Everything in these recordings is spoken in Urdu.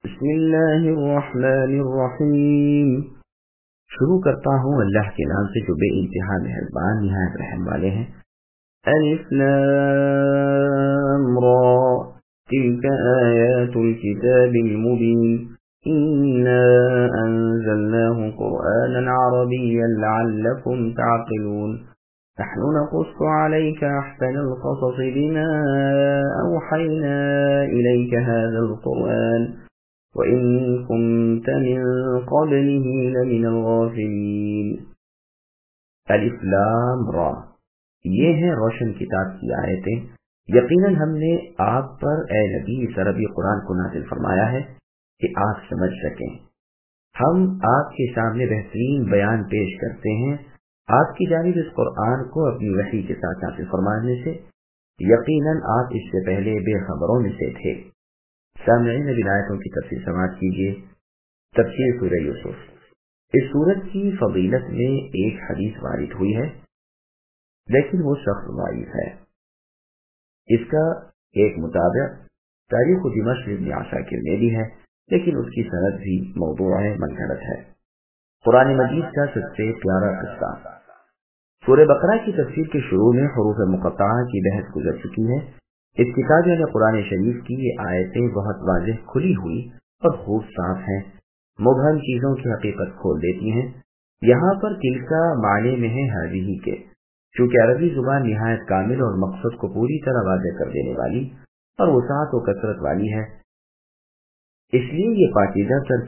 بسم اللہ الرحمن الرحیم۔ شروع کرتا ہوں اللہ کے نام سے جو بے انتہا مہربان نہایت رحم والے ہیں۔ الف لام را تلک آیات الكتاب المبین انا انزلناه قرآنا عربیا لعلکم تعقلون نحن نقص عليك أحسن القصص بما أوحينا إليك هذا القرآن وَإِن كُنتَ مِن قَبْلِهِ لَمِنَ الْغَافِلِينَ۔ الف لام را، یہ ہیں روشن کتاب کی آیتیں۔ یقیناً ہم نے آپ پر اے نبی اس عربی قرآن کو نازل فرمایا ہے کہ آپ سمجھ سکیں۔ ہم آپ کے سامنے بہترین بیان پیش کرتے ہیں آپ کی جانب اس قرآن کو اپنی وحی کے ساتھ نازل فرمانے سے۔ یقیناً آپ اس سے پہلے بے خبروں میں سے تھے۔ سامعین اب آیتوں کی تفسیر سماعت کیجیے۔ تفسیر سورہ یوسف۔ اس سورت کی فضیلت میں ایک حدیث وارد ہوئی ہے لیکن وہ سخت ضعیف ہے۔ اس کا ایک مطابق تاریخ دمشق ابن عساکر میں بھی ہے لیکن اس کی سند بھی موضوع من گھڑت ہے۔ قرآن مجید کا سب سے پیارا قصہ۔ سورہ بقرہ کی تفسیر کے شروع میں حروف مقطعہ کی بحث گزر چکی ہے۔ اس کتاب یعنی قرآن شریف کی یہ آیتیں بہت واضح کھلی ہوئی اور خوب صاف ہیں، مبہم چیزوں کی حقیقت کھول دیتی ہیں۔ یہاں پر تلکا معنی میں ہے حاضی کے، چونکہ عربی زبان نہایت کامل اور مقصد کو پوری طرح واضح کر دینے والی اور وسعت و کثرت والی ہے، اس لیے یہ پاکیزہ تر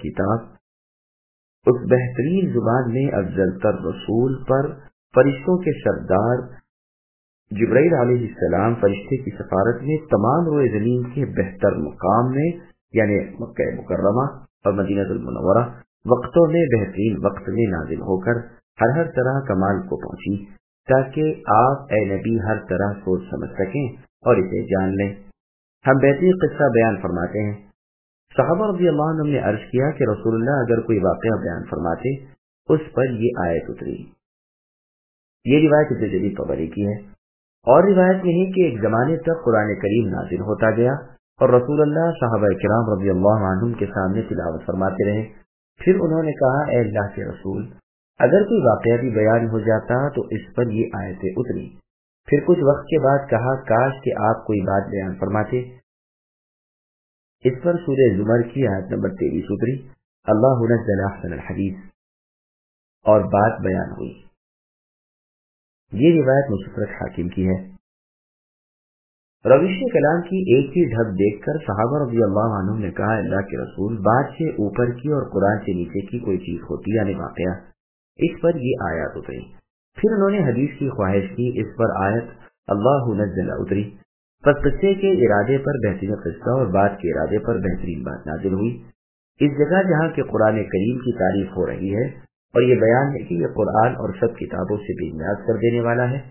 کتاب اس بہترین زبان میں افضل تر رسول پر فرشتوں کے سردار جبرائیل علیہ السلام فرشتے کی سفارت میں تمام روئے زمین کے بہتر مقام میں یعنی مکہ مکرمہ اور مدینہ المنورہ وقتوں میں بہترین وقت میں نازل ہو کر ہر طرح کمال کو پہنچی تاکہ آپ اے نبی ہر طرح سوچ سمجھ سکیں اور اسے جان لیں۔ ہم بہترین قصہ بیان فرماتے ہیں۔ صحابہ رضی اللہ عنہم نے عرض کیا کہ رسول اللہ اگر کوئی واقعہ بیان فرماتے اس پر یہ آیت اتری۔ یہ روایت ابن جریر طبری کی ہے۔ اور روایت میں ہے کہ ایک زمانے تک قرآن کریم نازل ہوتا گیا اور رسول اللہ صحابہ کرام رضی اللہ عنہم کے سامنے تلاوت فرماتے رہے۔ پھر انہوں نے کہا اے اللہ کے رسول، اگر کوئی واقعہ بھی بیان ہو جاتا تو اس پر یہ آیتیں اتری۔ پھر کچھ وقت کے بعد کہا کاش کہ آپ کوئی بات بیان فرماتے۔ اس پر سورہ زمر کی آیت نمبر 23 اتری، اللہ نزل احسن الحدیث، اور بات بیان ہوئی۔ یہ روایت مستدرک حاکم کی ہے۔ روش کلام کی ایک ہی ڈھب دیکھ کر صحابہ رضی اللہ عنہم نے کہا اللہ کے رسول، بات سے اوپر کی اور قرآن سے نیچے کی کوئی چیز ہوتی یعنی واقعہ، اس پر یہ آیات اتری۔ پھر انہوں نے حدیث کی خواہش کی، اس پر آیت اللہ نزل اتری۔ پس قصے کے ارادے پر بہترین قصہ اور بات کے ارادے پر بہترین بات نازل ہوئی۔ اس جگہ جہاں کہ قرآن کریم کی تعریف ہو رہی ہے اور یہ بیان ہے کہ یہ قرآن اور سب کتابوں سے بے نیاز کر دینے والا ہے،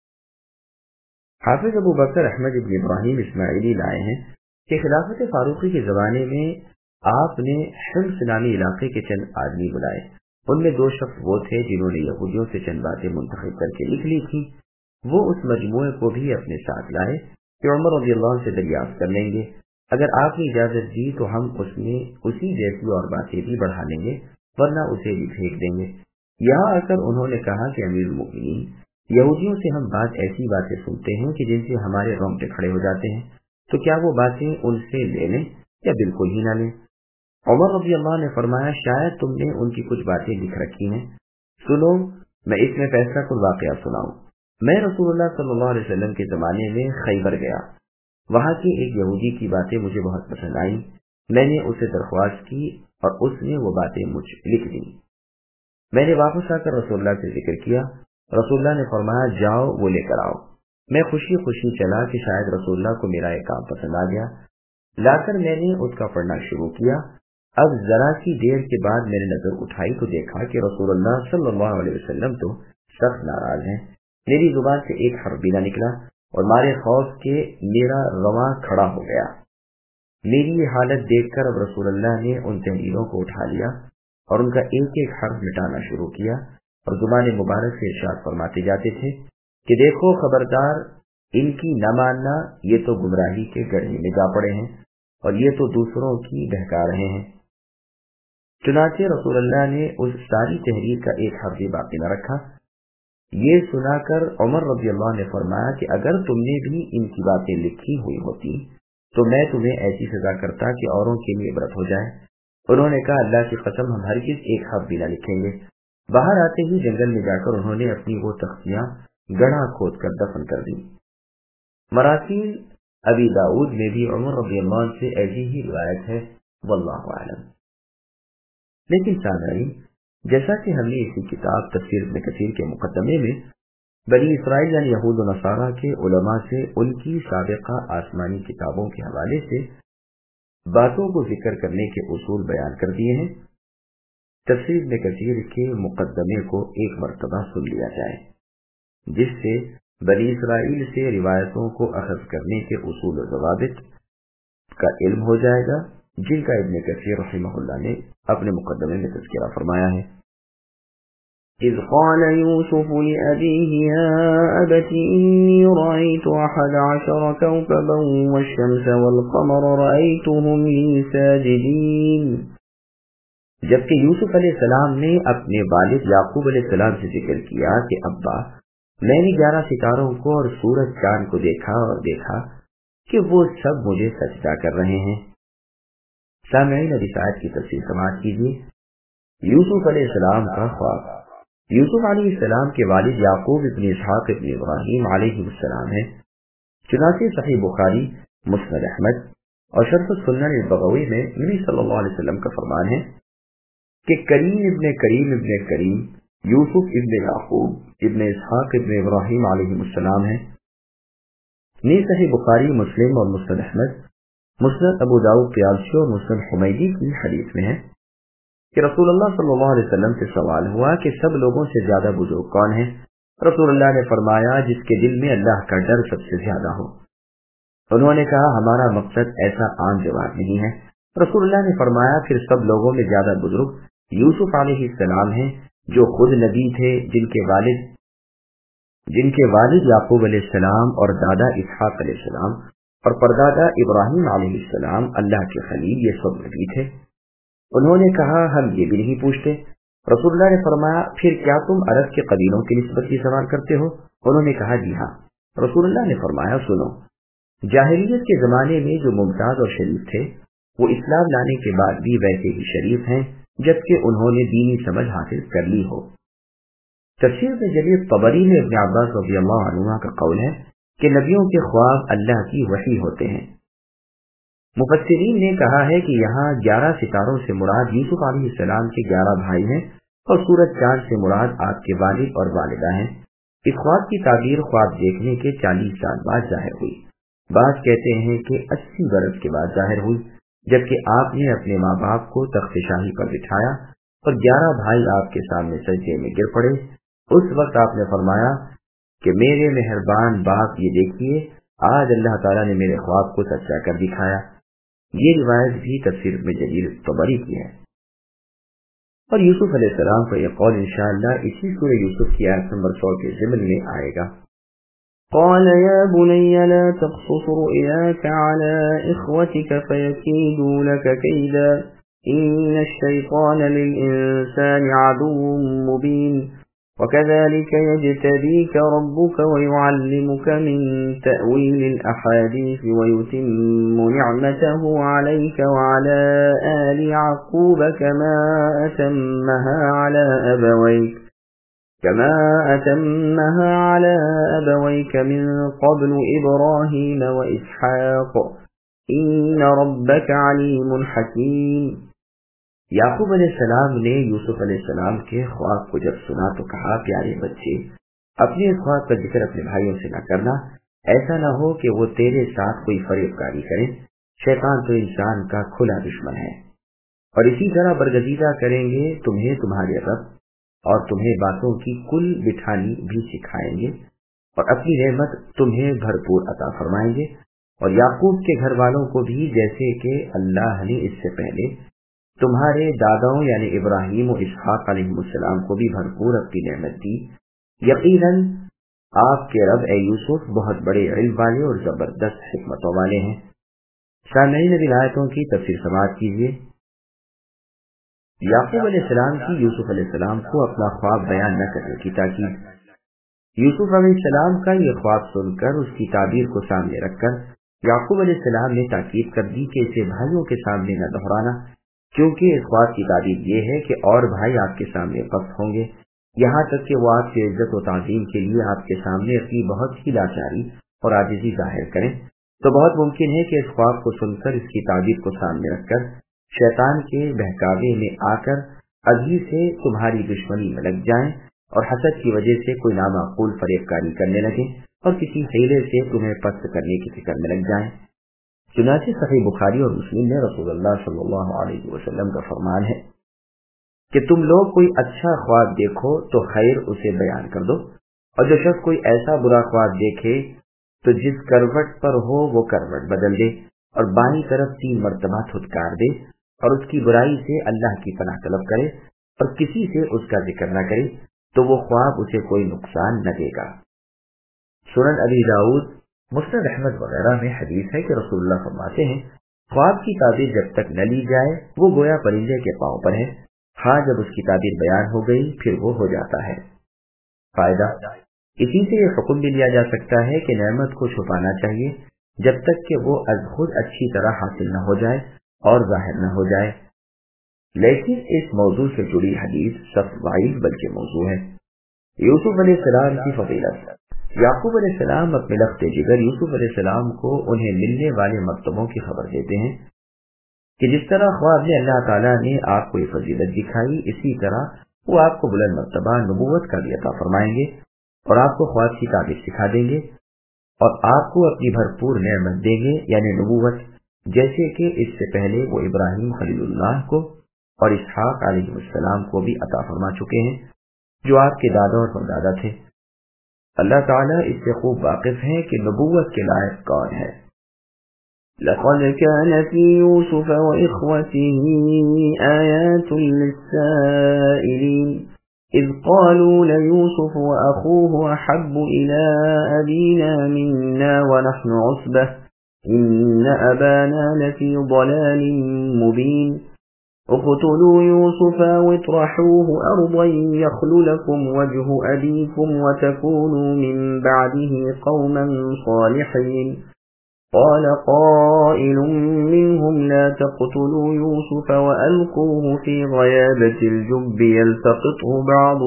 حافظ ابو بکر احمد ابن ابراہیم اسماعیلی لائے ہیں کہ خلافت فاروقی کے زمانے میں آپ نے حمص نامی علاقے کے چند آدمی بلائے۔ ان میں 2 شخص وہ تھے جنہوں نے یہودیوں سے چند باتیں منتخب کر کے لکھ لی تھی۔ وہ اس مجموعے کو بھی اپنے ساتھ لائے کہ عمر رضی اللہ عنہ سے دریافت کر لیں گے، اگر آپ نے اجازت دی تو ہم اس میں اسی جیسی اور باتیں بھی بڑھا لیں گے ورنہ اسے بھی پھینک دیں گے۔ یہاں آ کر انہوں نے کہا کہ امیر المؤمنین، یہودیوں سے ہم ایسی باتیں سنتے ہیں کہ جن سے ہمارے رونگٹے کھڑے ہو جاتے ہیں، تو کیا وہ باتیں ان سے لے لیں یا بالکل ہی نہ لیں؟ عمر رضی اللہ عنہ نے فرمایا شاید تم نے ان کی کچھ باتیں لکھ رکھی ہیں، سنو میں اس میں فیصلہ کن واقعہ سناؤں۔ میں رسول اللہ صلی اللہ علیہ وسلم کے زمانے میں خیبر گیا، وہاں کی ایک یہودی کی باتیں مجھے بہت پسند آئیں، میں نے اسے درخواست کی اور اس نے وہ باتیں مجھ لکھ دیں۔ میں نے واپس آ کر رسول اللہ سے ذکر کیا، رسول اللہ نے فرمایا جاؤ وہ لے کر آؤ۔ میں خوشی خوشی چلا کہ شاید رسول اللہ کو میرا ایک کام پسند آ گیا، لا کر میں نے اس کا پڑھنا شروع کیا۔ اب ذرا سی دیر کے بعد میں نے نظر اٹھائی تو دیکھا کہ رسول اللہ صلی اللہ علیہ وسلم تو سخت ناراض ہیں، میری زبان سے ایک حرف بھی نہ نکلا اور مارے خوف کے میرا رواں کھڑا ہو گیا۔ میری یہ حالت دیکھ کر اب رسول اللہ نے ان تحریروں کو اٹھا لیا اور ان کا ایک ایک حرف مٹانا شروع کیا اور زبان مبارک سے ارشاد فرماتے جاتے تھے کہ دیکھو خبردار ان کی نہ ماننا، یہ تو گمراہی کے گڑھے میں جا پڑے ہیں۔ اور یہ تو दूसरों की बहका रहे हैं। चुनाचे रसूल अल्लाह ने उस सारी तहरीर का एक हर्फ भी बाकी न रखा। ये सुनाकर उमर रज़ी अल्लाह ने फरमाया कि अगर तुमने भी इनकी बातें लिखी हुई होती तो मैं तुम्हें ऐसी सजा करता कि औरों के लिए इबरत हो जाए। उन्होंने कहा, अल्लाह की कसम हम हरगिज़ एक हर्फ भी न लिखेंगे। बाहर आते ही जंगल में जाकर उन्होंने अपनी वो तख्तियां गड़ा खोद कर दफन कर दी। मरासील अबी दाऊद में भी उमर रज़ी अल्लाह अन्हु से ऐसी ही रिवायत है, वल्लाहु आलम। लेकिन सामईन, जैसा कि हमने इसी किताब तफसीर इब्न कसीर के मुकदमे में बनी इसराइल यानी यहूद और नसारा के उलमा से उनकी साबिका आसमानी किताबों के हवाले से बातों को जिक्र करने के उसूल बयान कर दिए हैं, तफसीर इब्न कसीर के मुकदमे को एक मर्तबा सुन लिया जाए, जिससे बनी इसराइल से रिवायतों को अखज़ करने के उसूल और ज़वाबित का इल्म हो जाएगा, जिनका इब्न कसीर रहिमहुल्लाह ने अपने मुकदमे में तज़किरा फरमाया है। إذ قال يوسف لأبيه يا أبت إني رأيت 11 كوكبا والشمس والقمر رأيتهم لي ساجدين۔ جبکہ یوسف علیہ السلام نے اپنے والد یعقوب علیہ السلام سے ذکر کیا کہ ابا، میں نے 11 ستاروں کو اور سورج چاند کو دیکھا اور دیکھا کہ وہ سب مجھے سجدہ کر رہے ہیں۔ سامعین، اب اس آیت کی تفسیر سماعت کیجیے۔ یوسف علیہ السلام کا خواب۔ یوسف علیہ السلام کے والد یعقوب ابن اسحاق ابن ابراہیم علیہ السلام ہیں۔ چنانچہ صحیح بخاری، مسند احمد اور شرح السنن البغوی میں نبی صلی اللہ علیہ وسلم کا فرمان ہے کہ کریم ابن کریم یوسف ابن یعقوب ابن اسحاق ابن ابراہیم علیہ السلام ہیں۔ نیز صحیح بخاری، مسلم اور مسند احمد، مسند ابو داؤد طیالسی اور مسند حمیدی کی حدیث میں ہے کہ رسول اللہ صلی اللہ علیہ وسلم سے سوال ہوا کہ سب لوگوں سے زیادہ بزرگ کون ہے؟ رسول اللہ نے فرمایا، جس کے دل میں اللہ کا ڈر سب سے زیادہ ہو۔ انہوں نے کہا، ہمارا مقصد ایسا عام جواب نہیں ہے۔ رسول اللہ نے فرمایا، پھر سب لوگوں میں زیادہ بزرگ یوسف علیہ السلام ہیں، جو خود نبی تھے، جن کے والد یعقوب علیہ السلام اور دادا اسحاق علیہ السلام اور پردادا ابراہیم علیہ السلام اللہ کے خلیل، یہ سب نبی تھے۔ انہوں نے کہا، ہم یہ بھی نہیں پوچھتے۔ رسول اللہ نے فرمایا، پھر کیا تم عرب کے قبیلوں کی نسبت بھی سوال کرتے ہو؟ انہوں نے کہا، جی ہاں۔ رسول اللہ نے فرمایا، سنو، جاہلیت کے زمانے میں جو ممتاز اور شریف تھے، وہ اسلام لانے کے بعد بھی ویسے ہی شریف ہیں جبکہ انہوں نے دینی سمجھ حاصل کر لی ہو۔ تفسیر میں جلیل طبری میں ابن عباس رضی اللہ عنہ کا قول ہے کہ نبیوں کے خواب اللہ کی وحی ہوتے ہیں۔ مفسرین نے کہا ہے کہ یہاں 11 ستاروں سے مراد یوسف علیہ السلام کے 11 بھائی ہیں اور سورج چاند سے مراد آپ کے والد اور والدہ ہیں۔ اس خواب کی تعبیر خواب دیکھنے کے 40 سال بعد ظاہر ہوئی۔ بعض کہتے ہیں کہ 80 برس کے بعد ظاہر ہوئی، جبکہ آپ نے اپنے ماں باپ کو تخت شاہی پر بٹھایا اور 11 بھائی آپ کے سامنے سجدے میں گر پڑے۔ اس وقت آپ نے فرمایا کہ میرے مہربان باپ، یہ دیکھیے، آج اللہ تعالیٰ نے میرے خواب کو سچا کر دکھایا۔ یہ روایت بھی تفسیر میں جلیل طبری کی ہے۔ اور یوسف علیہ السلام کا یہ قول انشاءاللہ اسی سورہ یوسف کی آیت نمبر 100 کے ضمن میں آئے گا۔ قال يا بني لا تقصص رؤياك على إخوتك فيكيدوا لك كيدا إن الشيطان للإنسان عدو مبين وكذلك يجتبيك ربك ويعلمك من تأويل الأحاديث ويتم نعمته عليك وعلى آل يعقوب كما أتمها على أبويك من قبل إبراهيم وإسحاق إن ربك عليم حكيم۔ یعقوب علیہ السلام نے یوسف علیہ السلام کے خواب کو جب سنا تو کہا، پیارے بچے، اپنے اس خواب کا ذکر اپنے بھائیوں سے نہ کرنا، ایسا نہ ہو کہ وہ تیرے ساتھ کوئی فریب کاری کریں۔ شیطان تو انسان کا کھلا دشمن ہے، اور اسی طرح برگزیدہ کریں گے تمہیں تمہارے رب، اور تمہیں باتوں کی کل بٹھانی بھی سکھائیں گے، اور اپنی نعمت تمہیں بھرپور عطا فرمائیں گے، اور یعقوب کے گھر والوں کو بھی، جیسے کہ اللہ نے اس سے پہلے تمہارے داداؤں یعنی ابراہیم و اسحاق علیہ السلام کو بھی بھرپور اپنی نعمت دی۔ یقیناً آپ کے رب اے یوسف بہت بڑے علم والے اور زبردست حکمتوں والے ہیں۔ سامعین اب آیتوں کی تفسیر سماعت کیجیے۔ یعقوب علیہ السلام کی یوسف علیہ السلام کو اپنا خواب بیان نہ کرنے کی تاکید۔ یوسف علیہ السلام کا یہ خواب سن کر اس کی تعبیر کو سامنے رکھ کر یعقوب علیہ السلام نے تاکید کر دی کہ اسے بھائیوں کے سامنے نہ دہرانا، کیونکہ اس خواب کی تعبیر یہ ہے کہ اور بھائی آپ کے سامنے پست ہوں گے، یہاں تک کہ وہ آپ کی عزت و تعظیم کے لیے آپ کے سامنے اپنی بہت ہی لاچاری اور عاجزی ظاہر کریں، تو بہت ممکن ہے کہ اس خواب کو سن کر اس کی تعبیر کو سامنے رکھ کر شیطان کے بہکاوے میں آ کر ابھی سے تمہاری دشمنی میں لگ جائیں اور حسد کی وجہ سے کوئی نامعقول فریب کاری کرنے لگیں اور کسی حیلے سے تمہیں پست کرنے کی فکر میں لگ جائیں۔ چنانچہ صحیح بخاری اور مسلم میں رسول اللہ صلی اللہ علیہ وسلم کا فرمان ہے کہ تم لوگ کوئی اچھا خواب دیکھو تو خیر اسے بیان کر دو، اور جو شخص کوئی ایسا برا خواب دیکھے تو جس کروٹ پر ہو وہ کروٹ بدل دے اور بائیں طرف 3 مرتبہ تھتکار دے اور اس کی برائی سے اللہ کی پناہ طلب کرے اور کسی سے اس کا ذکر نہ کرے تو وہ خواب اسے کوئی نقصان نہ دے گا۔ سنن ابی داؤد، مسند احمد وغیرہ میں حدیث ہے کہ رسول اللہ فرماتے ہیں خواب کی تعبیر جب تک نہ لی جائے وہ گویا پرندے کے پاؤں پر ہے، ہاں جب اس کی تعبیر بیان ہو گئی پھر وہ ہو جاتا ہے۔ فائدہ، اسی سے یہ حکم بھی لیا جا سکتا ہے کہ نعمت کو چھپانا چاہیے جب تک کہ وہ از خود اچھی طرح حاصل نہ ہو جائے اور ظاہر نہ ہو جائے۔ لیکن اس موضوع سے جڑی حدیث سخت ضعیف بلکہ موضوع ہے۔ یوسف علیہ السلام کی فضیلت۔ یعقوب علیہ السلام اپنے لخت جگر یوسف علیہ السلام کو انہیں ملنے والے مرتبوں کی خبر دیتے ہیں کہ جس طرح خواب میں اللہ تعالیٰ نے آپ کو یہ فضیلت دکھائی، اسی طرح وہ آپ کو بلند مرتبہ نبوت کا بھی عطا فرمائیں گے اور آپ کو خواب کی تعبیر سکھا دیں گے اور آپ کو اپنی بھرپور نعمت دیں گے، یعنی نبوت، جیسے کہ اس سے پہلے وہ ابراہیم خلیل اللہ کو اور اسحاق علیہ السلام کو بھی عطا فرما چکے ہیں جو آپ کے دادا اور پردادا تھے۔ اللہ تعالیٰ اس سے خوب واقف ہیں کہ نبوت کے لائق کون ہے۔ لقد كان في يوسف وإخوته آيات للسائلين إذ قالوا ليوسف وأخوه أحب إلى أبينا منا ونحن عصبة إن أبانا لفي ضلال مبين اقتلوا يوسف واطرحوه أرضا يخل لكم وجه أبيكم وتكونوا من بعده قوما صالحين قال قائل منهم لا تقتلوا يوسف وألقوه في غيابة الجب يلتقطه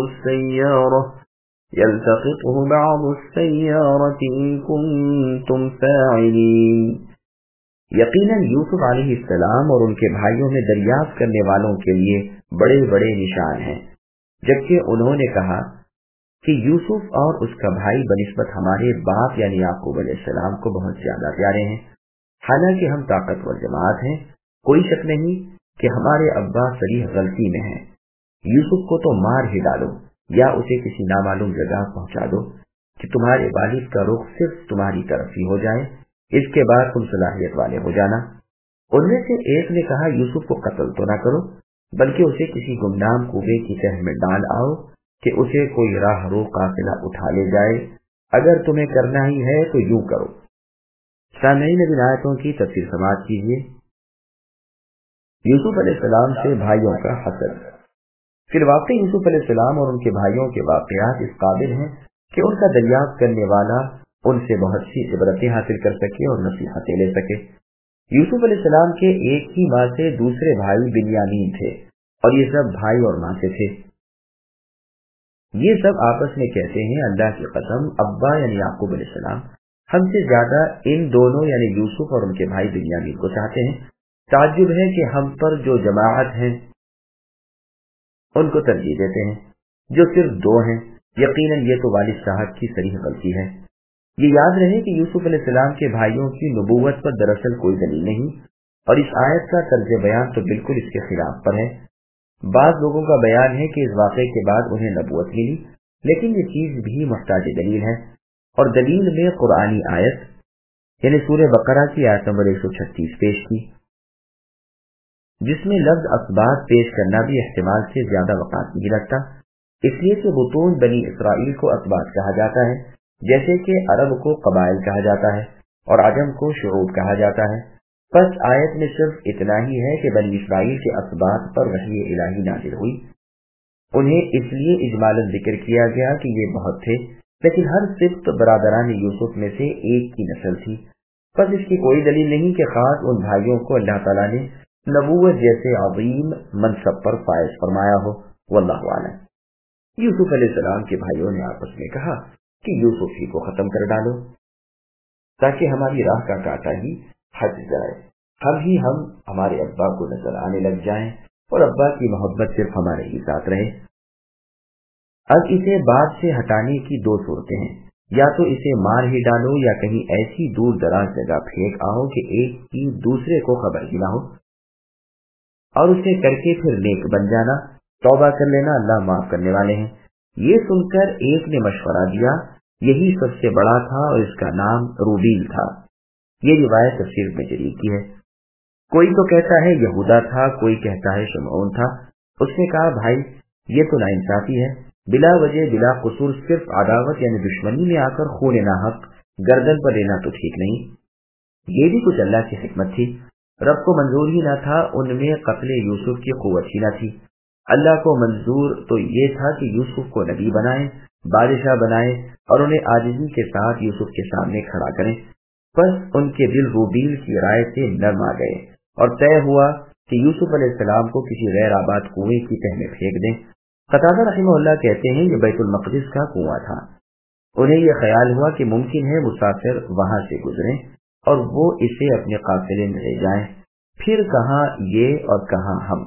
بعض السيارة إن كنتم فاعلين۔ یقیناً یوسف علیہ السلام اور ان کے بھائیوں میں دریافت کرنے والوں کے لیے بڑے بڑے نشان ہیں، جبکہ انہوں نے کہا کہ یوسف اور اس کا بھائی بنسبت ہمارے باپ یعنی یعقوب علیہ السلام کو بہت زیادہ پیارے ہیں، حالانکہ ہم طاقتور جماعت ہیں، کوئی شک نہیں کہ ہمارے ابا صریح غلطی میں ہیں، یوسف کو تو مار ہی ڈالو یا اسے کسی نامعلوم جگہ پہنچا دو کہ تمہارے والد کا رخ صرف تمہاری طرف ہی ہو جائے، اس کے بعد تم صلاحیت والے ہو جانا۔ ان میں سے ایک نے کہا یوسف کو قتل تو نہ کرو بلکہ اسے کسی گمنام کنویں کی تہ میں ڈال آؤ کہ اسے کوئی راہ رو قافلہ اٹھا لے جائے، اگر تمہیں کرنا ہی ہے تو یوں کرو۔ سامعین اب آیتوں کی تفسیر سماعت کیجیے۔ یوسف علیہ السلام سے بھائیوں کا حسد۔ پھر واقعی یوسف علیہ السلام اور ان کے بھائیوں کے واقعات اس قابل ہیں کہ ان کا دریافت کرنے والا ان سے بہت سی عبرتیں حاصل کر سکے اور نصیحتیں لے سکے۔ یوسف علیہ السلام کے ایک ہی ماں سے دوسرے بھائی بنیامین تھے اور یہ سب بھائی اور ماں سے تھے۔ یہ سب آپس میں کہتے ہیں اللہ کی قسم ابا یعنی یعقوب علیہ السلام ہم سے زیادہ ان دونوں یعنی یوسف اور ان کے بھائی بنیامین کو چاہتے ہیں، تعجب ہے کہ ہم پر جو جماعت ہیں ان کو ترجیح دیتے ہیں جو صرف 2 ہیں، یقیناً یہ تو والد صاحب کی صریح غلطی ہے۔ یہ یاد رہے کہ یوسف علیہ السلام کے بھائیوں کی نبوت پر دراصل کوئی دلیل نہیں، اور اس آیت کا طرز بیان تو بالکل اس کے خلاف پر ہے۔ بعض لوگوں کا بیان ہے کہ اس واقعے کے بعد انہیں نبوت ملی، لیکن یہ چیز بھی محتاج دلیل ہے، اور دلیل میں قرآنی آیت یعنی سورہ بقرہ کی آیت نمبر 136 پیش کی، جس میں لفظ اسباط پیش کرنا بھی احتمال سے زیادہ وقعت نہیں رکھتا، اس لیے کہ بطون بنی اسرائیل کو اسباط کہا جاتا ہے، جیسے کہ عرب کو قبائل کہا جاتا ہے اور عجم کو شعوب کہا جاتا ہے، بس آیت میں صرف اتنا ہی ہے کہ بنی اسرائیل کے اسباط پر وحی الہی نازل ہوئی. انہیں اس لیے اجمالاً ذکر کیا گیا کہ یہ بہت تھے، لیکن ہر سبط برادران یوسف میں سے ایک کی نسل تھی. بس اس کی کوئی دلیل نہیں کہ خاص ان بھائیوں کو اللہ تعالیٰ نے نبوت جیسے عظیم منصب پر فائز فرمایا ہو. واللہ اعلم. یوسف علیہ السلام کے بھائیوں نے آپس میں کہا کہ یوسف ہی کو ختم کر ڈالو تاکہ ہماری راہ کا کانٹا ہی ہٹ جائے، ہم ہمارے ابا کو نظر آنے لگ جائیں اور ابا کی محبت صرف ہمارے ہی ساتھ رہے. اب اسے بات سے ہٹانے کی دو صورتیں ہیں، یا تو اسے مار ہی ڈالو یا کہیں ایسی دور دراز جگہ پھینک آؤ کہ ایک کی دوسرے کو خبر ہی نہ ہو، اور اسے کر کے پھر نیک بن جانا، توبہ کر لینا، اللہ معاف کرنے والے ہیں. یہ سن کر ایک نے مشورہ دیا، یہی سب سے بڑا تھا اور اس کا نام روبیل تھا. یہ روایت تفسیر میں جری کی ہے. کوئی تو کہتا ہے یہودا تھا، کوئی کہتا ہے شمعون تھا. اس نے کہا بھائی یہ تو ناانصافی ہے، بلا وجہ بلا قصور صرف عداوت یعنی دشمنی میں آ کر خون ناحق گردن پر لینا تو ٹھیک نہیں. یہ بھی کچھ اللہ کی حکمت تھی، رب کو منظور ہی نہ تھا ان میں قتل یوسف کی قوت ہی نہ تھی. اللہ کو منظور تو یہ تھا کہ یوسف کو نبی بنائے، بادشاہ بنائے اور انہیں عاجزی کے ساتھ یوسف کے سامنے کھڑا کریں. بس ان کے دل روبیل کی رائے سے نرم آ گئے اور طے ہوا کہ یوسف علیہ السلام کو کسی غیر آباد کنویں کی تہ میں پھینک دیں. قتادہ رحمہ اللہ کہتے ہیں یہ بیت المقدس کا کنواں تھا. انہیں یہ خیال ہوا کہ ممکن ہے مسافر وہاں سے گزریں اور وہ اسے اپنے قافلے میں لے جائیں. پھر کہاں یہ اور کہاں ہم.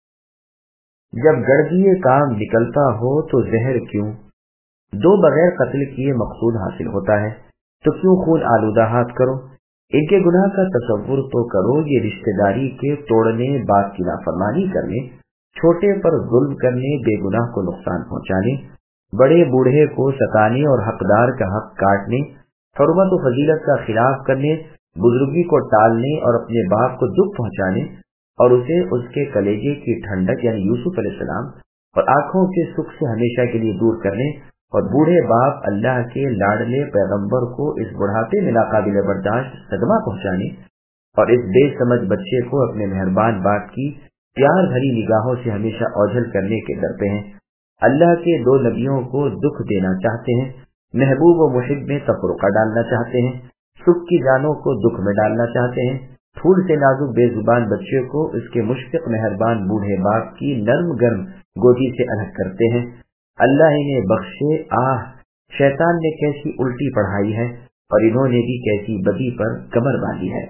جب گردیے کام نکلتا ہو تو زہر کیوں، دو بغیر قتل کیے مقصود حاصل ہوتا ہے تو کیوں خون آلودہ ہاتھ کرو. ان کے گناہ کا تصور تو کرو، یہ رشتہ داری کے توڑنے، بات کی نافرمانی کرنے، چھوٹے پر ظلم کرنے، بے گناہ کو نقصان پہنچانے، بڑے بوڑھے کو ستانے اور حقدار کا حق کاٹنے، حرمت و فضیلت کا خلاف کرنے، بزرگی کو ٹالنے اور اپنے باپ کو دکھ پہنچانے اور اسے اس کے کلیجے کی ٹھنڈک یعنی یوسف علیہ السلام اور آنکھوں کے سکھ سے ہمیشہ کے لیے دور کرنے، اور بوڑھے باپ اللہ کے لاڈلے پیغمبر کو اس بڑھاپے میں ناقابل برداشت صدمہ پہنچانے، اور اس بے سمجھ بچے کو اپنے مہربان باپ کی پیار بھری نگاہوں سے ہمیشہ اوجھل کرنے کے ڈر پہ ہیں. اللہ کے دو نبیوں کو دکھ دینا چاہتے ہیں، محبوب و محب میں تفرقہ ڈالنا چاہتے ہیں، سکھ کی جانوں کو دکھ میں ڈالنا چاہتے ہیں، پھول سے نازک بے زبان بچے کو اس کے مشفق مہربان بوڑھے باپ کی نرم گرم گودی سے الگ کرتے ہیں. اللہ انہیں بخشے. شیطان نے کیسی الٹی پڑھائی ہے اور انہوں نے بھی کیسی بدی پر کمر باندھی ہے.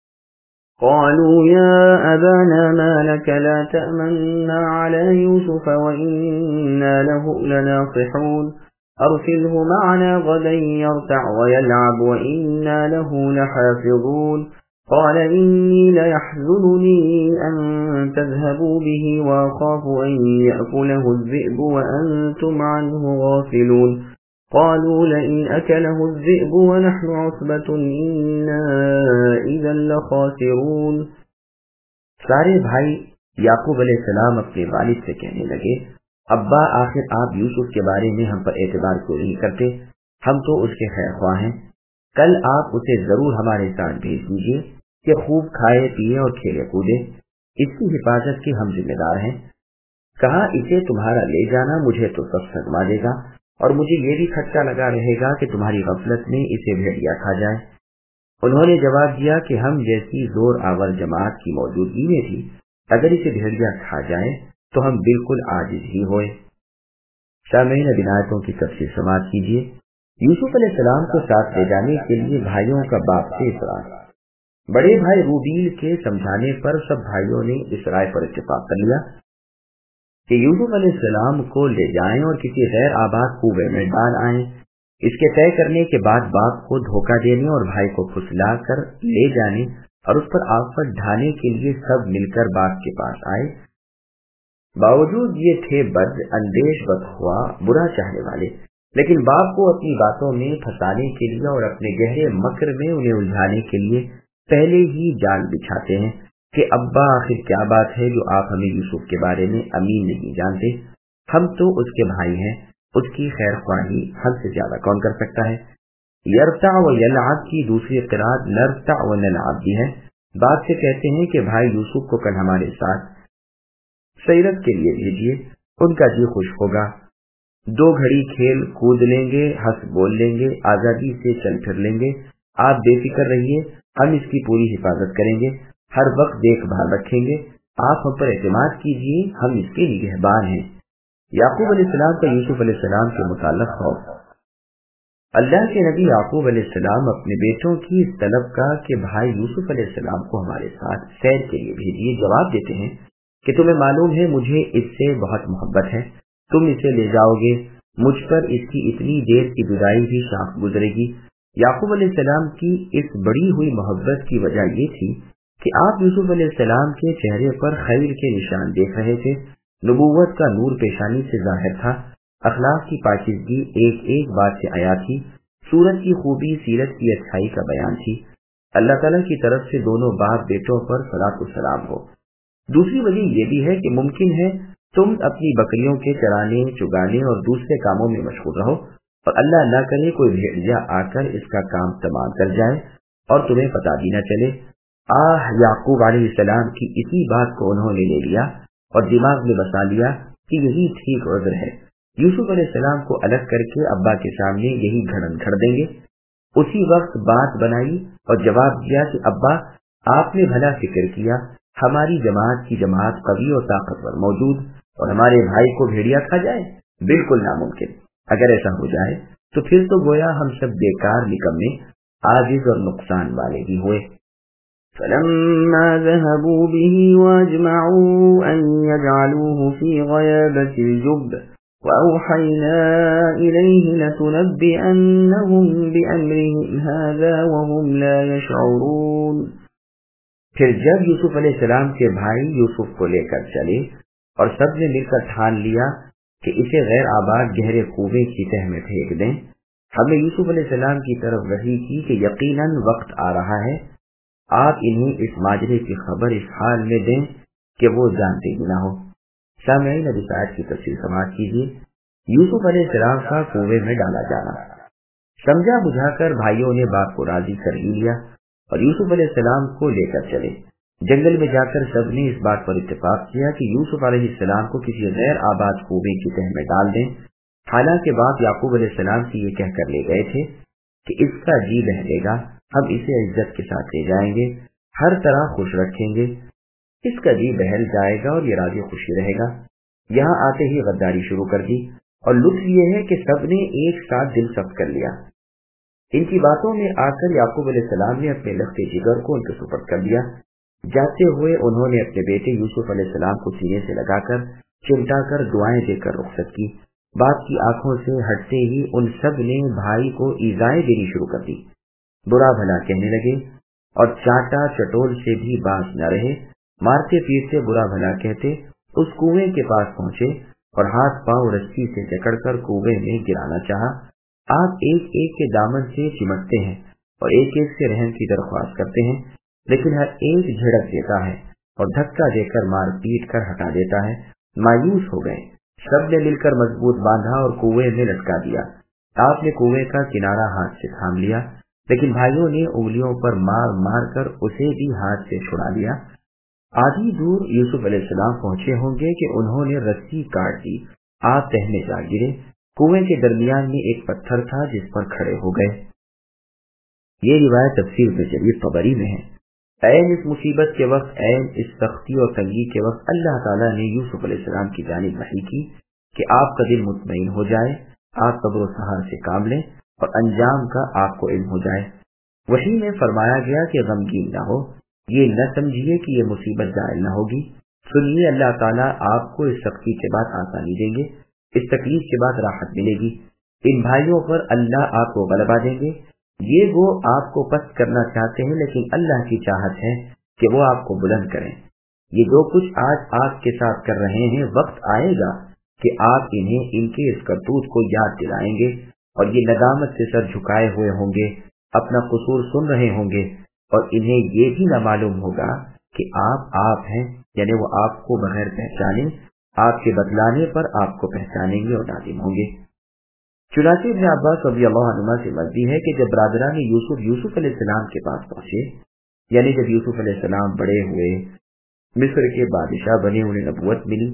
قالوا يا أبانا ما لك لا تأمنا على يوسف وإنا له لناصحون أرسله معنا غدا يرتع ويلعب وإنا له لحافظون قال إني ليحزنني أن تذهبوا به وأخاف أن يأكله الذئب وأنتم عنه غافلون قالوا لئن أكله الذئب ونحن عصبة إنا إذا لخاسرون. سارے بھائی یعقوب علیہ السلام اپنے والد سے کہنے لگے ابا آخر آپ یوسف کے بارے میں ہم پر اعتبار کیوں نہیں کرتے؟ ہم تو اس کے خیر خواہ ہیں. کل آپ اسے ضرور ہمارے ساتھ بھیج دیجیے کہ خوب کھائے پیے اور کھیلے کودے. اس کی حفاظت کے ہم ذمہ دار ہیں. کہا اسے تمہارا لے جانا مجھے تو سب سزما دے گا اور مجھے یہ بھی کھٹکا لگا رہے گا کہ تمہاری غفلت میں اسے بھیڑیا کھا جائے. انہوں نے جواب دیا کہ ہم جیسی زور آور جماعت کی موجودگی میں بھی اگر اسے بھیڑیا کھا جائے تو ہم بالکل عاجز ہی ہوئے. سامعین اب آیتوں کی تفصیل سماعت کیجیے. یوسف علیہ السلام کو ساتھ لے جانے کے لیے بھائیوں کا باپ سے اصرار. بڑے بھائی روبیل کے سمجھانے پر سب بھائیوں نے اس رائے پر اتفاق کر لیا کہ یوسف علیہ السلام کو لے جائیں اور کسی غیر آباد کنویں میں ڈال آئیں. اس کے طے کرنے کے بعد باپ کو دھوکہ دینے اور بھائی کو پھسلا کر لے جانے اور اس پر آفت ڈھانے کے لیے سب مل کر باپ کے پاس آئے. باوجود یہ تھے بد اندیش بدخواہ برا چاہنے والے، لیکن باپ کو اپنی باتوں میں پھنسانے کے لیے اور اپنے گہرے مکر میں انہیں الجھانے کے لیے پہلے ہی جال بچھاتے ہیں کہ ابا آخر کیا بات ہے جو آپ ہمیں یوسف کے بارے میں امین نہیں جانتے؟ ہم تو اس کے بھائی ہیں، اس کی خیر خواہی ہم سے زیادہ کون کر سکتا ہے؟ یرتع و یلعب کی دوسری قرات نرتع و نلعب بھی ہے. बाप से कहते हैं कि भाई यूसुफ को कल हमारे साथ सैरत के लिए भेजिए, उनका जी खुश होगा। 2 घड़ी खेल कूद लेंगे, हंस बोल लेंगे, आजादी से चल फिर लेंगे। आप बेफिक्र रहिए, हम इसकी पूरी हिफाजत करेंगे, हर वक्त देखभाल रखेंगे। आप हम पर एतमाद कीजिए, हम इसके निगहबान हैं। याकूब अलैहिस्सलाम का यूसुफ अलैहिस्सलाम के मुताल्लिक़ खौफ। अल्लाह के नबी याकूब अलैहिस्सलाम अपने बेटों की इस तलब का कि भाई यूसुफ अलैहिस्सलाम को हमारे साथ सैर के लिए भेजिए, जवाब देते हैं कि तुम्हें मालूम है मुझे इससे बहुत मोहब्बत है, तुम इसे ले जाओगे, मुझ पर इसकी इतनी देर की जुदाई भी शाख गुजरेगी। याकूब अलैहिस्सलाम की इस बड़ी हुई मोहब्बत की वजह ये थी कि आप यूसुफ अलैहिस्सलाम के चेहरे पर खैर के निशान देख रहे थे, नबूवत का नूर पेशानी से जाहिर था, अखलाक की पाकीज़गी एक एक बात से आया थी, सूरत की खूबी सीरत की अच्छाई का बयान थी। अल्लाह ताला की तरफ से दोनों बाप बेटों पर सलातो सलाम हो। दूसरी वजह यह भी है कि मुमकिन है तुम अपनी बकरियों के चराने चुगाने और दूसरे कामों में मशगूल रहो और अल्लाह न करे कोई भेड़िया आकर इसका काम तमाम कर जाए और तुम्हें पता भी न चले। याकूब अलैहिस्सलाम की इसी बात को उन्होंने ले लिया और दिमाग में बसा लिया कि यही ठीक उज़्र है, यूसुफ अलैहिस्सलाम को अलग करके अब्बा के सामने यही घड़न घड़ देंगे। उसी वक्त बात बनाई और जवाब दिया कि अब्बा आपने भला फिक्र किया, हमारी जमात की जमात कवी और ताकतवर मौजूद और हमारे भाई को भेड़िया खा जाए, बिल्कुल नामुमकिन। अगर ऐसा हो जाए तो फिर तो गोया हम सब बेकार निकम्मे आजिज और नुकसान वाले ही हुए। فلما ذهبوا به واجمعوا أن يجعلوه في غيابة الجب وأوحينا إليه لتنبئنهم بأمرهم هذا وهم لا يشعرون۔ फिर जब यूसुफ अलैहिस्सलाम के भाई यूसुफ को लेकर चले और सब ने मिलकर ठान लिया कि इसे गैर आबाद गहरे कुएं की तह में फेंक दें, हमने यूसुफ अलैहिस्सलाम की तरफ वही की कि यकीनन वक्त आ रहा है, आप इन्हें इस माजरे की खबर इस हाल में दें कि वो जानते ही ना हो। सामईन अब इस आयत की तफसीर समाअत कीजिए। यूसुफ अलैहिस्सलाम का कुएं में डाला जाना। समझा बुझाकर भाइयों ने बाप को राजी कर ही लिया और यूसुफ अलैहिस्सलाम को लेकर चले। जंगल में जाकर सबने इस बात पर इत्तेफाक किया कि यूसुफ अलैहिस्सलाम को किसी गैर आबाद कुएं की तह में डाल दें। हालांकि बाप याकूब अलैहिस्सलाम से ये कहकर ले गए थे कि इसका जी बहलेगा, हम इसे इज्जत के साथ ले जाएंगे, हर तरह खुश रखेंगे, इसका जी बहल जाएगा और ये राजी खुशी रहेगा। यहाँ आते ही गद्दारी शुरू कर दी और लुत्फ ये है कि सबने एक साथ दिल सख्त कर लिया। इनकी बातों में आकर याकूब अलैहिस्सलाम ने अपने लख्ते जिगर को उनके सुपुर्द कर दिया। जाते हुए उन्होंने अपने बेटे यूसुफ अलैहिस्सलाम को सीने से लगाकर चिमटाकर दुआएं देकर रुखसत की। बाप की आंखों से हटते ही उन सब ने भाई को ईज़ाएं देनी शुरू कर दी, बुरा भला कहने लगे और चाटा चटोल से भी बाज न रहे। मारते पीटते बुरा भला कहते उस कुएं के पास पहुंचे और हाथ पांव रस्सी से जकड़कर कुएं में गिराना चाहा। आप एक एक के दामन से चिमटते हैं और एक एक से रहम की दरख्वास्त करते हैं, लेकिन हर एक झिड़क देता है और धक्का देकर मार पीट कर हटा देता है। मायूस हो गए, सब ने मिलकर मजबूत बांधा और कुएं में लटका दिया। आपने कुएं का किनारा हाथ से थाम लिया, लेकिन भाइयों ने उंगलियों पर मार मार कर उसे भी हाथ से छुड़ा लिया। आधी दूर यूसुफ अलैहिस्सलाम पहुंचे होंगे कि उन्होंने रस्सी काट दी, आप तह में जा गिरे। कुएं के दरमियान में एक पत्थर था जिस पर खड़े हो गए। ये रिवायत तफसीर में जरीर तबरी में है। ऐन इस मुसीबत के वक्त, ऐन इस सख्ती और तंगी के वक्त अल्लाह ताला ने यूसुफ अलैहिस्सलाम की जानिब वही की कि आपका दिल मुतमईन हो जाए, आप सब्र सहार से काम लें और अंजाम का आपको इल्म हो जाए। वही में फरमाया गया कि गमगीन न हो, ये न समझिए कि ये मुसीबत जायल न होगी। सुनिए, अल्लाह ताला आपको इस सख्ती के बाद आसानी देंगे, इस तकलीफ के बाद राहत मिलेगी। इन भाइयों पर अल्लाह आपको गलबा देंगे। ये वो आपको पस्त करना चाहते हैं, लेकिन अल्लाह की चाहत है कि वो आपको बुलंद करें। ये जो कुछ आज आपके साथ कर रहे हैं, वक्त आएगा कि आप इन्हें इनके इस करतूत को याद दिलाएंगे और ये नदामत से सर झुकाए हुए होंगे, अपना कसूर सुन रहे होंगे और इन्हें ये भी न मालूम होगा कि आप हैं, यानी वो आपको बगैर पहचाने, आपके बतलाने पर आपको पहचानेंगे और नादिम होंगे। चुनांचे इब्न अब्बास रज़ियल्लाहु अन्हुमा से मर्वी है कि जब बरादरान यूसुफ अलैहिस्सलाम के पास पहुंचे یعنی جب یوسف علیہ السلام بڑے ہوئے، مصر کے بادشاہ بنے، انہیں نبوت ملی،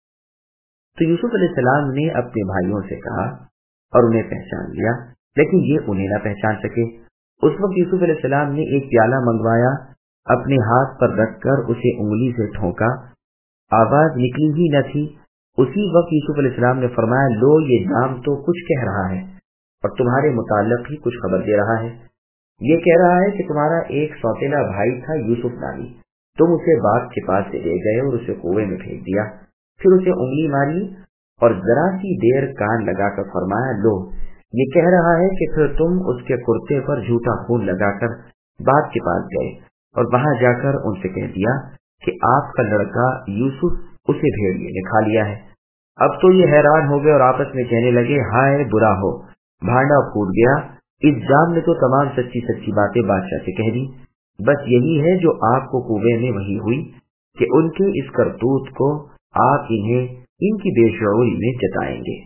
تو یوسف علیہ السلام نے اپنے بھائیوں سے کہا اور انہیں پہچان لیا، لیکن یہ انہیں نہ پہچان سکے۔ اس وقت یوسف علیہ السلام نے ایک پیالہ منگوایا، اپنے ہاتھ پر رکھ کر اسے انگلی سے ٹھونکا، آواز نکلی ہی نہ تھی۔ اسی وقت یوسف علیہ السلام نے فرمایا، لو یہ جام تو کچھ کہہ رہا ہے اور تمہارے متعلق ہی کچھ خبر دے رہا ہے۔ یہ کہہ رہا ہے کہ تمہارا ایک سوتیلا بھائی تھا یوسف نامی، تم اسے باغ کے پاس سے لے گئے اور اسے کنویں میں پھینک دیا، پھر اسے انگلی ماری اور ذرا سی دیر کان لگا کر فرمایا، لو یہ کہہ رہا ہے کہ پھر تم اس کے کرتے پر جھوٹا خون لگا کر باغ کے پاس گئے اور وہاں جا کر ان سے کہہ دیا کہ آپ کا لڑکا یوسف اسے بھیڑیے نے کھا لیا ہے۔ اب تو یہ حیران ہو گئے اور آپس میں کہنے لگے، ہائے برا ہو، بھانڈا پھوٹ گیا، اس جام نے تو تمام سچی سچی باتیں بادشاہ سے کہہ دی۔ بس یہی ہے جو آپ کو کنویں میں وہی ہوئی کہ ان کے اس کرتوت کو آپ انہیں ان کی بے شعوری میں جتائیں گے۔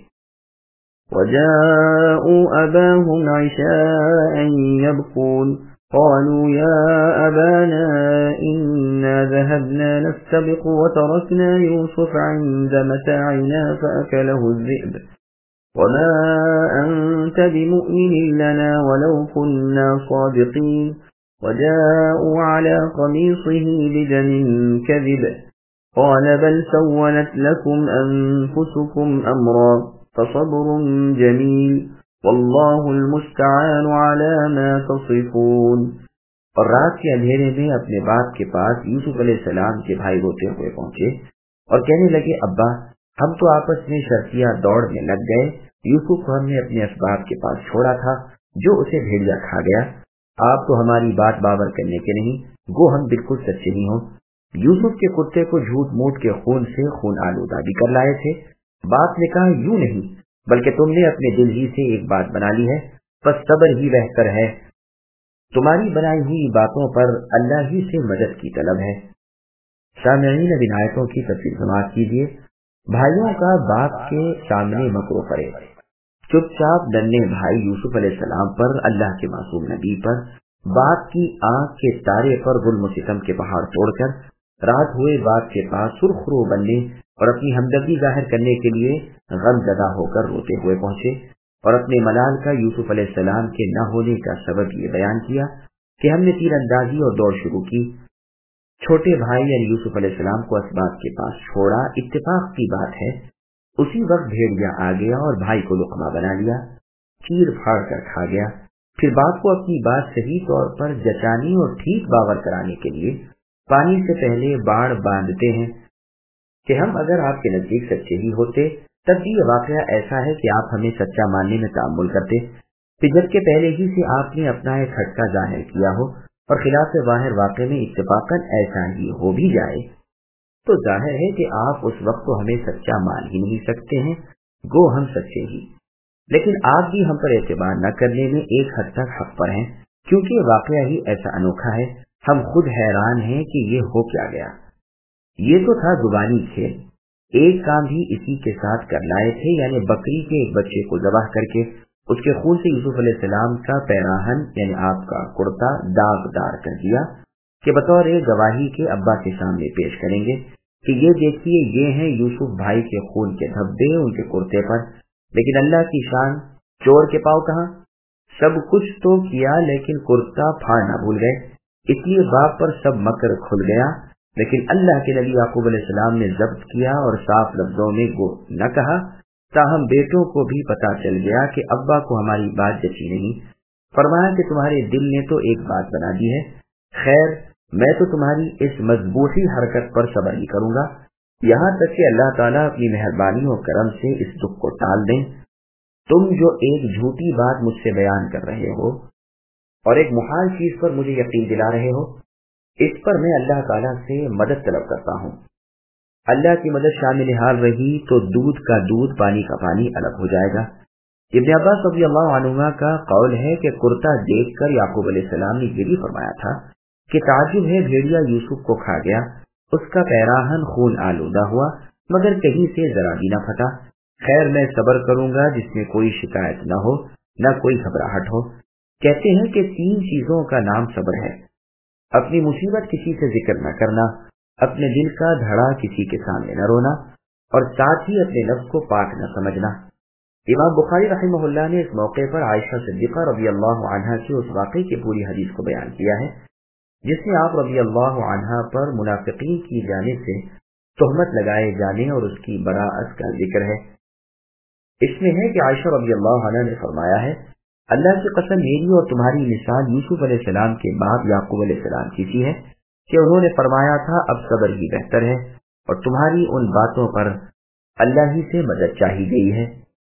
وَجَاءُوا أَبَاهُمْ عِشَاءً يَبْكُونَ قَالُوا يَا أَبَانَا إِنَّا ذَهَبْنَا نَسْتَبِقُ وَتَرَكْنَا يُوسُفَ عِندَ مَتَاعِنَا فَأَكَلَهُ الذِّئْبُ وَمَا أَنْتَ بِمُؤْمِنٍ لَنَا وَلَوْ كُنَّا صَادِقِينَ وَجَاءُوا عَلَى قَمِيصِهِ بِدَمٍ كَذِبٍ قَالَ بَلْ سَوَّلَتْ لَكُمْ أَنفُسُكُمْ أَمْرًا فَصَبْرٌ جَمِيلٌ وَاللَّهُ الْمُسْتَعَانُ عَلَى مَا تَصِفُونَ۔ اور رات کے اندھیرے میں اپنے باپ کے پاس یوسف علیہ السلام کے بھائی روتے ہوئے پہنچے اور کہنے لگے، ابا ہم تو آپس میں شرطیہ دوڑ میں لگ گئے، یوسف کو ہم نے اپنے اسباب کے پاس چھوڑا تھا جو اسے بھیڑیا کھا گیا، آپ تو ہماری بات باور کرنے کے نہیں، گو ہم بالکل سچے نہیں ہوں۔ یوسف کے کتے کو جھوٹ موٹ کے خون سے خون آلودہ بھی کر لائے تھے۔ باپ نے کہا، یوں نہیں بلکہ تم نے اپنے دل ہی سے ایک بات بنا لی ہے، بس صبر ہی بہتر ہے، تمہاری بنائی ہوئی باتوں پر اللہ ہی سے مدد کی طلب ہے۔ سامعین اب ان آیتوں کی تفصیل سماعت کیجیے۔ بھائیوں کا باپ کے سامنے مکرو کرے، چپ چاپ ننھے بھائی یوسف علیہ السلام پر، اللہ کے معصوم نبی پر، باپ کی آنکھ کے تارے پر ظلم و ستم کے پہاڑ توڑ کر رات ہوئے باپ کے پاس سرخ رو بننے اور اپنی ہمدردی ظاہر کرنے کے لیے غم زدہ ہو کر روتے ہوئے پہنچے اور اپنے ملال کا یوسف علیہ السلام کے نہ ہونے کا سبب یہ بیان کیا کہ ہم نے تیر اندازی اور دوڑ شروع کی، چھوٹے بھائی یعنی یوسف علیہ السلام کو اسباب کے پاس چھوڑا، اتفاق کی بات ہے اسی وقت بھیڑیا آ گیا اور بھائی کو لقمہ بنا لیا، چیر پھاڑ کر کھا گیا۔ پھر باپ کو اپنی بات صحیح طور پر جچانے اور ٹھیک باور کرانے کے لیے پانی سے پہلے باڑ باندھتے ہیں کہ ہم اگر آپ کے نزدیک سچے ہی ہوتے تب بھی یہ واقعہ ایسا ہے کہ آپ ہمیں سچا ماننے میں تعامل کرتے، پھر جبکہ پہلے ہی سے آپ نے اپنا ایک کھٹکا ظاہر کیا ہو اور خلاف ظاہر واقع میں اتفاقاً ایسا ہی ہو بھی جائے تو ظاہر ہے کہ آپ اس وقت تو ہمیں سچا مان ہی نہیں سکتے ہیں، گو ہم سچے ہی، لیکن آپ بھی ہم پر اعتبار نہ کرنے میں ایک حد تک حق پر ہیں، کیونکہ واقعہ ہی ایسا انوکھا ہے، ہم خود حیران ہیں کہ یہ ہو کیا گیا۔ یہ تو تھا زبانی کھیل، ایک کام بھی اسی کے ساتھ کر لائے تھے، یعنی بکری کے ایک بچے کو ذبح کر کے اس کے خون سے یوسف علیہ السلام کا پیراہن یعنی آپ کا کرتا داغدار کر دیا کہ بطور گواہی کے ابا کے سامنے پیش کریں گے کہ یہ دیکھیے یہ ہیں یوسف بھائی کے خون کے دھبے ان کے کرتے پر۔ لیکن اللہ کی شان، چور کے پاؤں کہاں، سب کچھ تو کیا لیکن کرتا پھاڑنا بھول گئے، اس لیے باپ پر سب مکر کھل گیا۔ لیکن اللہ کے نبی یعقوب علیہ السلام نے ضبط کیا اور صاف لفظوں میں گو نہ کہا، تاہم بیٹوں کو بھی پتا چل گیا کہ ابا کو ہماری بات جچی نہیں۔ فرمایا کہ تمہارے دل نے تو ایک بات بنا دی ہے، خیر میں تو تمہاری اس مذبوحی حرکت پر صبر ہی کروں گا، یہاں تک کہ اللہ تعالیٰ اپنی مہربانی و کرم سے اس دکھ کو ٹال دیں۔ تم جو ایک جھوٹی بات مجھ سے بیان کر رہے ہو اور ایک محال چیز پر مجھے یقین دلا رہے ہو، اس پر میں اللہ تعالیٰ سے مدد طلب کرتا ہوں۔ اللہ کی مدد شامل حال رہی تو دودھ کا دودھ پانی کا پانی الگ ہو جائے گا۔ ابن عباس رضی اللہ عنہما کا قول ہے کہ کرتا دیکھ کر یعقوب علیہ السلام نے یہ بھی فرمایا تھا کہ تعجب ہے بھیڑیا یوسف کو کھا گیا، اس کا پیراہن خون آلودہ ہوا مگر کہیں سے ذرا بھی نہ پھٹا، خیر میں صبر کروں گا جس میں کوئی شکایت نہ ہو نہ کوئی گھبراہٹ ہو۔ کہتے ہیں کہ 3 چیزوں کا نام صبر ہے، اپنی مصیبت کسی سے ذکر نہ کرنا، اپنے دل کا دھڑا کسی کے سامنے نہ رونا، اور ساتھ ہی اپنے نفس کو پاک نہ سمجھنا۔ امام بخاری رحمہ اللہ نے اس موقع پر عائشہ صدیقہ رضی اللہ عنہا کے اس واقعے کی پوری حدیث کو بیان کیا ہے جس میں آپ رضی اللہ عنہا پر منافقین کی جانب سے تہمت لگائے جانے اور اس کی براءت کا ذکر ہے۔ اس میں ہے کہ عائشہ رضی اللہ عنہ نے فرمایا ہے، اللہ کی قسم میری اور تمہاری مثال یوسف علیہ السلام کے بعد یعقوب علیہ السلام کی سی ہے کہ انہوں نے فرمایا تھا اب صبر ہی بہتر ہے، اور تمہاری ان باتوں پر اللہ ہی سے مدد چاہی گئی ہے۔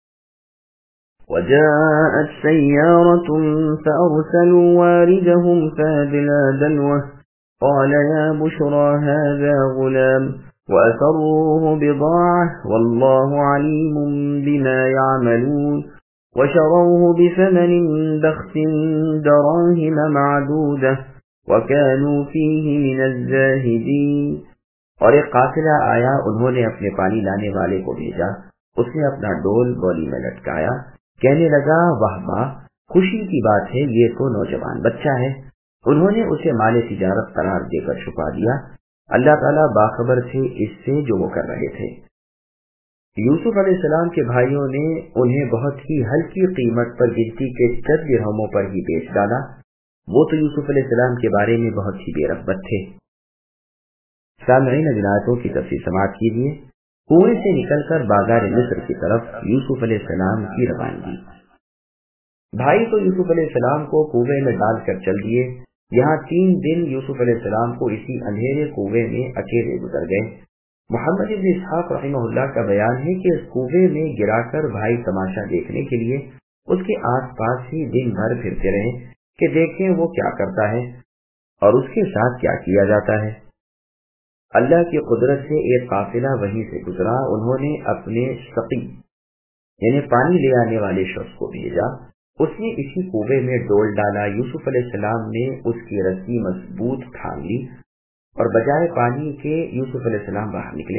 وجاءت سيارة فأرسلوا واردهم فادلى دلوه قال يا بشرى هذا غلام وأسروه بضاعة والله عليم بما يعملون وشروه بثمن بخس دراهم معدودة وكانوا فيه من الزاهدين۔ اور ایک قافلہ آیا، انہوں نے اپنے پانی لانے والے کو بھیجا، اس نے اپنا ڈول گولی میں لٹکایا، کہنے لگا واہ واہ، خوشی کی بات ہے، یہ تو نوجوان بچہ ہے۔ انہوں نے اسے مال تجارت قرار دے کر چھپا دیا، اللہ تعالیٰ باخبر تھے اس سے جو وہ کر رہے تھے۔ یوسف علیہ السلام کے بھائیوں نے انہیں بہت ہی ہلکی قیمت پر گنتی کے چند درہموں پر ہی بیچ ڈالا۔ وہ تو یوسف علیہ السلام کے بارے میں بہت ہی بے رغبت تھے۔ سامعین، آیاتوں کی تفصیل سماعت کیجیے۔ کنویں سے نکل کر بازار مصر کی طرف یوسف علیہ السلام کی روانگی۔ بھائی تو یوسف علیہ السلام کو کنویں میں ڈال کر چل دیے۔ یہاں 3 دن یوسف علیہ السلام کو اسی اندھیرے کنویں میں اکیلے گزر گئے۔ محمد بن اسحاق رحمہ اللہ کا بیان ہے کہ اس کنویں میں گرا کر بھائی تماشا دیکھنے کے لیے اس کے آس پاس ہی دن بھر پھرتے رہے کہ دیکھیں وہ کیا کرتا ہے اور اس کے ساتھ کیا کیا جاتا ہے۔ اللہ کی قدرت سے ایک قافلہ وہیں سے گزرا۔ انہوں نے اپنے سقی یعنی پانی لے آنے والے شخص کو بھیجا، اس نے اسی کنویں میں ڈول ڈالا۔ یوسف علیہ السلام نے اس کی رسی مضبوط تھام لی اور بجائے پانی کے یوسف علیہ السلام باہر نکلے۔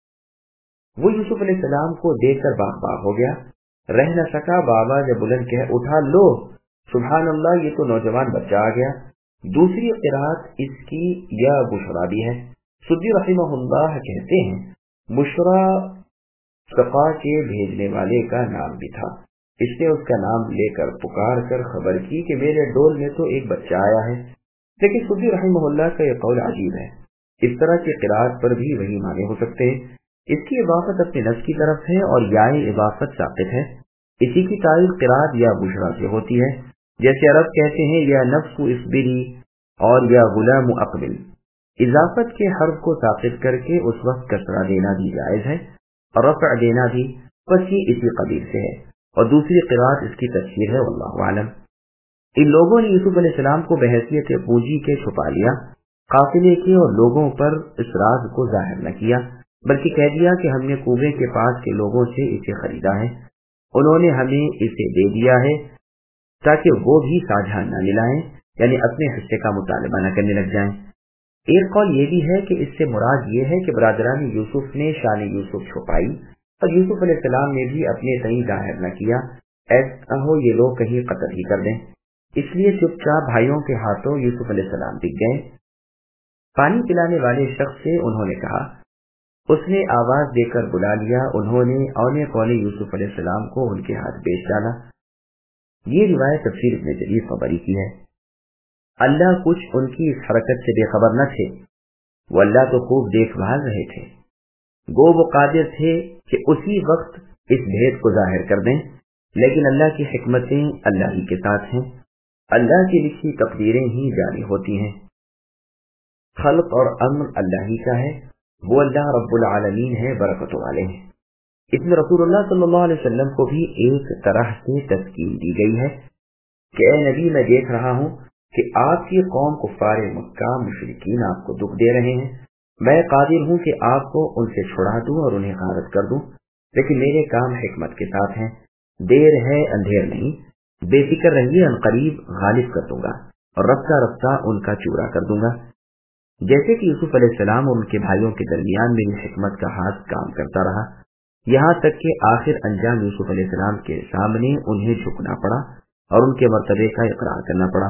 وہ یوسف علیہ السلام کو دیکھ کر باغ باغ ہو گیا، رہ نہ سکا، بابا جب بلند کہہ اٹھا، لو سبحان اللہ، یہ تو نوجوان بچہ آ گیا۔ دوسری قرات اس کی یا بشرا بھی ہے۔ سدی رحمہ اللہ کہتے ہیں بشرا سقا کے بھیجنے والے کا نام بھی تھا۔ اس نے اس کا نام لے کر پکار کر خبر کی کہ میرے ڈول میں تو ایک بچہ آیا ہے۔ لیکن سدی رحمہ اللہ کا یہ قول عجیب ہے، اس طرح کی قرات پر بھی وہی معنی ہو سکتے ہیں۔ اس کی اضافت اپنے نفس کی طرف ہے اور یائے اضافت ثابت ہے۔ اسی کی تعریف قرات یا بشرا سے ہوتی ہے، جیسے عرب کہتے ہیں یا نفس اصبری اور یا غلام اقبل۔ اضافت کے حرف کو ثابت کر کے اس وقت کسرہ دینا بھی جائز ہے اور رفع دینا بھی، بس یہ اسی قبیل سے ہے، اور دوسری قرات اس کی تفسیر ہے، واللہ اعلم۔ ان لوگوں نے یوسف علیہ السلام کو بحیثیت پونجی کے چھپا لیا، قافلے کے اور لوگوں پر اس راز کو ظاہر نہ کیا، بلکہ کہہ دیا کہ ہم نے کنویں کے پاس کے لوگوں سے اسے خریدا ہے، انہوں نے ہمیں اسے دے دیا ہے تاکہ وہ بھی ساجھا نہ ملائیں، یعنی اپنے حصے کا مطالبہ نہ کرنے لگ جائیں۔ ایک قول یہ بھی ہے کہ اس سے مراد یہ ہے کہ برادران یوسف نے شان یوسف چھپائی اور یوسف علیہ السلام نے بھی اپنے تئیں ظاہر نہ کیا، ایسا ہو یہ لوگ کہیں قتل ہی کر دیں، اس لیے چپ چاپ بھائیوں کے ہاتھوں یوسف علیہ السلام بک گئے۔ پانی پلانے والے شخص سے انہوں نے کہا، اس نے آواز دے کر بلا لیا، انہوں نے اونے پونے یوسف علیہ السلام کو ان کے ہاتھ بیچ ڈالا۔ یہ روایت تفسیر ابن جریر طبری کی ہے۔ اللہ کچھ ان کی اس حرکت سے بے خبر نہ تھے، وہ اللہ تو خوب دیکھ بھال رہے تھے، گو وہ قادر تھے کہ اسی وقت اس بھید کو ظاہر کر دیں، لیکن اللہ کی حکمتیں اللہ ہی کے ساتھ ہیں، اللہ کی لکھی تقدیریں ہی جاری ہوتی ہیں۔ خلق اور امر اللہ ہی کا ہے، وہ اللہ رب العالمین ہے، برکت والے ہیں۔ اس میں رسول اللہ صلی اللہ علیہ وسلم کو بھی ایک طرح سے تسکین دی گئی ہے کہ اے نبی، میں دیکھ رہا ہوں کہ آپ کی قوم کفار مکہ مشرکین آپ کو دکھ دے رہے ہیں، میں قادر ہوں کہ آپ کو ان سے چھڑا دوں اور انہیں غارت کر دوں، لیکن میرے کام حکمت کے ساتھ ہیں، دیر ہے اندھیر نہیں، بے فکر رہیے، ان قریب غالب کر دوں گا اور رفتہ رفتہ ان کا چورا کر دوں گا۔ جیسے کہ یوسف علیہ السلام اور ان کے بھائیوں کے درمیان میری حکمت کا ہاتھ کام کرتا رہا، یہاں تک کہ آخر انجام یوسف علیہ السلام کے سامنے انہیں جھکنا پڑا اور ان کے مرتبے کا اقرار کرنا پڑا۔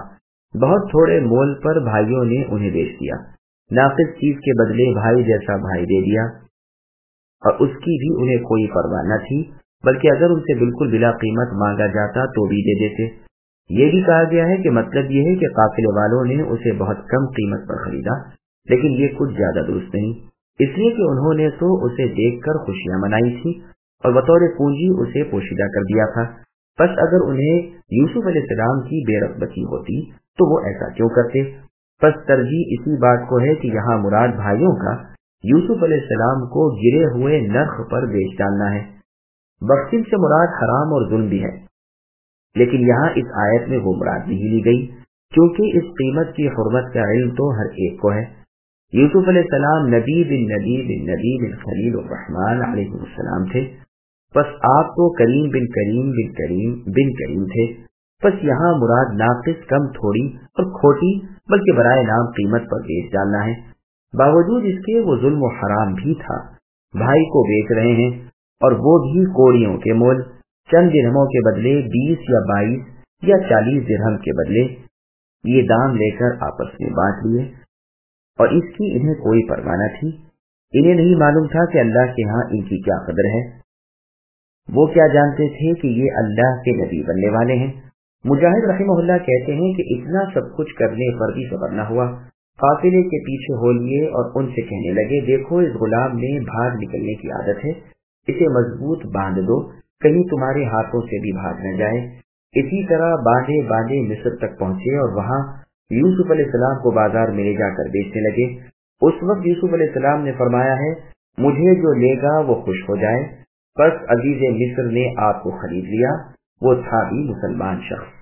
بہت تھوڑے مول پر بھائیوں نے انہیں بیچ دیا، ناقص چیز کے بدلے بھائی جیسا بھائی دے دیا، اور اس کی بھی انہیں کوئی پرواہ نہ تھی، بلکہ اگر ان سے بالکل بلا قیمت مانگا جاتا تو بھی دے دیتے۔ یہ بھی کہا گیا ہے کہ مطلب یہ ہے کہ قافلے والوں نے اسے بہت کم قیمت پر خریدا، لیکن یہ کچھ زیادہ درست نہیں، اس لیے کہ انہوں نے تو اسے دیکھ کر خوشیاں منائی تھی اور بطور پونجی اسے پوشیدہ کر دیا تھا۔ بس اگر انہیں یوسف علیہ السلام کی بے رغبتی ہوتی تو وہ ایسا کیوں کرتے؟ بس ترجیح اسی بات کو ہے کہ یہاں مراد بھائیوں کا یوسف علیہ السلام کو گرے ہوئے نرخ پر بیچ ڈالنا ہے۔ بخشش سے مراد حرام اور ظلم بھی ہے، لیکن یہاں اس آیت میں وہ مراد نہیں لی گئی، کیونکہ اس قیمت کی حرمت کا علم تو ہر ایک کو ہے۔ یوسف علیہ السلام نبی بن نبی بن نبی بن خلیل الرحمن علیہ السلام تھے، بس آپ تو کریم بن کریم بن کریم بن کریم تھے۔ بس یہاں مراد ناقص کم تھوڑی اور کھوٹی بلکہ برائے نام قیمت پر بیچ ڈالنا ہے۔ باوجود اس کے وہ ظلم و حرام بھی تھا، بھائی کو بیچ رہے ہیں اور وہ بھی کوڑیوں کے مول، چند درہموں کے بدلے 20 یا 22 یا 40 درہم کے بدلے یہ دام لے کر آپس میں بانٹ لیے، اور اس کی انہیں کوئی پرواہ نہ تھی۔ انہیں نہیں معلوم تھا کہ اللہ کے ہاں ان کی کیا قدر ہے، وہ کیا جانتے تھے کہ یہ اللہ کے نبی بننے والے ہیں۔ مجاہد رحمہ اللہ کہتے ہیں کہ اتنا سب کچھ کرنے پر بھی صبر نہ ہوا، قافلے کے پیچھے ہو لیے اور ان سے کہنے لگے، دیکھو اس غلام میں بھاگ نکلنے کی عادت ہے، اسے مضبوط باندھ دو، کہیں تمہارے ہاتھوں سے بھی بھاگ نہ جائے۔ اسی طرح باندھے باندھے مصر تک پہنچے اور وہاں یوسف علیہ السلام کو بازار میں لے جا کر بیچنے لگے۔ اس وقت یوسف علیہ السلام نے فرمایا ہے، مجھے جو لے گا وہ خوش ہو جائے۔ بس عزیز مصر نے آپ کو خرید لیا، وہ تھا بھی مسلمان شخص۔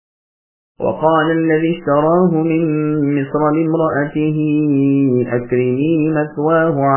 وقال الذي اشتراه من مصر لامرأته أكرمي مثواه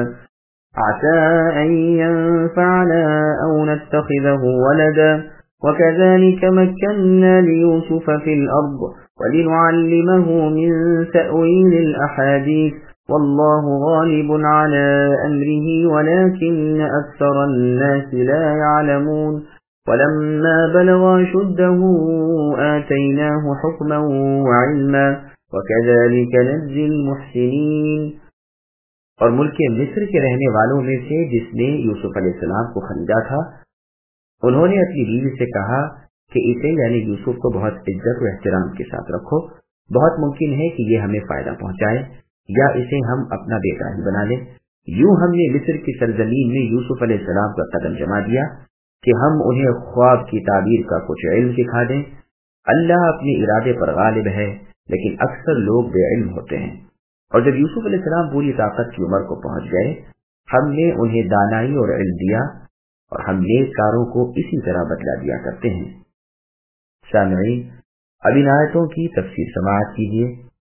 عسى أن ينفعنا أو نتخذه ولدا وكذلك مكنا ليوسف في الأرض ولنعلمه من تأويل الأحاديث والله غالب على أمره ولكن أكثر الناس لا يعلمون ولما بلغ أشده آتيناه حكما وعلما وكذلك نجزي المحسنين۔ اور ملک مصر کے رہنے والوں میں سے جس نے یوسف علیہ السلام کو خریدا تھا، انہوں نے اپنی بیوی سے کہا کہ اسے یعنی یوسف کو بہت عزت و احترام کے ساتھ رکھو، بہت ممکن ہے کہ یہ ہمیں فائدہ پہنچائے یا اسے ہم اپنا بیٹا ہی بنا لیں۔ یوں ہم نے مصر کی سرزمین میں یوسف علیہ السلام کا قدم جما دیا کہ ہم انہیں خواب کی تعبیر کا کچھ علم سکھا دیں۔ اللہ اپنے ارادے پر غالب ہے، لیکن اکثر لوگ بے علم ہوتے ہیں۔ اور جب یوسف علیہ السلام پوری طاقت کی عمر کو پہنچ گئے، ہم نے انہیں دانائی اور علم دیا، اور ہم نیک کاروں کو اسی طرح بدلا دیا کرتے ہیں۔ سامعین، اب ان آیتوں کی تفسیر سماعت کیجیے۔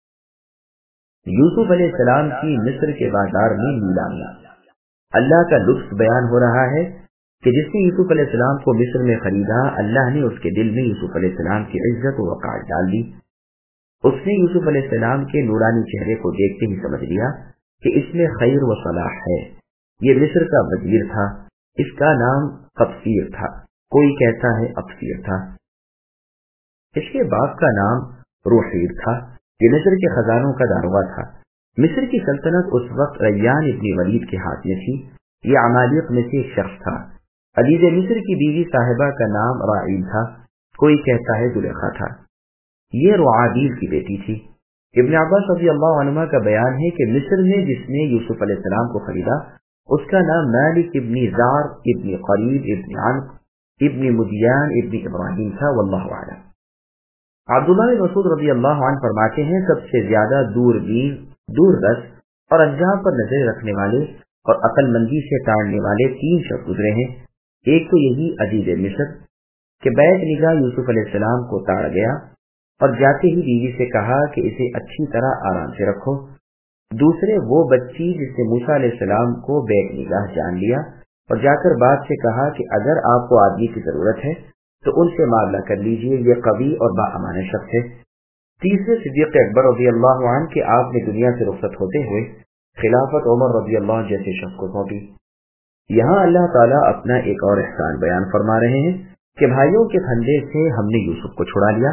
یوسف علیہ السلام کی مصر کے بازار میں نیلامی۔ اللہ کا لطف بیان ہو رہا ہے کہ جس نے یوسف علیہ السلام کو مصر میں خریدا، اللہ نے اس کے دل میں یوسف علیہ السلام کی عزت و وقار ڈال دی۔ اس نے یوسف علیہ السلام کے نورانی چہرے کو دیکھتے ہی سمجھ لیا کہ اس میں خیر و صلاح ہے۔ یہ مصر کا وزیر تھا، اس کا نام قبصیر تھا، کوئی کہتا ہے ابصیر تھا۔ اس کے باپ کا نام روحیر تھا، یہ مصر کے خزانوں کا داروغہ تھا۔ مصر کی سلطنت اس وقت ریان ابن ولید کے ہاتھ میں تھی، یہ عمالق میں سے ایک شخص تھا۔ عزیز مصر کی بیوی صاحبہ کا نام راعیل تھا، کوئی کہتا ہے زلیخا تھا، یہ رعادیل کی بیٹی تھی۔ ابن عباس رضی اللہ عنہما کا بیان ہے کہ مصر میں جس نے یوسف علیہ السلام کو خریدا اس کا نام مالک ابن زار ابن قریب ابن عنق ابن مدیان ابن ابراہیم تھا، واللہ اعلم۔ عبداللہ بن مسعود رضی اللہ عنہ فرماتے ہیں، سب سے زیادہ دوربین، دور رس اور انجام پر نظر رکھنے والے اور عقل مندی سے ٹالنے والے 3 شخص گزرے ہیں۔ ایک تو یہی عزیز مصر کہ بیت نگاہ یوسف علیہ السلام کو تاڑ گیا اور جاتے ہی بیوی سے کہا کہ اسے اچھی طرح آرام سے رکھو۔ دوسرے وہ بچی جس نے موسیٰ علیہ السلام کو بیت نگاہ جان لیا اور جا کر باپ سے کہا کہ اگر آپ کو آدمی کی ضرورت ہے تو ان سے معاملہ کر لیجئے، یہ قوی اور باامانہ شخص ہے۔ تیسرے صدیق اکبر رضی اللہ عنہ کہ آپ نے دنیا سے رخصت ہوتے ہوئے خلافت عمر رضی اللہ عنہ جیسے شخص کو سونپی۔ یہاں اللہ تعالیٰ اپنا ایک اور احسان بیان فرما رہے ہیں کہ بھائیوں کے پھندے سے ہم نے یوسف کو چھڑا لیا،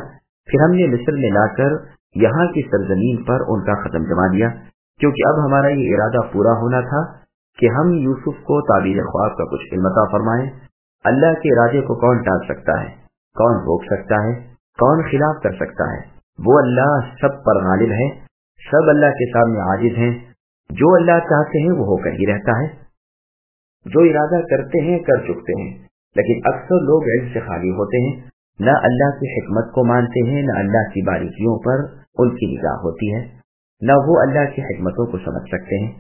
फिर हमने मिस्र में लाकर यहाँ की सरजमीन पर उनका खत्म जमा दिया, क्योंकि अब हमारा ये इरादा पूरा होना था कि हम यूसुफ को ताबीर ख्वाब का कुछ इल्म अता फरमाएं। अल्लाह के इरादे को कौन टाल सकता है, कौन रोक सकता है, कौन खिलाफ कर सकता है? वो अल्लाह सब पर गालिब है, सब अल्लाह के सामने आजिज हैं। जो अल्लाह चाहते हैं वो होकर ही रहता है, जो इरादा करते हैं कर चुकते हैं। लेकिन अक्सर लोग इल्म से खाली होते हैं, न अल्लाह की हिकमत को मानते हैं, न अल्लाह की बारीकियों पर उनकी निगाह होती है, न वो अल्लाह की हिकमतों को समझ सकते हैं।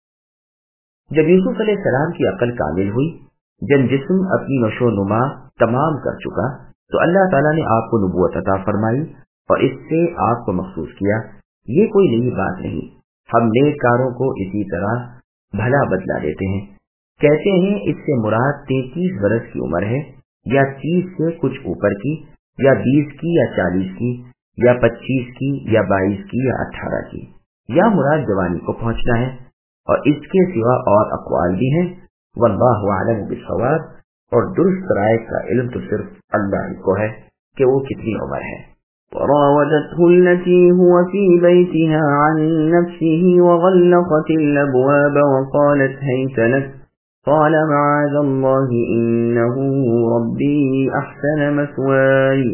जब यूसुफ अलैहिस्सलाम की अकल कामिल हुई, जब जिस्म अपनी नशो नुमा तमाम कर चुका, तो अल्लाह ताला ने आपको नबूवत अता फरमाई और इससे आपको मखसूस किया। ये कोई नई बात नहीं, हम नेककारों को इसी तरह भला बदला देते हैं। कहते हैं इससे मुराद 33 बरस की उम्र है, या 30 से कुछ ऊपर की, या 20 की, या 40 की, या 25 की, या 22 की, या 18 की, या मुराद जवानी को पहुंचना है। और इसके सिवा और अक़वाल भी हैं। वल्लाहु अअलम बिस्सवाब, और दुरुस्त राय का इल्म तो सिर्फ अल्लाह ही को है कि वो कितनी उम्र है। وراودته التي هو في بيتها عن نفسه وغلقت الأبواب وقالت هيت لك قال معاذ الله إنه ربي أحسن مثواي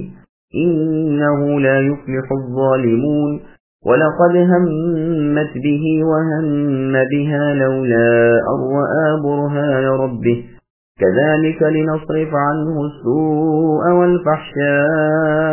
إنه لا يفلح الظالمون ولقد همت به وهم بها لولا أن رأى برهان ربه كذلك لنصرف عنه السوء والفحشاء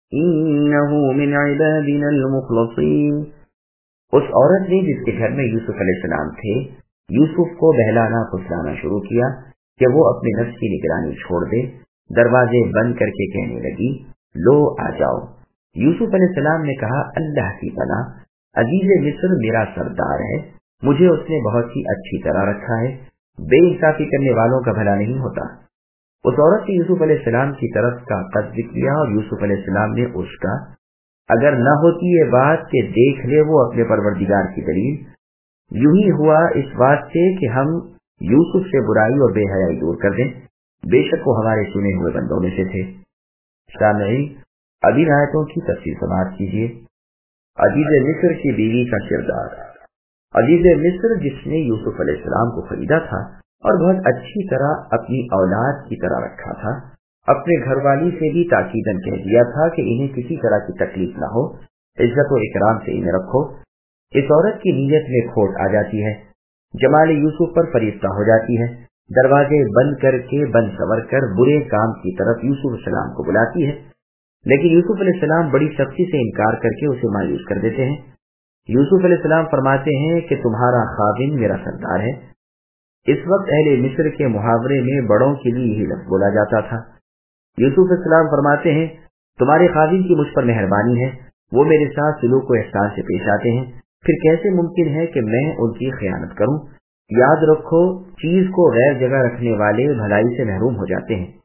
إنه من عبادنا المخلصين۔ اس عورت نے جس کے گھر میں یوسف علیہ السلام تھے، یوسف کو بہلانا پھسلانا شروع کیا کہ وہ اپنے نفس کی نگرانی چھوڑ دے۔ دروازے بند کر کے کہنے لگی، لو آ جاؤ۔ یوسف علیہ السلام نے کہا، اللہ کی پناہ، عزیز مصر میرا سردار ہے، مجھے اس نے بہت ہی اچھی طرح رکھا ہے، بے انصافی کرنے والوں کا بھلا نہیں ہوتا۔ اس عورت نے یوسف علیہ السلام کی طرف کا قصد کیا اور یوسف علیہ السلام نے اس کا، اگر نہ ہوتی یہ بات کہ دیکھ لے وہ اپنے پروردگار کی دلیل۔ یوں ہی ہوا اس بات سے کہ ہم یوسف سے برائی اور بے حیائی دور کر دیں، بے شک وہ ہمارے چنے ہوئے بندوں میں سے تھے۔ سامعین، ابھی آیتوں کی تفصیل سماعت کیجیے۔ عزیز مصر کی بیوی کا کردار۔ عزیز مصر جس نے یوسف علیہ السلام کو خریدا تھا اور بہت اچھی طرح اپنی اولاد کی طرح رکھا تھا، اپنے گھر والی سے بھی تاکیداً کہہ دیا تھا کہ انہیں کسی طرح کی تکلیف نہ ہو، عزت و اکرام سے انہیں رکھو۔ اس عورت کی نیت میں کھوٹ آ جاتی ہے، جمال یوسف پر فریفتہ ہو جاتی ہے، دروازے بند کر کے بند سور کر برے کام کی طرف یوسف علیہ السلام کو بلاتی ہے، لیکن یوسف علیہ السلام بڑی سختی سے انکار کر کے اسے مایوس کر دیتے ہیں۔ یوسف علیہ السلام فرماتے ہیں کہ تمہارا خاوند میرا سردار ہے۔ اس وقت اہل مصر کے محاورے میں بڑوں کے لیے یہی لفظ بولا جاتا تھا۔ یوسف علیہ السلام فرماتے ہیں، تمہارے خاوند کی مجھ پر مہربانی ہے، وہ میرے ساتھ سلوک و احسان سے پیش آتے ہیں، پھر کیسے ممکن ہے کہ میں ان کی خیانت کروں؟ یاد رکھو، چیز کو غیر جگہ رکھنے والے بھلائی سے محروم ہو جاتے ہیں۔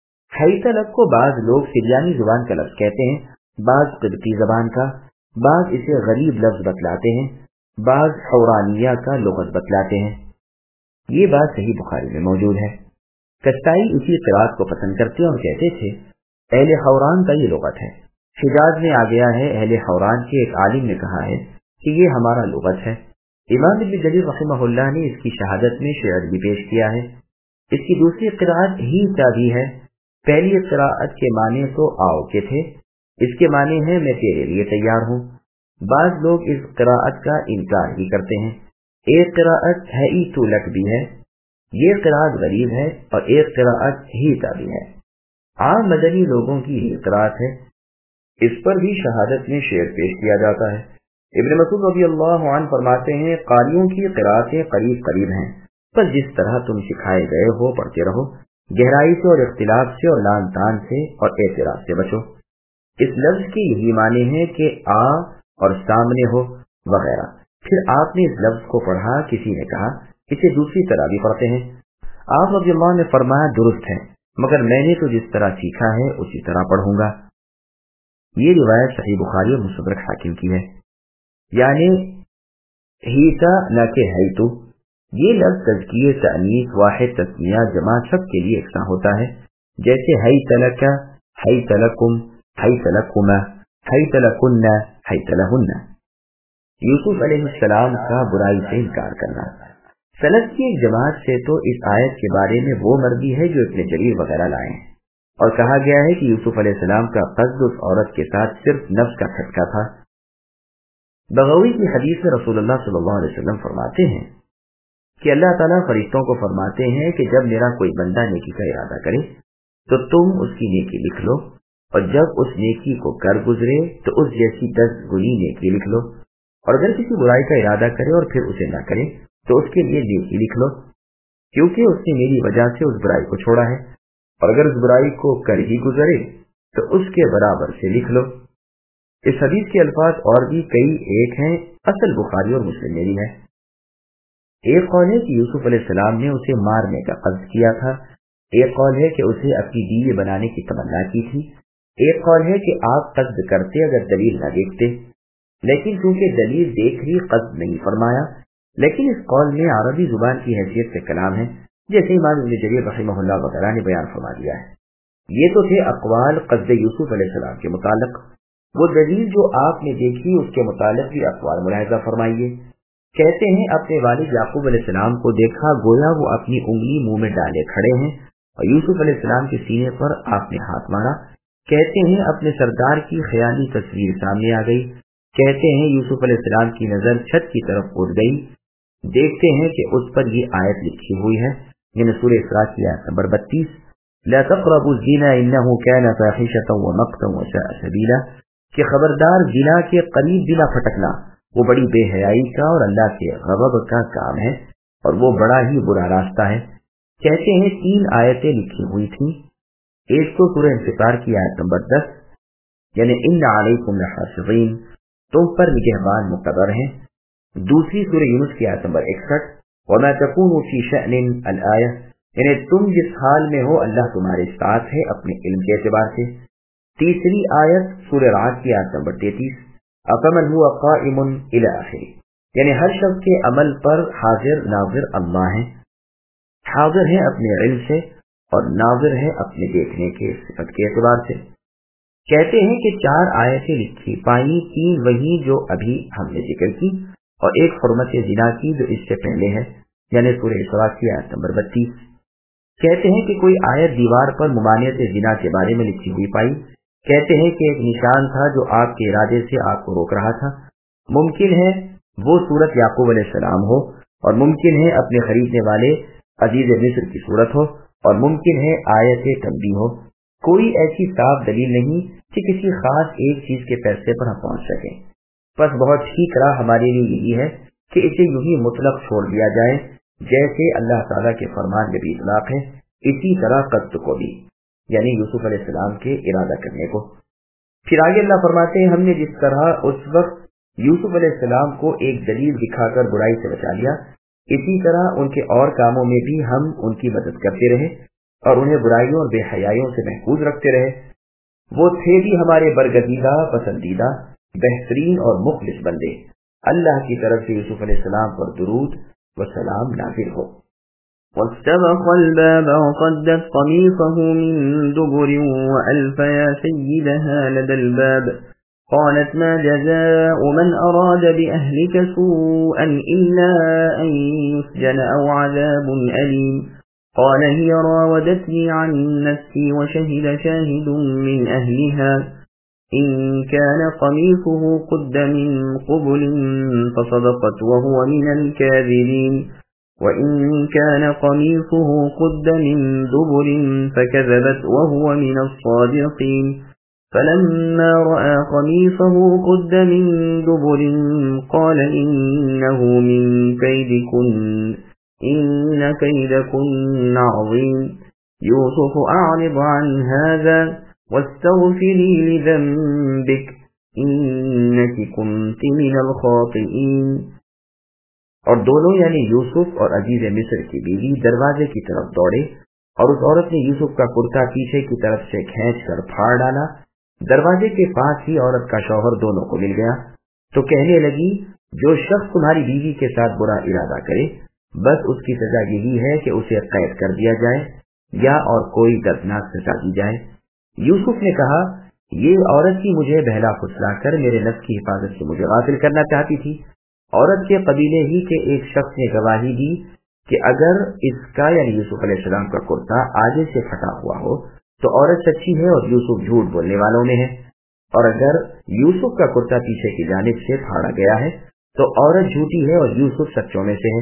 حیثلت کو بعض لوگ سریانی زبان کا لفظ کہتے ہیں، بعض قبطی زبان کا، بعض اسے غریب لفظ بتلاتے ہیں، بعض حورانیہ کا لغت بتلاتے ہیں۔ یہ بات صحیح بخاری میں موجود ہے۔ کستائی اسی قرات کو پسند کرتے اور کہتے تھے اہل حوران کا یہ لغت ہے۔ حجاز میں آ گیا ہے، اہل حوران کے ایک عالم نے کہا ہے کہ یہ ہمارا لغت ہے۔ امام ابن جریر رحمہ اللہ نے اس کی شہادت میں شعر بھی پیش کیا ہے۔ اس کی دوسری قرات ہی بھی ہے۔ پہلی قرات کے معنی تو آؤ کے تھے، اس کے معنی ہے میں تیرے لیے تیار ہوں۔ بعض لوگ اس قرات کا انکار بھی کرتے ہیں۔ ایک قرات ہے تو لک بھی ہے، یہ قرات غریب ہے، اور ایک قرات ہی بھی ہے۔ عام مدنی لوگوں کی یہ قرات ہے، اس پر بھی شہادت میں شعر پیش کیا جاتا ہے۔ ابن مسعود رضی اللہ عنہ فرماتے ہیں قاریوں کی قراتیں قریب قریب ہیں، پر جس طرح تم سکھائے گئے ہو پڑھتے رہو، گہرائی سے اور اختلاف سے اور لان تان سے اور اعتراض سے بچو۔ اس لفظ کے یہی معنی ہے کہ آ اور سامنے ہو وغیرہ۔ پھر آپ نے اس لفظ کو پڑھا، کسی نے کہا اسے دوسری طرح بھی پڑھتے ہیں۔ آپ رضی اللہ عنہ نے فرمایا درست ہے، مگر میں نے تو جس طرح سیکھا ہے اسی طرح پڑھوں گا۔ یہ روایت صحیح بخاری اور مستدرک حاکم کی ہے۔ یعنی ہیتا نہ کہ ہیتو، یہ لفظ تذکیہ، تانیث، واحد، تسمیہ، جمع سب کے لیے یکساں ہوتا ہے، جیسے ہیت لک، ہیت لکم، ہیت لکما، حیت لکن حیت لہن، یوسف علیہ السلام کا برائی سے انکار کرنا۔ سلف کی ایک جماعت سے تو اس آیت کے بارے میں وہ مردی ہے جو ابن جریر وغیرہ لائے ہیں، اور کہا گیا ہے کہ یوسف علیہ السلام کا قصد اس عورت کے ساتھ صرف نفس کا کھٹکا تھا۔ بغوی کی حدیث میں رسول اللہ صلی اللہ علیہ وسلم فرماتے ہیں کہ اللہ تعالیٰ فرشتوں کو فرماتے ہیں کہ جب میرا کوئی بندہ نیکی کا ارادہ کرے تو تم اس کی نیکی لکھ لو، اور جب اس نیکی کو کر گزرے تو اس جیسی 10 گنی نیکی لکھ لو، اور اگر کسی برائی کا ارادہ کرے اور پھر اسے نہ کرے تو اس کے لیے نیکی لکھ لو، کیونکہ اس نے میری وجہ سے اس برائی کو چھوڑا ہے، اور اگر اس برائی کو کر ہی گزرے تو اس کے برابر سے لکھ لو۔ اس حدیث کے الفاظ اور بھی کئی ایک ہیں، اصل بخاری اور مسلم میں بھی ہے۔ ایک قول ہے کہ یوسف علیہ السلام نے اسے مارنے کا قصد کیا تھا، ایک قول ہے کہ اسے اپنی بیوی بنانے کی تمنا کی تھی، ایک قول ہے کہ آپ قصد کرتے اگر دلیل نہ دیکھتے، لیکن چونکہ دلیل دیکھ ہی قصد نہیں فرمایا، لیکن اس قول میں عربی زبان کی حیثیت سے کلام ہے، جیسے امام ابن جریر رحمہ اللہ وغیرہ نے بیان فرما دیا ہے۔ یہ تو تھے اقوال قصد یوسف علیہ السلام کے متعلق، وہ دلیل جو آپ نے دیکھی اس کے متعلق بھی اقوال ملاحظہ فرمائیے۔ کہتے ہیں اپنے والد یعقوب علیہ السلام کو دیکھا، گویا وہ اپنی انگلی منہ میں ڈالے کھڑے ہیں، اور یوسف علیہ السلام کے سینے پر آپ نے ہاتھ مارا۔ کہتے ہیں اپنے سردار کی خیالی تصویر سامنے آ گئی۔ کہتے ہیں یوسف علیہ السلام کی نظر چھت کی طرف اٹھ گئی۔ دیکھتے ہیں کہ اس پر یہ آیت لکھی ہوئی ہے، یعنی سورہ اسراء کی آیت نمبر 32، لا تقربوا الزنا انه كان فاحشة ومقتا وساء سبيلا، کہ خبردار زنا کے قریب بھی نہ پھٹکنا، وہ بڑی بے حیائی کا اور اللہ کے غضب کا کام ہے، اور وہ بڑا ہی برا راستہ ہے۔ کہتے ہیں 3 آیتیں لکھی ہوئی تھیں، ایک تو سورہ انفطار کی آیت نمبر 10، یعنی ان علیکم لحافظین، تم پر نگہبان مقرر ہیں، دوسری سورہ یونس کی آیت نمبر 61، وما تکونوا فی شأن الآیہ، یعنی تم جس حال میں ہو اللہ تمہارے ساتھ ہے اپنے علم کے اعتبار سے، تیسری آیت سورہ رعد کی آیت نمبر 33، افمن هو قائم الی آخر، یعنی ہر شخص کے عمل پر حاضر ناظر اللہ ہے، حاضر ہے اپنے علم سے اور ناظر ہے اپنے دیکھنے کے صفت کے اعتبار سے۔ کہتے ہیں کہ 4 آیتیں لکھی پائیں، 3 وہی جو ابھی ہم نے ذکر کی، اور ایک حرمت زنا کی جو اس سے پہلے ہے، یعنی سورہ اسراء کی آیت نمبر 32۔ کہتے ہیں کہ کوئی آیت دیوار پر ممانعت زنا کے بارے میں لکھی ہوئی پائی۔ کہتے ہیں کہ ایک نشان تھا جو آپ کے ارادے سے آپ کو روک رہا تھا، ممکن ہے وہ صورت یعقوب علیہ السلام ہو، اور ممکن ہے اپنے خریدنے والے عزیز مصر کی صورت ہو، اور ممکن ہے آیت تنبیہ ہو۔ کوئی ایسی صاف دلیل نہیں کہ کسی خاص ایک چیز کے فیصلے پر ہم پہنچ سکیں، بس بہت ٹھیک راہ ہمارے لیے یہی ہے کہ اسے یوں ہی مطلق چھوڑ دیا جائے، جیسے اللہ تعالیٰ کے فرمان میں بھی اطلاق ہے، اسی طرح قصد کو بھی، یعنی یوسف علیہ السلام کے ارادہ کرنے کو۔ پھر آگے اللہ فرماتے ہیں ہم نے جس طرح اس وقت یوسف علیہ السلام کو ایک دلیل دکھا کر برائی سے بچا لیا، اسی طرح ان کے اور کاموں میں بھی ہم ان کی مدد کرتے رہے اور انہیں برائیوں اور بے حیائیوں سے محفوظ رکھتے رہے۔ وہ تھے بھی ہمارے برگزیدہ، پسندیدہ، بہترین اور مخلص بندے۔ اللہ کی طرف سے یوسف علیہ السلام پر درود و سلام نازل ہو۔ واستبق الباب وقدت قميصه من دبر وألف يا سيدها لدى الباب قالت ما جزاء من أراد بأهلك سوءا إلا أن يسجن أو عذاب أليم قال هي راودتني عن نفسي وشهد شاهد من أهلها إن كان قميصه قد من قبل فصدقت وهو من الكاذبين وإن كان قميصه قد من دبر فكذبت وهو من الصادقين فلما رأى قميصه قد من دبر قال إنه من كيدكن إن كيدكن عظيم يوسف أعرض عن هذا واستغفري لذنبك إنك كنت من الخاطئين۔ اور دونوں یعنی یوسف اور عزیز مصر کی بیوی دروازے کی طرف دوڑے، اور اس عورت نے یوسف کا کرتا پیچھے کی طرف سے کھینچ کر پھاڑ ڈالا۔ دروازے کے پاس ہی عورت کا شوہر دونوں کو مل گیا تو کہنے لگی جو شخص تمہاری بیوی کے ساتھ برا ارادہ کرے بس اس کی سزا یہی ہے کہ اسے قید کر دیا جائے یا اور کوئی دردناک سزا دی جائے۔ یوسف نے کہا یہ عورت ہی مجھے بہلا پھسلا کر میرے نفس کی حفاظت سے مجھے غافل کرنا چاہتی تھی۔ عورت کے قبیلے ہی کے ایک شخص نے گواہی دی کہ اگر اس کا یعنی یوسف علیہ السلام کا کرتا آگے سے پھٹا ہوا ہو تو عورت سچی ہے اور یوسف جھوٹ بولنے والوں میں ہے، اور اگر یوسف کا کرتا پیچھے کی جانب سے پھاڑا گیا ہے تو عورت جھوٹی ہے اور یوسف سچوں میں سے ہے۔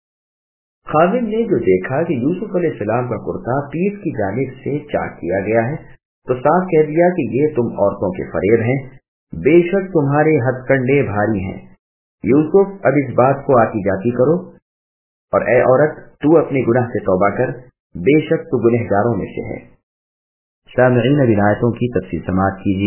خادم نے جو دیکھا کہ یوسف علیہ السلام کا کرتا پیٹھ کی جانب سے چاک کیا گیا ہے تو صاف کہہ دیا کہ یہ تم عورتوں کے فریب ہیں، بے شک تمہارے ہتھ کنڈے بھاری ہیں۔ یوسف اب اس بات کو آتی جاتی کرو، اور اے عورت تو اپنے گناہ سے توبہ کر، بے شک تو گنہگاروں میں سے ہے۔ سامعین اب آیتوں کی تفصیل سماعت کیجیے۔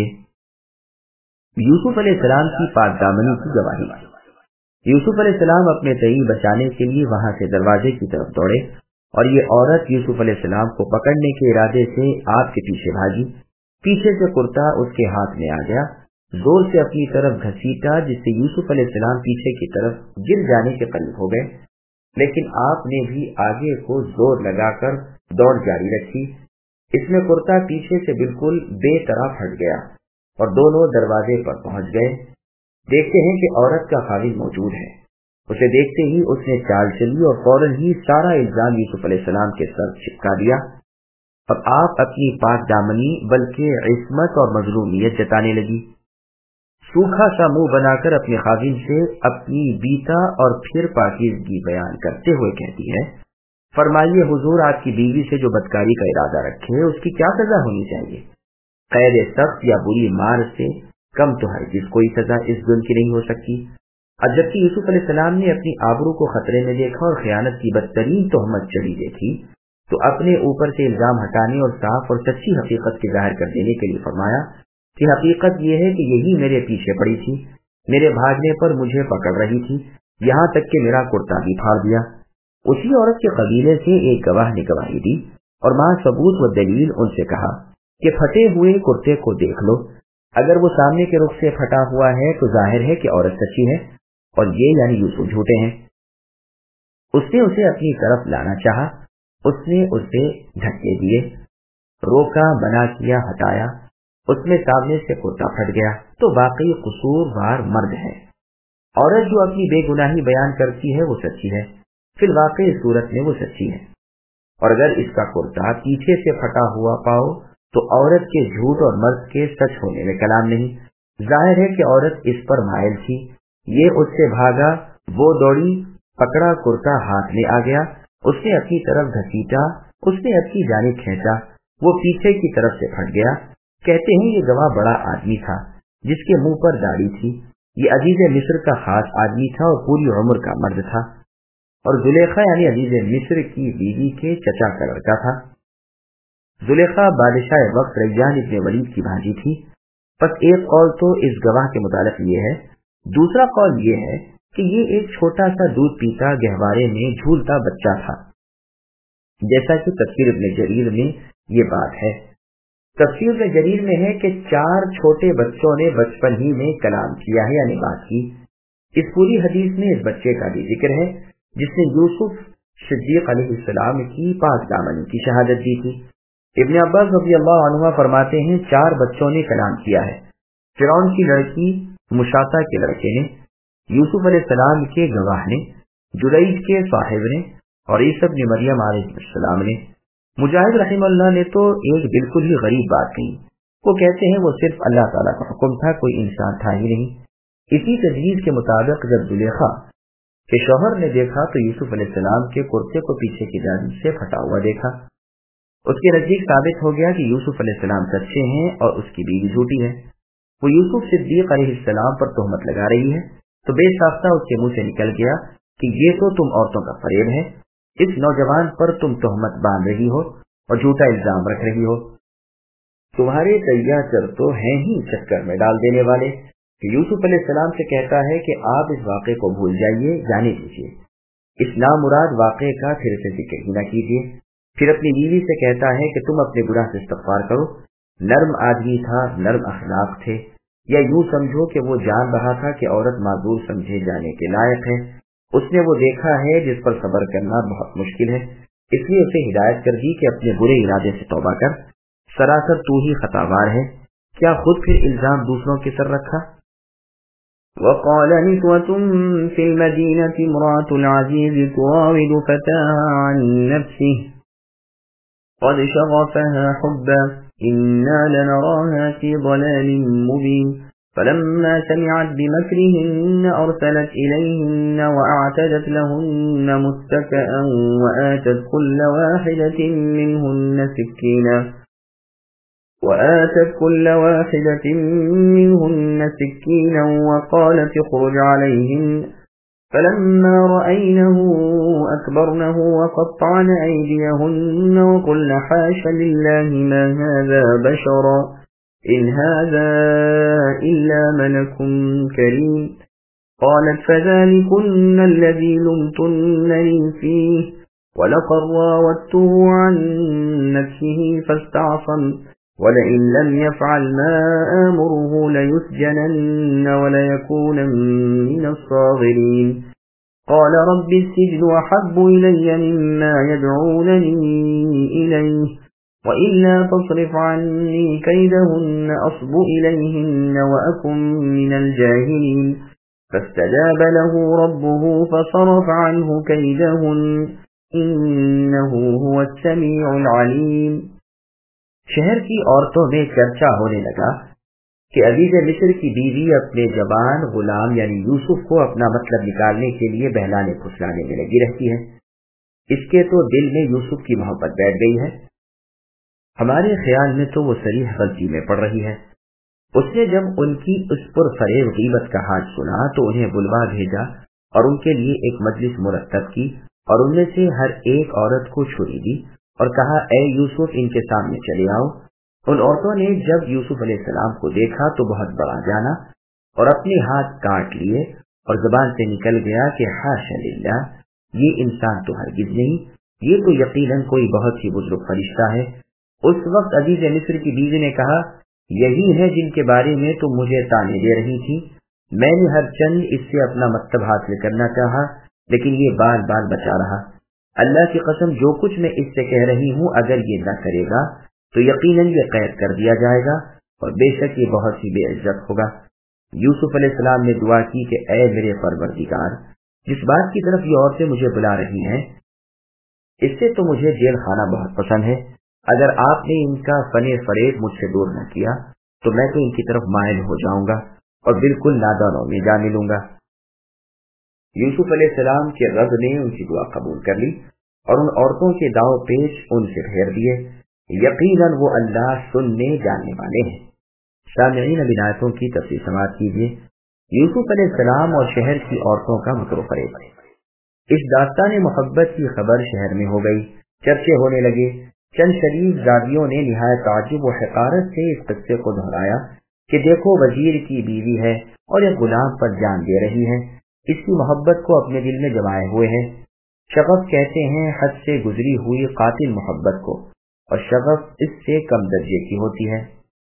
یوسف علیہ السلام کی پاک دامنی کی گواہی۔ یوسف علیہ السلام اپنے تئی بچانے کے لیے وہاں سے دروازے کی طرف دوڑے، اور یہ عورت یوسف علیہ السلام کو پکڑنے کے ارادے سے آپ کے پیچھے بھاگی۔ پیچھے سے کرتا اس کے ہاتھ میں آ گیا، زور سے اپنی طرف گھسیٹا جس سے یوسف علیہ السلام پیچھے کی طرف گر جانے کے قریب ہو گئے، لیکن آپ نے بھی آگے کو زور لگا کر دوڑ جاری رکھی۔ اس میں کرتا پیچھے سے بالکل بے طرح پھٹ گیا اور دونوں دروازے پر پہنچ گئے۔ دیکھتے ہیں کہ عورت کا خاوند موجود ہے۔ اسے دیکھتے ہی اس نے چال چلی اور فوراً ہی سارا الزام یوسف علیہ السلام کے سر چپکا دیا، اور آپ اپنی پاک دامنی بلکہ عصمت اور مظلومیت جتانے لگی۔ سوکھا سا منہ بنا کر اپنے خاوند سے اپنی بیتا اور پھر پاکیزگی بیان کرتے ہوئے کہتی ہے، فرمائیے حضور، آپ کی بیوی سے جو بدکاری کا ارادہ رکھے اس کی کیا سزا ہونی چاہیے؟ قید سخت یا بری مار سے کم تو ہرگز کوئی سزا اس ظلم کی نہیں ہو سکتی۔ اور جبکہ یوسف علیہ السلام نے اپنی آبرو کو خطرے میں دیکھا اور خیانت کی بدترین تہمت چڑھی دیکھی تو اپنے اوپر سے الزام ہٹانے اور صاف اور سچی حقیقت کے ظاہر کر دینے کے لیے فرمایا کہ حقیقت یہ ہے کہ یہی میرے پیچھے پڑی تھی، میرے بھاگنے پر مجھے پکڑ رہی تھی، یہاں تک کہ میرا کرتا بھی پھاڑ دیا۔ اسی عورت کے قبیلے سے ایک گواہ نے گواہی دی اور ماں ثبوت و دلیل ان سے کہا کہ پھٹے ہوئے کرتے کو دیکھ لو، اگر وہ سامنے کے رخ سے پھٹا ہوا ہے تو ظاہر ہے کہ عورت سچی ہے اور یہ یعنی یوسف جھوٹے ہیں۔ اس نے اسے اپنی طرف لانا چاہا، اس نے اسے دھکے دیے، روکا، منع کیا، ہٹایا، اس میں سامنے سے کرتا پھٹ گیا تو واقعی قصوروار مرد ہے۔ عورت جو اپنی بے گناہی بیان کرتی ہے وہ سچی ہے، فی الواقع اس صورت میں وہ سچی ہے، اور اگر اس کا کرتا پیچھے سے پھٹا ہوا پاؤ تو عورت کے جھوٹ اور مرد کے سچ ہونے میں کلام نہیں۔ ظاہر ہے کہ عورت اس پر مائل تھی، یہ اس سے بھاگا، وہ دوڑی، پکڑا، کرتا ہاتھ میں آ گیا، اس نے اپنی طرف گھسیٹا، اس نے اپنی جانب کھینچا، وہ پیچھے کی طرف سے پھٹ گیا۔ کہتے ہیں یہ گواہ بڑا آدمی تھا جس کے منہ پر داڑھی تھی، یہ عزیز مصر کا خاص آدمی تھا اور پوری عمر کا مرد تھا، اور زلیخا یعنی عزیز مصر کی بیوی کے چچا کا لڑکا تھا۔ زلیخا بادشاہ وقت ریان ابن ولید کی بھانجی تھی۔ بس ایک قول تو اس گواہ کے متعلق یہ ہے، دوسرا قول یہ ہے کہ یہ ایک چھوٹا سا دودھ پیتا گہوارے میں جھولتا بچہ تھا، جیسا کہ تفسیر ابن جریر میں یہ بات ہے۔ تفسیر ابن جریر میں ہے کہ 4 چھوٹے بچوں نے بچپن ہی میں کلام کیا ہے یعنی بات کی۔ اس پوری حدیث میں اس بچے کا بھی ذکر ہے جس نے یوسف صدیق علیہ السلام کی پاک دامنی کی شہادت دی تھی۔ ابن عباس رضی اللہ عنہ فرماتے ہیں 4 بچوں نے کلام کیا ہے، فرعون کی لڑکی مشاطہ کے لڑکے نے، یوسف علیہ السلام کے گواہ نے، جریج کے صاحب نے، اور عیسی بن مریم علیہ السلام نے۔ مجاہد رحمہ اللہ نے تو ایک بالکل ہی غریب بات کہی، وہ کہتے ہیں وہ صرف اللہ تعالیٰ کا حکم تھا، کوئی انسان تھا ہی نہیں۔ اسی تجویز کے مطابق جب زلیخا کے شوہر نے دیکھا تو یوسف علیہ السلام کے کرتے کو پیچھے کی جانب سے پھٹا ہوا دیکھا، اس کے نزدیک ثابت ہو گیا کہ یوسف علیہ السلام سچے ہیں اور اس کی بیوی جھوٹی ہے۔ وہ یوسف صدیق علیہ السلام پر تہمت لگا رہی ہے تو بے ساختہ اس کے منہ سے نکل گیا کہ یہ تو تم عورتوں کا فریب ہے، اس نوجوان پر تم تہمت باندھ رہی ہو اور جھوٹا الزام رکھ رہی ہو۔ تمہارے تیار چر تو ہیں ہی چکر میں ڈال دینے والے کہ یوسف علیہ السلام سے کہتا ہے کہ آپ اس واقعے کو بھول جائیے، جانے دیجیے، اس نامراد واقعے کا پھر سے ذکر ہی نہ کیجیے۔ پھر اپنی بیوی سے کہتا ہے کہ تم اپنے گناہ سے استغفار کرو، نرم آدمی تھا، نرم اخلاق تھے، یا یوں سمجھو کہ وہ جان رہا تھا کہ عورت معذور سمجھے جانے کے لائق ہے، اس نے وہ دیکھا ہے جس پر صبر کرنا بہت مشکل ہے، اس لیے اسے ہدایت کر دی کہ اپنے برے ارادے سے توبہ کر، سراسر تو ہی خطاوار ہے، کیا خود پھر الزام دوسروں کے سر رکھا؟ وقال نسوة في المدينة امرأة العزيز تراود فتاها عن نفسه قد شغفها حبا إنا لنراها في ضلال مبين فلما سمعت بمكرهن أرسلت إليهن وأعتدت لهن متكئا وآتت كل واحدة منهن سكينا وقالت اخرج عليهن فلما رأينه أكبرنه وقطعن أيديهن وقلن حاش لله ما هذا بشرا إن هذا إلا ملك كريم قالت فذلكن الذي لمتنني فيه ولقد راودته عن نفسه فاستعصم ولئن لم يفعل ما آمره ليسجنن وليكون من الصاغرين قال رب السجن أحب إلي مما يدعونني إليه وإلا تصرف عني كيدهن أصب إليهن وأكن من الجاهلين فاستجاب له ربه فصرف عنه كيدهن إنه هو السميع العليم. شہر کی عورتوں میں چرچا ہونے لگا کہ عزیز مصر کی بیوی اپنے جوان غلام یعنی یوسف کو اپنا مطلب نکالنے کے لیے بہلانے پھسلانے میں لگی رہتی ہے. اس کے تو دل میں یوسف کی محبت بیٹھ گئی ہے. ہمارے خیال میں تو وہ صریح غلطی میں پڑ رہی ہے. اس نے جب ان کی اس پر فریب غیبت کا حال سنا تو انہیں بلوا بھیجا اور ان کے لیے ایک مجلس مرتب کی اور ان میں سے ہر ایک عورت کو چھری دی اور کہا اے یوسف ان کے سامنے چلے آؤ. ان عورتوں نے جب یوسف علیہ السلام کو دیکھا تو بہت بڑا جانا اور اپنے ہاتھ کاٹ لیے اور زبان سے نکل گیا کہ حاشا للہ، یہ انسان تو ہرگز نہیں، یہ تو یقیناً کوئی بہت ہی بزرگ فرشتہ ہے. اس وقت عزیز مصر کی بیوی نے کہا یہی ہے جن کے بارے میں تم مجھے تانے دے رہی تھی. میں نے ہر چند اس سے اپنا مطلب حاصل کرنا چاہا لیکن یہ بال بال بچا رہا. اللہ کی قسم جو کچھ میں اس سے کہہ رہی ہوں اگر یہ نہ کرے گا تو یقیناً یہ قید کر دیا جائے گا اور بے شک یہ بہت ہی بے عزت ہوگا. یوسف علیہ السلام نے دعا کی کہ اے میرے پروردگار، جس بات کی طرف یہ عورتیں مجھے بلا رہی ہیں اس سے تو مجھے جیل خانہ بہت پسند ہے. اگر آپ نے ان کا فن فریب مجھ سے دور نہ کیا تو میں تو ان کی طرف مائل ہو جاؤں گا اور بالکل نادانوں میں جا ملوں گا. یوسف علیہ السلام کے رب نے ان کی دعا قبول کر لی اور ان عورتوں کے داؤ پیچ ان سے پھیر دیے. یقیناً وہ اللہ سننے جاننے والے ہیں. سامعین اب آیتوں کی تفصیل سماعت کیجیے. یوسف علیہ السلام اور شہر کی عورتوں کا مکر و فریب. اس داستان محبت کی خبر شہر میں ہو گئی، چرچے ہونے لگے. چند شریف زادیوں نے نہایت تعجب و حقارت سے اس قصے کو دہرایا کہ دیکھو وزیر کی بیوی ہے اور ایک غلام پر جان دے رہی ہے، اس کی محبت کو اپنے دل میں جمائے ہوئے ہیں. شغف کہتے ہیں حد سے گزری ہوئی قاتل محبت کو، اور شغف اس سے کم درجے کی ہوتی ہے.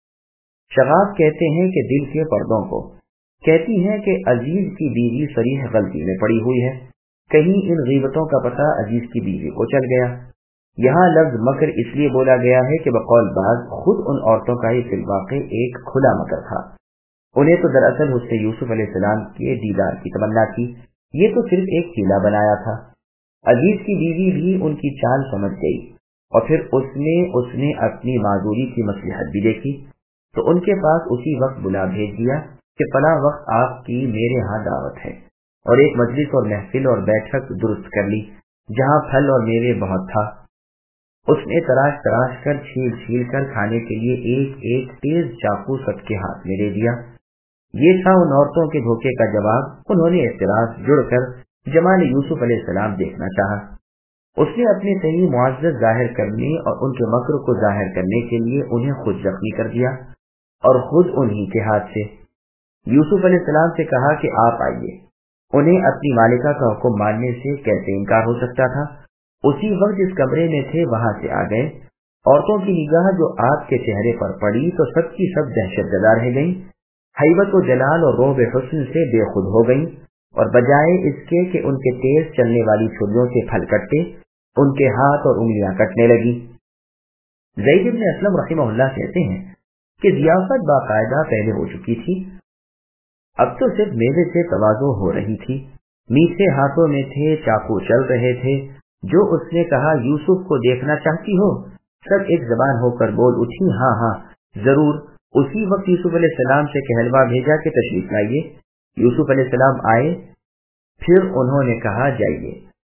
شغاف کہتے ہیں کہ دل کے پردوں کو. کہتی ہیں کہ عزیز کی بیوی صریح غلطی میں پڑی ہوئی ہے. کہیں ان غیبتوں کا پتہ عزیز کی بیوی کو چل گیا. یہاں لفظ مکر اس لیے بولا گیا ہے کہ بقول بعض خود ان عورتوں کا یہ فی الواقع ایک کھلا مکر تھا. انہیں تو دراصل اس سے یوسف علیہ السلام کے دیدار کی تمنا تھی. یہ تو صرف ایک ہیلا بنایا تھا. عزیز کی بیوی بھی ان کی چال سمجھ گئی اور پھر اس نے اپنی معذوری کی مصلحت بھی دیکھی تو ان کے پاس اسی وقت بلا بھیج دیا کہ فلاں وقت آپ کی میرے ہاں دعوت ہے، اور ایک مجلس اور محفل اور بیٹھک درست کر لی جہاں پھل اور میوے بہت تھا. اس نے تراش کر چھیل کر کھانے کے لیے ایک ایک تیز چاقو سب کے ہاتھ میں دے دیا. یہ تھا ان عورتوں کے دھوکے کا جواب. انہوں نے اعتراض جڑ کر جمال یوسف علیہ السلام دیکھنا چاہا. اس نے اپنے صحیح معزز ظاہر کرنے اور ان کے مکر کو ظاہر کرنے کے لیے انہیں خود زخمی کر دیا اور خود انہی کے ہاتھ سے. یوسف علیہ السلام سے کہا کہ آپ آئیے. انہیں اپنی مالکہ کا حکم ماننے سے کیسے انکار ہو سکتا تھا. اسی وقت جس کمرے میں تھے وہاں سے آ گئے. عورتوں کی نگاہ جو آپ کے چہرے پر پڑی تو سب کی سب دہشت زدہ رہ گئیں. حیبت و جلال اور روب حسن سے بے خود ہو گئیں اور بجائے اس کے کہ ان کے تیز چلنے والی چھریوں سے پھل کٹتے ان کے ہاتھ اور انگلیاں کٹنے لگی. زید بن اسلم رحمہ اللہ کہتے ہیں کہ ضیافت باقاعدہ پہلے ہو چکی تھی، اب تو صرف میوے سے تواضع ہو رہی تھی۔ میٹھے ہاتھوں میں تھے، چاقو چل رہے تھے۔ جو اس نے کہا یوسف کو دیکھنا چاہتی ہو، سب ایک زبان ہو کر بول اٹھی ہاں ہاں ضرور۔ اسی وقت یوسف علیہ السلام سے کہلوا بھیجا کہ تشریف لائیے۔ یوسف علیہ السلام آئے، پھر انہوں نے کہا جائیے۔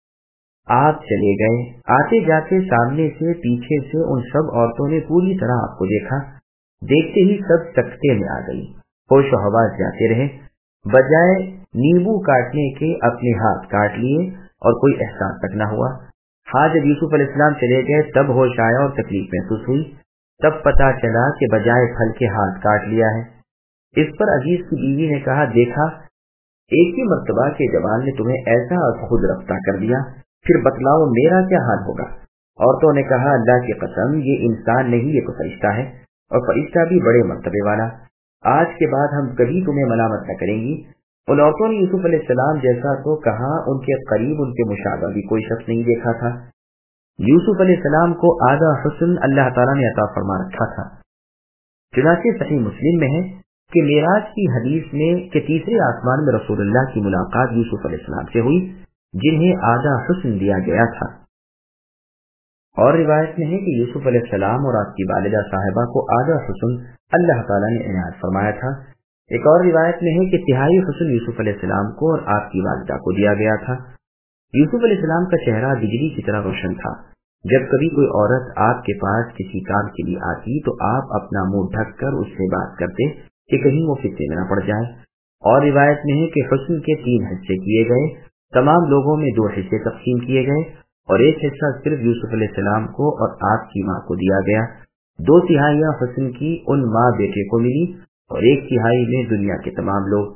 آپ چلے گئے۔ آتے جاتے سامنے سے پیچھے سے ان سب عورتوں نے پوری طرح آپ کو دیکھا۔ دیکھتے ہی سب سکتے میں آ گئی، ہوش و حواس جاتے رہے۔ بجائے نیبو کاٹنے کے اپنے ہاتھ کاٹ لیے اور کوئی احساس تک نہ ہوا۔ ہاں جب یوسف علیہ السلام چلے گئے تب ہوش آیا اور تکلیف محسوس ہوئی۔ تب پتا چلا کہ بجائے پھل کے ہاتھ کاٹ لیا ہے۔ اس پر عزیز کی بیوی نے کہا دیکھا، ایک ہی مرتبہ کے جوان نے تمہیں ایسا خود رفتہ کر دیا، پھر بتلاؤ میرا کیا حال ہوگا۔ عورتوں نے کہا اللہ کی قسم یہ انسان نہیں، یہ تو فرشتہ ہے، اور فرشتہ بھی بڑے مرتبے والا۔ آج کے بعد ہم کبھی تمہیں ملامت نہ کریں گی۔ ان عورتوں نے یوسف علیہ السلام جیسا تو کہا، ان کے قریب ان کے مشابہ بھی کوئی شخص نہیں دیکھا تھا۔ یوسف علیہ السلام کو آدھا حسن اللہ تعالیٰ نے عطا فرما رکھا تھا۔ چنانچہ صحیح مسلم میں ہے کہ معراج کی حدیث میں کہ تیسرے آسمان میں رسول اللہ کی ملاقات یوسف علیہ السلام سے ہوئی جنہیں آدھا حسن دیا گیا تھا۔ اور روایت میں ہے کہ یوسف علیہ السلام اور آپ کی والدہ صاحبہ کو آدھا حسن اللہ تعالیٰ نے عنایت فرمایا تھا۔ ایک اور روایت میں ہے کہ تہائی حسن یوسف علیہ السلام کو اور آپ کی والدہ کو دیا گیا تھا۔ یوسف علیہ السلام کا چہرہ بجلی کی طرح روشن تھا۔ جب کبھی کوئی عورت آپ کے پاس کسی کام کے لیے آتی تو آپ اپنا منہ ڈھک کر اس سے بات کرتے کہ کہیں وہ فتنے میں نہ پڑ جائے۔ اور روایت میں ہے کہ حسن کے 3 حصے کیے گئے، تمام لوگوں میں 2 حصے تقسیم کیے گئے اور ایک حصہ صرف یوسف علیہ السلام کو اور آپ کی ماں کو دیا گیا۔ 2 تہائیاں حسن کی ان ماں بیٹے کو ملی اور 1 تہائی میں دنیا کے تمام لوگ۔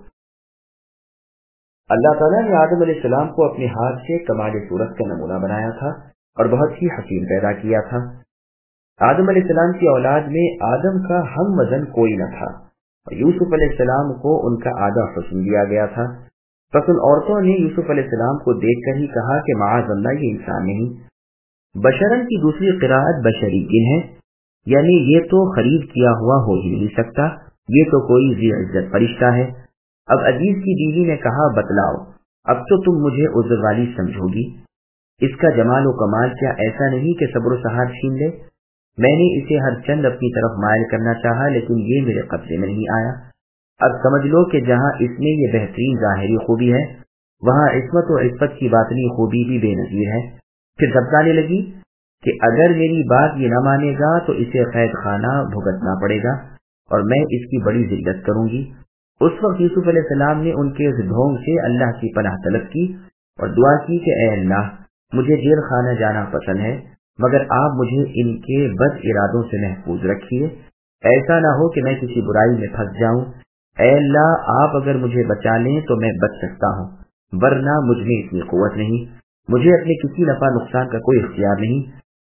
اللہ تعالیٰ نے آدم علیہ السلام کو اپنے ہاتھ سے کمال صورت کا نمونہ بنایا تھا اور بہت ہی حکیم پیدا کیا تھا۔ آدم علیہ السلام کی اولاد میں آدم کا ہم وزن کوئی نہ تھا اور یوسف علیہ السلام کو ان کا آدھا حسن دیا گیا تھا۔ پس ان عورتوں نے یوسف علیہ السلام کو دیکھ کر ہی کہا کہ معاذ اللہ یہ انسان نہیں۔ بشرن کی دوسری قراءت بشری جن ہے، یعنی یہ تو خرید کیا ہوا ہو ہی نہیں سکتا، یہ تو کوئی ذی عزت فرشتہ ہے۔ اب عزیز کی بیوی نے کہا بتلاؤ، اب تو تم مجھے عذر والی سمجھو گی۔ اس کا جمال و کمال کیا ایسا نہیں کہ صبر و سحار چھین لے؟ میں نے اسے ہر چند اپنی طرف مائل کرنا چاہا لیکن یہ میرے قبضے میں نہیں آیا۔ اب سمجھ لو کہ جہاں اس میں یہ بہترین ظاہری خوبی ہے وہاں عصمت و عفت کی باطنی خوبی بھی بے نظیر ہے۔ پھر دھمکانے لگی کہ اگر میری بات یہ نہ مانے گا تو اسے قید خانہ بھگتنا پڑے گا اور میں اس کی بڑی ذلت کروں گی۔ اس وقت یوسف علیہ السلام نے ان کے ڈھونگ سے اللہ کی پناہ طلب کی اور دعا کی کہ اے اللہ مجھے جیل خانہ جانا پسند ہے مگر آپ مجھے ان کے بد ارادوں سے محفوظ رکھیے، ایسا نہ ہو کہ میں کسی برائی میں پھنس جاؤں۔ اے اللہ آپ اگر مجھے بچا لیں تو میں بچ سکتا ہوں، ورنہ مجھ میں اتنی قوت نہیں، مجھے اپنے کسی نفع نقصان کا کوئی اختیار نہیں۔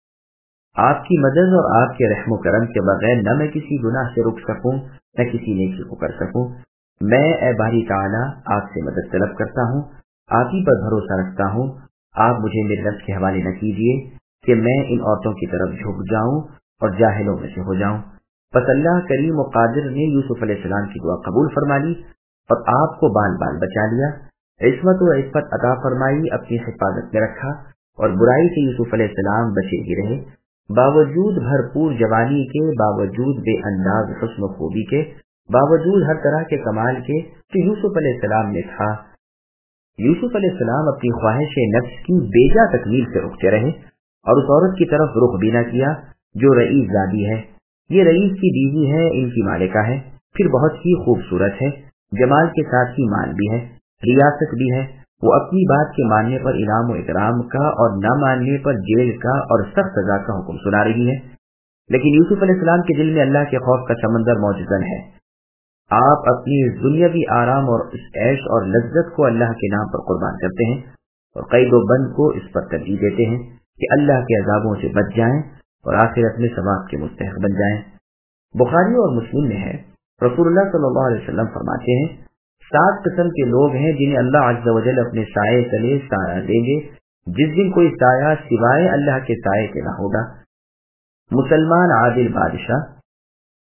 آپ کی مدد اور آپ کے رحم و کرم کے بغیر نہ میں کسی گناہ سے رک سکوں نہ کسی نیکی کو کر سکوں۔ میں اے باری تعالیٰ آپ سے مدد طلب کرتا ہوں، آپ ہی پر بھروسہ رکھتا ہوں۔ آپ مجھے میرے نفس کے حوالے نہ کیجیے کہ میں ان عورتوں کی طرف جھک جاؤں اور جاہلوں میں سے ہو جاؤں۔ بس اللہ کریم و قادر نے یوسف علیہ السلام کی دعا قبول فرما لی اور آپ کو بال بال بچا لیا، عصمت و عفت عطا فرمائی، اپنی حفاظت میں رکھا اور برائی سے یوسف علیہ السلام بچے ہی رہے۔ باوجود بھرپور جوانی کے، باوجود بے انداز حسن و خوبی کے، باوجود ہر طرح کے کمال کے کہ یوسف علیہ السلام میں تھا، یوسف علیہ السلام اپنی خواہش نفس کی بیجا تکمیل سے رکتے رہے اور اس عورت کی طرف رخ بھی نہ کیا جو رئیس زادی ہے۔ یہ رئیس کی بیوی ہے، ان کی مالکہ ہے، پھر بہت ہی خوبصورت ہے، جمال کے ساتھ ہی مال بھی ہے، ریاست بھی ہے۔ وہ اپنی بات کے ماننے پر انعام و اکرام کا اور نہ ماننے پر جیل کا اور سخت سزا کا حکم سنا رہی ہے۔ لیکن یوسف علیہ السلام کے دل میں اللہ کے خوف کا سمندر موجزن ہے۔ آپ اپنی دنیاوی آرام اور اس عیش اور لذت کو اللہ کے نام پر قربان کرتے ہیں اور قید و بند کو اس پر ترجیح دیتے ہیں کہ اللہ کے عذابوں سے بچ جائیں اور آخرت میں ثواب کے مستحق بن جائیں۔ بخاری اور مسلم میں ہے، رسول اللہ صلی اللہ علیہ وسلم فرماتے ہیں 7 قسم کے لوگ ہیں جنہیں اللہ عز و جل اپنے سائے تلے سایہ دیں گے جس دن کوئی سایہ سوائے اللہ کے سائے کے نہ ہوگا۔ مسلمان عادل بادشاہ،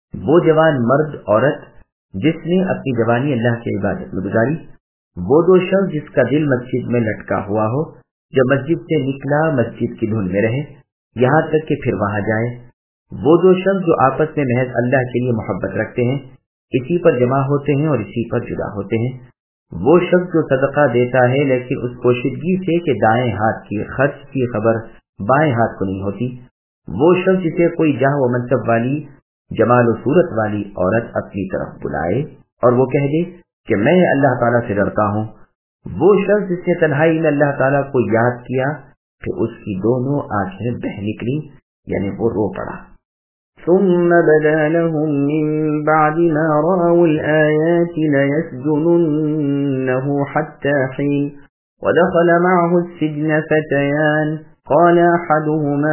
وہ جوان مرد عورت جس نے اپنی جوانی اللہ کی عبادت میں گزاری، وہ دو شخص جس کا دل مسجد میں لٹکا ہوا ہو، جب مسجد سے نکلا مسجد کی دھن میں رہے یہاں تک کہ پھر وہاں جائے، وہ دو شخص جو آپس میں محض اللہ کے لیے محبت رکھتے ہیں، اسی پر جمع ہوتے ہیں اور اسی پر جدا ہوتے ہیں، وہ شخص جو صدقہ دیتا ہے لیکن اس پوشیدگی سے کہ دائیں ہاتھ کی خرچ کی خبر بائیں ہاتھ کو نہیں ہوتی، وہ شخص جسے کوئی جاہ و منصب والی جمال و صورت والی عورت اپنی طرف بلائے اور وہ کہہ دے کہ میں اللہ تعالیٰ سے ڈرتا ہوں، وہ شخص جس نے تنہائی میں اللہ تعالیٰ کو یاد کیا کہ اس کی دونوں آنکھیں بہہ نکلی، یعنی وہ رو پڑا۔ ثم بدا لهم من بعد ما رأوا الآيات ليسجننه حتى حين ودخل معه السجن فتيان قال أحدهما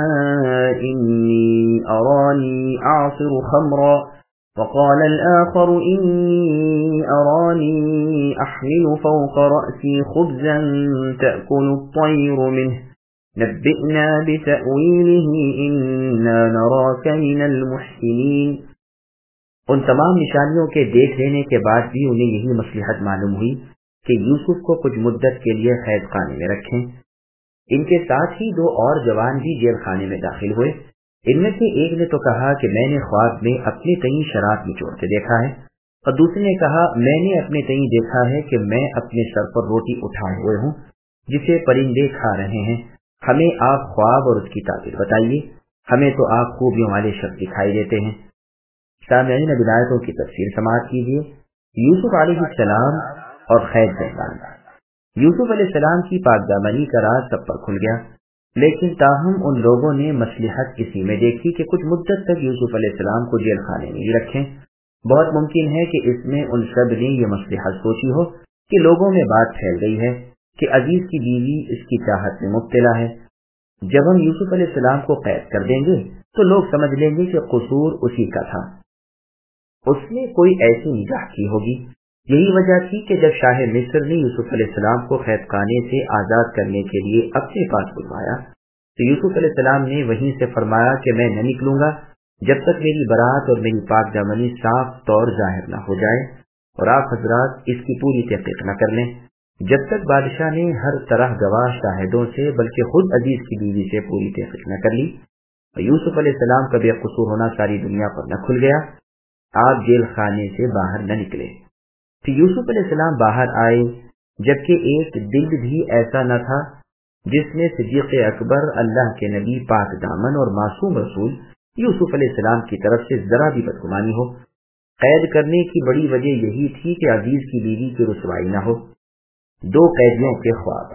إني أراني أعصر خمرا وقال الآخر إني أراني أحمل فوق رأسي خبزا تأكل الطير منه نبئنا بتأويله إنا نراك من المحسنين۔ ان تمام نشانیوں کے دیکھ لینے کے بعد بھی انہیں یہی مصلحت معلوم ہوئی کہ یوسف کو کچھ مدت کے لیے قید خانے میں رکھیں۔ ان کے ساتھ ہی دو اور جوان بھی جیل خانے میں داخل ہوئے۔ ان میں سے ایک نے تو کہا کہ میں نے خواب میں اپنے تئیں شراب نچوڑتے دیکھا ہے، اور دوسرے نے کہا میں نے اپنے تئیں دیکھا ہے کہ میں اپنے سر پر روٹی اٹھائے ہوئے ہوں جسے پرندے کھا رہے ہیں، ہمیں آپ خواب اور اس کی تعبیر بتائیے، ہمیں تو آپ خوبیوں والے شخص دکھائی دیتے ہیں۔ سامعین اب آیتوں کی تفسیر سماعت کیجیے۔ یوسف علیہ السلام اور قید زندان۔ یوسف علیہ السلام کی پاک دامنی کا راز سب پر کھل گیا، لیکن تاہم ان لوگوں نے مصلحت اسی میں دیکھی کہ کچھ مدت تک یوسف علیہ السلام کو جیل خانے میں ہی رکھیں۔ بہت ممکن ہے کہ اس میں ان سب نے یہ مصلحت سوچی ہو کہ لوگوں میں بات پھیل گئی ہے کہ عزیز کی بیوی اس کی چاہت میں مبتلا ہے، جب ہم یوسف علیہ السلام کو قید کر دیں گے تو لوگ سمجھ لیں گے کہ قصور اسی کا تھا، اس نے کوئی ایسی نگاہ کی ہوگی۔ یہی وجہ تھی کہ جب شاہ مصر نے یوسف علیہ السلام کو قید خانے سے آزاد کرنے کے لیے اپنے پاس بلوایا تو یوسف علیہ السلام نے وہیں سے فرمایا کہ میں نہ نکلوں گا جب تک میری برات اور میری پاک دامنی صاف طور ظاہر نہ ہو جائے، اور آپ حضرات اس کی پوری تحقیق نہ کر لیں۔ جب تک بادشاہ نے ہر طرح گواہ شاہدوں سے بلکہ خود عزیز کی بیوی سے پوری تحقیق نہ کر لی اور یوسف علیہ السلام کا بے قصور ہونا ساری دنیا پر نہ کھل گیا، آپ جیل خانے سے باہر نہ نکلے۔ پھر یوسف علیہ السلام باہر آئے، جبکہ ایک دل بھی ایسا نہ تھا جس میں صدیق اکبر، اللہ کے نبی، پاک دامن اور معصوم رسول یوسف علیہ السلام کی طرف سے ذرا بھی بدگمانی ہو۔ قید کرنے کی بڑی وجہ یہی تھی کہ عزیز کی بیوی کی رسوائی نہ ہو۔ دو قیدیوں کے خواب۔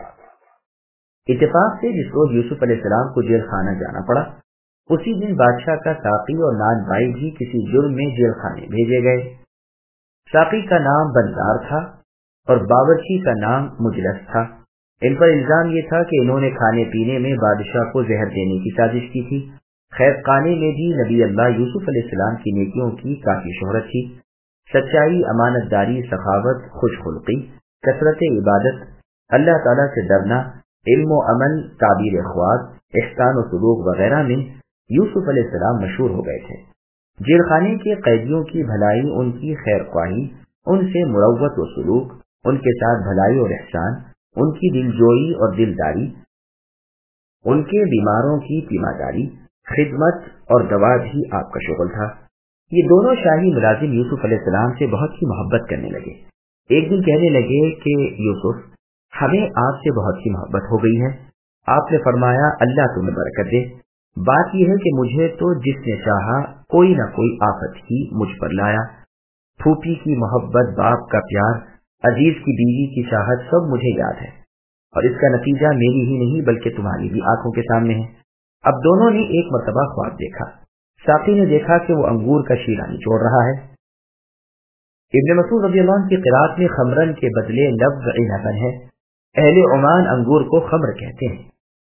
اتفاق سے جس روز یوسف علیہ السلام کو جیل خانہ جانا پڑا، اسی دن بادشاہ کا ساقی اور نان بھائی بھی کسی جرم میں جیل خانے بھیجے گئے۔ ساقی کا نام بندار تھا اور باورچی کا نام مجلس تھا۔ ان پر الزام یہ تھا کہ انہوں نے کھانے پینے میں بادشاہ کو زہر دینے کی سازش کی تھی۔ قید خانے میں بھی نبی اللہ یوسف علیہ السلام کی نیکیوں کی کافی شہرت تھی۔ سچائی، امانت داری، سخاوت، خوش خلقی، کثرت عبادت، اللہ تعالیٰ سے ڈرنا، علم و عمل، تعبیر خواب، احسان و سلوک وغیرہ میں یوسف علیہ السلام مشہور ہو گئے تھے۔ جیل خانے کے قیدیوں کی بھلائی، ان کی خیر خواہی، ان سے مروت و سلوک، ان کے ساتھ بھلائی اور احسان، ان کی دلجوئی اور دلداری، ان کے بیماروں کی تیمارداری، خدمت اور دوا بھی آپ کا شغل تھا۔ یہ دونوں شاہی ملازم یوسف علیہ السلام سے بہت ہی محبت کرنے لگے۔ ایک دن کہنے لگے کہ یوسف، ہمیں آپ سے بہت سی محبت ہو گئی ہے۔ آپ نے فرمایا اللہ تمہیں برکت دے۔ بات یہ ہے کہ مجھے تو جس نے چاہا کوئی نہ کوئی آفت ہی مجھ پر لایا۔ پھوپھی کی محبت، باپ کا پیار، عزیز کی بیوی کی چاہت سب مجھے یاد ہے، اور اس کا نتیجہ میری ہی نہیں بلکہ تمہاری بھی آنکھوں کے سامنے ہے۔ اب دونوں نے ایک مرتبہ خواب دیکھا۔ ساقی نے دیکھا کہ وہ انگور کا شیرہ نچوڑ رہا ہے۔ ابن مسعود رضی اللہ عنہ کی قرات میں خمرن کے بدلے لفظ عنبن ہے۔ اہل عمان انگور کو خمر کہتے ہیں۔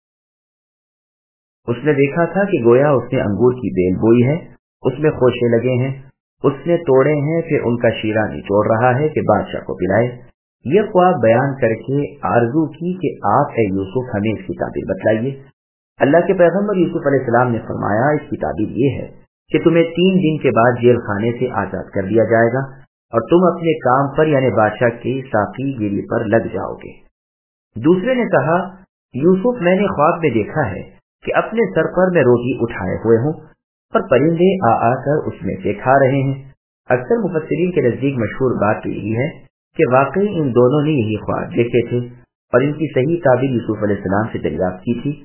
اس نے دیکھا تھا کہ گویا اس نے انگور کی بیل بوئی ہے، اس میں خوشے لگے ہیں، اس نے توڑے ہیں، پھر ان کا شیرہ نچوڑ رہا ہے کہ بادشاہ کو پلائے۔ یہ خواب بیان کر کے آرزو کی کہ آپ اے یوسف ہمیں اس کی تعبیر بتلائیے۔ اللہ کے پیغمبر یوسف علیہ السلام نے فرمایا اس کی تعبیر یہ ہے کہ تمہیں 3 دن کے بعد جیل خانے سے آزاد کر دیا جائے گا اور تم اپنے کام پر یعنی بادشاہ کی ساقی گیری پر لگ جاؤ گے۔ دوسرے نے کہا، یوسف میں نے خواب میں دیکھا ہے کہ اپنے سر پر میں روٹی اٹھائے ہوئے ہوں اور پرندے آ آ کر اس میں سے کھا رہے ہیں۔ اکثر مفسرین کے نزدیک مشہور بات تو یہی ہے کہ واقعی ان دونوں نے یہی خواب دیکھے تھے اور ان کی صحیح تعبیر یوسف علیہ السلام سے دریافت کی تھی۔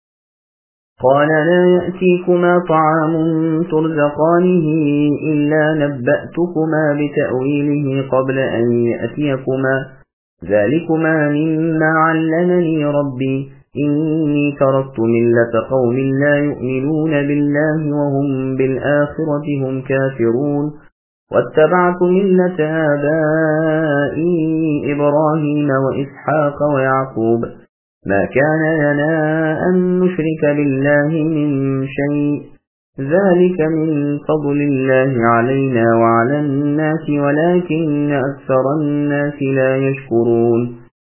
قال لا يأتيكما طعام ترزقانه إلا نبأتكما بتأويله قبل أن يأتيكما ذلكما مما علمني ربي إني تركت ملة قوم لا يؤمنون بالله وهم بالآخرة هم كافرون واتبعت ملة آبائي إبراهيم وإسحاق ويعقوب ما كان لنا أن نشرك بالله من شيء ذلك من فضل الله علينا وعلى الناس ولكن أكثر الناس لا يشكرون۔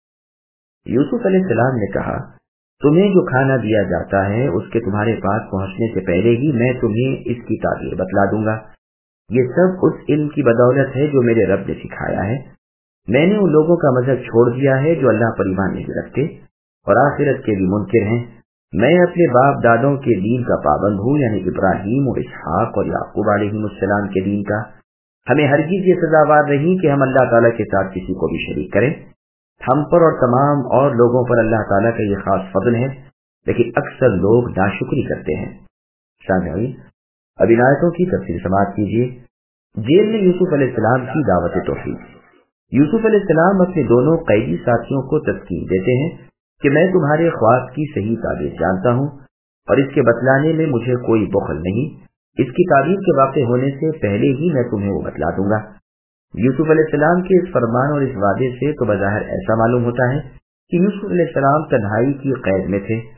یوسف علیہ السلام نے کہا، تمہیں جو کھانا دیا جاتا ہے اس کے تمہارے پاس پہنچنے سے پہلے ہی میں تمہیں اس کی تعبیر بتلا دوں گا۔ یہ سب اس علم کی بدولت ہے جو میرے رب نے سکھایا ہے۔ میں نے ان لوگوں کا مذہب چھوڑ دیا ہے جو اللہ پر ایمان نہیں رکھتے اور آخرت کے بھی منکر ہیں۔ میں اپنے باپ دادوں کے دین کا پابند ہوں، یعنی ابراہیم اور اسحاق اور یعقوب علیہ السلام کے دین کا۔ ہمیں ہرگز یہ سزاوار نہیں کہ ہم اللہ تعالیٰ کے ساتھ کسی کو بھی شریک کریں۔ ہم پر اور تمام اور لوگوں پر اللہ تعالیٰ کا یہ خاص فضل ہے، لیکن اکثر لوگ ناشکری کرتے ہیں۔ سامعین، اب ان آیتوں کی تفسیر سماعت کیجیے۔ جیل میں یوسف علیہ السلام کی دعوت توحید۔ یوسف علیہ السلام اپنے دونوں قیدی ساتھیوں کو تسکین دیتے ہیں کہ میں تمہارے خواب کی صحیح تعبیر جانتا ہوں اور اس کے بتلانے میں مجھے کوئی بخل نہیں۔ اس کی تعبیر کے واقع ہونے سے پہلے ہی میں تمہیں وہ بتلا دوں گا۔ یوسف علیہ السلام کے اس فرمان اور اس وعدے سے تو بظاہر ایسا معلوم ہوتا ہے کہ یوسف علیہ السلام تنہائی کی قید میں تھے۔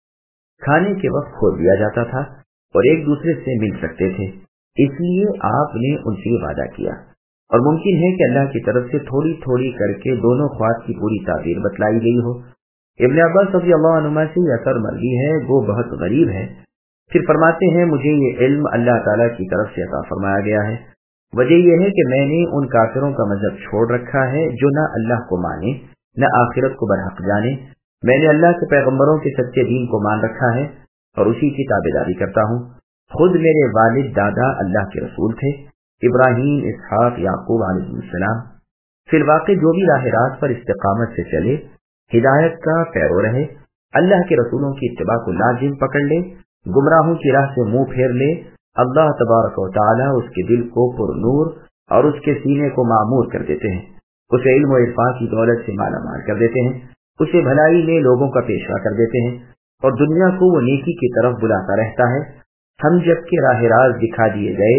کھانے کے وقت کھول دیا جاتا تھا اور ایک دوسرے سے مل سکتے تھے، اس لیے آپ نے ان سے وعدہ کیا، اور ممکن ہے کہ اللہ کی طرف سے تھوڑی تھوڑی کر کے دونوں خواب کی پوری تعبیر بتلائی گئی ہو۔ ابن عباس رضی اللہ عنہما سے یہ اثر مروی ہے، وہ بہت غریب ہے۔ پھر فرماتے ہیں، مجھے یہ علم اللہ تعالیٰ کی طرف سے عطا فرمایا گیا ہے۔ وجہ یہ ہے کہ میں نے ان کافروں کا مذہب چھوڑ رکھا ہے جو نہ اللہ کو مانے نہ آخرت کو برحق جانے۔ میں نے اللہ کے پیغمبروں کے سچے دین کو مان رکھا ہے اور اسی کی تابعداری کرتا ہوں۔ خود میرے والد دادا اللہ کے رسول تھے، ابراہیم، اسحاق، یعقوب علیہ السلام۔ فی الواقع جو بھی راہ راست پر استقامت سے چلے، ہدایت کا پیرو رہے، اللہ کے رسولوں کی اتباع کو لازم پکڑ لے، گمراہوں کی راہ سے منہ پھیر لے، اللہ تبارک و تعالی اس کے دل کو پر نور اور اس کے سینے کو معمور کر دیتے ہیں، اسے علم و عرفان کی دولت سے مالا مال کر دیتے ہیں، اسے بھلائی میں لوگوں کا پیشوا کر دیتے ہیں اور دنیا کو وہ نیکی کی طرف بلاتا رہتا ہے۔ ہم جب کہ راہ راز دکھا دیے گئے،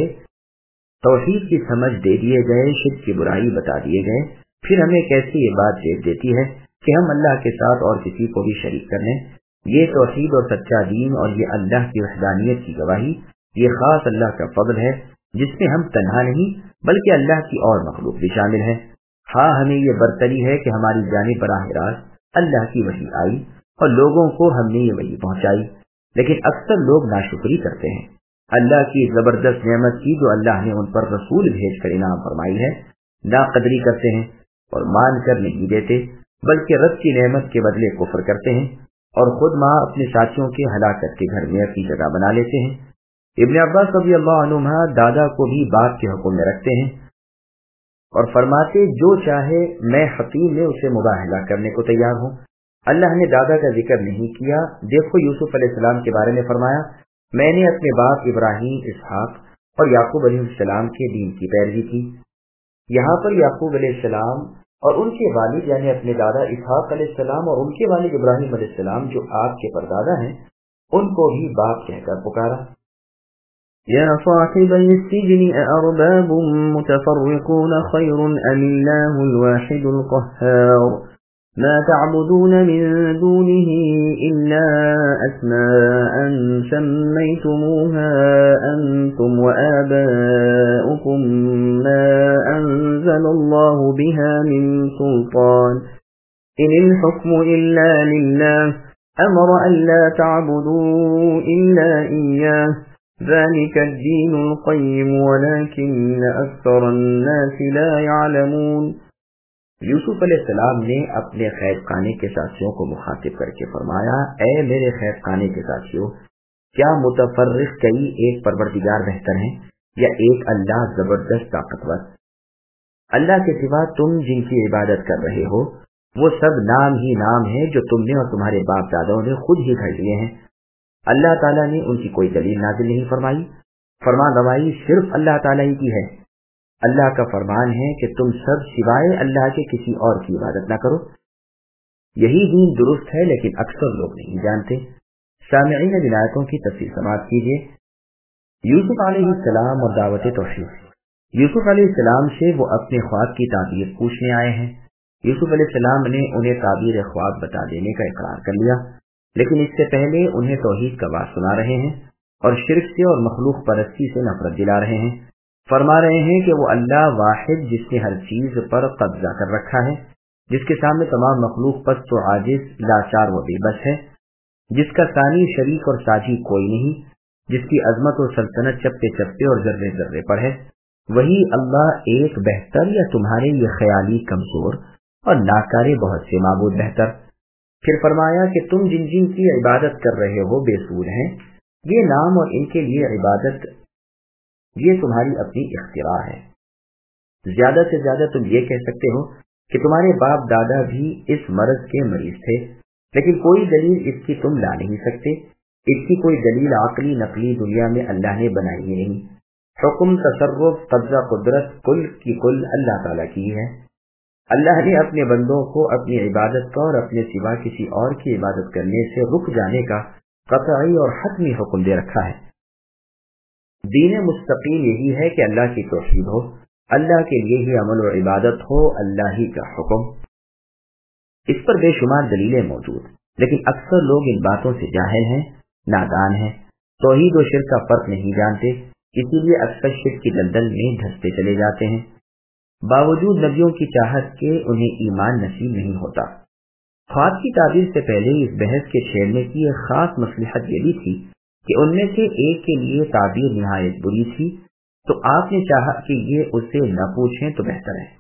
توحید کی سمجھ دے دیے گئے، شرک کی برائی بتا دیے گئے، پھر ہمیں کیسی یہ بات دیکھ دیتی ہے کہ ہم اللہ کے ساتھ اور کسی کو بھی شریک کر لیں۔ یہ توحید اور سچا دین اور یہ اللہ کی وحدانیت کی گواہی، یہ خاص اللہ کا فضل ہے جس میں ہم تنہا نہیں بلکہ اللہ کی اور مخلوق بھی شامل ہے۔ ہاں، ہمیں یہ برتری ہے کہ ہماری جانب براہ راست اللہ کی وحی آئی اور لوگوں کو ہم نے یہ وحی پہنچائی، لیکن اکثر لوگ ناشکری کرتے ہیں۔ اللہ کی زبردست نعمت کی جو اللہ نے ان پر رسول بھیج کر انعام فرمائی ہے، ناقدری کرتے ہیں اور مان کر نہیں دیتے، بلکہ رب کی نعمت کے بدلے کفر کرتے ہیں اور خود ماں اپنے ساتھیوں کے ہلاکت کے گھر میں اپنی جگہ بنا لیتے ہیں۔ ابن عباس رضی اللہ عنہما دادا کو بھی باپ کے حکم میں رکھتے ہیں اور فرماتے، جو چاہے میں حتیم میں اسے مباہلہ کرنے کو تیار ہوں۔ اللہ نے دادا کا ذکر نہیں کیا۔ دیکھو یوسف علیہ السلام کے بارے میں فرمایا، میں نے اپنے باپ ابراہیم، اسحاق اور یعقوب علیہ السلام کے دین کی پیروی کی۔ یہاں پر یعقوب علیہ السلام اور ان کے والد یعنی اپنے دادا اسحاق علیہ السلام اور ان کے والد ابراہیم علیہ السلام جو آپ کے پردادا ہیں، ان کو بھی باپ کہہ کر پکارا۔ يا صاحبي السجن أأرباب متفرقون خير أم الله الواحد القهار ما تعبدون من دونه إلا أسماء سميتموها أنتم وآباؤكم ما أنزل الله بها من سلطان إن الحكم إلا لله أمر أن لا تعبدوا إلا إياه ذلك الدين القيم ولكن أكثر الناس لا يعلمون۔ یوسف علیہ السلام نے اپنے قید خانے کے ساتھیوں کو مخاطب کر کے فرمایا، اے میرے قید خانے کے ساتھیوں، کیا متفرق کئی ایک پروردگار بہتر ہیں یا ایک اللہ زبردست طاقتور؟ اللہ کے سوا تم جن کی عبادت کر رہے ہو وہ سب نام ہی نام ہے جو تم نے اور تمہارے باپ داداؤں نے خود ہی گھڑ لیے ہیں۔ اللہ تعالیٰ نے ان کی کوئی دلیل نازل نہیں فرمائی، فرمان روائی صرف اللہ تعالیٰ ہی کی ہے۔ اللہ کا فرمان ہے کہ تم سب سوائے اللہ کے کسی اور کی عبادت نہ کرو۔ یہی دین درست ہے لیکن اکثر لوگ نہیں جانتے۔ سامعین ولایتوں کی تفصیل سماعت کیجیے۔ یوسف علیہ السلام اور دعوت توحید۔ یوسف علیہ السلام سے وہ اپنے خواب کی تعبیر پوچھنے آئے ہیں۔ یوسف علیہ السلام نے انہیں تعبیر خواب بتا دینے کا اقرار کر لیا، لیکن اس سے پہلے انہیں توحید کا واضح سنا رہے ہیں اور شرک سے اور مخلوق پرستی سے نفرت دلا رہے ہیں۔ فرما رہے ہیں کہ وہ اللہ واحد جس نے ہر چیز پر قبضہ کر رکھا ہے، جس کے سامنے تمام مخلوق پست و عاجز، لاچار و بے بس ہے، جس کا ثانی شریک اور ساجی کوئی نہیں، جس کی عظمت و سلطنت چپے چپے اور ذرے ذرے پر ہے، وہی اللہ ایک بہتر یا تمہارے یہ خیالی کمزور اور ناکارے بہت سے معبود بہتر؟ پھر فرمایا کہ تم جن جن کی عبادت کر رہے ہو بے سود ہیں، یہ نام اور ان کے لیے عبادت یہ تمہاری اپنی اختراع ہے۔ زیادہ سے زیادہ تم یہ کہہ سکتے ہو کہ تمہارے باپ دادا بھی اس مرض کے مریض تھے، لیکن کوئی دلیل اس کی تم لا نہیں سکتے۔ اس کی کوئی دلیل عقلی نقلی دنیا میں اللہ نے بنائی ہی نہیں۔ حکم، تصرف، قبضہ، قدرت کل کی کل اللہ تعالیٰ کی ہے۔ اللہ نے اپنے بندوں کو اپنی عبادت کا اور اپنے سوا کسی اور کی عبادت کرنے سے رک جانے کا قطعی اور حتمی حکم دے رکھا ہے۔ دین مستقیم یہی ہے کہ اللہ کی توحید ہو، اللہ کے لیے ہی عمل و عبادت ہو، اللہ ہی کا حکم۔ اس پر بے شمار دلیلیں موجود، لیکن اکثر لوگ ان باتوں سے جاہل ہیں، نادان ہیں، توحید و شرک کا فرق نہیں جانتے، اسی لیے اکثر شرک کی دلدل میں دھستے چلے جاتے ہیں۔ باوجود نبیوں کی چاہت کے انہیں ایمان نصیب نہیں ہوتا۔ خواب کی تعبیر سے پہلے اس بحث کے چھیڑنے کی ایک خاص مصلحت یہ بھی تھی کہ ان میں سے ایک کے لیے تعبیر نہایت بری تھی، تو آپ نے چاہا کہ یہ اسے نہ پوچھیں تو بہتر ہے۔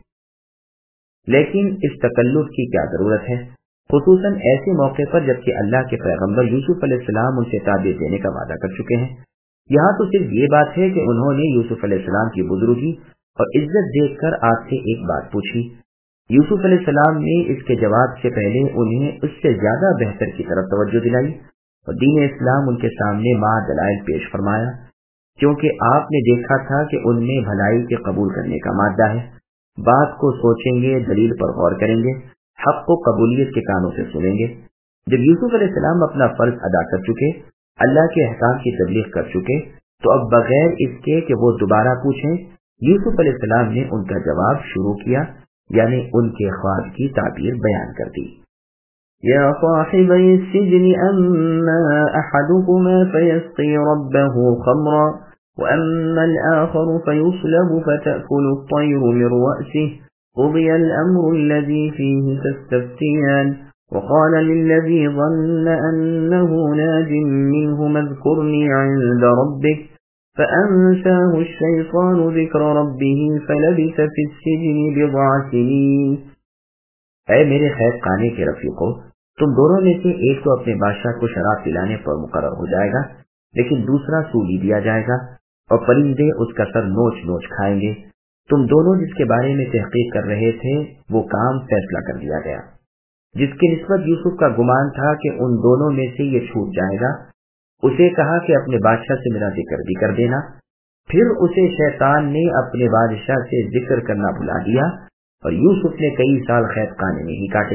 لیکن اس تکلف کی کیا ضرورت ہے، خصوصاً ایسے موقع پر جبکہ اللہ کے پیغمبر یوسف علیہ السلام ان سے تعبیر دینے کا وعدہ کر چکے ہیں۔ یہاں تو صرف یہ بات ہے کہ انہوں نے یوسف علیہ السلام کی بزرگی اور عزت دیکھ کر آپ سے ایک بات پوچھی۔ یوسف علیہ السلام نے اس کے جواب سے پہلے انہیں اس سے زیادہ بہتر کی طرف توجہ دلائی اور دین اسلام ان کے سامنے ماں دلائل پیش فرمایا، کیونکہ آپ نے دیکھا تھا کہ ان میں بھلائی کے قبول کرنے کا مادہ ہے۔ بات کو سوچیں گے، دلیل پر غور کریں گے، حق کو قبولیت کے کانوں سے سنیں گے۔ جب یوسف علیہ السلام اپنا فرض ادا کر چکے، اللہ کے احکام کی تبلیغ کر چکے، تو اب بغیر اس کے کہ وہ دوبارہ پوچھیں، یوسف علیہ السلام نے ان کا جواب شروع کیا، یعنی ان کے خواب کی تعبیر بیان کر دی۔ یا صاحبی السجن اما احدكما فيسقي ربه خمرا واما الاخر فيصلب فتأكل الطير من رأسه قضي الامر الذي فيه تستفتيان وقال للذي ظن انه ناج منهما اذكرني عند ربك فأنساه الشيطان ذكر ربه فلبث في السجن بضع سنين۔ اے میرے خیر خانے کے رفیقو، تم دونوں میں سے ایک تو اپنے بادشاہ کو شراب پلانے پر مقرر ہو جائے گا، لیکن دوسرا سولی دیا جائے گا اور پرندے اس کا سر نوچ نوچ کھائیں گے۔ تم دونوں جس کے بارے میں تحقیق کر رہے تھے وہ کام فیصلہ کر دیا گیا۔ جس کی نسبت یوسف کا گمان تھا کہ ان دونوں میں سے یہ چھوٹ جائے گا، اسے کہا کہ اپنے بادشاہ سے میرا ذکر بھی کر دینا۔ پھر اسے شیطان نے اپنے بادشاہ سے ذکر کرنا بھلا دیا اور یوسف نے کئی سال قید خانے میں ہی کاٹے۔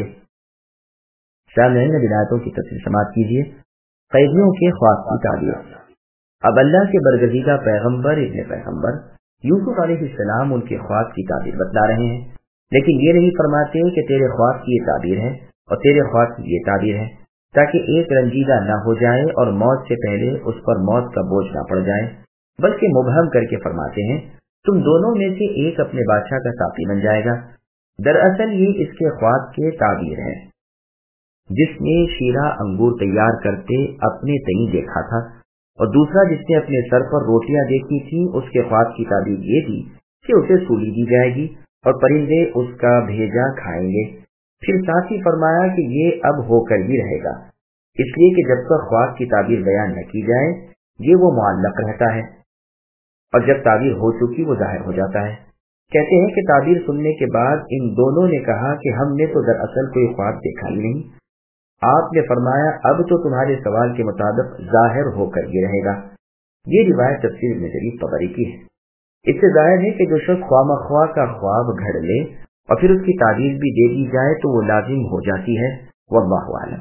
سامعین ولایتوں کی تفصیل سماعت کیجیے۔ قیدیوں کے خواب کی تعبیر۔ اب اللہ کے برگزیدہ پیغمبر ابن پیغمبر یوسف علیہ السلام ان کے خواب کی تعبیر بتلا رہے ہیں، لیکن یہ نہیں فرماتے کہ تیرے خواب کی یہ تعبیر ہے اور تیرے خواب کی یہ تعبیر ہے، تاکہ ایک رنجیدہ نہ ہو جائے اور موت سے پہلے اس پر موت کا بوجھ نہ پڑ جائے، بلکہ مبہم کر کے فرماتے ہیں تم دونوں میں سے ایک اپنے بادشاہ کا ساتھی بن جائے گا۔ دراصل یہ اس کے خواب کے تعبیر ہے۔ جس نے شیرہ انگور تیار کرتے اپنے تئیں دیکھا تھا، اور دوسرا جس نے اپنے سر پر روٹیاں دیکھی تھی اس کے خواب کی تعبیر یہ تھی کہ اسے سولی دی جائے گی اور پرندے اس کا بھیجا کھائیں گے۔ پھر ساتھ ہی فرمایا کہ یہ اب ہو کر ہی رہے گا، اس لیے کہ جب تک خواب کی تعبیر بیان نہ کی جائے یہ وہ معلق رہتا ہے، اور جب تعبیر ہو چکی وہ ظاہر ہو جاتا ہے۔ کہتے ہیں کہ تعبیر سننے کے بعد ان دونوں نے کہا کہ ہم نے تو دراصل کوئی خواب دیکھا ہی نہیں۔ آپ نے فرمایا اب تو تمہارے سوال کے مطابق ظاہر ہو کر یہ رہے گا۔ یہ روایت تفسیر ابن جریر طبری کی ہے۔ اس سے ظاہر ہے کہ جو شخص خواہ مخواہ کا خواب گھڑ لے اور پھر اس کی تعبیر بھی دے دی جائے تو وہ لازم ہو جاتی ہے، واللہ اعلم۔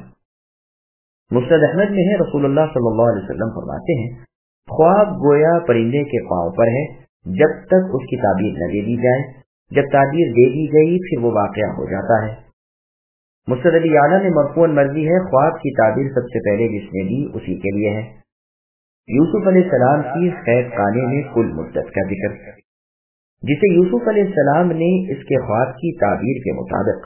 مسند احمد میں ہے، رسول اللہ صلی اللہ علیہ وسلم فرماتے ہیں خواب گویا پرندے کے پاؤں پر ہے جب تک اس کی تعبیر نہ دے دی جائے، جب تعبیر دے دی گئی پھر وہ واقعہ ہو جاتا ہے۔ مسند ابی اعلیٰ میں مرفوعاً مروی ہے خواب کی تعبیر سب سے پہلے جس نے دی اسی کے لیے ہے۔ یوسف علیہ السلام کی قید خانے میں کل مدت کا ذکر، جسے یوسف علیہ السلام نے اس کے خواب کی تعبیر کے مطابق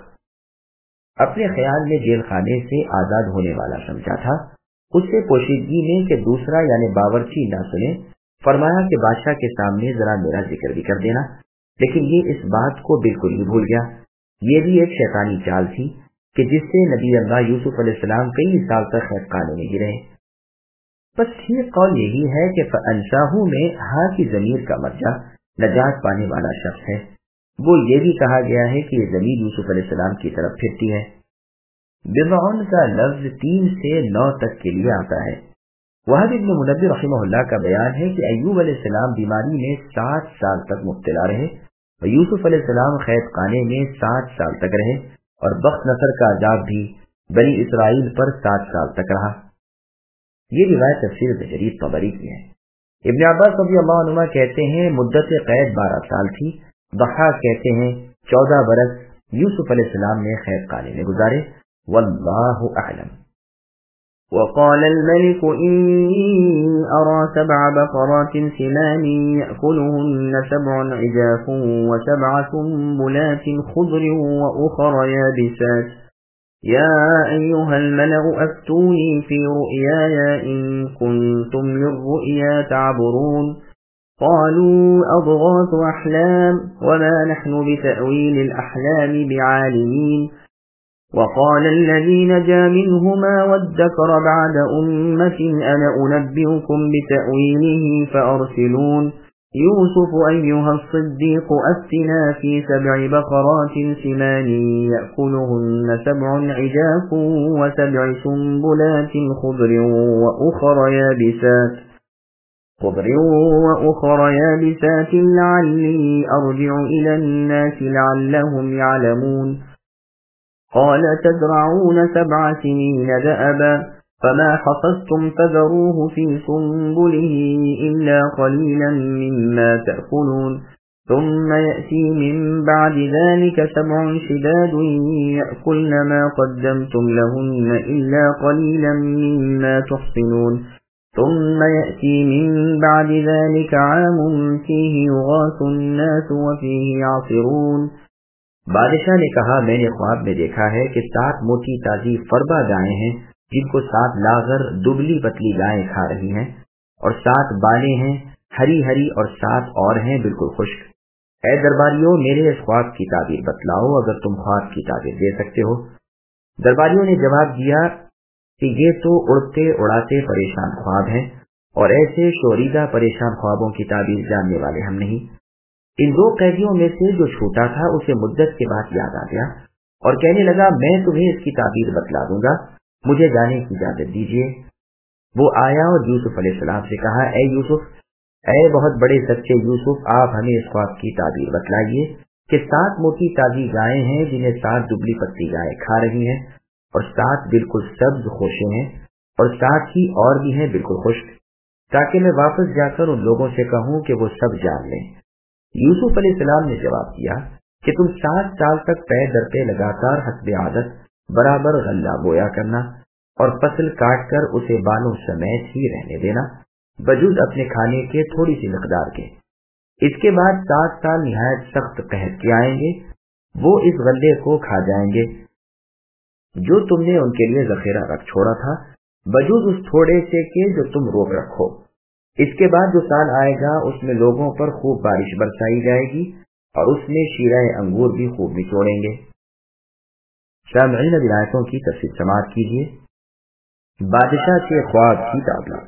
اپنے خیال میں جیل خانے سے آزاد ہونے والا سمجھا تھا، اس سے پوشیدگی میں کہ دوسرا یعنی باورچی نہ سنے، فرمایا کہ بادشاہ کے سامنے ذرا میرا ذکر بھی کر دینا، لیکن یہ اس بات کو بالکل ہی بھول گیا۔ یہ بھی ایک شیطانی چال تھی کہ جس سے نبی اللہ یوسف علیہ السلام کئی سال تک قید خانے میں ہی رہے۔ بس ٹھیک قول یہی ہے کہ فَأَنْسَاهُ میں ہاں کی ضمیر کا مرجع نجات پانے والا شخص ہے۔ وہ یہ بھی کہا گیا ہے کہ یہ ضمیر یوسف علیہ السلام کی طرف پھرتی ہے۔ بضعن کا لفظ 3 سے 9 تک کے لیے آتا ہے۔ وہب ابن منبہ رحمہ اللہ کا بیان ہے کہ ایوب علیہ السلام بیماری میں 7 سال تک مبتلا رہے اور یوسف علیہ السلام قید خانے میں 7 سال تک رہے، اور بخت نصر کا عذاب بھی بنی اسرائیل پر 7 سال تک رہا۔ یہ روایت تفسیر ابن جریر طبری کی ہے۔ ابن عباس رضی اللہ عنہما کہتے ہیں مدت قید 12 سال تھی۔ ضحاک کہتے ہیں 14 برس یوسف علیہ السلام نے قید خانے میں گزارے، واللہ اعلم۔ وقال الملك إني أرى 7 بقرات سمان يأكلهن 7 عجاف و7 سنبلات خضر وأخر يابسات يا أيها الملأ أفتوني في رؤياي إن كنتم للرؤيا تعبرون قالوا أضغاث أحلام وما نحن بتأويل الأحلام بعالمين وقال الذي نجا منهما وادكر بعد أمة أنا أنبئكم بتأويله فأرسلون يوسف أيها الصديق أفتنا في 7 بقرات سمان يأكلهن 7 عجاف و7 سنبلات خضر وأخر يابسات لعلي أرجع إلى الناس لعلهم يعلمون قال تزرعون 7 سنين دأبا فما حصدتم فذروه في سنبله إلا قليلا مما تأكلون ثم يأتي من بعد ذلك 7 شداد يأكلن ما قدمتم لهن إلا قليلا مما تحصنون ثم يأتي من بعد ذلك عام فيه يغاث الناس وفيه يعصرون۔ بادشاہ نے کہا میں نے خواب میں دیکھا ہے کہ 7 موٹی تازی فربا گائیں ہیں جن کو 7 لاغر دبلی پتلی گائیں کھا رہی ہیں، اور 7 بالیں ہیں ہری ہری اور 7 اور ہیں بالکل خشک۔ اے درباریوں میرے اس خواب کی تعبیر بتلاؤ اگر تم خواب کی تعبیر دے سکتے ہو۔ درباریوں نے جواب دیا کہ یہ تو اڑتے اڑاتے پریشان خواب ہیں، اور ایسے شوریدہ پریشان خوابوں کی تعبیر جاننے والے ہم نہیں۔ ان 2 قیدیوں میں سے جو چھوٹا تھا اسے مدت کے بعد یاد آ گیا اور کہنے لگا میں تمہیں اس کی تعبیر بتلا دوں گا، مجھے جانے کی اجازت دیجیے۔ وہ آیا اور یوسف علیہ السلام سے کہا اے یوسف، اے بہت بڑے سچے یوسف، آپ ہمیں اس خواب کی تعبیر بتلائیے کہ 7 موٹی تازی گائیں ہیں جنہیں 7 دبلی پتلی گائیں کھا رہی ہیں، اور 7 بالکل سبز خوشے ہیں، اور 7 ہی اور بھی ہیں بالکل خشک، تاکہ میں واپس جا کر ان لوگوں سے کہوں کہ وہ سب جان لیں۔ یوسف علیہ السلام نے جواب دیا کہ تم 7 سال تک پے در پہ لگاتار حسب عادت برابر غلہ بویا کرنا اور فصل کاٹ کر اسے بالوں سمیت ہی رہنے دینا، بجز اپنے کھانے کے تھوڑی سی مقدار کے۔ اس کے بعد 7 سال نہایت سخت قحط کے آئیں گے، وہ اس غلے کو کھا جائیں گے جو تم نے ان کے لیے ذخیرہ رکھ چھوڑا تھا، بجوز اس تھوڑے سے کہ جو تم روک رکھو۔ اس کے بعد جو سال آئے گا اس میں لوگوں پر خوب بارش برسائی جائے گی اور اس میں شیرہ انگور بھی خوب نچوڑیں گے۔ سامعین اب آیتوں کی تفصیل سماعت کیجیے۔ بادشاہ کے خواب کی تعبیر۔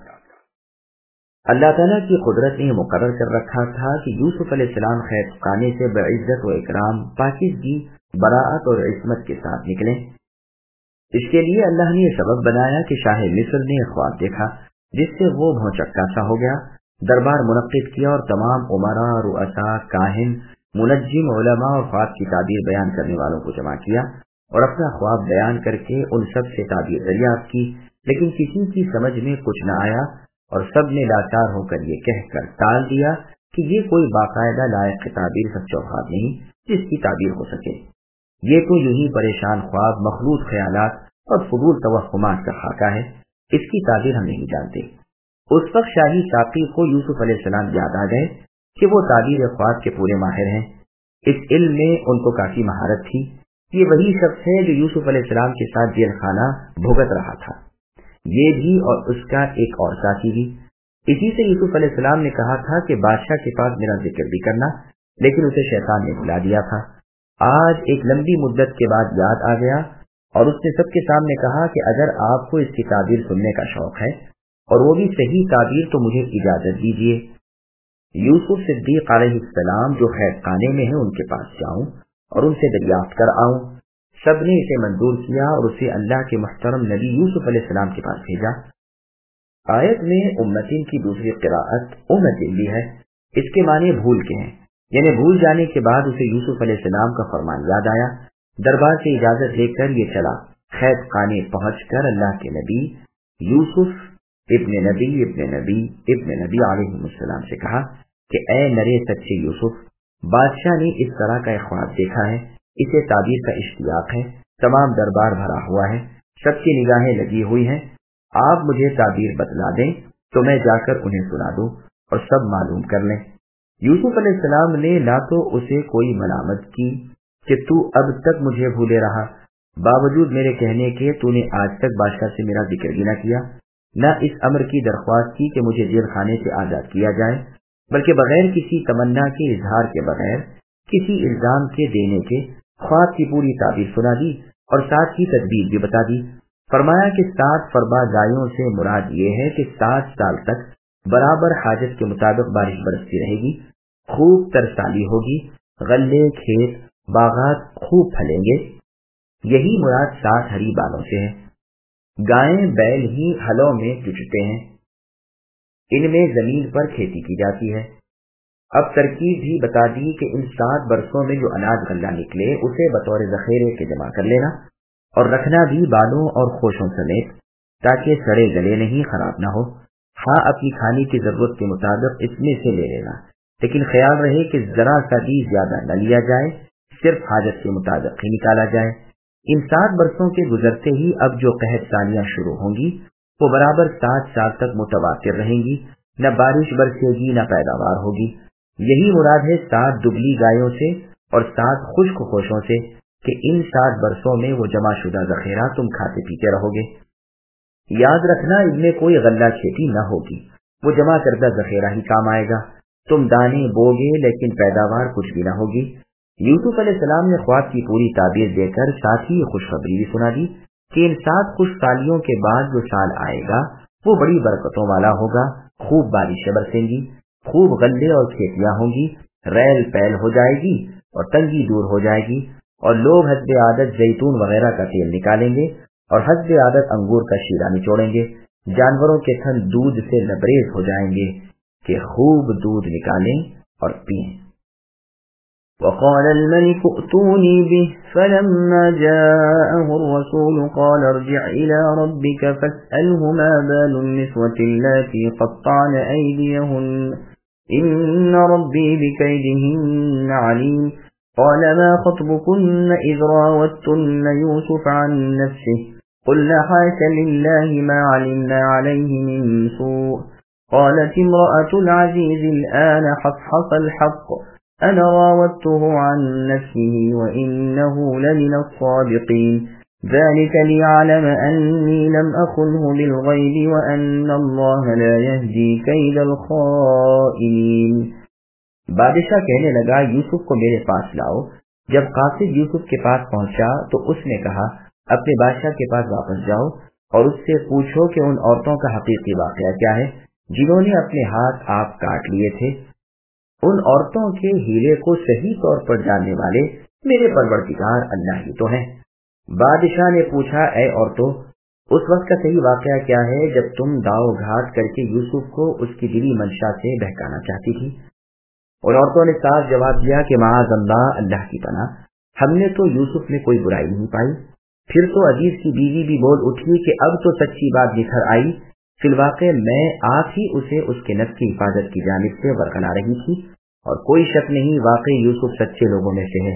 اللہ تعالیٰ کی قدرت نے مقرر کر رکھا تھا کہ یوسف علیہ السلام خیط خانے سے بعزت و اکرام، پاکیزگی، براعت اور عصمت کے ساتھ نکلیں۔ اس کے لیے اللہ نے یہ سبب بنایا کہ شاہ مصر نے خواب دیکھا جس سے وہ بھونچکا سا ہو گیا۔ دربار منعقد کیا اور تمام عمرا، رؤساء، کاہن، منجم، علماء اور خواب کی تعبیر بیان کرنے والوں کو جمع کیا اور اپنا خواب بیان کر کے ان سب سے تعبیر دریافت کی، لیکن کسی کی سمجھ میں کچھ نہ آیا اور سب نے لاچار ہو کر یہ کہہ کر ٹال دیا کہ یہ کوئی باقاعدہ لائق تعبیر سچا خواب نہیں جس کی تعبیر ہو سکے۔ یہ تو یوں ہی پریشان خواب، مخلوط خیالات اور فضول توہمات کا خاکہ ہے، اس کی تعبیر ہم نہیں جانتے۔ اس وقت شاہی ساقی کو یوسف علیہ السلام یاد آ گئے کہ وہ تعبیر خواب کے پورے ماہر ہیں، اس علم میں ان کو کافی مہارت تھی۔ یہ وہی شخص ہے جو یوسف علیہ السلام کے ساتھ جیل خانہ بھگت رہا تھا، یہ بھی اور اس کا ایک اور ساتھی بھی۔ اسی سے یوسف علیہ السلام نے کہا تھا کہ بادشاہ کے پاس میرا ذکر بھی کرنا، لیکن اسے شیطان نے بلا دیا تھا۔ آج ایک لمبی مدت کے بعد یاد آ گیا اور اس نے سب کے سامنے کہا کہ اگر آپ کو اس کی تعبیر سننے کا شوق ہے اور وہ بھی صحیح تعبیر تو مجھے اجازت دیجیے۔ یوسف صدیق علیہ السلام جو خیط خانے میں ہیں ان کے پاس جاؤں اور ان سے دریافت کر آؤں۔ سب نے اسے منظور کیا اور اسے اللہ کے محترم نبی یوسف علیہ السلام کے پاس بھیجا۔ آیت میں امتین کی دوسری قراءت امتین بھی ہے، اس کے معنی بھول کے ہیں، یعنی بھول جانے کے بعد اسے یوسف علیہ السلام کا فرمان یاد آیا، دربار سے اجازت لے کر یہ چلا، خیط خانے پہنچ کر اللہ کے نبی یوسف ابن نبی علیہ السلام سے کہا کہ اے نرے سچے یوسف، بادشاہ نے اس طرح کا ایک خواب دیکھا ہے، اسے تعبیر کا اشتیاق ہے، تمام دربار بھرا ہوا ہے، سب کی نگاہیں لگی ہوئی ہیں، آپ مجھے تعبیر بتلا دیں تو میں جا کر انہیں سنا دوں اور سب معلوم کر لیں۔ یوسف علیہ السلام نے نہ تو اسے کوئی ملامت کی کہ تو اب تک مجھے بھولے رہا، باوجود میرے کہنے کے تو نے آج تک بادشاہ سے میرا ذکر بھی نہ کیا، نہ اس امر کی درخواست کی کہ مجھے جیل خانے سے آزاد کیا جائے، بلکہ بغیر کسی تمنا کے اظہار کے، بغیر کسی الزام کے دینے کے خواب کی پوری تعبیر سنا دی اور ساتھ ہی تدبیر بھی بتا دی۔ فرمایا کہ 7 فربا گایوں سے مراد یہ ہے کہ 7 سال تک برابر حاجت کے مطابق بارش برستی رہے گی، خوب ترسالی ہوگی، غلے، کھیت، باغات خوب پھلیں گے۔ یہی مراد 7 ہری بالوں سے ہے۔ گائیں بیل ہی ہلوں میں چچتے ہیں، ان میں زمین پر کھیتی کی جاتی ہے۔ اب ترکیب بھی بتا دی کہ ان 7 برسوں میں جو اناج غلہ نکلے اسے بطور ذخیرے کے جمع کر لینا اور رکھنا بھی بالوں اور خوشوں سمیت، تاکہ سڑے گلے نہیں، خراب نہ ہو۔ ہاں اپنی کھانے کی ضرورت کے مطابق اس میں سے لے لینا، لیکن خیال رہے کہ ذرا سا بھی زیادہ نہ لیا جائے، صرف حاجت کے مطابق ہی نکالا جائے۔ ان 7 برسوں کے گزرتے ہی اب جو قحط سالیاں شروع ہوں گی وہ برابر 7 سال تک متواتر رہیں گی، نہ بارش برسے گی نہ پیداوار ہوگی۔ یہی مراد ہے 7 دبلی گایوں سے اور 7 خشک خوشوں سے کہ ان 7 برسوں میں وہ جمع شدہ ذخیرہ تم کھاتے پیتے رہو گے۔ یاد رکھنا ان میں کوئی غلہ کھیتی نہ ہوگی، وہ جمع کردہ ذخیرہ ہی کام آئے گا۔ تم دانے بوگے لیکن پیداوار کچھ بھی نہ ہوگی۔ یوسف علیہ السلام نے خواب کی پوری تعبیر دے کر ساتھ ہی خوشخبری بھی سنا دی کہ ان 7 خوش سالیوں کے بعد جو سال آئے گا وہ بڑی برکتوں والا ہوگا، خوب بارشیں برسیں گی، خوب غلے اور کھیتیاں ہوں گی، ریل پیل ہو جائے گی اور تنگی دور ہو جائے گی، اور لوگ حسب عادت زیتون وغیرہ کا تیل نکالیں گے اور حسب عادت انگور کا شیرہ نچوڑیں گے، جانوروں کے تھن دودھ سے لبریز ہو جائیں گے کہ خوب دودھ نکالیں اور پئیں۔ وقال الملك ائتوني به فلما جاءه الرسول قال ارجع إلى ربك فاسأله ما بال النسوة اللاتي قطعن أيديهن إن ربي بكيدهن عليم قال ما خطبكن إذ راوتن يوسف عن نفسه قلنا حاش لله ما علمنا عليه من سوء قالت امرأة العزيز الآن حصحص الحق أنا راودته عن نفسه وإنه لمن الصادقين ذلك ليعلم أني لم أخنه بالغيب وأن الله لا يهدي كيد الخائنين۔ بادشاہ کہنے لگا یوسف کو میرے پاس لاؤ۔ جب قاصد یوسف کے پاس پہنچا تو اس نے کہا اپنے بادشاہ کے پاس واپس جاؤ اور اس سے پوچھو کہ ان عورتوں کا حقیقی واقعہ کیا ہے جنہوں نے اپنے ہاتھ آپ کاٹ لیے تھے۔ ان عورتوں کے ہیلے کو صحیح طور پر جاننے والے میرے پروردگار اللہ ہی تو ہیں۔ بادشاہ نے پوچھا اے عورتوں، اس وقت کا صحیح واقعہ کیا ہے جب تم داؤ گھاٹ کر کے یوسف کو اس کی دلی منشا سے بہکانا چاہتی تھی؟ ان عورتوں نے صاف جواب دیا کہ معاذ اللہ، اللہ کی پناہ، ہم نے تو یوسف میں کوئی برائی نہیں پائی۔ پھر تو عزیز کی بیوی بھی بول اٹھی کہ اب تو سچی بات نکھر آئی، فی الواقع میں آپ ہی اسے اس کے نفس کی حفاظت کی جانب سے ورگلا رہی تھی، اور کوئی شک نہیں واقعی یوسف سچے لوگوں میں سے ہے۔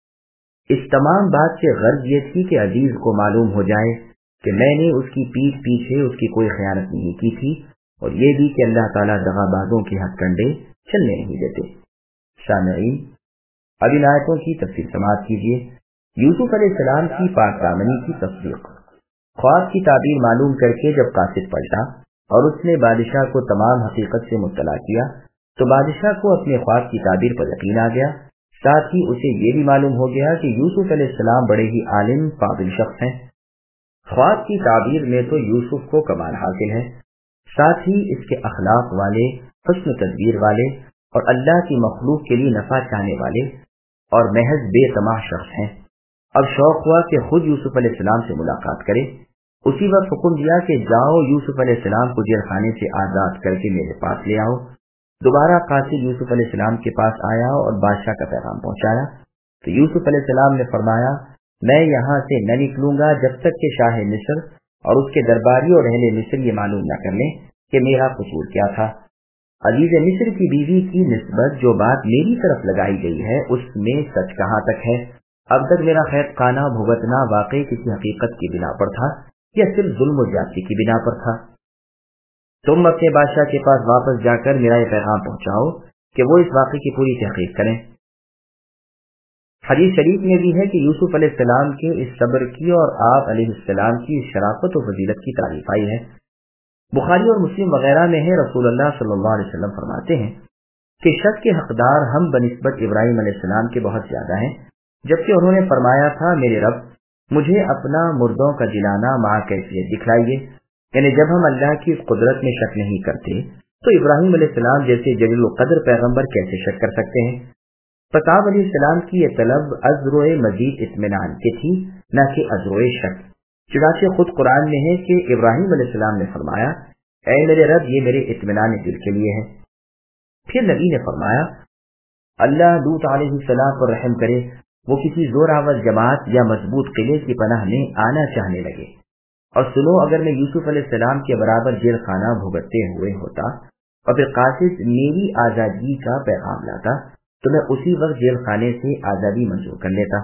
اس تمام بات سے غرض یہ تھی کہ عزیز کو معلوم ہو جائے کہ میں نے اس کی پیٹھ پیچھے اس کی کوئی خیانت نہیں کی تھی، اور یہ بھی کہ اللہ تعالیٰ دغا بازوں کے ہتھ کنڈے چلنے نہیں دیتے۔ سامعین، اب ان آیتوں کی تفصیل سماعت کیجیے۔ یوسف علیہ السلام کی پاک دامنی کی تصدیق۔ خواب کی تعبیر معلوم کر کے جب قاصد پلٹا اور اس نے بادشاہ کو تمام حقیقت سے مطلع کیا تو بادشاہ کو اپنے خواب کی تعبیر پر یقین آ گیا، ساتھ ہی اسے یہ بھی معلوم ہو گیا کہ یوسف علیہ السلام بڑے ہی عالم فاضل شخص ہیں۔ خواب کی تعبیر میں تو یوسف کو کمال حاصل ہے، ساتھ ہی اس کے اخلاق والے، حسن تدبیر والے اور اللہ کی مخلوق کے لیے نفع چاہنے والے اور محض بے تماہ شخص ہیں۔ اب شوق ہوا کہ خود یوسف علیہ السلام سے ملاقات کرے۔ اسی وقت حکم دیا کہ جاؤ یوسف علیہ السلام کو جیل خانے سے آزاد کر کے میرے پاس لے آؤ۔ دوبارہ قاصد یوسف علیہ السلام کے پاس آیا اور بادشاہ کا پیغام پہنچایا تو یوسف علیہ السلام نے فرمایا میں یہاں سے نہ نکلوں گا جب تک کہ شاہ مصر اور اس کے درباری اور اہل مصر یہ معلوم نہ کر لیں کہ میرا قصور کیا تھا۔ عزیز مصر کی بیوی کی نسبت جو بات میری طرف لگائی گئی ہے اس میں سچ کہاں تک ہے؟ اب تک میرا خیر خانہ بھگتنا واقعی کسی حقیقت کی بنا پر تھا یا صرف ظلم و زیادتی کی بنا پر تھا؟ تم اپنے بادشاہ کے پاس واپس جا کر میرا یہ پیغام پہنچاؤ کہ وہ اس واقعے کی پوری تحقیق کریں۔ حدیث شریف میں بھی ہے کہ یوسف علیہ السلام کے اس صبر کی اور آپ علیہ السلام کی اس شرافت و فضیلت کی تعریف آئی ہے۔ بخاری اور مسلم وغیرہ میں ہے، رسول اللہ صلی اللہ علیہ وسلم فرماتے ہیں کہ شک کے حقدار ہم بنسبت ابراہیم علیہ السلام کے بہت زیادہ ہیں، جبکہ انہوں نے فرمایا تھا میرے رب مجھے اپنا مردوں کا جلانا مع کیفیت دکھلائیے، یعنی جب ہم اللہ کی اس قدرت میں شک نہیں کرتے تو ابراہیم علیہ السلام جیسے جلیل القدر پیغمبر کیسے شک کر سکتے ہیں؟ پتاب علیہ السلام کی یہ طلب ازروئے مزید اطمینان کی تھی، نہ کہ ازروئے شک۔ چنانچہ خود قرآن میں ہے کہ ابراہیم علیہ السلام نے فرمایا اے میرے رب یہ میرے اطمینان دل کے لیے ہے۔ پھر نبی نے فرمایا اللہ لوط علیہ السلام پر رحم کرے، وہ کسی زور آور جماعت یا مضبوط قلعے کی پناہ میں آنا چاہنے لگے، اور سنو اگر میں یوسف علیہ السلام کے برابر جیل خانہ بھگتتے ہوئے ہوتا اور پھر قاصد میری آزادی کا پیغام لاتا تو میں اسی وقت جیل خانے سے آزادی منظور کر لیتا۔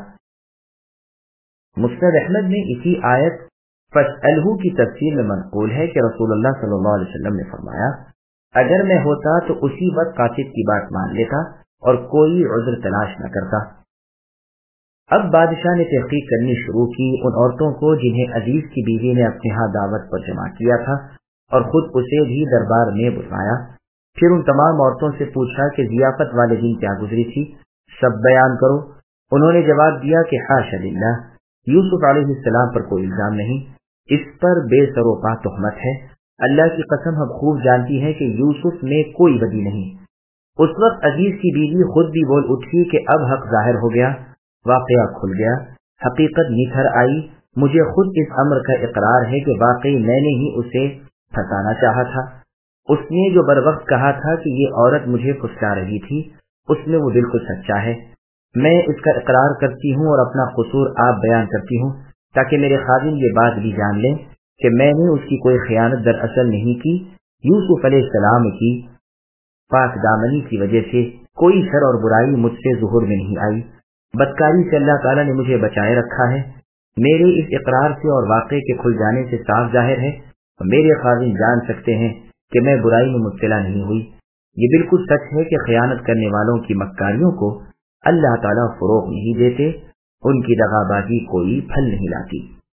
مسند احمد میں اسی آیت فَاسْأَلْهُ کی تفسیر میں منقول ہے کہ رسول اللہ صلی اللہ علیہ وسلم نے فرمایا اگر میں ہوتا تو اسی وقت قاصد کی بات مان لیتا اور کوئی عذر تلاش نہ کرتا۔ اب بادشاہ نے تحقیق کرنی شروع کی ان عورتوں کو جنہیں عزیز کی بیوی نے اپنے ہاں دعوت پر جمع کیا تھا اور خود اسے بھی دربار میں بلوایا۔ پھر ان تمام عورتوں سے پوچھا کہ ضیافت والے دن کیا گزری تھی، سب بیان کرو۔ انہوں نے جواب دیا کہ حاشا للہ، یوسف علیہ السلام پر کوئی الزام نہیں، اس پر بے سر و پا تہمت ہے۔ اللہ کی قسم ہم خوب جانتی ہے کہ یوسف میں کوئی بدی نہیں۔ اس وقت عزیز کی بیوی خود بھی بول اٹھی کہ اب حق ظاہر ہو گیا، واقعہ کھل گیا، حقیقت نکھر آئی، مجھے خود اس امر کا اقرار ہے کہ واقعی میں نے ہی اسے پھنسانا چاہا تھا۔ اس نے جو بر وقت کہا تھا کہ یہ عورت مجھے پھسلا رہی تھی اس میں وہ بالکل سچا ہے۔ میں اس کا اقرار کرتی ہوں اور اپنا قصور آپ بیان کرتی ہوں تاکہ میرے خادم یہ بات بھی جان لیں کہ میں نے اس کی کوئی خیانت دراصل نہیں کی۔ یوسف علیہ السلام کی پاک دامنی کی وجہ سے کوئی شر اور برائی مجھ سے ظہور میں نہیں آئی، بدکاری سے اللہ تعالیٰ نے مجھے بچائے رکھا ہے۔ میرے اس اقرار سے اور واقعے کے کھل جانے سے صاف ظاہر ہے اور میرے خادم جان سکتے ہیں کہ میں برائی میں مبتلا نہیں ہوئی۔ یہ بالکل سچ ہے کہ خیانت کرنے والوں کی مکاریوں کو اللہ تعالیٰ فروغ نہیں دیتے، ان کی دغابازی کوئی پھل نہیں لاتی۔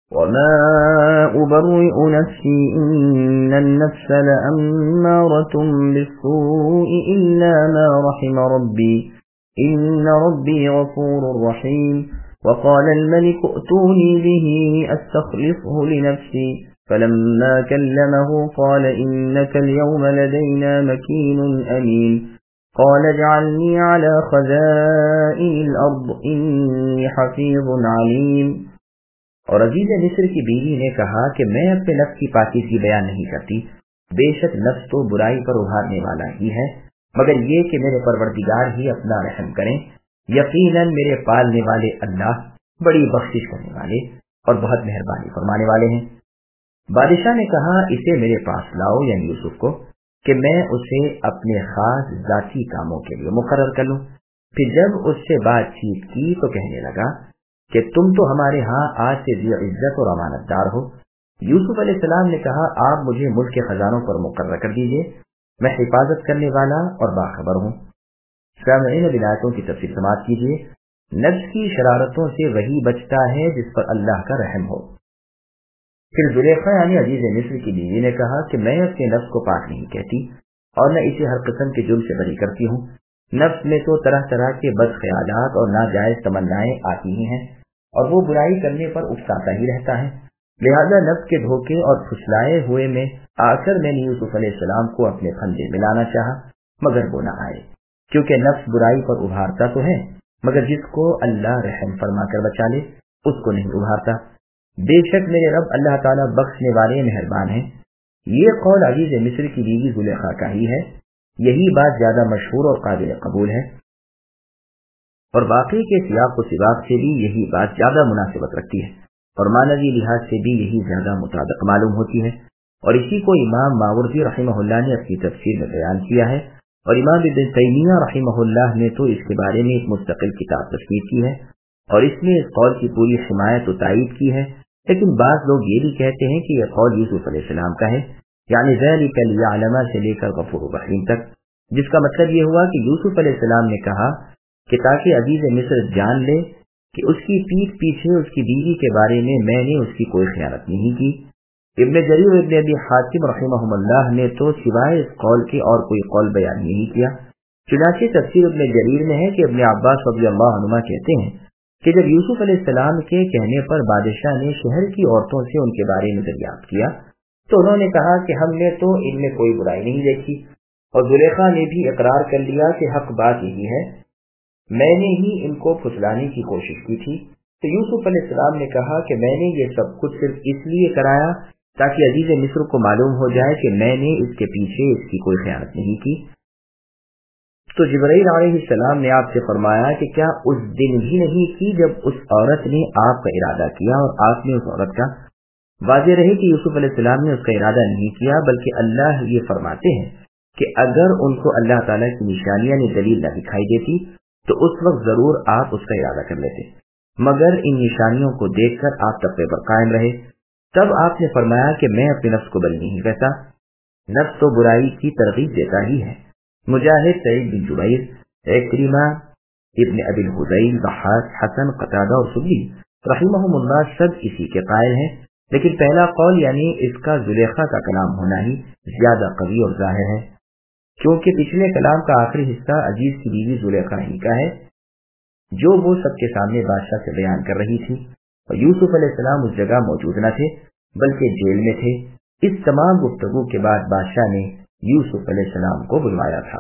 وما أبرئ نفسي إن النفس لأمارة بالسوء إلا ما رحم ربي إن ربي غفور رحيم وقال الملك ائتوني به أستخلصه لنفسي فلما كلمه قال إنك اليوم لدينا مكين أمين قال اجعلني على خزائن الأرض إني حفيظ عليم. اور عزیز مصر کی بیوی نے کہا کہ میں اپنے نفس کی پاکیزگی بیان نہیں کرتی، بے شک نفس تو برائی پر ابھارنے والا ہی ہے، مگر یہ کہ میرے پروردگار ہی اپنا رحم کریں، یقیناً میرے پالنے والے اللہ بڑی بخشش کرنے والے اور بہت مہربانی فرمانے والے ہیں. بادشاہ نے کہا اسے میرے پاس لاؤ، یعنی یوسف کو، کہ میں اسے اپنے خاص ذاتی کاموں کے لیے مقرر کر لوں. پھر جب اس سے بات چیت کی تو کہنے لگا کہ تم تو ہمارے ہاں آج سے ذی عزت اور امانت دار ہو. یوسف علیہ السلام نے کہا آپ مجھے ملک کے خزانوں پر مقرر کر دیجئے، میں حفاظت کرنے والا اور باخبر ہوں. سامعین ولایتوں کی تفصیل سماعت کیجیے. نفس کی شرارتوں سے وہی بچتا ہے جس پر اللہ کا رحم ہو. پھر زلیخا یعنی عزیز مصر کی بیوی نے کہا کہ میں اپنے نفس کو پاک نہیں کہتی اور نہ اسے ہر قسم کے جرم سے بری کرتی ہوں. نفس میں تو طرح طرح کے بد خیالات اور ناجائز تمنائیں آتی ہی ہیں اور وہ برائی کرنے پر اکساتا ہی رہتا ہے. لہذا نفس کے دھوکے اور پھسلائے ہوئے میں آ کر میں نے یوسف علیہ السلام کو اپنے پھندے میں لانا چاہا، مگر وہ نہ آئے، کیونکہ نفس برائی پر ابھارتا تو ہے مگر جس کو اللہ رحم فرما کر بچا لے اس کو نہیں ابھارتا. بے شک میرے رب اللہ تعالیٰ بخشنے والے مہربان ہیں. یہ قول عزیز مصر کی بیوی زلیخا کا ہی ہے. یہی بات زیادہ مشہور اور قابل قبول ہے اور باقی کے سیاق و سباق سے بھی یہی بات زیادہ مناسبت رکھتی ہے اور معنوی لحاظ سے بھی یہی زیادہ مطابق معلوم ہوتی ہے. اور اسی کو امام ماوردی رحمہ اللہ نے اپنی تفسیر میں بیان کیا ہے اور امام ابن تیمیہ رحمہ اللہ نے تو اس کے بارے میں ایک مستقل کتاب تشکیل کی ہے اور اس میں اس قول کی پوری حمایت و تائید کی ہے. لیکن بعض لوگ یہ بھی کہتے ہیں کہ یہ قول یوسف علیہ السلام کا ہے، یعنی ذالک لیعلم سے لے کر غفور الرحیم تک، جس کا مطلب یہ ہوا کہ یوسف علیہ السلام نے کہا کہ تاکہ عزیز مصر جان لے کہ اس کی پیٹھ پیچھے اس کی بیوی کے بارے میں میں نے اس کی کوئی خیانت نہیں کی. ابن جریر و ابن ابی حاتم رحمہم اللہ نے تو سوائے اس قول کے اور کوئی قول بیان نہیں کیا. چنانچہ تفسیر ابن جریر میں ہے کہ ابن عباس رضی اللہ عنہما کہتے ہیں کہ جب یوسف علیہ السلام کے کہنے پر بادشاہ نے شہر کی عورتوں سے ان کے بارے میں دریافت کیا تو انہوں نے کہا کہ ہم نے تو ان میں کوئی برائی نہیں دیکھی، اور زلیخا نے بھی اقرار کر لیا کہ حق بات یہی ہے، میں نے ہی ان کو پھسلانے کی کوشش کی تھی. تو یوسف علیہ السلام نے کہا کہ میں نے یہ سب کچھ صرف اس لیے کرایا تاکہ عزیز مصر کو معلوم ہو جائے کہ میں نے اس کے پیچھے اس کی کوئی خیانت نہیں کی. تو جبرائیل علیہ السلام نے آپ سے فرمایا کہ کیا اس دن بھی نہیں کی جب اس عورت نے آپ کا ارادہ کیا اور آپ نے اس عورت کا؟ واضح رہے کہ یوسف علیہ السلام نے اس کا ارادہ نہیں کیا، بلکہ اللہ یہ فرماتے ہیں کہ اگر ان کو اللہ تعالیٰ کی نشانیاں نے دلیل نہ دکھائی دیتی تو اس وقت ضرور آپ اس کا ارادہ کر لیتے، مگر ان نشانیوں کو دیکھ کر آپ تقوی پر قائم رہے. تب آپ نے فرمایا کہ میں اپنے نفس کو بری نہیں کہتا، نفس تو برائی کی ترغیب دیتا ہی ہے. مجاہد، سعید بن جبیر، اکرمہ، ابن ابی الحذیل، ضحاک، حسن، قتادہ اور سدی رحمہم اللہ سب اسی کے قائل ہیں، لیکن پہلا قول یعنی اس کا زلیخا کا کلام ہونا ہی زیادہ قوی اور ظاہر ہے، کیونکہ پچھلے کلام کا آخری حصہ عزیز کی بیوی زلیخا ہی کا ہے جو وہ سب کے سامنے بادشاہ سے بیان کر رہی تھی، اور یوسف علیہ السلام اس جگہ موجود نہ تھے بلکہ جیل میں تھے. اس تمام گفتگو کے بعد بادشاہ نے یوسف علیہ السلام کو بلوایا تھا.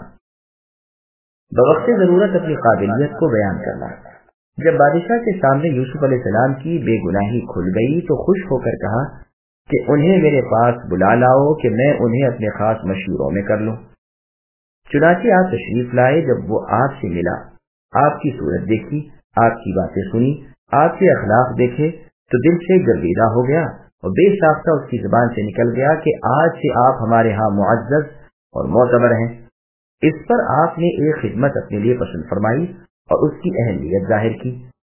بوقت ضرورت اپنی قابلیت کو بیان کرنا. جب بادشاہ کے سامنے یوسف علیہ السلام کی بے گناہی کھل گئی تو خوش ہو کر کہا کہ انہیں میرے پاس بلا لاؤ کہ میں انہیں اپنے خاص مشوروں میں کر لوں. چنانچہ آپ تشریف لائے. جب وہ آپ سے ملا، آپ کی صورت دیکھی، آپ کی باتیں سنی، آپ کے اخلاق دیکھے تو دل سے گردیدہ ہو گیا اور بے ساختہ اس کی زبان سے نکل گیا کہ آج سے آپ ہمارے ہاں معزز اور معتبر ہیں. اس پر آپ نے ایک خدمت اپنے لیے پسند فرمائی اور اس کی اہمیت ظاہر کی.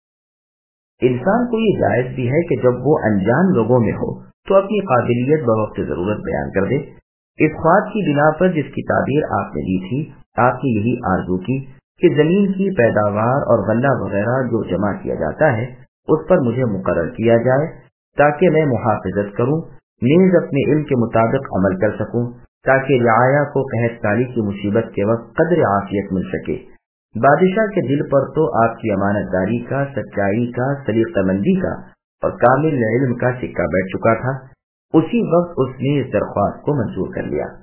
انسان کو یہ جائز بھی ہے کہ جب وہ انجان لوگوں میں ہو تو اپنی قابلیت بوقت ضرورت بیان کر دے. اس خواب کی بنا پر جس کی تعبیر آپ نے دی تھی، آپ نے یہی آرزو کی کہ زمین کی پیداوار اور غلہ وغیرہ جو جمع کیا جاتا ہے اس پر مجھے مقرر کیا جائے تاکہ میں محافظت کروں، نیز اپنے علم کے مطابق عمل کر سکوں، تاکہ رعایا کو قحط سالی کی مصیبت کے وقت قدر عافیت مل سکے۔ بادشاہ کے دل پر تو آپ کی امانت داری کا، سچائی کا، سلیقہ مندی کا اور کامل علم کا سکہ بیٹھ چکا تھا۔ اسی وقت اس نے اس درخواست کو منظور کر لیا۔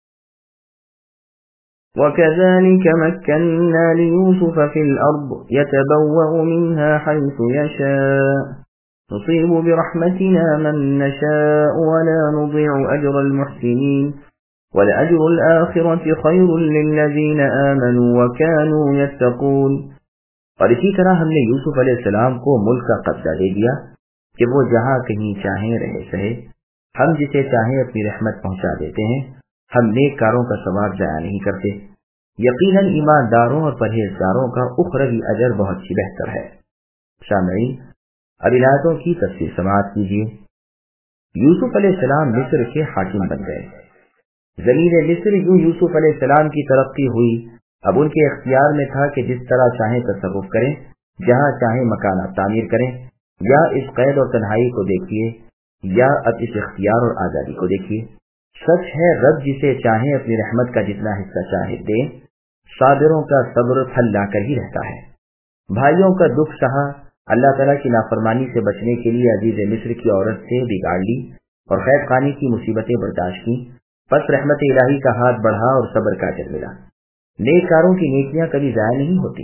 وَكَذَلِكَ مَكَّنَّا لِيُوسُفَ فِي الْأَرْضِ يَتَبَوَّأُ مِنْهَا حَيْثُ يَشَاءُ نُصِيبُ بِرَحْمَتِنَا مَن نَّشَاءُ وَلَا نُضِيعُ أَجْرَ الْمُحْسِنِينَ وَلَأَجْرُ الْآخِرَةِ خَيْرٌ لِّلَّذِينَ آمَنُوا وَكَانُوا يَتَّقُونَ۔ اور اسی طرح ہم نے یوسف علیہ السلام کو ملک کا قبضہ دے دیا کہ وہ جہاں کہیں چاہیں رہ سہے۔ ہم جسے چاہیں اپنی رحمت پہنچا دیتے ہیں، ہم نیک کاروں کا ثواب ضائع نہیں کرتے۔ یقیناً ایمانداروں اور پرہیزگاروں کا اخروی اجر بہت ہی بہتر ہے۔ سامعین، اب ان آیتوں کی تفسیر سماعت کیجیے۔ یوسف علیہ السلام مصر کے حاکم بن گئے۔ زمین مصر یوں یوسف علیہ السلام کی ترقی ہوئی، اب ان کے اختیار میں تھا کہ جس طرح چاہیں تصرف کریں، جہاں چاہیں مکانات تعمیر کریں۔ یا اس قید اور تنہائی کو دیکھیے، یا اب اس اختیار اور آزادی کو دیکھیے۔ سچ ہے، رب جسے چاہیں اپنی رحمت کا جتنا حصہ چاہے دے، صابروں کا صبر پھل لا کر ہی رہتا ہے۔ بھائیوں کا دکھ سہا، اللہ تعالیٰ کی نافرمانی سے بچنے کے لیے عزیز مصر کی عورت سے بگاڑ لی اور قید خانی کی مصیبتیں برداشت کی، پس رحمت الہی کا ہاتھ بڑھا اور صبر کا اجر ملا۔ نیک کاروں کی نیکیاں کبھی ضائع نہیں ہوتی۔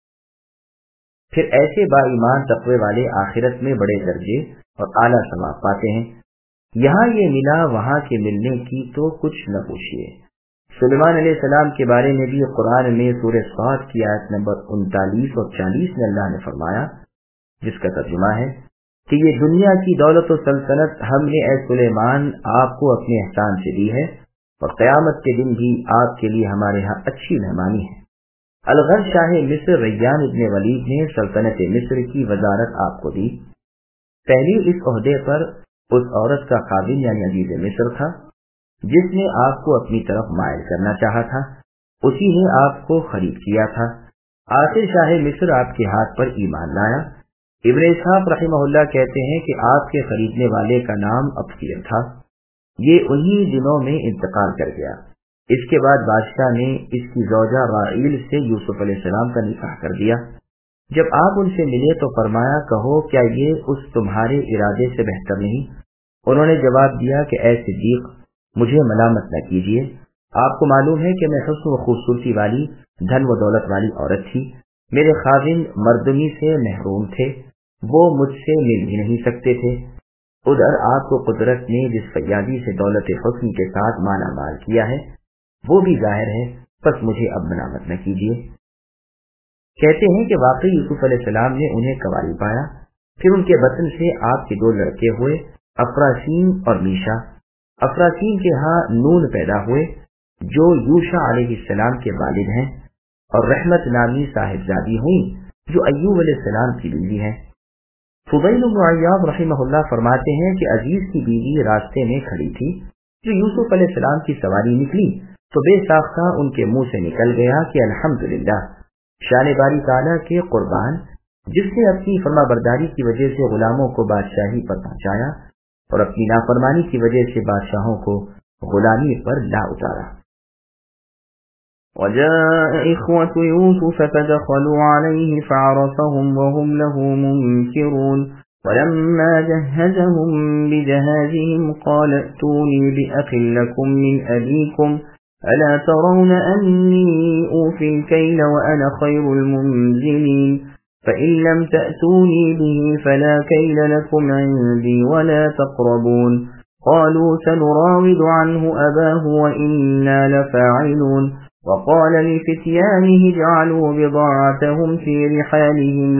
پھر ایسے با ایمان تقوی والے آخرت میں بڑے درجے اور اعلیٰ ثواب پاتے ہیں۔ یہاں یہ ملا، وہاں کے ملنے کی تو کچھ نہ پوچھیے۔ سلیمان علیہ السلام کے بارے میں بھی قرآن میں سورہ صاد کی آیت نمبر 39 اور 40 میں اللہ نے فرمایا، جس کا ترجمہ ہے کہ یہ دنیا کی دولت و سلطنت ہم نے اے سلیمان آپ کو اپنے احسان سے دی ہے، اور قیامت کے دن بھی آپ کے لیے ہمارے ہاں اچھی مہمانی ہے۔ الغرض شاہ مصر ریان ابن ولید نے سلطنت مصر کی وزارت آپ کو دی۔ پہلی اس عہدے پر اس عورت کا خادم یعنی عزیز مصر تھا، جس نے آپ کو اپنی طرف مائل کرنا چاہا تھا، اسی نے آپ کو خرید کیا تھا۔ آخر شاہ مصر آپ کے ہاتھ پر ایمان لایا۔ ابن اسحاق رحمہ اللہ کہتے ہیں کہ آپ کے خریدنے والے کا نام ابصیر تھا۔ یہ انہی دنوں میں انتقال کر گیا۔ اس کے بعد بادشاہ نے اس کی زوجہ راعیل سے یوسف علیہ السلام کا نکاح کر دیا۔ جب آپ ان سے ملے تو فرمایا، کہو کیا یہ اس تمہارے ارادے سے بہتر نہیں؟ انہوں نے جواب دیا کہ اے صدیق، مجھے ملامت نہ کیجیے، آپ کو معلوم ہے کہ میں حسن و خوبصورتی والی، دھن و دولت والی عورت تھی، میرے خاوند مردمی سے محروم تھے، وہ مجھ سے مل بھی نہیں سکتے تھے۔ ادھر آپ کو قدرت نے جس فیاضی سے دولت حسن کے ساتھ مالا مال کیا ہے وہ بھی ظاہر ہے، بس مجھے اب ملامت نہ کیجیے۔ کہتے ہیں کہ واقعی یوسف علیہ السلام نے انہیں کنواری پایا، پھر ان کے بطن سے آپ کے 2 لڑکے ہوئے، افراسین اور میشا۔ افراسین کے ہاں نون پیدا ہوئے جو یوشع علیہ السلام کے والد ہیں، اور رحمت نامی صاحبزادی ہوئی جو ایوب علیہ السلام کی بیوی ہے۔ فضیل بن عیاض رحمہ اللہ فرماتے ہیں کہ عزیز کی بیوی راستے میں کھڑی تھی، جو یوسف علیہ السلام کی سواری نکلی تو بے ساختہ ان کے منہ سے نکل گیا کہ الحمدللہ، شان باری تعالیٰ کے قربان، جس نے اپنی فرما برداری کی وجہ سے غلاموں کو بادشاہی پر پہنچایا اور اپنی نافرمانی کی وجہ سے بادشاہوں کو غلامی پر لا اتارا۔ وجاء إخوة يوسف فدخلوا عليه فعرفهم وهم له منكرون ولما جهزهم بجهازهم قال ائتوني بأخ لكم من أبيكم ألا ترون أني أوفي الكيل وأنا خير المنزلين فإن لم تأتوني به فلا كيل لكم عندي ولا تقربون قالوا سنراود عنه أباه وإنا لفاعلون وقال لفتيانه اجعلوا بضاعتهم في رحالهم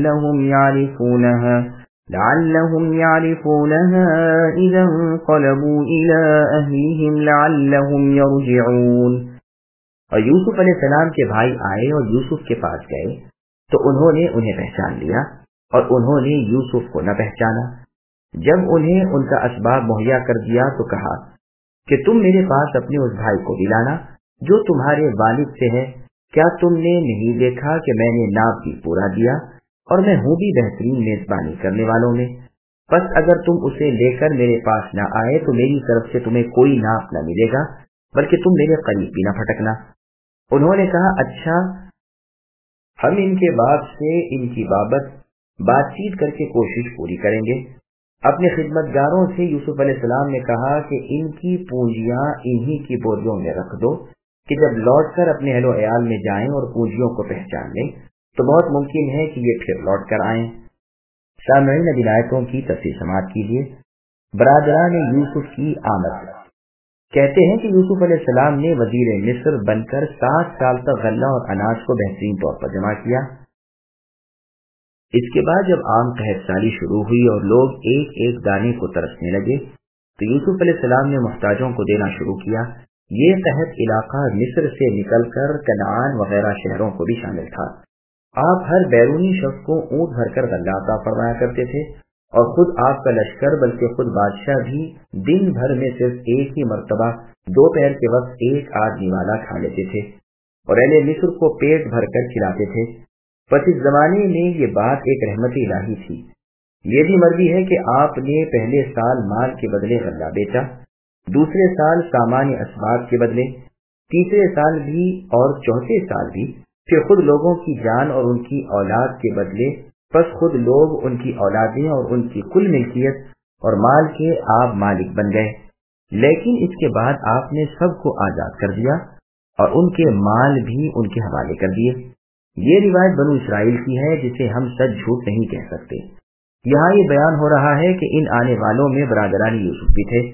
لعلهم يعرفونها إذا انقلبوا إلى أهلهم لعلهم يرجعون۔ اور یوسف علیہ السلام کے بھائی آئے اور یوسف کے پاس گئے تو انہوں نے انہیں پہچان لیا اور انہوں نے یوسف کو نہ پہچانا۔ جب انہیں ان کا اسباب مہیا کر دیا تو کہا کہ تم میرے پاس اپنے اس بھائی کو بھی لانا جو تمہارے والد سے ہے، کیا تم نے نہیں دیکھا کہ میں نے ناپ بھی پورا دیا اور میں ہوں بھی بہترین میزبانی کرنے والوں میں؟ بس اگر تم اسے لے کر میرے پاس نہ آئے تو میری طرف سے تمہیں کوئی ناپ نہ ملے گا، بلکہ تم میرے قریب بھی نہ پھٹکنا۔ انہوں نے کہا اچھا، ہم ان کے باپ سے ان کی بابت بات چیت کر کے کوشش پوری کریں گے۔ اپنے خدمتگاروں سے یوسف علیہ السلام نے کہا کہ ان کی پونجیاں انہی کی بوریوں میں رکھ دو کہ جب لوٹ کر اپنے اہل و عیال میں جائیں اور پونجیوں کو پہچان لیں تو بہت ممکن ہے کہ یہ پھر لوٹ کر آئیں۔ سامعین، اب آیتوں کی تفصیل سماعت کیجیے۔ برادران یوسف کی آمد۔ کہتے ہیں کہ یوسف علیہ السلام نے وزیر مصر بن کر 7 سال تک غلہ اور اناج کو بہترین طور پر جمع کیا۔ اس کے بعد جب عام قحط سالی شروع ہوئی اور لوگ ایک ایک دانے کو ترسنے لگے تو یوسف علیہ السلام نے محتاجوں کو دینا شروع کیا۔ یہ قحط علاقہ مصر سے نکل کر کنعان وغیرہ شہروں کو بھی شامل تھا۔ آپ ہر بیرونی شخص کو اونٹ بھر کر غلہ عطا فرمایا کرتے تھے، اور خود آپ کا لشکر بلکہ خود بادشاہ بھی دن بھر میں صرف ایک ہی مرتبہ دوپہر کے وقت ایک آدمی والا کھا لیتے تھے اور اہل مصر کو پیٹ بھر کر کھلاتے تھے۔ پس اس زمانے میں یہ بات ایک رحمت الہی تھی۔ یہ بھی مرضی ہے کہ آپ نے پہلے سال مال کے بدلے غلہ بیچا، دوسرے سال سامان اسباب کے بدلے، تیسرے سال بھی اور چوتھے سال بھی، پھر خود لوگوں کی جان اور ان کی اولاد کے بدلے، پس خود لوگ، ان کی اولادیں اور ان کی کل ملکیت اور مال کے آپ مالک بن گئے۔ لیکن اس کے بعد آپ نے سب کو آزاد کر دیا اور ان کے مال بھی ان کے حوالے کر دیے۔ یہ روایت بنو اسرائیل کی ہے جسے ہم سچ جھوٹ نہیں کہہ سکتے۔ یہاں یہ بیان ہو رہا ہے کہ ان آنے والوں میں برادران یوسف بھی تھے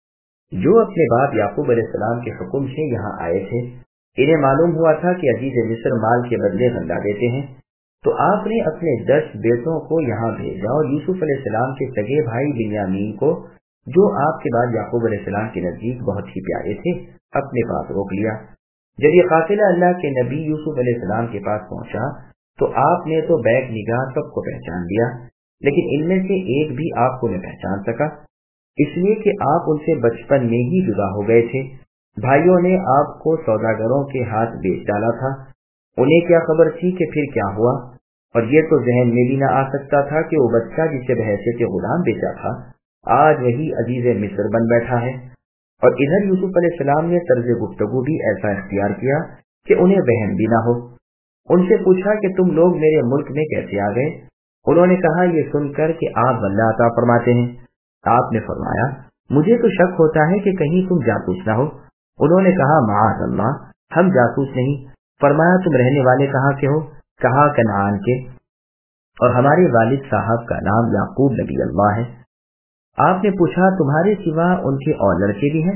جو اپنے باپ یعقوب علیہ السلام کے حکم سے یہاں آئے تھے۔ انہیں معلوم ہوا تھا کہ عزیز مصر مال کے بدلے غلہ دیتے ہیں، تو آپ نے اپنے 10 بیٹوں کو یہاں بھیجا اور یوسف علیہ السلام کے سگے بھائی بنیامین کو، جو آپ کے بعد یعقوب علیہ السلام کے نزدیک بہت ہی پیارے تھے، اپنے پاس روک لیا۔ جب یہ قافلہ اللہ کے نبی یوسف علیہ السلام کے پاس پہنچا تو آپ نے تو بیک نگاہ سب کو پہچان لیا، لیکن ان میں سے ایک بھی آپ کو نہ پہچان سکا، اس لیے کہ آپ ان سے بچپن میں ہی جدا ہو گئے تھے۔ بھائیوں نے آپ کو سوداگروں کے ہاتھ بیچ ڈالا تھا۔ انہیں کیا خبر تھی کہ پھر کیا ہوا، اور یہ تو ذہن میں بھی نہ آ سکتا تھا کہ وہ بچہ جسے بحیثیت غلام بیچا تھا آج وہی عزیز مصر بن بیٹھا ہے۔ اور ادھر یوسف علیہ السلام نے طرز گفتگو بھی ایسا اختیار کیا کہ انہیں وہم بھی نہ ہو۔ ان سے پوچھا کہ تم لوگ میرے ملک میں کیسے آ گئے؟ انہوں نے کہا یہ سن کر کہ آپ غلہ عطا فرماتے ہیں۔ آپ نے فرمایا مجھے تو شک ہوتا ہے کہ کہیں تم جاسوس نہ ہو۔ انہوں نے کہا معاذ اللہ، ہم جاسوس نہیں۔ فرمایا تم رہنے والے کہاں کے ہو؟ کہا کنعان کے، اور ہمارے والد صاحب کا نام یعقوب نبی اللہ ہے۔ آپ نے پوچھا تمہارے سوا ان کے اور لڑکے بھی ہیں؟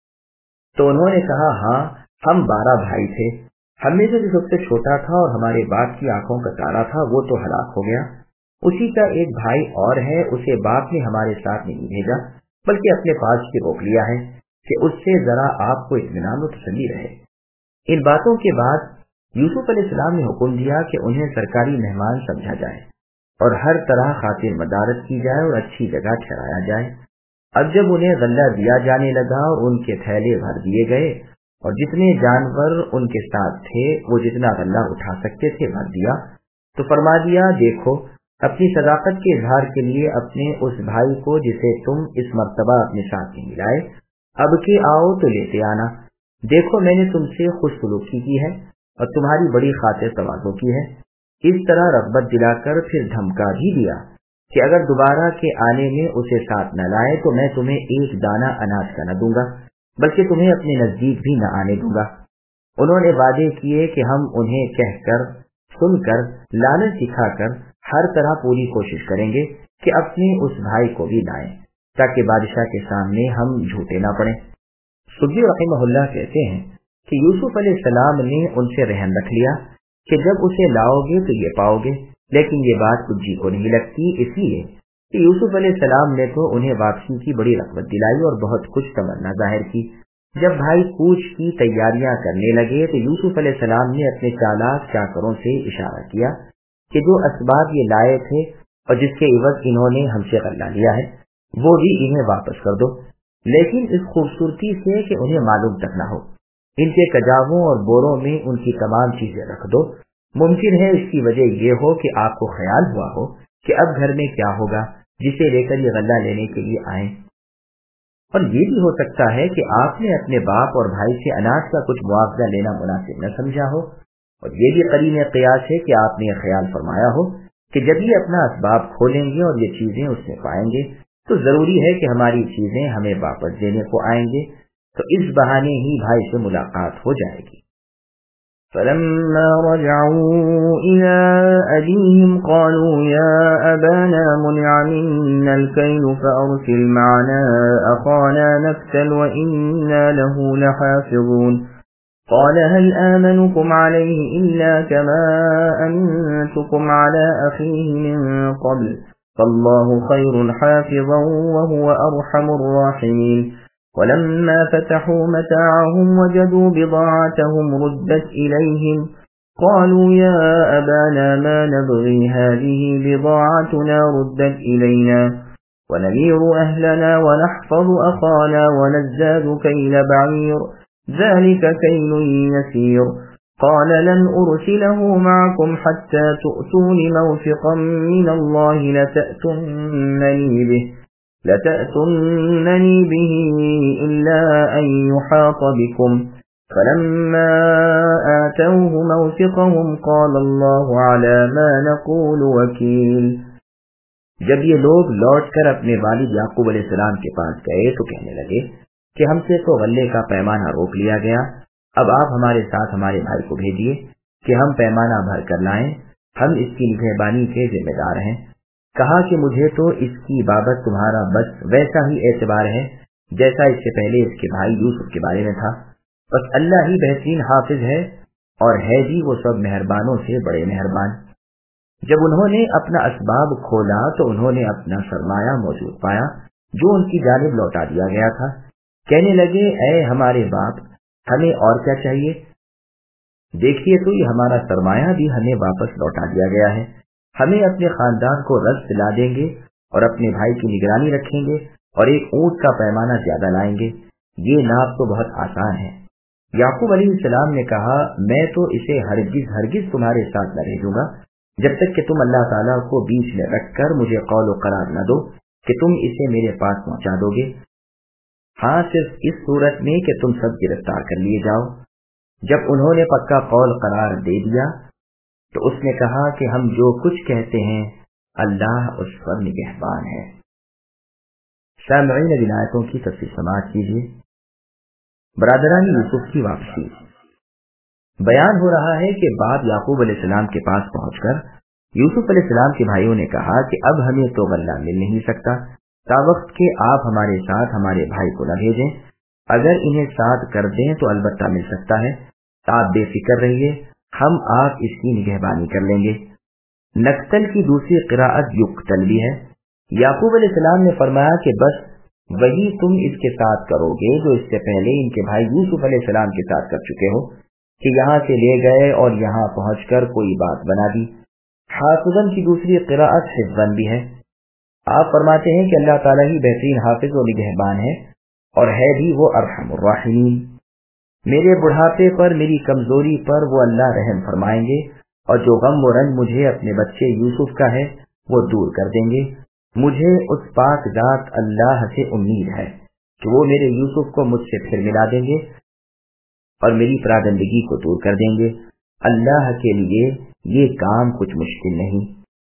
تو انہوں نے کہا ہاں، ہم 12 بھائی تھے، ہم میں سے جو سب سے چھوٹا تھا اور ہمارے باپ کی آنکھوں کا تارا تھا وہ تو ہلاک ہو گیا، اسی کا ایک بھائی اور ہے، اسے باپ نے ہمارے ساتھ نہیں بھیجا بلکہ اپنے پاس ہی روک لیا ہے کہ اس سے ذرا آپ کو اطمینان و تسلی رہے۔ ان باتوں کے بعد یوسف علیہ السلام نے حکم دیا کہ انہیں سرکاری مہمان سمجھا جائے اور ہر طرح خاطر مدارت کی جائے اور اچھی جگہ ٹھہرایا جائے۔ اب جب انہیں غلہ دیا جانے لگا اور ان کے تھیلے بھر دیے گئے اور جتنے جانور ان کے ساتھ تھے وہ جتنا غلہ اٹھا سکتے تھے بھر دیا، تو فرما دیا دیکھو، اپنی صداقت کے اظہار کے لیے اپنے اس بھائی کو جسے تم اس مرتبہ اپنے ساتھ نہیں لائے، اب کہ آؤ تو لیتے آنا۔ دیکھو میں نے تم سے خوش سلوکی کی ہے اور تمہاری بڑی خاطر تواضع کی ہے۔ اس طرح رغبت دلا کر پھر دھمکا بھی دیا کہ اگر دوبارہ کے آنے میں اسے ساتھ نہ لائے تو میں تمہیں ایک دانہ اناج کا نہ دوں گا بلکہ تمہیں اپنے نزدیک بھی نہ آنے دوں گا۔ انہوں نے وعدے کیے کہ ہم انہیں کہہ کر، سن کر، لالچ دکھا کر ہر طرح پوری کوشش کریں گے کہ اپنے اس بھائی کو بھی لائیں تاکہ بادشاہ کے سامنے ہم جھوٹے نہ پڑیں۔ سدی رحمہ اللہ کہتے ہیں کہ یوسف علیہ السلام نے ان سے رہن رکھ لیا کہ جب اسے لاؤ گے تو یہ پاؤ گے، لیکن یہ بات کچھ جی کو نہیں لگتی، اس لیے کہ یوسف علیہ السلام نے تو انہیں واپسی کی بڑی رغبت دلائی اور بہت کچھ تمنا ظاہر کی۔ جب بھائی کوچ کی تیاریاں کرنے لگے تو یوسف علیہ السلام نے اپنے چالاک چاکروں سے اشارہ کیا کہ جو اسباب یہ لائے تھے اور جس کے عوض انہوں نے ہم سے غلہ لیا ہے وہ بھی انہیں واپس کر دو، لیکن اس خوبصورتی سے کہ انہیں معلوم تک نہ ہو۔ ان کے کجاووں اور بوروں میں ان کی تمام چیزیں رکھ دو۔ ممکن ہے اس کی وجہ یہ ہو کہ آپ کو خیال ہوا ہو کہ اب گھر میں کیا ہوگا، जिसे लेकर ये गल्ला लेने के लिए आए। और ये भी हो सकता है कि आपने अपने बाप और भाई से अनाज का कुछ मुआवजा लेना मुनासिब न समझा हो, और ये भी करीने क़ियास है कि आपने ये ख्याल फरमाया हो कि जब ये अपना असबाब खोलेंगे और ये चीजें उसमें पाएंगे तो जरूरी है कि हमारी चीजें हमें वापस देने को आएंगे, तो इस बहाने ही भाई से मुलाकात हो जाएगी। فلما رجعوا إلى أبيهم قالوا يا أبانا منع منا الكيل فأرسل معنا أخانا نكتل وإنا له لحافظون قال هل آمنكم عليه إلا كما أمنتكم على أخيه من قبل فالله خير حافظا وهو أرحم الراحمين ولما فتحوا متاعهم وجدوا بضاعتهم ردت إليهم قالوا يا أبانا ما نبغي هذه بضاعتنا ردت إلينا ونمير أهلنا ونحفظ أخانا ونزداد كيل بعير ذلك كيل يسير قال لن أرسله معكم حتى تؤتون موثقا من الله لتأتنني به إلا أن يحاط بكم فلما آتوه موثقهم قال الله على ما نقول وكيل۔ جب یہ لوگ لوٹ کر اپنے والد یعقوب علیہ السلام کے پاس گئے تو کہنے لگے کہ ہم سے تو غلے کا پیمانہ روک لیا گیا، اب آپ ہمارے ساتھ ہمارے بھائی کو بھیجیے کہ ہم پیمانہ بھر کر لائیں، ہم اس کی نگہبانی کے ذمہ دار ہیں۔ کہا کہ مجھے تو اس کی بابت تمہارا بس ویسا ہی اعتبار ہے جیسا اس سے پہلے اس کے بھائی یوسف کے بارے میں تھا، بس اللہ ہی بہترین حافظ ہے اور ہے بھی وہ سب مہربانوں سے بڑے مہربان۔ جب انہوں نے اپنا اسباب کھولا تو انہوں نے اپنا سرمایہ موجود پایا جو ان کی جانب لوٹا دیا گیا تھا۔ کہنے لگے اے ہمارے باپ، ہمیں اور کیا چاہیے؟ دیکھیے تو یہ ہمارا سرمایہ بھی ہمیں واپس لوٹا دیا گیا ہے، ہمیں اپنے خاندان کو رزق دلا دیں گے اور اپنے بھائی کی نگرانی رکھیں گے اور ایک اونٹ کا پیمانہ زیادہ لائیں گے، یہ ناپ تو بہت آسان ہے۔ یعقوب علیہ السلام نے کہا میں تو اسے ہرگز تمہارے ساتھ نہ بھیجوں گا جب تک کہ تم اللہ تعالیٰ کو بیچ میں رکھ کر مجھے قول و قرار نہ دو کہ تم اسے میرے پاس پہنچا دو گے، ہاں صرف اس صورت میں کہ تم سب گرفتار کر لیے جاؤ۔ جب انہوں نے پکا قول قرار دے دیا تو اس نے کہا کہ ہم جو کچھ کہتے ہیں اللہ اس پر نگہبان ہے۔ سامعین इन آیتوں کی تفسیر سماعت کیجیے۔ برادران یوسف کی واپسی۔ بیان ہو رہا ہے کہ باپ یعقوب علیہ السلام کے پاس پہنچ کر یوسف علیہ السلام کے بھائیوں نے کہا کہ اب ہمیں تو غلہ مل نہیں سکتا، تا وقت کہ آپ ہمارے ساتھ ہمارے بھائی کو نہ بھیجیں، اگر انہیں ساتھ کر دیں تو البتہ مل سکتا ہے، آپ بے فکر رہیے، ہم آپ اس کی نگہبانی کر لیں گے۔ نقتل کی دوسری قراءت یقتل بھی ہے۔ یعقوب علیہ السلام نے فرمایا کہ بس وہی تم اس کے ساتھ کرو گے جو اس سے پہلے ان کے بھائی یوسف علیہ السلام کے ساتھ کر چکے ہو کہ یہاں سے لے گئے اور یہاں پہنچ کر کوئی بات بنا دی۔ حافظن کی دوسری قراءت حفظن بھی ہے۔ آپ فرماتے ہیں کہ اللہ تعالیٰ ہی بہترین حافظ و نگہبان ہے اور ہے بھی وہ ارحم الراحمین۔ میرے بڑھاپے پر، میری کمزوری پر وہ اللہ رحم فرمائیں گے اور جو غم و رنج مجھے اپنے بچے یوسف کا ہے وہ دور کر دیں گے۔ مجھے اس پاک ذات اللہ سے امید ہے کہ وہ میرے یوسف کو مجھ سے پھر ملا دیں گے اور میری پراگندگی کو دور کر دیں گے۔ اللہ کے لیے یہ کام کچھ مشکل نہیں،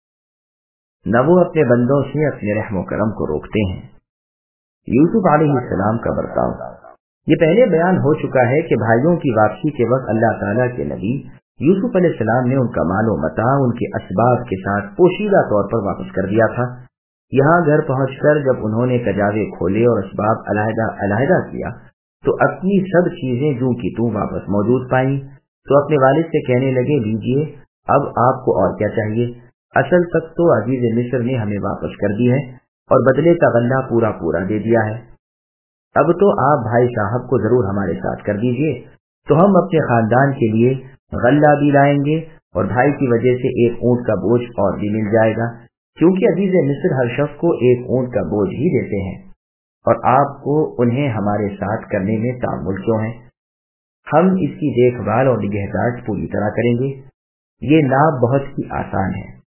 نہ وہ اپنے بندوں سے اپنے رحم و کرم کو روکتے ہیں۔ یوسف علیہ السلام کا برتاؤ۔ یہ پہلے بیان ہو چکا ہے کہ بھائیوں کی واپسی کے وقت اللہ تعالیٰ کے نبی یوسف علیہ السلام نے ان کا مال و متاع ان کے اسباب کے ساتھ پوشیدہ طور پر واپس کر دیا تھا۔ یہاں گھر پہنچ کر جب انہوں نے کجاوے کھولے اور اسباب علیحدہ کیا تو اپنی سب چیزیں جوں کی توں واپس موجود پائیں، تو اپنے والد سے کہنے لگے لیجیے اب آپ کو اور کیا چاہیے؟ اصل تک تو عزیز مصر نے ہمیں واپس کر دی ہے اور بدلے کا غلہ پورا دے دیا ہے، اب تو آپ بھائی صاحب کو ضرور ہمارے ساتھ کر دیجیے تو ہم اپنے خاندان کے لیے غلہ بھی لائیں گے اور بھائی کی وجہ سے ایک اونٹ کا بوجھ اور بھی مل جائے گا، کیونکہ عزیز مصر ہر شخص کو ایک اونٹ کا بوجھ ہی دیتے ہیں اور آپ کو انہیں ہمارے ساتھ کرنے میں تعمل کیوں ہے؟ ہم اس کی دیکھ بھال اور نگہداشت پوری طرح کریں گے۔ یہ نام بہت ہی آسان ہے،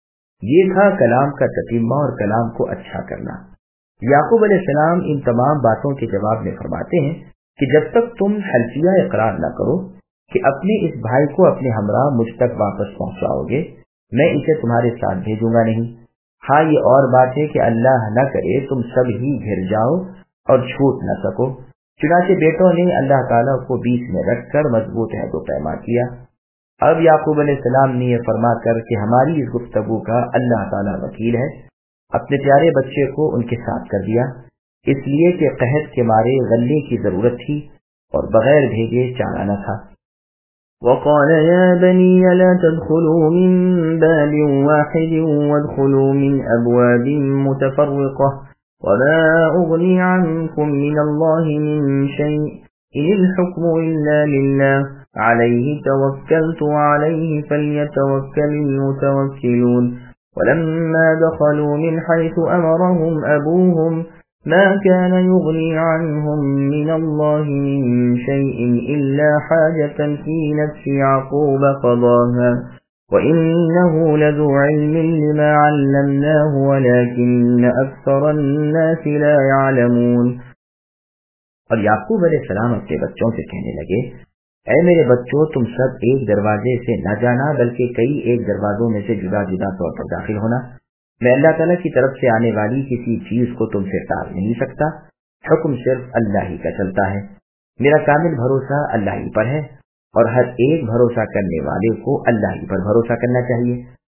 یہ تھا کلام کا تتمہ اور کلام کو اچھا کرنا۔ یعقوب علیہ السلام ان تمام باتوں کے جواب میں فرماتے ہیں کہ جب تک تم حلفیہ اقرار نہ کرو کہ اپنے اس بھائی کو اپنے ہمراہ مجھ تک واپس پہنچاؤ گے، میں اسے تمہارے ساتھ بھیجوں گا نہیں۔ ہاں یہ اور بات ہے کہ اللہ نہ کرے تم سب ہی گھر جاؤ اور چھوٹ نہ سکو۔ چنانچہ بیٹوں نے اللہ تعالیٰ کو بیچ میں رکھ کر مضبوط عہد و پیمان کیا۔ اب یعقوب علیہ السلام نے یہ فرما کر کہ ہماری اس گفتگو کا اللہ تعالیٰ وکیل ہے، اپنے پیارے بچے کو ان کے ساتھ کر دیا، اس لیے کہ قحط کے مارے غلے کی ضرورت تھی اور بغیر بھیجے چارہ نہ تھا۔ وقال يا بني لا تدخلوا من باب واحد وادخلوا من أبواب متفرقة وما أغني عنكم من الله من شيء إن الحكم إلا لله عليه توكلت وعليه فليتوكل المتوكلون ولما دخلوا من حيث أمرهم أبوهم ما كان يغني عنهم من الله من شيء إلا حاجة في نفس يعقوب قضاها وإنه لذو علم لما علمناه ولكن أكثر الناس لا يعلمون۔ اور یعقوب علیہ السلام اپنے بچوں سے کہنے لگے، اے میرے بچوں، تم سب ایک دروازے سے نہ جانا بلکہ کئی ایک دروازوں میں سے جدا جدا طور پر داخل ہونا۔ میں اللہ تعالیٰ کی طرف سے آنے والی کسی چیز کو تم سے ٹال نہیں سکتا، حکم صرف اللہ ہی کا چلتا ہے۔ میرا کامل بھروسہ اللہ ہی پر ہے اور ہر ایک بھروسہ کرنے والے کو اللہ ہی پر بھروسہ کرنا چاہیے۔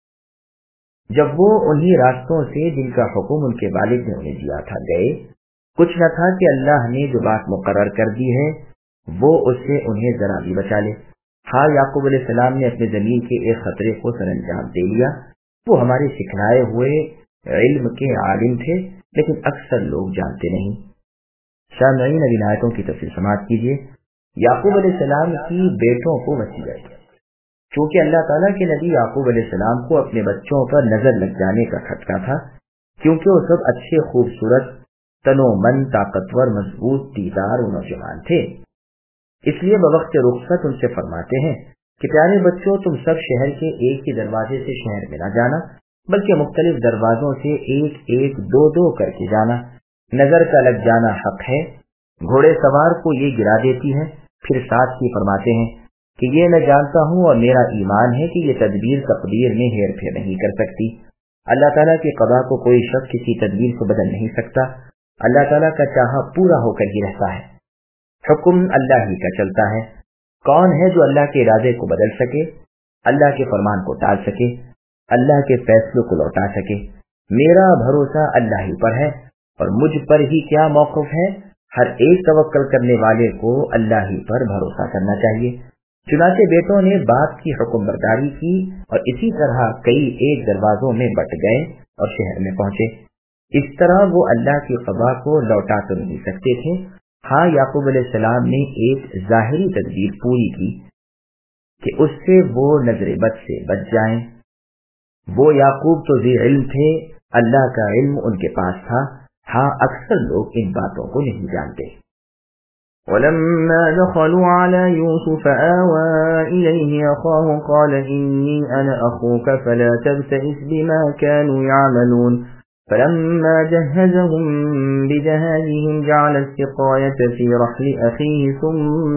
جب وہ انہی راستوں سے جن کا حکم ان کے والد نے انہیں دیا تھا گئے، کچھ نہ تھا کہ اللہ نے جو بات مقرر کر دی ہے وہ اس سے انہیں ذرا بھی بچا لے۔ ہاں یعقوب علیہ السلام نے اپنے ضمیر کے ایک خطرے کو سر انجام دے لیا۔ وہ ہمارے سکھلائے ہوئے علم کے عالم تھے، لیکن اکثر لوگ جانتے نہیں۔ سامعین، اب آیتوں کی تفصیل سماعت کیجیے۔ یعقوب علیہ السلام کی بیٹوں کو وصیت، چونکہ اللہ تعالیٰ کے نبی یعقوب علیہ السلام کو اپنے بچوں پر نظر لگ جانے کا خطرہ تھا، کیونکہ وہ سب اچھے، خوبصورت، تنو من، طاقتور، مضبوط، دیدار نوجوان تھے۔ اس لیے بوقت رخصت ان سے فرماتے ہیں کہ پیارے بچوں، تم سب شہر کے ایک ہی دروازے سے شہر میں نہ جانا بلکہ مختلف دروازوں سے ایک ایک دو دو کر کے جانا۔ نظر کا لگ جانا حق ہے، گھوڑے سوار کو یہ گرا دیتی ہے۔ پھر ساتھ ہی فرماتے ہیں کہ یہ میں جانتا ہوں اور میرا ایمان ہے کہ یہ تدبیر تقدیر میں ہیر پھیر نہیں کر سکتی۔ اللہ تعالیٰ کی قضا کو کوئی شخص کسی تدبیر کو بدل نہیں سکتا۔ اللہ تعالیٰ کا چاہا پورا ہو کر ہی رہتا ہے، حکم اللہ ہی کا چلتا ہے۔ کون ہے جو اللہ کے ارادے کو بدل سکے، اللہ کے فرمان کو ٹال سکے، اللہ کے فیصلوں کو لوٹا سکے؟ میرا بھروسہ اللہ ہی پر ہے اور مجھ پر ہی کیا موقف ہے؟ ہر ایک توکل کرنے والے کو اللہ ہی پر بھروسہ کرنا چاہیے۔ چنانچہ بیٹوں نے باپ کی حکم برداری کی اور اسی طرح کئی ایک دروازوں میں بٹ گئے اور شہر میں پہنچے۔ اس طرح وہ اللہ کی قضا کو لوٹا تو نہیں سکتے تھے۔ ہاں یعقوب علیہ السلام نے ایک ظاہری تدبیر پوری کی کہ اس سے وہ نظر بد سے بچ جائیں۔ وہ یعقوب تو ذی علم تھے، اللہ کا علم ان کے پاس تھا۔ ہاں اکثر لوگ ان باتوں کو نہیں جانتے۔ ولما دخلوا على يوسف آوى إليه أخاه قال إني أنا أخوك فلا تبتئس بما كانوا يعملون فلما جهزهم بجهازهم جعل السقاية في رحل أخيه ثم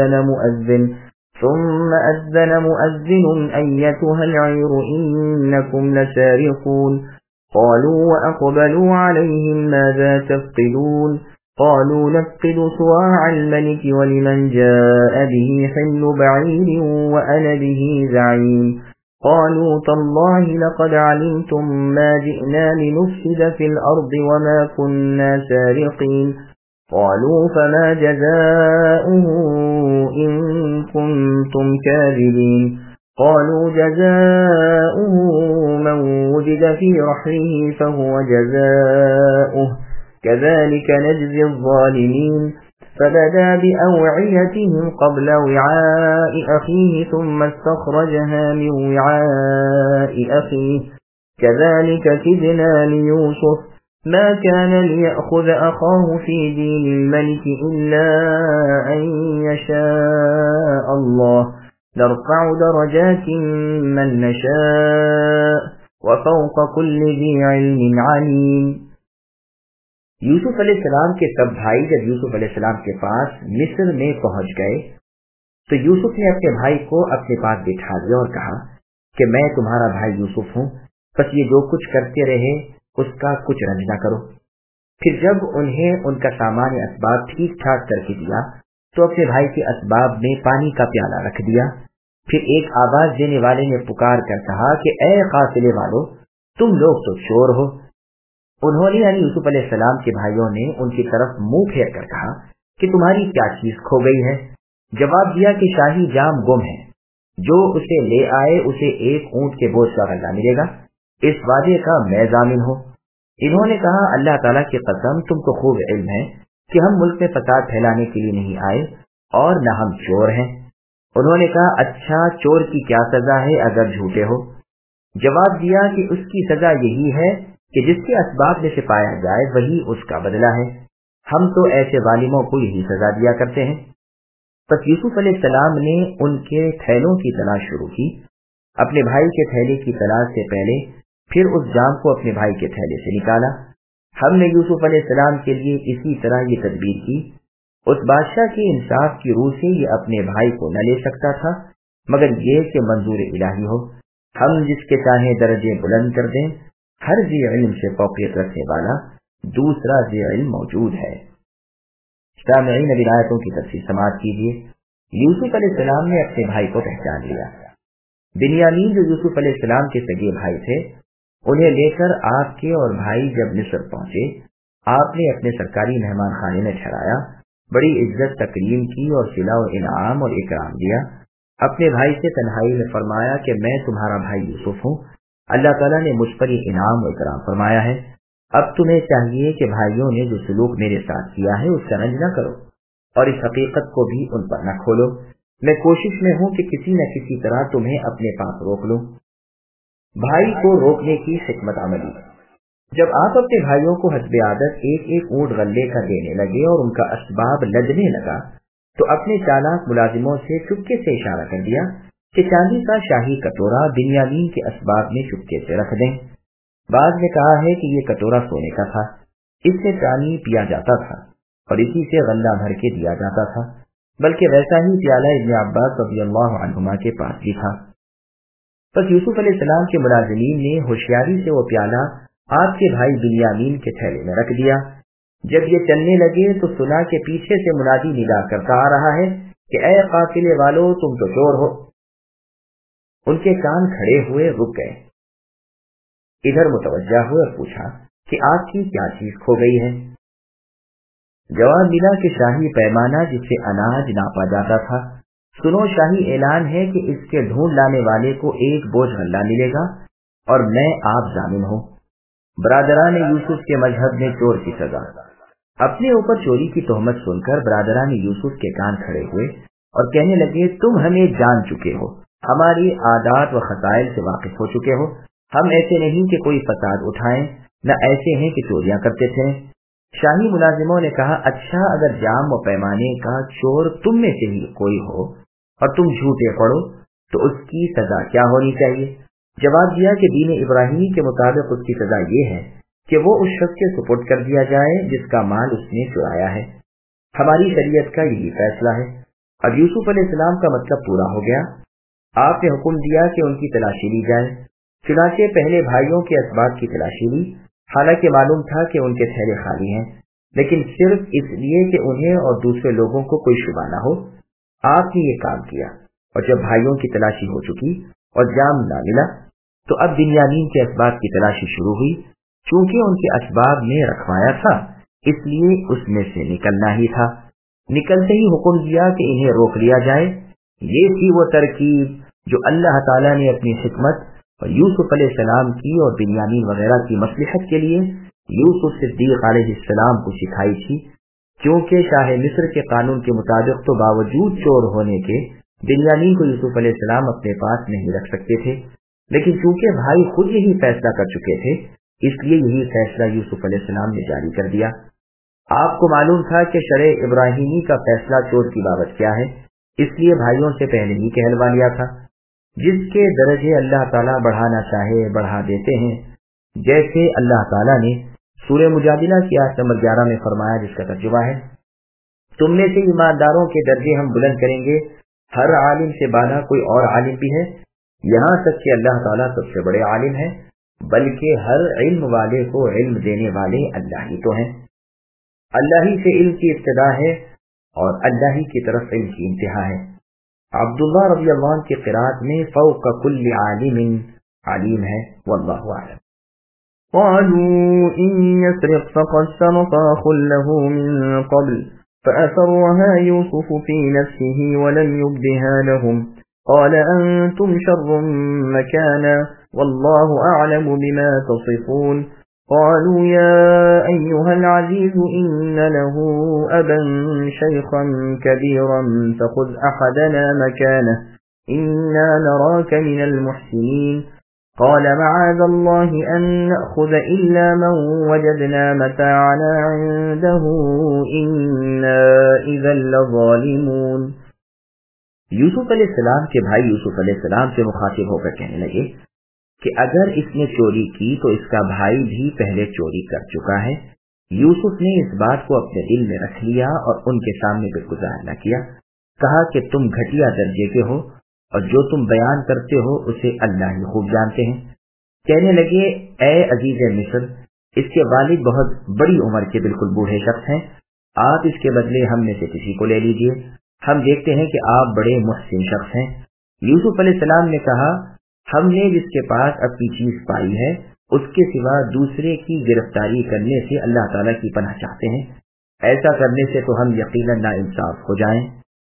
أذن مؤذن أيتها العير إنكم لسارقون قالوا وأقبلوا عليهم ماذا تفقدون قالوا نفقد صواع الملك ولمن جاء به حمل بعير وأنا به زعيم قالوا تالله لقد علمتم ما جئنا لنفسد في الأرض وما كنا سارقين قالوا فما جزاؤه إن كنتم كاذبين قالوا جزاؤه من وجد في رحله فهو جزاؤه كذلك نجزي الظالمين فبدا بأوعيتهم قبل وعاء أخيه ثم استخرجها من وعاء أخيه كذلك كدنا ليوسف ما كان ليأخذ أخاه في دين الملك إلا أن يشاء الله نرفع درجات من نشاء وفوق كل ذي علم عليم۔ یوسف علیہ السلام کے سب بھائی جب یوسف علیہ السلام کے پاس مصر میں پہنچ گئے تو یوسف نے اپنے بھائی کو اپنے پاس بٹھا دیا اور کہا کہ میں تمہارا بھائی یوسف ہوں، بس یہ جو کچھ کرتے رہے اس کا کچھ رنج نہ کرو۔ پھر جب انہیں ان کا سامان اسباب ٹھیک ٹھاک کر کے دیا تو اپنے بھائی کے اسباب میں پانی کا پیالہ رکھ دیا۔ پھر ایک آواز دینے والے نے پکار کر کہا کہ اے قافلے والو، تم لوگ تو چور ہو۔ انہوں نے یعنی یوسف علیہ السلام کے بھائیوں نے ان کی طرف منہ پھیر کر کہا کہ تمہاری کیا چیز کھو گئی ہے؟ جواب دیا کہ شاہی جام گم ہے، جو اسے لے آئے اسے ایک اونٹ کے بوجھ کا غلہ ملے گا، اس وعدے کا میں ضامن ہوں۔ انہوں نے کہا اللہ تعالیٰ کی قسم، تم کو خوب علم ہے کہ ہم ملک میں فساد پھیلانے کے لیے نہیں آئے اور نہ ہم چور ہیں۔ انہوں نے کہا اچھا، چور کی کیا سزا ہے اگر جھوٹے ہو؟ جواب دیا کہ اس کی سزا یہی ہے کہ جس کے اسباب میں سے پایا جائے وہی اس کا بدلہ ہے، ہم تو ایسے ظالموں کو یہی سزا دیا کرتے ہیں۔ پس یوسف علیہ السلام نے ان کے تھیلوں کی تلاش شروع کی، اپنے بھائی کے تھیلے کی تلاش سے پہلے پھر اس جام کو اپنے بھائی کے تھیلے سے نکالا۔ ہم نے یوسف علیہ السلام کے لیے اسی طرح یہ تدبیر کی، اس بادشاہ کے انصاف کی روح سے یہ اپنے بھائی کو نہ لے سکتا تھا مگر یہ کہ منظور الہی ہو، ہم جس کے چاہیں درجے بلند کر دیں، ہر ذی علم سے فوقیت رکھنے والا دوسرا ذی علم موجود ہے۔ سامعین اب آیتوں کی تفسیر سماعت کیجیے۔ یوسف علیہ السلام نے اپنے بھائی کو پہچان لیا۔ بنیامین جو یوسف علیہ السلام کے سگے بھائی تھے، انہیں لے کر آپ کے اور بھائی جب مصر پہنچے، آپ نے اپنے سرکاری مہمان خانے میں ٹھہرایا، بڑی عزت تکریم کی اور صلہ و انعام اور اکرام دیا۔ اپنے بھائی سے تنہائی میں فرمایا کہ میں تمہارا بھائی یوسف ہوں، اللہ تعالیٰ نے مجھ پر یہ انعام و اکرام فرمایا ہے، اب تمہیں چاہیے کہ بھائیوں نے جو سلوک میرے ساتھ کیا ہے اس کا رنج نہ کرو اور اس حقیقت کو بھی ان پر نہ کھولو۔ میں کوشش میں ہوں کہ کسی نہ کسی طرح تمہیں اپنے پاس روک لوں۔ بھائی کو روکنے کی حکمت عملی۔ جب آپ اپنے بھائیوں کو حسب عادت ایک ایک اونٹ غلے کا دینے لگے اور ان کا اسباب لدنے لگا تو اپنے چالاک ملازموں سے چپکے سے اشارہ کر دیا کہ چاندی کا شاہی کٹورا بنیامین کے اسباب میں چپکے سے رکھ دیں۔ بعض نے کہا ہے کہ یہ کٹورا سونے کا تھا، اس سے پانی پیا جاتا تھا اور اسی سے غلہ بھر کے دیا جاتا تھا، بلکہ ویسا ہی پیالہ ابن عباس رضی اللہ عنہما کے پاس بھی تھا۔ بس یوسف علیہ السلام کے ملازمین نے ہوشیاری سے وہ پیالہ آپ کے بھائی بنیامین کے تھیلے میں رکھ دیا۔ جب یہ چلنے لگے تو سنا کہ پیچھے سے منادی ندا کرتا آ رہا ہے کہ اے قافلے والو، تم تو چور ہو۔ ان کے کان کھڑے ہوئے رک گئے، ادھر متوجہ ہوئے اور پوچھا کہ آپ کی کیا چیز کھو گئی ہے؟ جواب ملا کہ شاہی پیمانہ جس سے اناج ناپا جاتا تھا، سنو شاہی اعلان ہے کہ اس کے ڈھونڈ لانے والے کو ایک بوجھ غلہ ملے گا اور میں آپ ضامن ہوں۔ برادران یوسف کے مذہب میں چور کی سزا۔ اپنے اوپر چوری کی تہمت سن کر برادران یوسف کے کان کھڑے ہوئے اور کہنے لگے تم ہمیں جان چکے ہو، ہماری عادات و خصائل سے واقف ہو چکے ہو، ہم ایسے نہیں کہ کوئی فساد اٹھائیں، نہ ایسے ہیں کہ چوریاں کرتے تھے۔ شاہی ملازموں نے کہا اچھا، اگر جام و پیمانے کا چور تم میں سے ہی کوئی ہو اور تم جھوٹے پڑو تو اس کی سزا کیا ہونی چاہیے؟ جواب دیا کہ دین ابراہیمی کے مطابق اس کی سزا یہ ہے کہ وہ اس شخص کے سپرد کر دیا جائے جس کا مال اس نے چرایا ہے۔ ہماری شریعت کا یہی فیصلہ ہے۔ اب یوسف علیہ السلام کا مطلب پورا ہو گیا۔ آپ نے حکم دیا کہ ان کی تلاشی لی جائے، چنانچہ پہلے بھائیوں کے اسباب کی تلاشی لی، حالانکہ معلوم تھا کہ ان کے تھیلے خالی ہیں، لیکن صرف اس لیے کہ انہیں اور دوسرے لوگوں کو کوئی شبہ نہ ہو، آپ نے یہ کام کیا۔ اور جب بھائیوں کی تلاشی ہو چکی اور جام نہ ملا تو اب بنیامین کے اسباب کی تلاشی شروع ہوئی۔ چونکہ ان کے اسباب میں رکھوایا تھا اس لیے اس میں سے نکلنا ہی تھا۔ نکلتے ہی حکم دیا کہ انہیں روک لیا جائے۔ یہ تھی وہ ترکیب جو اللہ تعالیٰ نے اپنی حکمت اور یوسف علیہ السلام کی اور بنیامین وغیرہ کی مصلحت کے لیے یوسف صدیق علیہ السلام کو سکھائی تھی۔ کیونکہ شاہ مصر کے قانون کے مطابق تو باوجود چور ہونے کے بنیامین کو یوسف علیہ السلام اپنے پاس نہیں رکھ سکتے تھے، لیکن چونکہ بھائی خود یہی فیصلہ کر چکے تھے اس لیے یہی فیصلہ یوسف علیہ السلام نے جاری کر دیا۔ آپ کو معلوم تھا کہ شرع ابراہیمی کا فیصلہ چور کی بابت کیا ہے، اس لیے بھائیوں سے پہلے ہی کہلوا لیا تھا۔ جس کے درجے اللہ تعالیٰ بڑھانا چاہے بڑھا دیتے ہیں، جیسے اللہ تعالیٰ نے سورہ مجادلہ کی آیت نمبر 11 میں فرمایا، جس کا ترجمہ ہے، تم میں سے ایمانداروں کے درجے ہم بلند کریں گے، ہر عالم سے بالا کوئی اور عالم بھی ہے، یہاں تک کہ اللہ تعالیٰ سب سے بڑے عالم ہیں، بلکہ ہر علم والے کو علم دینے والے اللہ ہی تو ہیں۔ اللہ ہی سے علم کی ابتدا ہے اور اللہ ہی کی طرف علم کی انتہا ہے۔ عبداللہ رضی اللہ عنہ کی قرات میں فوق کل عالم علیم ہے، واللہ اعلم۔ قالوا إن يسرق فقد سرق أخ له من قبل فأسرها يوسف في نفسه ولم يبدها لهم قال أنتم شر مكانا والله أعلم بما تصفون قالوا يا أيها العزيز إن له أبا شيخا كبيرا فخذ أحدنا مكانه إنا نراك من المحسنين قال معاذ الله أن نأخذ إلا من وجدنا متاعنا عنده إنا إذا لظالمون۔ یوسف علیہ السلام کے بھائی یوسف علیہ السلام سے مخاطب ہو کر کہنے لگے کہ اگر اس نے چوری کی تو اس کا بھائی بھی پہلے چوری کر چکا ہے۔ یوسف نے اس بات کو اپنے دل میں رکھ لیا اور ان کے سامنے بالکل ظاہر نہ کیا، کہا کہ تم گھٹیا درجے کے ہو اور جو تم بیان کرتے ہو اسے اللہ ہی خوب جانتے ہیں۔ کہنے لگے، اے عزیز مصر، اس کے والد بہت بڑی عمر کے بالکل بوڑھے شخص ہیں، آپ اس کے بدلے ہم میں سے کسی کو لے لیجئے، ہم دیکھتے ہیں کہ آپ بڑے محسن شخص ہیں۔ یوسف علیہ السلام نے کہا، ہم نے جس کے پاس اپنی چیز پائی ہے اس کے سوا دوسرے کی گرفتاری کرنے سے اللہ تعالیٰ کی پناہ چاہتے ہیں، ایسا کرنے سے تو ہم یقیناً ناانصاف ہو جائیں۔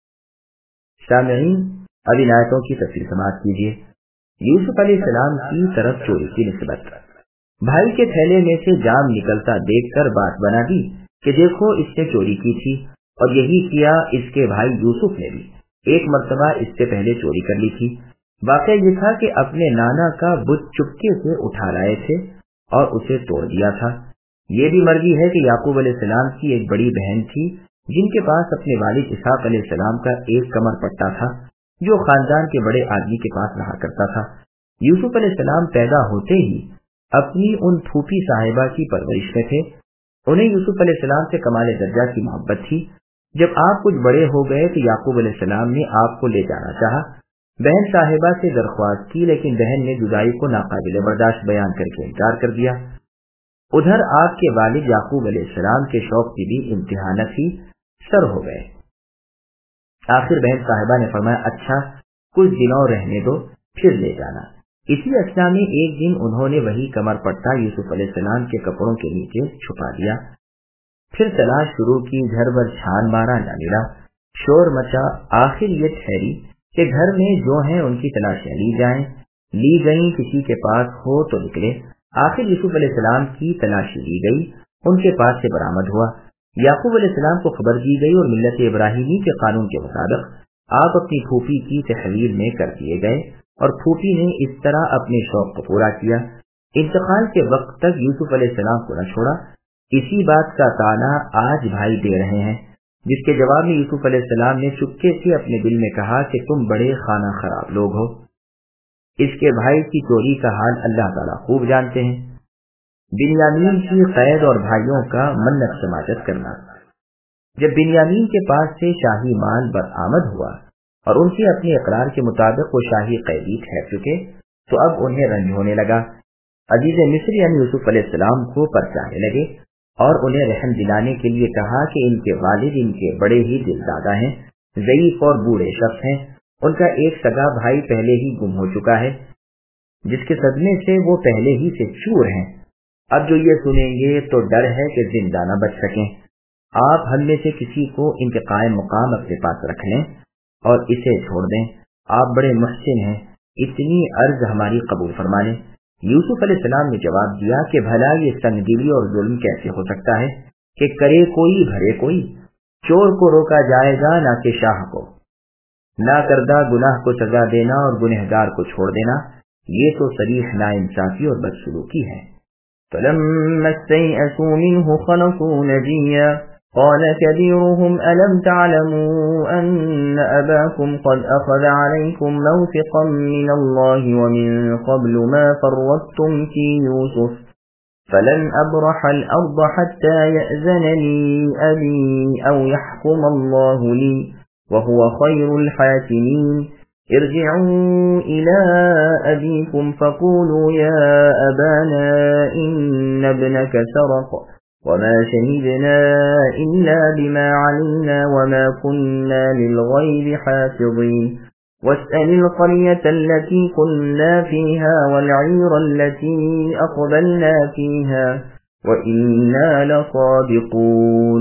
سامعین، اب ان آیتوں کی تفصیل سماعت کیجیے۔ یوسف علیہ السلام کی طرف چوری کی نسبت، بھائی کے تھیلے میں سے جام نکلتا دیکھ کر بات بنا دی کہ دیکھو اس نے چوری کی تھی، اور یہی کیا اس کے بھائی یوسف نے بھی ایک مرتبہ اس سے پہلے چوری کر لی تھی۔ واقعہ یہ تھا کہ اپنے نانا کا بت چپکے سے اٹھا لائے تھے اور اسے توڑ دیا تھا۔ یہ بھی مرضی ہے کہ یعقوب علیہ السلام کی ایک بڑی بہن تھی جن کے پاس اپنے والد اسحاق علیہ السلام کا ایک کمر پٹا تھا جو خاندان کے بڑے آدمی کے پاس رہا کرتا تھا۔ یوسف علیہ السلام پیدا ہوتے ہی اپنی ان پھوپھی صاحبہ کی پرورش میں تھے، انہیں یوسف علیہ السلام سے کمال درجہ کی محبت تھی۔ جب آپ کچھ بڑے ہو گئے تو یعقوب علیہ السلام نے آپ کو لے جانا چاہا، بہن صاحبہ سے درخواست کی، لیکن بہن نے جدائی کو ناقابل برداشت بیان کر کے انکار کر دیا۔ ادھر آپ کے والد یعقوب علیہ السلام کے شوق کی بھی انتہا نہ تھی، سر ہو گئے۔ آخر بہن صاحبہ نے فرمایا، اچھا کچھ دنوں رہنے دو، پھر لے جانا۔ اسی اثنا میں ایک دن انہوں نے وہی کمر پٹا یوسف علیہ السلام کے کپڑوں کے نیچے چھپا دیا، پھر تلاش شروع کی، گھر بھر چھان مارا، نہ ملا، شور مچا، آخر یہ ٹھہری کہ گھر میں جو ہیں ان کی تلاشیاں لی جائیں، لی گئیں، کسی کے پاس ہو تو نکلے۔ آخر یوسف علیہ السلام کی تلاشی لی گئی، ان کے پاس سے برآمد ہوا۔ یعقوب علیہ السلام کو خبر دی گئی اور ملت ابراہیمی کے قانون کے مطابق آپ اپنی پھوپھی کی تحویل میں کر دیے گئے اور پھوپھی نے اس طرح اپنے شوق کو پورا کیا۔ انتقال کے وقت تک یوسف علیہ السلام کو نہ چھوڑا۔ اسی بات کا تانا آج بھائی دے رہے ہیں، جس کے جواب میں یوسف علیہ السلام نے چپکے سے اپنے دل میں کہا کہ تم بڑے خانہ خراب لوگ ہو۔ اس کے بھائی کی چوری کا حال اللہ تعالیٰ خوب جانتے ہیں۔ بنیامین کی قید اور بھائیوں کا منت سماجت کرنا۔ جب بنیامین کے پاس سے شاہی مال برآمد ہوا اور ان سے اپنے اقرار کے مطابق وہ شاہی قیدی ٹھہر چکے تو اب انہیں رنج ہونے لگا۔ عزیز مصر یعنی یوسف علیہ السلام کو پرچانے لگے اور انہیں رحم دلانے کے لیے کہا کہ ان کے والد ان کے بڑے ہی دل دادا ہیں، ضعیف اور بوڑھے شخص ہیں، ان کا ایک سگا بھائی پہلے ہی گم ہو چکا ہے جس کے صدمے سے وہ پہلے ہی سے چور ہیں۔ اب جو یہ سنیں گے تو ڈر ہے کہ زندہ نہ بچ سکیں۔ آپ ہم میں سے کسی کو ان کے قائم مقام اپنے پاس رکھ لیں اور اسے چھوڑ دیں، آپ بڑے محسن ہیں، اتنی عرض ہماری قبول فرما لیں۔ یوسف علیہ السلام نے جواب دیا کہ بھلا یہ سنگ دلی اور ظلم کیسے ہو سکتا ہے کہ کرے کوئی بھرے کوئی، چور کو روکا جائے گا نہ کہ شاہ کو، نہ کردہ گناہ کو سزا دینا اور گنہگار کو چھوڑ دینا، یہ تو صریح ناانصافی اور بدسلوکی ہے۔ فَلَمَّا اسْتَيْأَسُوا مِنْهُ خَلَصُوا نَجِيًّا قال كبيرهم ألم تعلموا أن أباكم قد أخذ عليكم موثقا من الله ومن قبل ما فرطتم في يوسف فلن أبرح الأرض حتى يأذن لي أبي أو يحكم الله لي وهو خير الحاكمين ارجعوا إلى أبيكم فقولوا يا أبانا إن ابنك سرق وما شهدنا إلا بما علمنا وما كنا للغيب حافظين واسأل القرية التي كنا فيها والعير التي أقبلنا فيها وإنا لصادقون.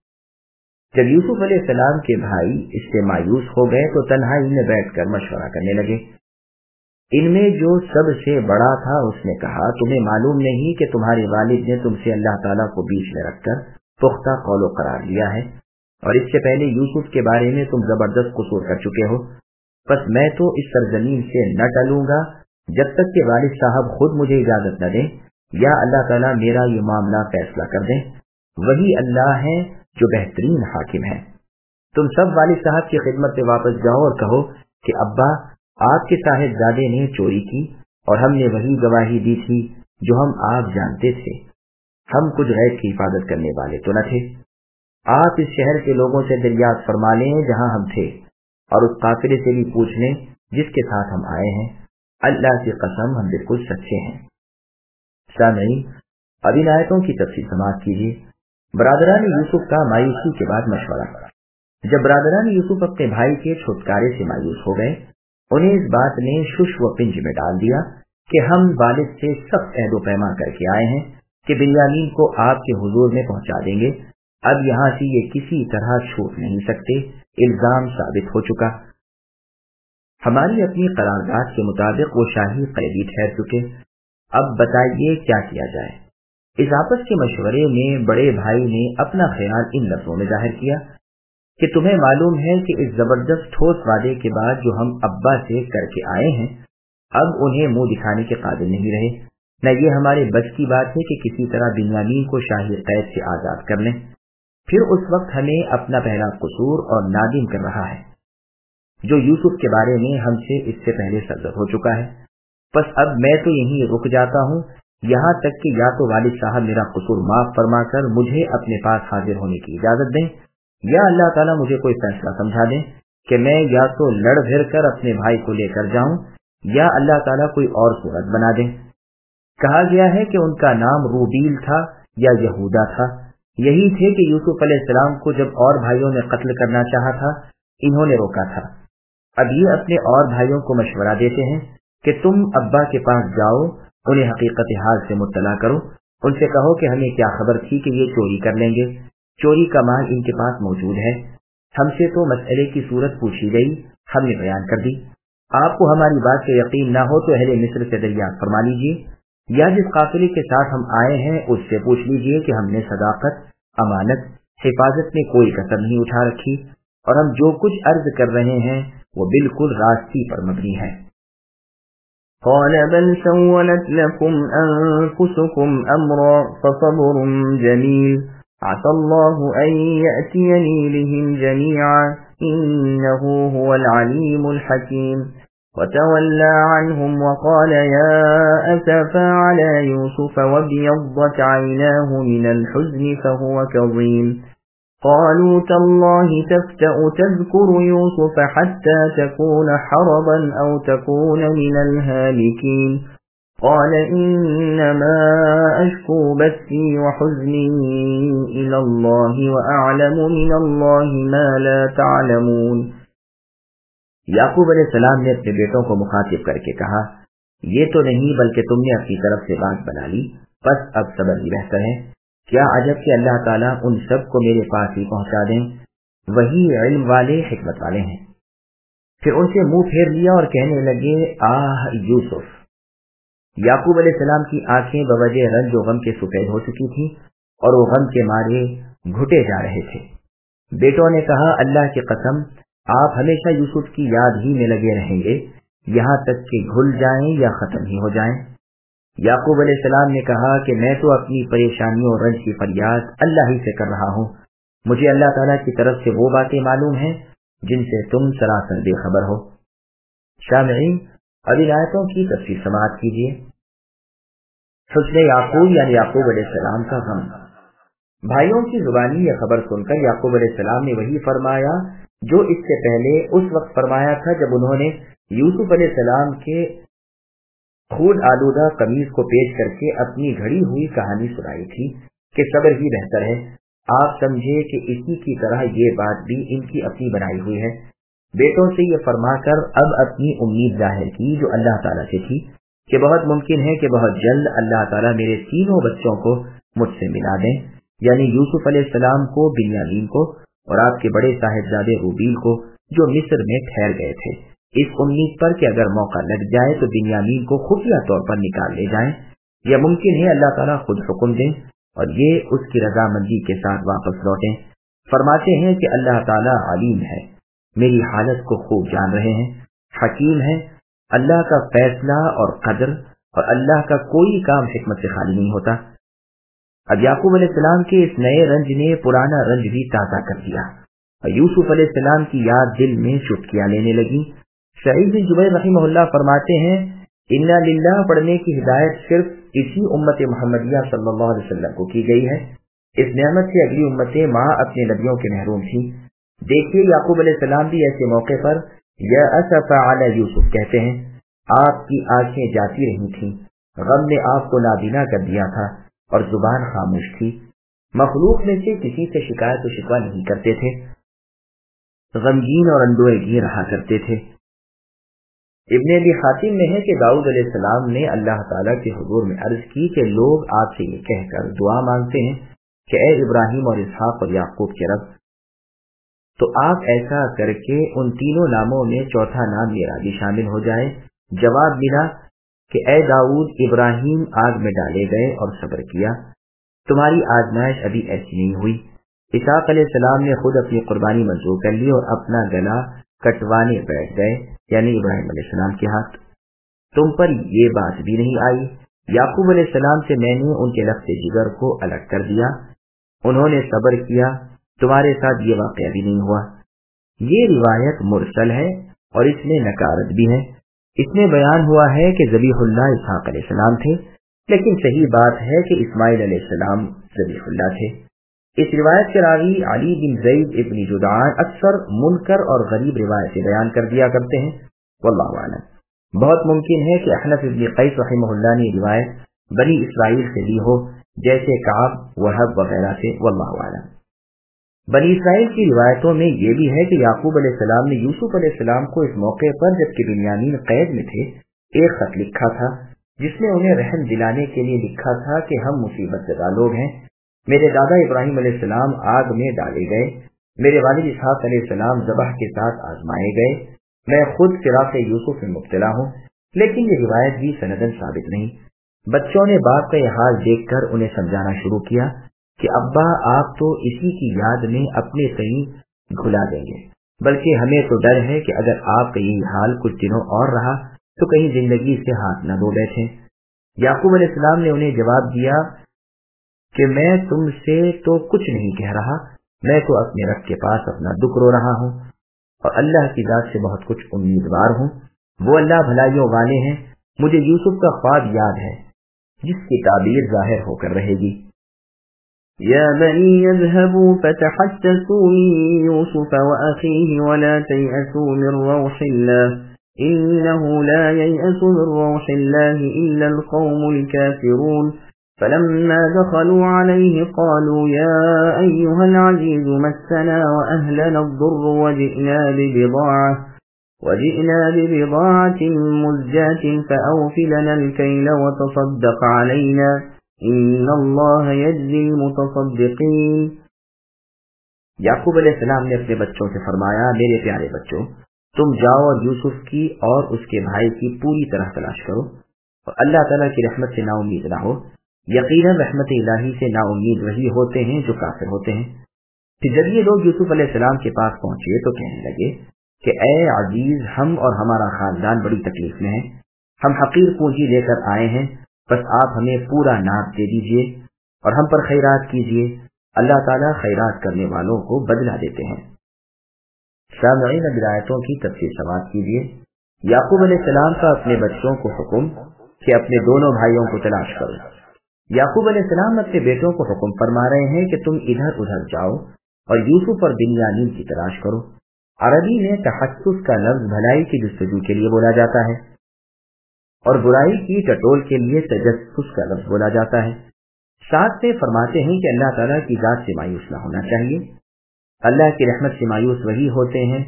جب یوسف علیہ السلام کے بھائی اس سے مایوس ہو گئے تو تنہائی میں بیٹھ کر مشورہ کرنے لگے. ان میں جو سب سے بڑا تھا اس نے کہا تمہیں معلوم نہیں کہ تمہارے والد نے تم سے اللہ تعالیٰ کو بیچ میں رکھ کر پختہ قول و قرار لیا ہے اور اس سے پہلے یوسف کے بارے میں تم زبردست قصور کر چکے ہو. بس میں تو اس سرزمین سے نہ ٹلوں گا جب تک کہ والد صاحب خود مجھے اجازت نہ دیں یا اللہ تعالیٰ میرا یہ معاملہ فیصلہ کر دیں. وہی اللہ ہے جو بہترین حاکم ہے. تم سب والد صاحب کی خدمت سے واپس جاؤ اور کہو کہ ابا آپ کے صاحبزادے نے چوری کی اور ہم نے وہی گواہی دی تھی جو ہم آپ جانتے تھے. ہم کچھ غیب کی حفاظت کرنے والے تو نہ تھے. آپ اس شہر کے لوگوں سے دریافت فرما لیں جہاں ہم تھے اور اس قافلے سے بھی پوچھ لیں جس کے ساتھ ہم آئے ہیں. اللہ کی قسم ہم بالکل سچے ہیں. سامعین اب ان آیتوں کی تفصیل سماعت کیجیے. برادران یوسف کا مایوسی کے بعد مشورہ. جب برادران یوسف اپنے بھائی کے چھٹکارے سے مایوس ہو گئے انہیں اس بات نے شش و پنج میں ڈال دیا کہ ہم والد سے سخت عہد و پیمان کر کے آئے ہیں کہ بنیامین کو آپ کے حضور میں پہنچا دیں گے. اب یہاں سے یہ کسی طرح چھوٹ نہیں سکتے. الزام ثابت ہو چکا. ہماری اپنی قرارداد کے مطابق وہ شاہی قیدی ٹھہر چکے. اب بتائیے کیا کیا جائے. اس آپس کے مشورے میں بڑے بھائی نے اپنا خیال ان لفظوں میں ظاہر کیا کہ تمہیں معلوم ہے کہ اس زبردست ٹھوس وعدے کے بعد جو ہم ابا سے کر کے آئے ہیں اب انہیں منہ دکھانے کے قابل نہیں رہے. نہ یہ ہمارے بس کی بات ہے کہ کسی طرح بنیامین کو شاہی قید سے آزاد کر لیں. پھر اس وقت ہمیں اپنا پہلا قصور اور نادم کر رہا ہے جو یوسف کے بارے میں ہم سے اس سے پہلے سرزد ہو چکا ہے. بس اب میں تو یہیں رک جاتا ہوں یہاں تک کہ یا تو والد صاحب میرا قصور معاف فرما کر مجھے اپنے پاس حاضر ہونے کی اجازت دیں یا اللہ تعالیٰ مجھے کوئی فیصلہ سمجھا دیں کہ میں یا تو لڑ بھر کر اپنے بھائی کو لے کر جاؤں یا اللہ تعالیٰ کوئی اور صورت بنا دیں. کہا گیا ہے کہ ان کا نام روبیل تھا یا یہودا تھا. یہی تھے کہ یوسف علیہ السلام کو جب اور بھائیوں نے قتل کرنا چاہا تھا انہوں نے روکا تھا. اب یہ اپنے اور بھائیوں کو مشورہ دیتے ہیں کہ تم ابا کے پاس جاؤ انہیں حقیقت حال سے مطلع کرو. ان سے کہو کہ ہمیں کیا خبر تھی کہ یہ چوری کر لیں گے. چوری کا مال ان کے پاس موجود ہے. ہم سے تو مسئلے کی صورت پوچھی گئی ہم نے بیان کر دی. آپ کو ہماری بات سے یقین نہ ہو تو اہل مصر سے دریافت فرما لیجیے یا جس قافلے کے ساتھ ہم آئے ہیں اس سے پوچھ لیجیے کہ ہم نے صداقت امانت حفاظت میں کوئی کسر نہیں اٹھا رکھی اور ہم جو کچھ عرض کر رہے ہیں وہ بالکل راستی پر مبنی ہے. قال بل سولت لكم أنفسكم أمرا فصبر جميل عسى الله أن يأتيني بهم جميعا إنه هو العليم الحكيم. وتولى عنهم وقال يا أسفا على يوسف وابيضت عيناه من الحزن فهو كظيم. قالوا تالله تفتأ تذكر يوسف حتى تكون حرضا أو تكون من الهالكين. قال إنما أشكو بثي وحزني إلى الله وأعلم من الله ما لا تعلمون. یعقوب علیہ السلام نے اپنے بیٹوں کو مخاطب کر کے کہا یہ تو نہیں بلکہ تم نے اپنی طرف سے بات بنا لی. بس اب صبر ہی بہتر ہے. کیا عجب کہ اللہ تعالیٰ ان سب کو میرے پاس ہی پہنچا دیں. وہی علم والے حکمت والے ہیں. پھر ان سے منہ پھیر لیا اور کہنے لگے آہ یوسف. یعقوب علیہ السلام کی آنکھیں بوجہ رنج و غم کے سفید ہو چکی تھی اور وہ غم کے مارے گھٹے جا رہے تھے. بیٹوں نے کہا اللہ کی قسم آپ ہمیشہ یوسف کی یاد ہی میں لگے رہیں گے یہاں تک کہ گھل جائیں یا ختم ہی ہو جائیں. یعقوب علیہ السلام نے کہا کہ میں تو اپنی پریشانیوں اور رنج کی فریاد اللہ ہی سے کر رہا ہوں مجھے اللہ تعالیٰ کی طرف سے وہ باتیں معلوم ہیں جن سے تم سراسر بے خبر ہو۔ سامعین، اب ان آیتوں کی تفسیر سماعت کیجیے۔ حسن یعقوب یعنی یعقوب علیہ السلام کا غم۔ بھائیوں کی زبانی یہ خبر سن کر یعقوب علیہ السلام نے وہی فرمایا جو اس سے پہلے اس وقت فرمایا تھا جب انہوں نے یوسف علیہ السلام کے خون آلودہ قمیص کو پیش کر کے اپنی گھڑی ہوئی کہانی سنائی تھی کہ صبر ہی بہتر ہے۔ آپ سمجھے کہ اسی کی طرح یہ بات بھی ان کی اپنی بنائی ہوئی ہے۔ بیٹوں سے یہ فرما کر اب اپنی امید ظاہر کی جو اللہ تعالیٰ سے تھی کہ بہت ممکن ہے کہ بہت جلد اللہ تعالیٰ میرے تینوں بچوں کو مجھ سے ملا دیں، یعنی یوسف علیہ السلام کو، بنیامین کو اور آپ کے بڑے صاحبزادے روبیل کو جو مصر میں ٹھہر گئے تھے، اس امید پر کہ اگر موقع لگ جائے تو بنیامین کو خفیہ طور پر نکال لے جائیں، یا ممکن ہے اللہ تعالیٰ خود حکم دیں اور یہ اس کی رضامندی کے ساتھ واپس لوٹیں۔ فرماتے ہیں کہ اللہ تعالیٰ علیم ہے، میری حالت کو خوب جان رہے ہیں، حکیم ہے، اللہ کا فیصلہ اور قدر اور اللہ کا کوئی کام حکمت سے خالی نہیں ہوتا۔ اب یعقوب علیہ السلام کے اس نئے رنج نے پرانا رنج بھی تازہ کر دیا اور یوسف علیہ السلام کی یاد دل میں چٹکیاں لینے لگی۔ سعید بن جبیر رحمہ اللہ فرماتے ہیں، انا للہ پڑھنے کی ہدایت صرف اسی امت محمدیہ صلی اللہ علیہ وسلم کو کی گئی ہے۔ اس نعمت سے اگلی امتیں ماں اپنے نبیوں کے محروم تھیں۔ دیکھیے یعقوب علیہ السلام بھی ایسے موقع پر یا اسف علی یوسف کہتے ہیں۔ آپ کی آنکھیں جاتی رہی تھیں، غم نے آپ کو نابینا کر دیا تھا اور زبان خاموش تھی۔ مخلوق میں سے کسی سے شکایت و شکوہ نہیں کرتے تھے، غمگین اور اندوہ گیر رہا کرتے تھے۔ ابن ابی حاتم میں ہے کہ داؤد علیہ السلام نے اللہ تعالیٰ کے حضور میں عرض کی کہ لوگ آپ سے یہ کہہ کر دعا مانگتے ہیں کہ اے ابراہیم اور اسحاق اور یعقوب کے رب، تو آپ ایسا کر کے ان تینوں ناموں میں چوتھا نام میرا بھی شامل ہو جائے۔ جواب ملا کہ اے داؤد، ابراہیم آگ میں ڈالے گئے اور صبر کیا، تمہاری آزمائش ابھی ایسی نہیں ہوئی۔ اسحاق علیہ السلام نے خود اپنی قربانی منظور کر لی اور اپنا گلا کٹوانے بیٹھ گئے، یعنی ابراہیم علیہ السلام کے ہاتھ۔ تم پر یہ بات بھی نہیں آئی۔ یعقوب علیہ السلام سے میں نے ان کے لفظ جگر کو الگ کر دیا، انہوں نے صبر کیا، تمہارے ساتھ یہ واقعہ بھی نہیں ہوا۔ یہ روایت مرسل ہے اور اس میں نکارت بھی ہے۔ اس میں بیان ہوا ہے کہ ذبیح اللہ اسحاق علیہ السلام تھے، لیکن صحیح بات ہے کہ اسماعیل علیہ السلام ذبیح اللہ تھے۔ اس روایت کے راوی علی بن زید ابن جدعان اکثر منکر اور غریب روایتیں بیان کر دیا کرتے ہیں، واللہ اعلم۔ بہت ممکن ہے کہ احنف ابن قیس رحمہ اللہ نے روایت بنی اسرائیل سے لی ہو، جیسے کعب، وہب وغیرہ سے، واللہ اعلم۔ بنی اسرائیل کی روایتوں میں یہ بھی ہے کہ یعقوب علیہ السلام نے یوسف علیہ السلام کو اس موقع پر جبکہ بنیامین قید میں تھے ایک خط لکھا تھا جس میں انہیں رحم دلانے کے لیے لکھا تھا کہ ہم مصیبت زدہ لوگ ہیں، میرے دادا ابراہیم علیہ السلام آگ میں ڈالے گئے، میرے والد اسحاق علیہ السلام ذبح کے ساتھ آزمائے گئے، میں خود فراق یوسف میں مبتلا ہوں۔ لیکن یہ روایت بھی سندن ثابت نہیں۔ بچوں نے باپ کا یہ حال دیکھ کر انہیں سمجھانا شروع کیا کہ ابا آپ تو اسی کی یاد میں اپنے کہیں گھلا دیں گے، بلکہ ہمیں تو ڈر ہے کہ اگر آپ کا یہ حال کچھ دنوں اور رہا تو کہیں زندگی سے ہاتھ نہ دھو بیٹھیں۔ یعقوب علیہ السلام نے انہیں جواب دیا کہ میں تم سے تو کچھ نہیں کہہ رہا، میں تو اپنے رب کے پاس اپنا دکھ رو رہا ہوں اور اللہ کی ذات سے بہت کچھ امیدوار ہوں، وہ اللہ بھلائیوں والے ہیں۔ مجھے یوسف کا خواب یاد ہے جس کی تعبیر ظاہر ہو کر رہے گی۔ يا بني اذهبوا فتحسسوا من يوسف وأخيه ولا تيأسوا من روح الله إنه لا ييأس من روح الله إلا القوم الكافرون فلما دخلوا عليه قالوا يا أيها العزيز مسنا وأهلنا الضر وجئنا ببضاعة مزجاة فأوف لنا الكيل وتصدق علينا ان اللہ یجزی المتصدقین۔ یعقوب علیہ السلام نے اپنے بچوں سے فرمایا، میرے پیارے بچوں، تم جاؤ اور یوسف کی اور اس کے بھائی کی پوری طرح تلاش کرو اور اللہ تعالیٰ کی رحمت سے نا امید نہ ہو۔ یقیناً رحمت الہی سے نا امید وہی ہوتے ہیں جو کافر ہوتے ہیں۔ پھر جب یہ لوگ یوسف علیہ السلام کے پاس پہنچے تو کہنے لگے کہ اے عزیز، ہم اور ہمارا خاندان بڑی تکلیف میں ہیں، ہم حقیر پونجی لے کر آئے ہیں، بس آپ ہمیں پورا ناپ دے دیجئے اور ہم پر خیرات کیجئے اللہ تعالیٰ خیرات کرنے والوں کو بدلہ دیتے ہیں۔ سامعین، اب آیتوں کی تفسیر سماعت کیجیے۔ یعقوب علیہ السلام کا اپنے بچوں کو حکم کہ اپنے دونوں بھائیوں کو تلاش کرو۔ یعقوب علیہ السلام اپنے بیٹوں کو حکم فرما رہے ہیں کہ تم ادھر ادھر جاؤ اور یوسف اور بنیامین کی تلاش کرو۔ عربی میں تحسس کا لفظ بھلائی کی جستجو کے لیے بولا جاتا ہے اور برائی کی ٹٹول کے لیے تجسس کا لفظ بولا جاتا ہے۔ ساتھ میں فرماتے ہیں کہ اللہ تعالیٰ کی ذات سے مایوس نہ ہونا چاہیے۔ اللہ کی رحمت سے مایوس وہی ہوتے ہیں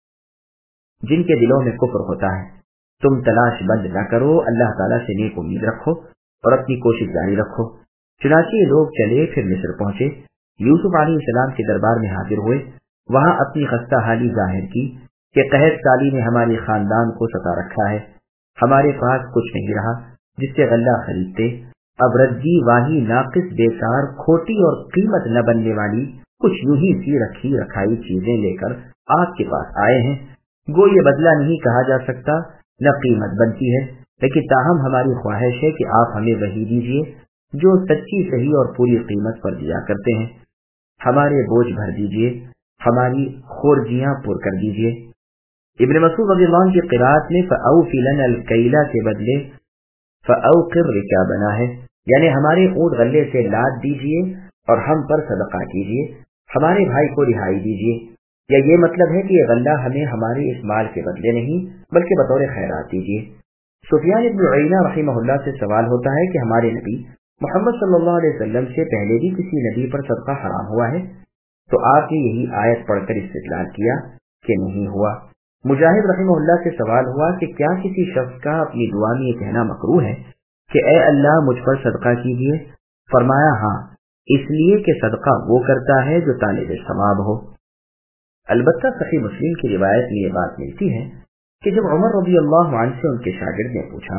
جن کے دلوں میں کفر ہوتا ہے۔ تم تلاش بند نہ کرو، اللہ تعالیٰ سے نیک امید رکھو اور اپنی کوشش جاری رکھو۔ چنانچہ یہ لوگ چلے پھر مصر پہنچے، یوسف علیہ السلام کے دربار میں حاضر ہوئے، وہاں اپنی خستہ حالی ظاہر کی کہ قحط سالی نے ہمارے خاندان کو ستا رکھا ہے، ہمارے پاس کچھ نہیں رہا جس سے غلہ خریدتے، اب رجی واہی ناقص بیکار کھوٹی اور قیمت نہ بننے والی کچھ یوں ہی سی رکھی رکھائی چیزیں لے کر آپ کے پاس آئے ہیں۔ گو یہ بدلہ نہیں کہا جا سکتا، نہ قیمت بنتی ہے، لیکن تاہم ہماری خواہش ہے کہ آپ ہمیں وہی دیجیے جو سچی صحیح اور پوری قیمت پر دیا کرتے ہیں، ہمارے بوجھ بھر دیجیے، ہماری خورجیاں پر کر دیجیے۔ ابن مسعود رضی اللہ عنہ کی قرات میں فَأَوْفِ لَنَا الْكَيْلَ کے بدلے فَأَوْقِرْ رِكَابَنَا ہے، یعنی ہمارے اونٹ غلے سے لاد دیجیے اور ہم پر صدقہ کیجیے، ہمارے بھائی کو رہائی دیجیے۔ یا یہ مطلب ہے کہ یہ غلہ ہمیں ہمارے اس مال کے بدلے نہیں بلکہ بطور خیرات دیجیے۔ سفیان بن عیینہ رحمہ اللہ سے سوال ہوتا ہے کہ ہمارے نبی محمد صلی اللہ علیہ وسلم سے پہلے بھی کسی نبی پر صدقہ حرام ہوا ہے؟ تو آپ نے یہی آیت پڑھ کر استدلال کیا کہ نہیں ہوا۔ مجاہد رحمہ اللہ سے سوال ہوا کہ کیا کسی شخص کا اپنی دعا میں یہ کہنا مکروہ ہے کہ اے اللہ مجھ پر صدقہ کیجیے؟ فرمایا ہاں، اس لیے کہ صدقہ وہ کرتا ہے جو طالب ثواب ہو۔ البتہ صحیح مسلم کی روایت میں یہ بات ملتی ہے کہ جب عمر رضی اللہ عنہ سے ان کے شاگرد نے پوچھا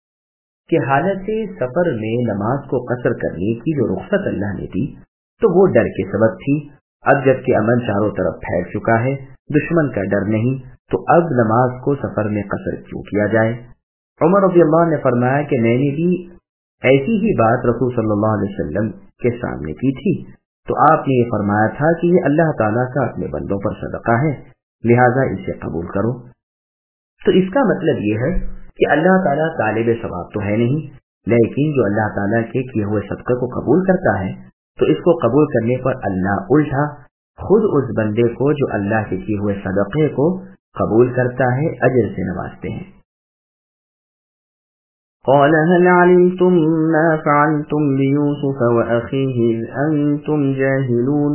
کہ حالت سفر میں نماز کو قصر کرنے کی جو رخصت اللہ نے دی تو وہ ڈر کے سبب تھی، اب جب کہ امن چاروں طرف پھیل چکا ہے، دشمن کا ڈر نہیں، تو اب نماز کو سفر میں قصر کیوں کیا جائے؟ عمر رضی اللہ عنہ نے فرمایا کہ میں نے بھی ایسی ہی بات رسول صلی اللہ علیہ وسلم کے سامنے کی تھی، تو آپ نے یہ فرمایا تھا کہ یہ اللہ تعالیٰ کا اپنے بندوں پر صدقہ ہے، لہٰذا اسے قبول کرو۔ تو اس کا مطلب یہ ہے کہ اللہ تعالیٰ طالب ثواب تو ہے نہیں، لیکن جو اللہ تعالیٰ کے کیے ہوئے صدقے کو قبول کرتا ہے تو اس کو قبول کرنے پر اللہ الٹا خود اس بندے کو جو اللہ کے کیے ہوئے صدقے کو قبول کرتا ہے اجر سے نوازتے ہیں۔ قال هل علمتم ما فعلتم بيوسف وأخيه إذ أنتم جاهلون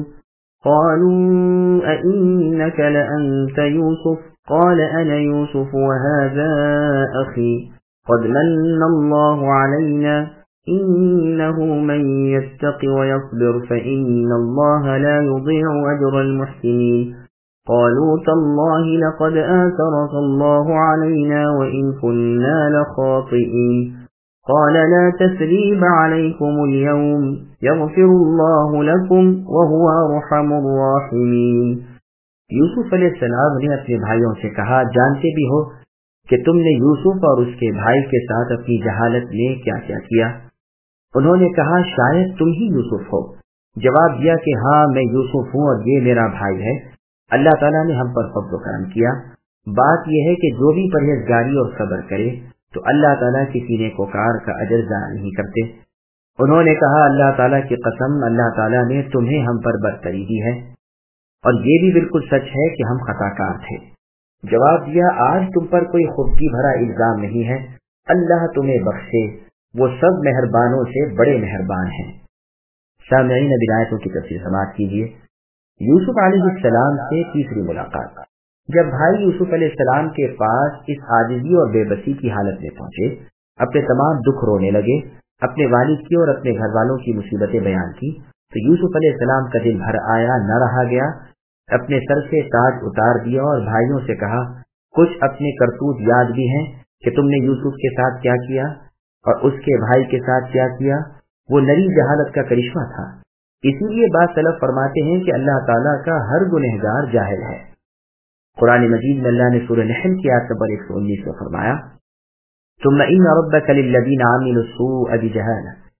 قالوا أئنك لأنت يوسف قال أنا يوسف وهذا أخي قد من الله علينا إنه من يتق ويصبر فإن الله لا يضيع أجر المحسنين قالوا تالله لقد آثرك الله علينا وإن كنا لخاطئين قال لا تثريب عليكم اليوم يغفر الله لكم وهو أرحم الراحمين۔ یوسف علیہ السلام نے اپنے بھائیوں سے کہا جانتے بھی ہو کہ تم نے یوسف اور اس کے بھائی کے ساتھ اپنی جہالت میں کیا کیا کیا؟ انہوں نے کہا شاید تم ہی یوسف ہو۔ جواب دیا کہ ہاں میں یوسف ہوں اور یہ میرا بھائی ہے، اللہ تعالیٰ نے ہم پر فضل و کرم کیا۔ بات یہ ہے کہ جو بھی پرہیزگاری اور صبر کرے تو اللہ تعالیٰ کسی نیکوکار کا اجر ضائع نہیں کرتے۔ انہوں نے کہا اللہ تعالیٰ کی قسم، اللہ تعالیٰ نے تمہیں ہم پر برتری دی ہے اور یہ بھی بالکل سچ ہے کہ ہم خطا کار تھے۔ جواب دیا آج تم پر کوئی خودی بھرا الزام نہیں ہے، اللہ تمہیں بخشے، وہ سب مہربانوں سے بڑے مہربان ہیں۔ سامعین اب آیتوں کی تفسیر سماعت کیجیے۔ یوسف علیہ السلام سے تیسری ملاقات۔ جب بھائی یوسف علیہ السلام کے پاس اس عاجزی اور بے بسی کی حالت میں پہنچے، اپنے تمام دکھ رونے لگے، اپنے والد کی اور اپنے گھر والوں کی مصیبتیں بیان کی، تو یوسف علیہ السلام کا دل بھر آیا، نہ رہا گیا، اپنے سر سے تاج اتار دیا اور بھائیوں سے کہا کچھ اپنے کرتوت یاد بھی ہیں کہ تم نے یوسف کے ساتھ کیا کیا اور اس کے بھائی کے ساتھ کیا کیا؟ وہ نری جہالت کا کرشمہ تھا۔ اسی لیے بعض سلف فرماتے ہیں کہ اللہ تعالیٰ کا ہر گنہگار جاہل ہے۔ قرآن مجید میں اللہ نے سورہ نحل کی آیت نمبر 119 میں فرمایا ثم ان ربك للذین عملوا السوء بجہالہ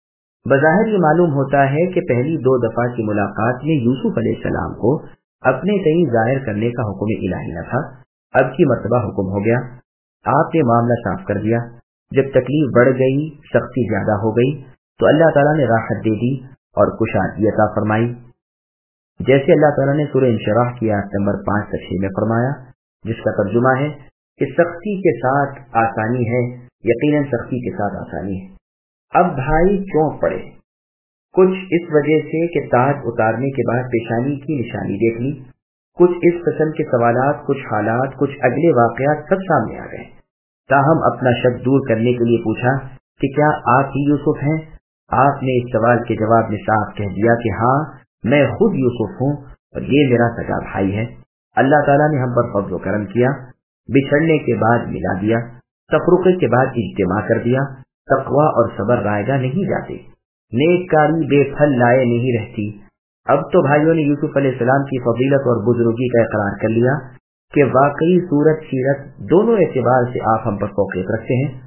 بظاہر یہ معلوم ہوتا ہے کہ پہلی 2 دفعہ کی ملاقات میں یوسف علیہ السلام کو اپنے تئیں ظاہر کرنے کا حکم الہی نہ تھا، اب کی مرتبہ حکم ہو گیا۔ آپ نے معاملہ صاف کر دیا۔ جب تکلیف بڑھ گئی، سختی زیادہ ہو گئی، تو اللہ تعالیٰ نے راحت دے دی اور کشادگی عطا فرمائی، جیسے اللہ تعالیٰ نے سورہ انشراح کی آیت نمبر 5-6 میں فرمایا، جس کا ترجمہ ہے کہ سختی کے ساتھ آسانی ہے، یقیناً سختی کے ساتھ آسانی ہے۔ اب بھائی چونک پڑے، کچھ اس وجہ سے کہ تاج اتارنے کے بعد پیشانی کی نشانی دیکھ لی، کچھ اس قسم کے سوالات، کچھ حالات، کچھ اگلے واقعات سب سامنے آ گئے۔ تاہم اپنا شک دور کرنے کے لیے پوچھا کہ کیا آپ ہی یوسف ہیں؟ آپ نے اس سوال کے جواب میں صاف کہہ دیا کہ ہاں، میں خود یوسف ہوں اور یہ میرا سگا بھائی ہے۔ اللہ تعالیٰ نے ہم پر فضل و کرم کیا، بچھڑنے کے بعد ملا دیا، تفرقے کے بعد اجتماع کر دیا۔ تقوی اور صبر رائے گاہ نہیں جاتے، نیک کاری بے پھل لائے نہیں رہتی۔ اب تو بھائیوں نے یوسف علیہ السلام کی فضیلت اور بزرگی کا اقرار کر لیا کہ واقعی صورت سیرت دونوں اعتبار سے آپ ہم پر فوقیت رکھتے ہیں۔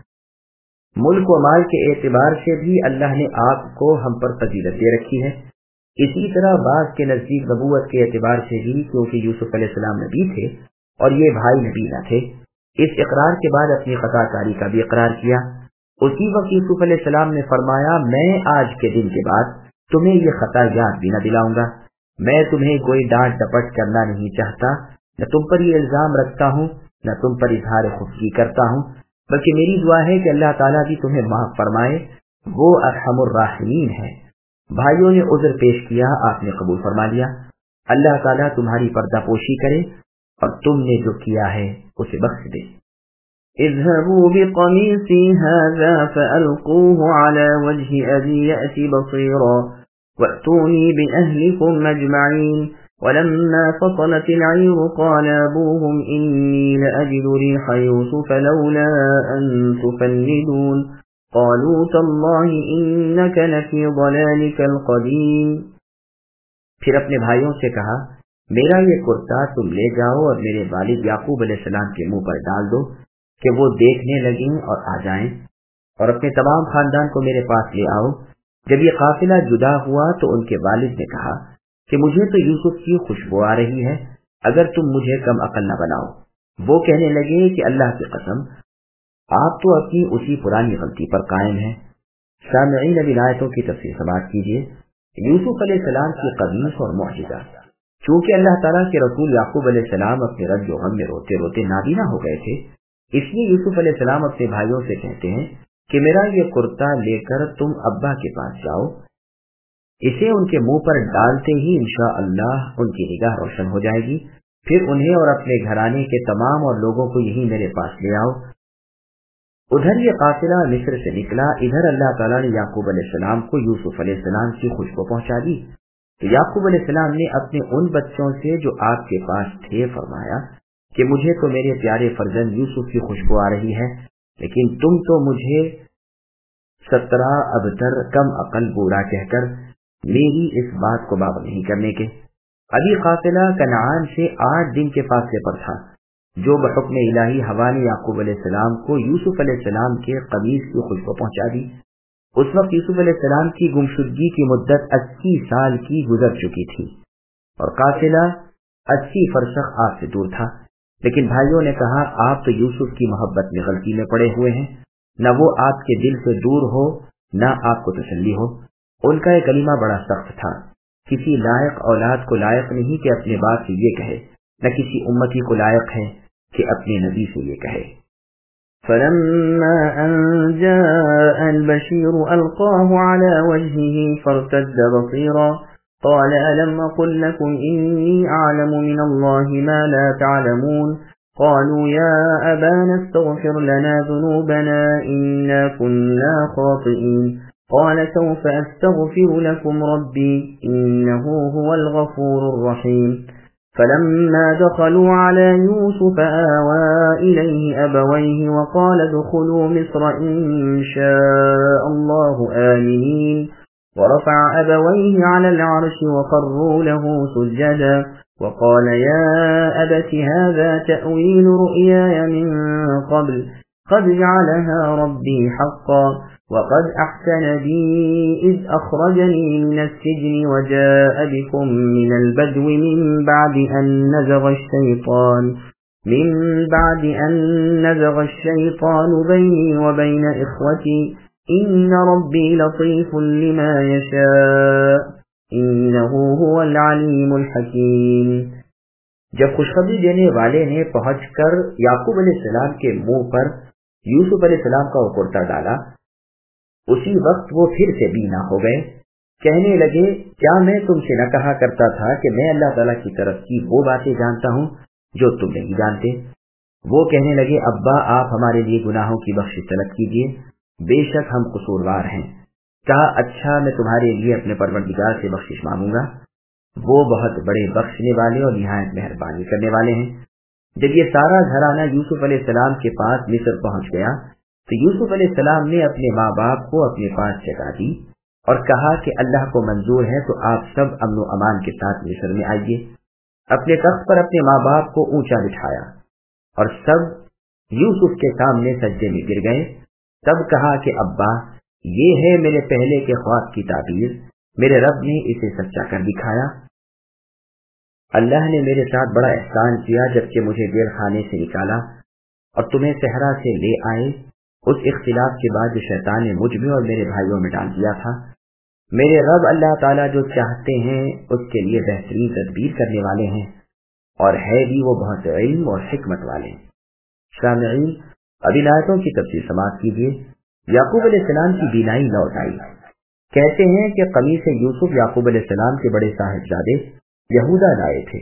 ملک و مال کے اعتبار سے بھی اللہ نے آپ کو ہم پر فضیلت دے رکھی ہے۔ اسی طرح بعض کے نزدیک نبوت کے اعتبار سے بھی، کیونکہ یوسف علیہ السلام نبی تھے اور یہ بھائی نبی نہ تھے۔ اس اقرار کے بعد اپنی خطا کاری کا بھی اقرار کیا۔ اسی وقت یوسف علیہ السلام نے فرمایا، میں آج کے دن کے بعد تمہیں یہ خطا یاد بھی نہ دلاؤں گا۔ میں تمہیں کوئی ڈانٹ ڈپٹ کرنا نہیں چاہتا، نہ تم پر یہ الزام رکھتا ہوں، نہ تم پر اظہار خفگی کرتا ہوں، بلکہ میری دعا ہے کہ اللہ تعالیٰ بھی تمہیں معاف فرمائے، وہ ارحم الراحمین ہے۔ بھائیوں نے عذر پیش کیا، آپ نے قبول فرما لیا۔ اللہ تعالیٰ تمہاری پردہ پوشی کرے اور تم نے جو کیا ہے اسے بخش دے۔ اذهبوا بقميصي هذا فألقوه على وجه أبي يأت بصيرا وأتوني بأهلكم أجمعين ولما فصلت العير قال أبوهم إني لأجد ريح يوسف لولا أن تفندون قالوا تالله إنك لفي ضلالك القديم۔ پھر اپنے بھائیوں سے کہا، میرا یہ کرتا تم لے جاؤ اور میرے والد یعقوب علیہ السلام کے منہ پر ڈال دو کہ وہ دیکھنے لگیں اور آ جائیں، اور اپنے تمام خاندان کو میرے پاس لے آؤ۔ جب یہ قافلہ جدا ہوا تو ان کے والد نے کہا کہ مجھے تو یوسف کی خوشبو آ رہی ہے، اگر تم مجھے کم عقل نہ بناؤ۔ وہ کہنے لگے کہ اللہ کی قسم، آپ تو اپنی اسی پرانی غلطی پر قائم ہیں۔ سامعین اب آیتوں کی تفسیر سماعت کیجیے۔ یوسف علیہ السلام کی قمیص اور معجزہ۔ چونکہ اللہ تعالیٰ کے رسول یعقوب علیہ السلام اپنے رنج و غم میں روتے روتے نابینا ہو گئے تھے، اس لیے یوسف علیہ السلام اپنے بھائیوں سے کہتے ہیں کہ میرا یہ کرتا لے کر تم ابا کے پاس جاؤ، اسے ان کے منہ پر ڈالتے ہی انشاءاللہ ان کی نگاہ روشن ہو جائے گی، پھر انہیں اور اپنے گھرانے کے تمام اور لوگوں کو یہی میرے پاس لے آؤ۔ ادھر یہ قافلہ مصر سے نکلا، ادھر اللہ تعالیٰ نے یعقوب علیہ السلام کو یوسف علیہ السلام کی خوشبو پہنچا دی۔ تو یعقوب علیہ السلام نے اپنے ان بچوں سے جو آپ کے پاس تھے فرمایا کہ مجھے تو میرے پیارے فرزند یوسف کی خوشبو آ رہی ہے، لیکن تم تو مجھے 17 ابتر کم عقل بوڑھا کہہ کر میری اس بات کو باور نہیں کرنے کے۔ ابھی قافلہ کنعان سے 8 دن کے فاصلے پر تھا، جو بحکم الہی ہوا نے یعقوب علیہ السلام کو یوسف علیہ السلام کے قمیص کی خوشبو پہنچا دی۔ اس وقت یوسف علیہ السلام کی گمشدگی کی مدت 80 سال کی گزر چکی تھی اور قافلہ 80 فرسخ آپ سے دور تھا۔ لیکن بھائیوں نے کہا، آپ تو یوسف کی محبت میں غلطی میں پڑے ہوئے ہیں، نہ وہ آپ کے دل سے دور ہو نہ آپ کو تسلی ہو۔ ان کا یہ کلمہ بڑا سخت تھا، کسی لائق اولاد کو لائق نہیں کہ اپنے باپ سے یہ کہے، نہ کسی امتی کو لائق ہے کہ اپنے نبی سے یہ کہے۔ فلما أن جاء البشير ألقاه على وجهه فارتد بصيرا قال ألم أقل لكم إني أعلم من الله ما لا تعلمون قالوا يا أبانا استغفر لنا ذنوبنا إنا كنا خاطئين قال سوف أستغفر لكم ربي إنه هو الغفور الرحيم فلما دخلوا على يوسف آوى إليه أبويه وقال ادخلوا مصر إن شاء الله آمنين ورفع أبويه على العرش وخروا له سجدا وقال يا أبت هذا تأويل رؤياي من قبل قد جعلها ربي حقا وقد أحسن بي إذ أخرجني من السجن وجاء بكم من البدو من بعد أن نزغ الشيطان بيني وبين إخوتي إن ربي لطيف لما يشاء إنه هو العليم الحكيم. جب خوشخبری دینے والے نے پہنچ کر یعقوب علیہ السلام کے منہ پر یوسف علیہ السلام کا وہ کرتا ڈالا، اسی وقت وہ پھر سے بینا ہو گئے. کہنے لگے کیا میں تم سے نہ کہا کرتا تھا کہ میں اللہ تعالیٰ کی طرف کی وہ باتیں جانتا ہوں جو تم نہیں جانتے. وہ کہنے لگے ابا آپ ہمارے لیے گناہوں کی بخشش طلب کیجیے، بے شک ہم قصوروار ہیں. کہا اچھا میں تمہارے لیے اپنے پروردگار سے بخشش مانگوں گا، وہ بہت بڑے بخشنے والے اور نہایت مہربانی کرنے والے ہیں. جب یہ سارا گھرانہ یوسف علیہ السلام کے پاس مصر پہنچ گیا تو یوسف علیہ السلام نے اپنے ماں باپ کو اپنے پاس جگہ دی اور کہا کہ اللہ کو منظور ہے تو آپ سب امن و امان کے ساتھ مصر میں آئیے. اپنے تخت پر اپنے ماں باپ کو اونچا بٹھایا اور سب یوسف کے سامنے سجدے میں گر گئے. تب کہا کہ ابا یہ ہے میرے پہلے کے خواب کی تعبیر، میرے رب نے اسے سچا کر دکھایا. اللہ نے میرے ساتھ بڑا احسان کیا جبکہ مجھے جیل خانے سے نکالا اور تمہیں صحرا سے لے آئے اس اختلاف کے بعد جو شیطان نے مجھ میں اور میرے بھائیوں میں ڈال دیا تھا. میرے رب اللہ تعالیٰ جو چاہتے ہیں اس کے لیے بہترین تدبیر کرنے والے ہیں اور ہے بھی وہ بہت علم اور حکمت والے. سامعین اب ان آیتوں کی تفصیل سماعت کیجیے. یعقوب علیہ السلام کی بینائی لوٹ آئی. کہتے ہیں کہ قمیص یوسف یعقوب علیہ السلام کے بڑے صاحبزادے یہودا لائے تھے،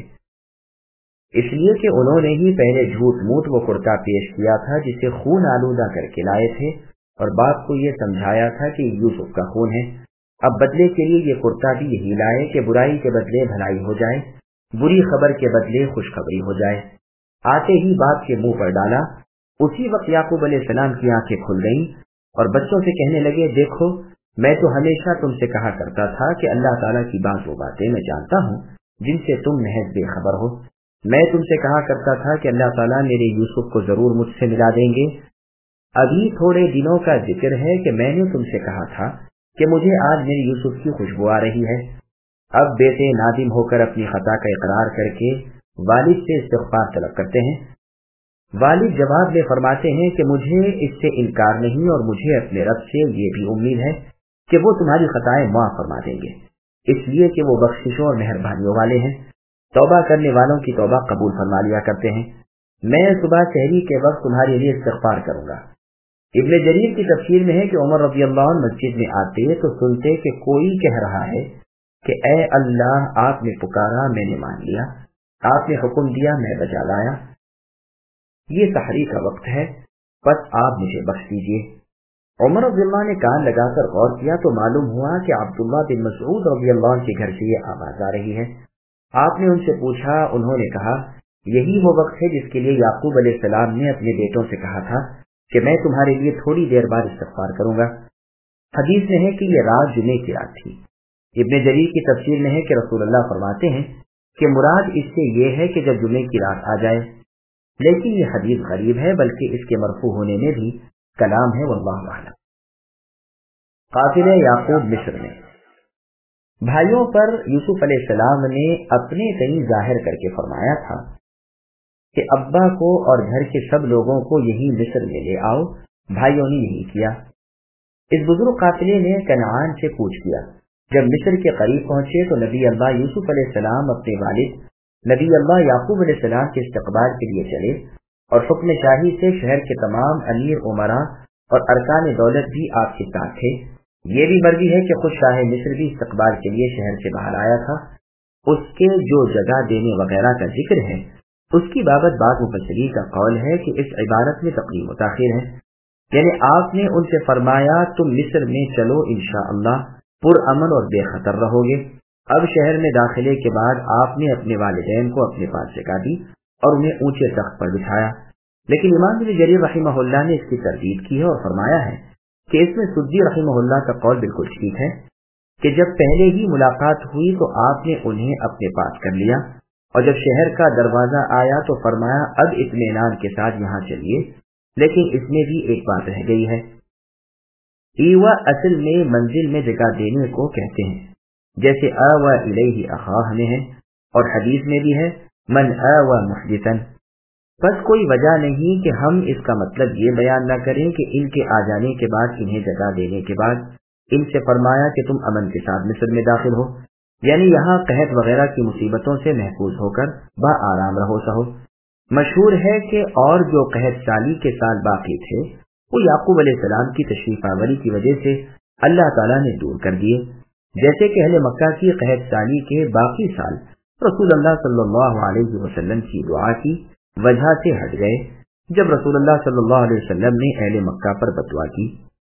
اس لیے کہ انہوں نے ہی پہلے جھوٹ موٹ وہ کرتا پیش کیا تھا جسے خون آلودہ کر کے لائے تھے اور باپ کو یہ سمجھایا تھا کہ یوسف کا خون ہے. اب بدلے کے لیے یہ کرتا بھی یہی لائے کہ برائی کے بدلے بھلائی ہو جائے، بری خبر کے بدلے خوشخبری ہو جائے. آتے ہی باپ کے منہ پر ڈالا. اسی وقت یعقوب علیہ السلام کی آنکھیں کھل گئیں اور بچوں سے کہنے لگے دیکھو میں تو ہمیشہ تم سے کہا کرتا تھا کہ اللہ تعالیٰ کی بعض وہ باتیں میں جانتا ہوں جن سے تم محض بے خبر ہو. میں تم سے کہا کرتا تھا کہ اللہ تعالیٰ میرے یوسف کو ضرور مجھ سے ملا دیں گے. ابھی تھوڑے دنوں کا ذکر ہے کہ میں نے تم سے کہا تھا کہ مجھے آج میرے یوسف کی خوشبو آ رہی ہے. اب بیٹے نادم ہو کر اپنی خطا کا اقرار کر کے والد سے استغفار طلب کرتے ہیں. والد جواب میں فرماتے ہیں کہ مجھے اس سے انکار نہیں اور مجھے اپنے رب سے یہ بھی امید ہے کہ وہ تمہاری خطائیں معاف فرما دیں گے، اس لیے کہ وہ بخششوں اور مہربانیوں والے ہیں، توبہ کرنے والوں کی توبہ قبول فرما لیا کرتے ہیں. میں صبح سحری کے وقت تمہارے لیے استغفار کروں گا. ابن جریر کی تفسیر میں ہے کہ عمر رضی اللہ عنہ مسجد میں آتے تو سنتے کہ کوئی کہہ رہا ہے کہ اے اللہ آپ نے پکارا میں نے مان لیا، آپ نے حکم دیا میں بجا لایا. یہ سحری کا وقت ہے بس آپ مجھے بخش دیجیے. عمر رضی اللہ نے کان لگا کر غور کیا تو معلوم ہوا کہ عبداللہ بن مسعود رضی اللہ عنہ کے گھر سے یہ آواز آ رہی ہے. آپ نے ان سے پوچھا، انہوں نے کہا یہی وہ وقت ہے جس کے لیے یعقوب علیہ السلام نے اپنے بیٹوں سے کہا تھا کہ میں تمہارے لیے تھوڑی دیر بعد استغفار کروں گا. حدیث میں ہے کہ یہ رات جمعے کی رات تھی. ابن جریر کی تفسیر میں ہے کہ رسول اللہ فرماتے ہیں کہ مراد اس سے یہ ہے کہ جب جمعے کی رات آ جائے، لیکن یہ حدیث غریب ہے بلکہ اس کے مرفوع ہونے میں بھی کلام ہے واللہ اعلم. قاتل یعقوب مصر میں بھائیوں پر یوسف علیہ السلام نے اپنے تئیں ظاہر کر کے فرمایا تھا کہ ابا کو اور گھر کے سب لوگوں کو یہی مصر میں لے آؤ. بھائیوں نے یہی کیا. اس بزرگ قافلے نے کنعان سے کوچ کیا. جب مصر کے قریب پہنچے تو نبی اللہ یوسف علیہ السلام اپنے والد نبی اللہ یعقوب علیہ السلام کے استقبال کے لیے چلے اور حکم شاہی سے شہر کے تمام امیر عمرا اور ارکان دولت بھی آپ کے ساتھ تھے. یہ بھی مرضی ہے کہ خود شاہ مصر بھی استقبال کے لیے شہر سے باہر آیا تھا. اس کے جو جگہ دینے وغیرہ کا ذکر ہے اس کی بابت بعض مفسرین کا قول ہے کہ اس عبارت میں تقدیم و تاخیر ہے، یعنی آپ نے ان سے فرمایا تم مصر میں چلو انشاءاللہ پر امن اور بے خطر رہو گے. اب شہر میں داخلے کے بعد آپ نے اپنے والدین کو اپنے پاس جگہ دی اور انہیں اونچے تخت پر بٹھایا. لیکن امام ابن جریر رحمہ اللہ نے اس کی تردید کی ہے اور فرمایا ہے کہ اس میں سدی رحمہ اللہ کا قول بالکل ٹھیک ہے کہ جب پہلے ہی ملاقات ہوئی تو آپ نے انہیں اپنے پاس کر لیا اور جب شہر کا دروازہ آیا تو فرمایا اب اطمینان کے ساتھ یہاں چلیے لیکن اس میں بھی ایک بات رہ گئی ہے. ایوا اصل میں منزل میں جگہ دینے کو کہتے ہیں، جیسے آوا الیہ اخاہ میں ہے اور حدیث میں بھی ہے من آوا محدثا. بس کوئی وجہ نہیں کہ ہم اس کا مطلب یہ بیان نہ کریں کہ ان کے آ جانے کے بعد انہیں جگہ دینے کے بعد ان سے فرمایا کہ تم امن کے ساتھ مصر میں داخل ہو، یعنی یہاں قحط وغیرہ کی مصیبتوں سے محفوظ ہو کر با آرام رہو سہو. مشہور ہے کہ اور جو قحط سالی کے سال باقی تھے وہ یعقوب علیہ السلام کی تشریف آوری کی وجہ سے اللہ تعالیٰ نے دور کر دیے، جیسے کہ اہل مکہ کی قحط سالی کے باقی سال رسول اللہ صلی اللہ علیہ وسلم کی دعا کی وجہ سے ہٹ گئے جب رسول اللہ صلی اللہ علیہ وسلم نے اہل مکہ پر بددعا کی.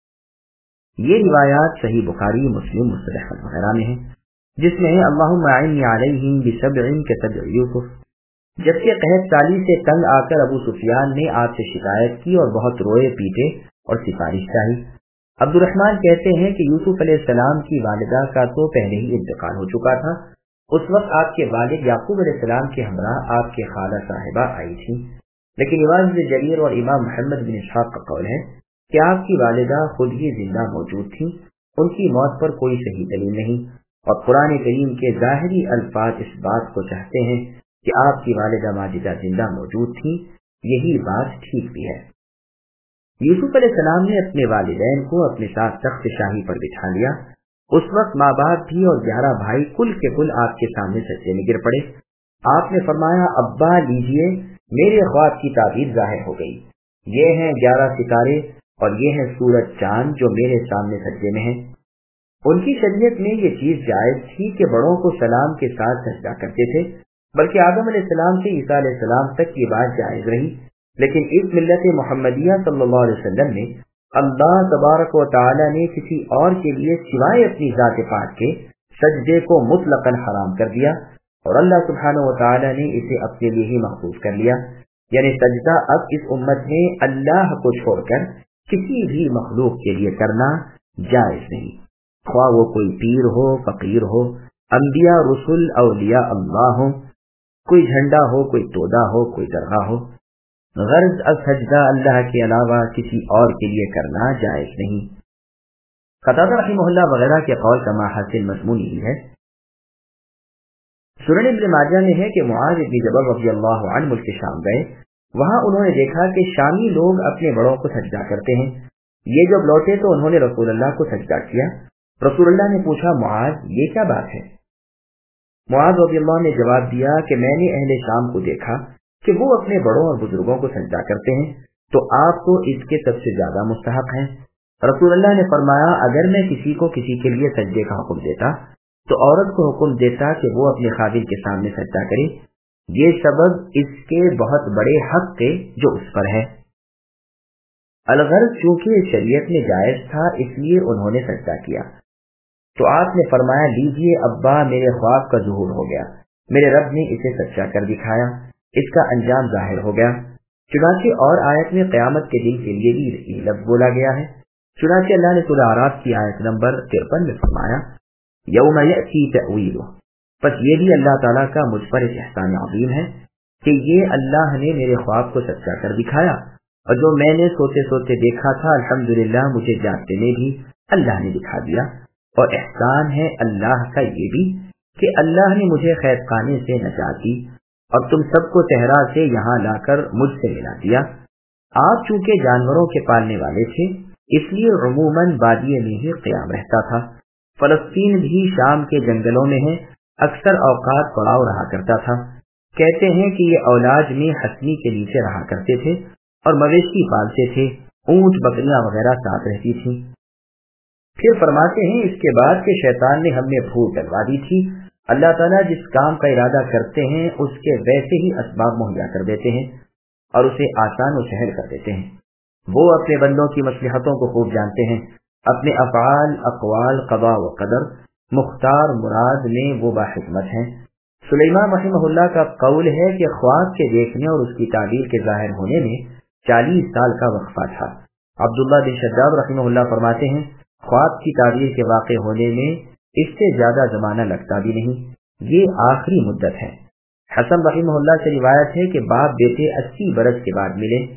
یہ روایات صحیح بخاری، مسلم، مصطلح وغیرہ میں ہیں، جس میں اللہم اعنی علیہم بسبع کسبع یوسف. جبکہ قحط سالی سے تنگ آ کر ابو سفیان نے آپ سے شکایت کی اور بہت روئے پیٹے اور سفارش چاہی. عبد الرحمن کہتے ہیں کہ یوسف علیہ السلام کی والدہ کا تو پہلے ہی انتقال ہو چکا تھا. اس وقت آپ کے والد یعقوب علیہ السلام کے ہمراہ آپ کے خالہ صاحبہ آئی تھی، لیکن امام ابن جریر اور امام محمد بن اسحاق کا قول ہے کہ آپ کی والدہ خود ہی زندہ موجود تھی. ان کی موت پر کوئی صحیح دلیل نہیں، اور قرآن کریم کے ظاہری الفاظ اس بات کو چاہتے ہیں کہ آپ کی والدہ ماجدہ زندہ موجود تھی. یہی بات ٹھیک بھی ہے. یوسف علیہ السلام نے اپنے والدین کو اپنے ساتھ تخت شاہی پر بٹھا لیا. اس وقت ماں باپ بھی اور 11 بھائی کل کے کل آپ کے سامنے سجدے میں گر پڑے. آپ نے فرمایا ابا لیجئے، میرے خواب کی تعبیر ظاہر ہو گئی. یہ ہیں 11 ستارے اور یہ ہے سورج چاند جو میرے سامنے سجدے میں ہیں. ان کی شریعت میں یہ چیز جائز تھی کہ بڑوں کو سلام کے ساتھ سجدہ کرتے تھے، بلکہ آدم علیہ السلام سے عیسیٰ علیہ السلام تک یہ بات جائز رہی. لیکن اس ملت محمدیہ صلی اللہ علیہ وسلم نے اللہ تبارک و تعالی نے کسی اور کے لیے سوائے اپنی ذات پاک کے سجدے کو مطلقاً حرام کر دیا، اور اللہ سبحانہ و تعالی نے اسے اپنے لیے ہی مخصوص کر لیا. یعنی سجدہ اب اس امت میں اللہ کو چھوڑ کر کسی بھی مخلوق کے لیے کرنا جائز نہیں، خواہ وہ کوئی پیر ہو، فقیر ہو، انبیاء، رسول، اولیاء اللہ ہو، کوئی جھنڈا ہو، کوئی تودا ہو، کوئی درگاہ ہو. غرض اب سجدہ اللہ کے علاوہ کسی اور کے لیے کرنا جائز نہیں. قتادہ رحمہ اللہ وغیرہ کے قول کا ماحصل مضمون ہی ہے. سنن ابن ماجہ میں ہے کہ معاذ بن جبل رضی اللہ عنہ ملک شام گئے. وہاں انہوں نے دیکھا کہ شامی لوگ اپنے بڑوں کو سجدہ کرتے ہیں. یہ جب لوٹے تو انہوں نے رسول اللہ کو سجدہ کیا. رسول اللہ نے پوچھا معاذ یہ کیا بات ہے؟ معاذ رضی اللہ نے جواب دیا کہ میں نے اہل شام کو دیکھا کہ وہ اپنے بڑوں اور بزرگوں کو سجدہ کرتے ہیں، تو آپ تو اس کے سب سے زیادہ مستحق ہیں. رسول اللہ نے فرمایا اگر میں کسی کو کسی کے لیے سجدے کا حکم دیتا تو عورت کو حکم دیتا کہ وہ اپنے خاوند کے سامنے سجدہ کرے. یہ سبب اس کے بہت بڑے حق کے جو اس پر ہے. الغرض چونکہ شریعت میں جائز تھا اس لیے انہوں نے سجدہ کیا. تو آپ نے فرمایا لیجئے ابا میرے خواب کا ظہور ہو گیا، میرے رب نے اسے سچا کر دکھایا، اس کا انجام ظاہر ہو گیا. چنانچہ اور آیت میں قیامت کے دن کے لیے بھی یہ لفظ بولا گیا ہے. چنانچہ اللہ نے سورہ اعراف کی آیت نمبر 53 میں فرمایا یوم یأتی تأویلہ. پس یہ بھی اللہ تعالیٰ کا مجھ پر ایک احسان عظیم ہے کہ یہ اللہ نے میرے خواب کو سچا کر دکھایا، اور جو میں نے سوتے سوتے دیکھا تھا الحمدللہ مجھے جاگتے میں بھی اللہ نے دکھا دیا. اور احسان ہے اللہ کا یہ بھی کہ اللہ نے مجھے خیز خانے سے نجات دی اور تم سب کو صحرا سے یہاں لا کر مجھ سے ملا دیا. آپ چونکہ جانوروں کے پالنے والے تھے اس لیے عموماً بادیے میں ہی قیام رہتا تھا. فلسطین بھی شام کے جنگلوں میں ہے، اکثر اوقات پڑاؤ رہا کرتا تھا. کہتے ہیں کہ یہ اولاد میں حسنی کے نیچے رہا کرتے تھے اور مویشی پالتے تھے، اونٹ بکریاں وغیرہ ساتھ رہتی تھیں. پھر فرماتے ہیں اس کے بعد کہ شیطان نے ہم میں پھوٹ ڈلوا دی تھی. اللہ تعالیٰ جس کام کا ارادہ کرتے ہیں اس کے ویسے ہی اسباب مہیا کر دیتے ہیں اور اسے آسان و سہل کر دیتے ہیں. وہ اپنے بندوں کی مصلحتوں کو خوب جانتے ہیں. اپنے افعال، اقوال، قضاء و قدر، مختار مراد میں وہ باحکمت ہیں. سلیمان رحمہ اللہ کا قول ہے کہ خواب کے دیکھنے اور اس کی تعبیر کے ظاہر ہونے میں 40 سال کا وقفہ تھا. عبداللہ بن شداد رحمہ اللہ فرماتے ہیں خواب کی تعبیر کے واقع ہونے میں اس سے زیادہ زمانہ لگتا بھی نہیں، یہ آخری مدت ہے. حسن رحمہ اللہ سے روایت ہے کہ باپ بیٹے 80 برس کے بعد ملے.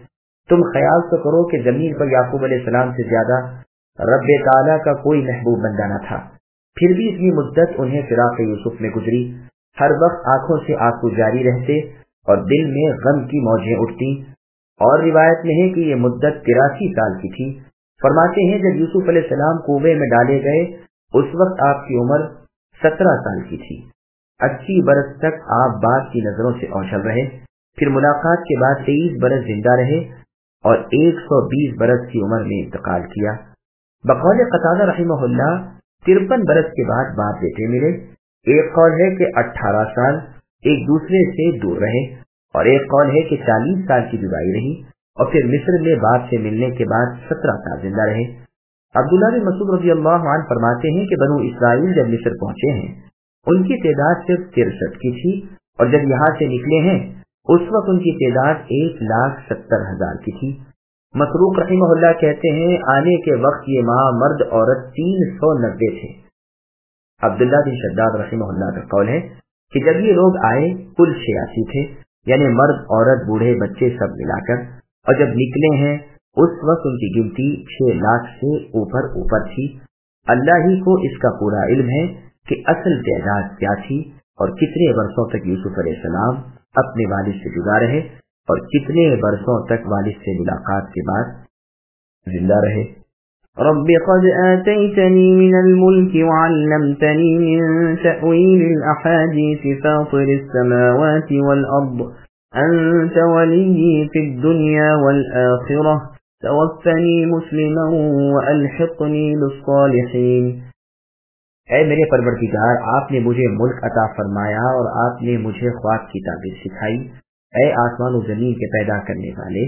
تم خیال تو کرو کہ زمین پر یعقوب علیہ السلام سے زیادہ رب تعالیٰ کا کوئی محبوب بندہ نہ تھا، پھر بھی اتنی مدت انہیں فراق یوسف میں گزری۔ ہر وقت آنکھوں سے آنسو جاری رہتے اور دل میں غم کی موجیں اٹھتی۔ اور روایت میں ہے کہ یہ مدت 83 سال کی تھی۔ فرماتے ہیں جب یوسف علیہ السلام کنویں میں ڈالے گئے اس وقت آپ کی عمر 17 سال کی تھی۔ 80 برس تک آپ باپ کی نظروں سے اوچھل رہے، پھر ملاقات کے بعد 23 برس زندہ رہے اور 120 برس کی عمر میں انتقال کیا۔ بقول قتادہ رحمہ اللہ 53 برس کے بعد باپ بیٹے ملے۔ ایک قول ہے کہ 18 سال ایک دوسرے سے دور رہے اور ایک قول ہے کہ 40 سال کی جدائی رہی اور پھر مصر میں باپ سے ملنے کے بعد 17 سال زندہ رہے۔ عبداللہ بن مسعود رضی اللہ عنہ فرماتے ہیں کہ بنو اسرائیل جب مصر پہنچے ہیں ان کی تعداد صرف 63 کی تھی، اور جب یہاں سے نکلے ہیں اس وقت ان کی تعداد 1,70,000 کی تھی۔ مسروق رحمہ اللہ کہتے ہیں آنے کے وقت یہ ماں مرد عورت 390 تھے۔ عبداللہ بن شداد رحمہ اللہ کا قول ہے کہ جب یہ لوگ آئے کل 86 تھے، یعنی مرد عورت بوڑھے بچے سب ملا کر، اور جب نکلے ہیں اس وقت ان کی گنتی 6 لاکھ سے اوپر تھی۔ اللہ ہی کو اس کا پورا علم ہے کہ اصل تعداد کیا تھی اور کتنے برسوں تک یوسف علیہ السلام اپنے والد سے جدا رہے اور کتنے برسوں تک والد سے ملاقات کے بعد زندہ رہے۔ رب قد آتيتني من الملك وعلمتني من تأويل الأحاديث فاطر السماوات والأرض أنت ولي في الدنيا والآخرة توفني مسلما وألحقني بالصالحين۔ اے میرے پروردگار، آپ نے مجھے ملک عطا فرمایا اور آپ نے مجھے خواب کی تعبیر سکھائی۔ اے آسمان و زمین کے پیدا کرنے والے،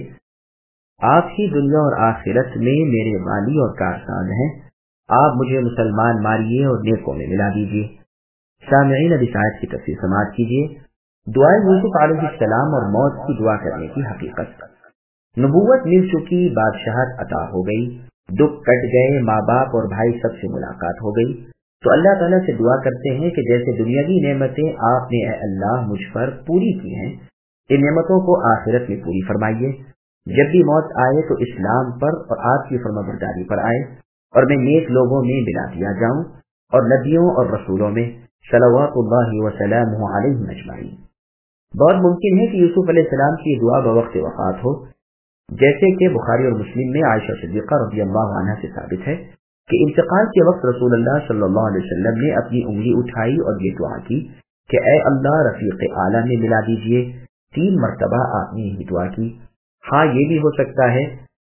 آپ ہی دنیا اور آخرت میں میرے والی اور کارساز ہیں۔ آپ مجھے مسلمان ماریے اور نیکوں میں ملا دیجیے۔ سامعین اب اس آیت کی تفسیر سماعت کیجیے۔ دعائے یوسف علیہ السلام اور موت کی دعا کرنے کی حقیقت۔ نبوت مل چکی، بادشاہت عطا ہو گئی، دکھ کٹ گئے، ماں باپ اور بھائی سب سے ملاقات ہو گئی، تو اللہ تعالیٰ سے دعا کرتے ہیں کہ جیسے دنیاوی نعمتیں آپ نے اے اللہ مجھ پر پوری کی ہیں، ان نعمتوں کو آخرت میں پوری فرمائیے۔ جب بھی موت آئے تو اسلام پر اور آپ کی فرمانبرداری پر آئے اور میں نیک لوگوں میں ملا دیا جاؤں اور نبیوں اور رسولوں میں صلوات اللہ وسلامہ علیہم اجمعین۔ بہت ممکن ہے کہ یوسف علیہ السلام کی دعا بوقت وفات ہو، جیسے کہ بخاری اور مسلم میں عائشہ صدیقہ رضی اللہ عنہا سے ثابت ہے کہ انتقال کے وقت رسول اللہ صلی اللہ علیہ وسلم نے اپنی انگلی اٹھائی اور یہ دعا کی کہ اے اللہ رفیق اعلیٰ میں ملا دیجیے۔ 3 مرتبہ آپ نے یہی دعا کی۔ ہاں یہ بھی ہو سکتا ہے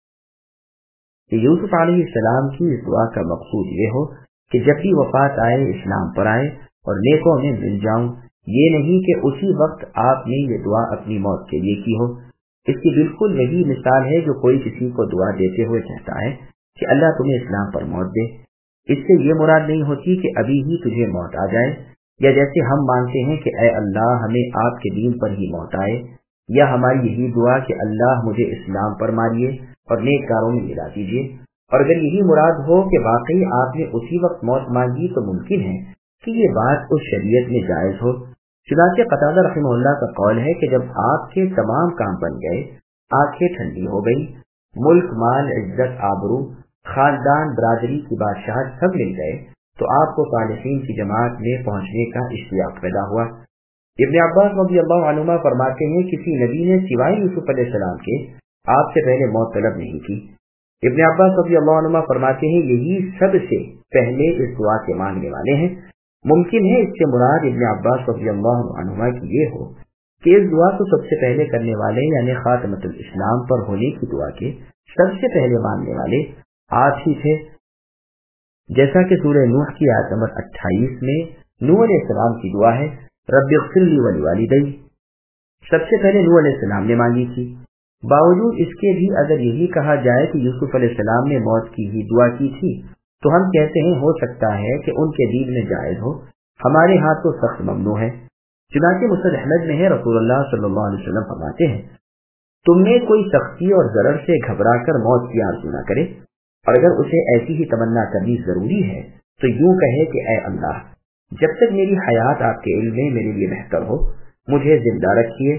کہ یوسف علیہ السلام کی اس دعا کا مقصود یہ ہو کہ جب بھی وفات آئے اسلام پر آئے اور نیکوں میں مل جاؤں، یہ نہیں کہ اسی وقت آپ نے یہ دعا اپنی موت کے لیے کی ہو۔ اس کی بالکل وہی مثال ہے جو کوئی کسی کو دعا دیتے ہوئے کہتا ہے کہ اللہ تمہیں اسلام پر موت دے۔ اس سے یہ مراد نہیں ہوتی کہ ابھی ہی تجھے موت آ جائے، یا جیسے ہم مانتے ہیں کہ اے اللہ ہمیں آپ کے دین پر ہی موت آئے، یا ہماری یہی دعا کہ اللہ مجھے اسلام پر ماریے اور نیک کاروں میں ملا دیجیے۔ اور اگر یہی مراد ہو کہ واقعی آپ نے اسی وقت موت مانگی تو ممکن ہے کہ یہ بات اس شریعت میں جائز ہو۔ چنانچہ قتادہ رحمہ اللہ کا قول ہے کہ جب آپ کے تمام کام بن گئے، آنکھیں ٹھنڈی ہو گئی، ملک مال عزت آبرو خاندان برادری کی بادشاہت سب مل گئے، تو آپ کو صالحین کی جماعت میں پہنچنے کا اشتیاق پیدا ہوا۔ ابن عباس رضی اللہ عنہما فرماتے ہیں کسی نبی نے سوائے یوسف علیہ السلام کے آپ سے پہلے موت طلب نہیں کی۔ ابن عباس رضی اللہ عنہما فرماتے ہیں یہی سب سے پہلے اس دعا کے مانگنے والے ہیں۔ ممکن ہے اس سے مراد ابن عباس رضی اللہ عنہما کی یہ ہو کہ اس دعا کو سب سے پہلے کرنے والے یعنی خاتمۃ الاسلام پر ہونے کی دعا کے سب سے پہلے مانگنے والے آپ ہی تھے، جیسا کہ سورہ نوح کی آیت نمبر 28 میں نوح علیہ السلام کی دعا ہے رب اغفر لی ولوالدی، سب سے پہلے نوح علیہ السلام نے مانگی تھی۔ باوجود اس کے بھی اگر یہی کہا جائے کہ یوسف علیہ السلام نے موت کی ہی دعا کی تھی تو ہم کہتے ہیں ہو سکتا ہے کہ ان کے دین میں جائز ہو، ہمارے ہاں تو سخت ممنوع ہے۔ چنانچہ مسند احمد میں ہے رسول اللہ صلی اللہ علیہ وسلم فرماتے ہیں تم میں کوئی سختی اور ضرر سے گھبرا کر موت کی آرزو نہ کرے، اور اگر اسے ایسی ہی تمنا کرنی ضروری ہے تو یوں کہے کہ اے اللہ جب تک میری حیات آپ کے علم میں میرے لیے بہتر ہو مجھے زندہ رکھیے،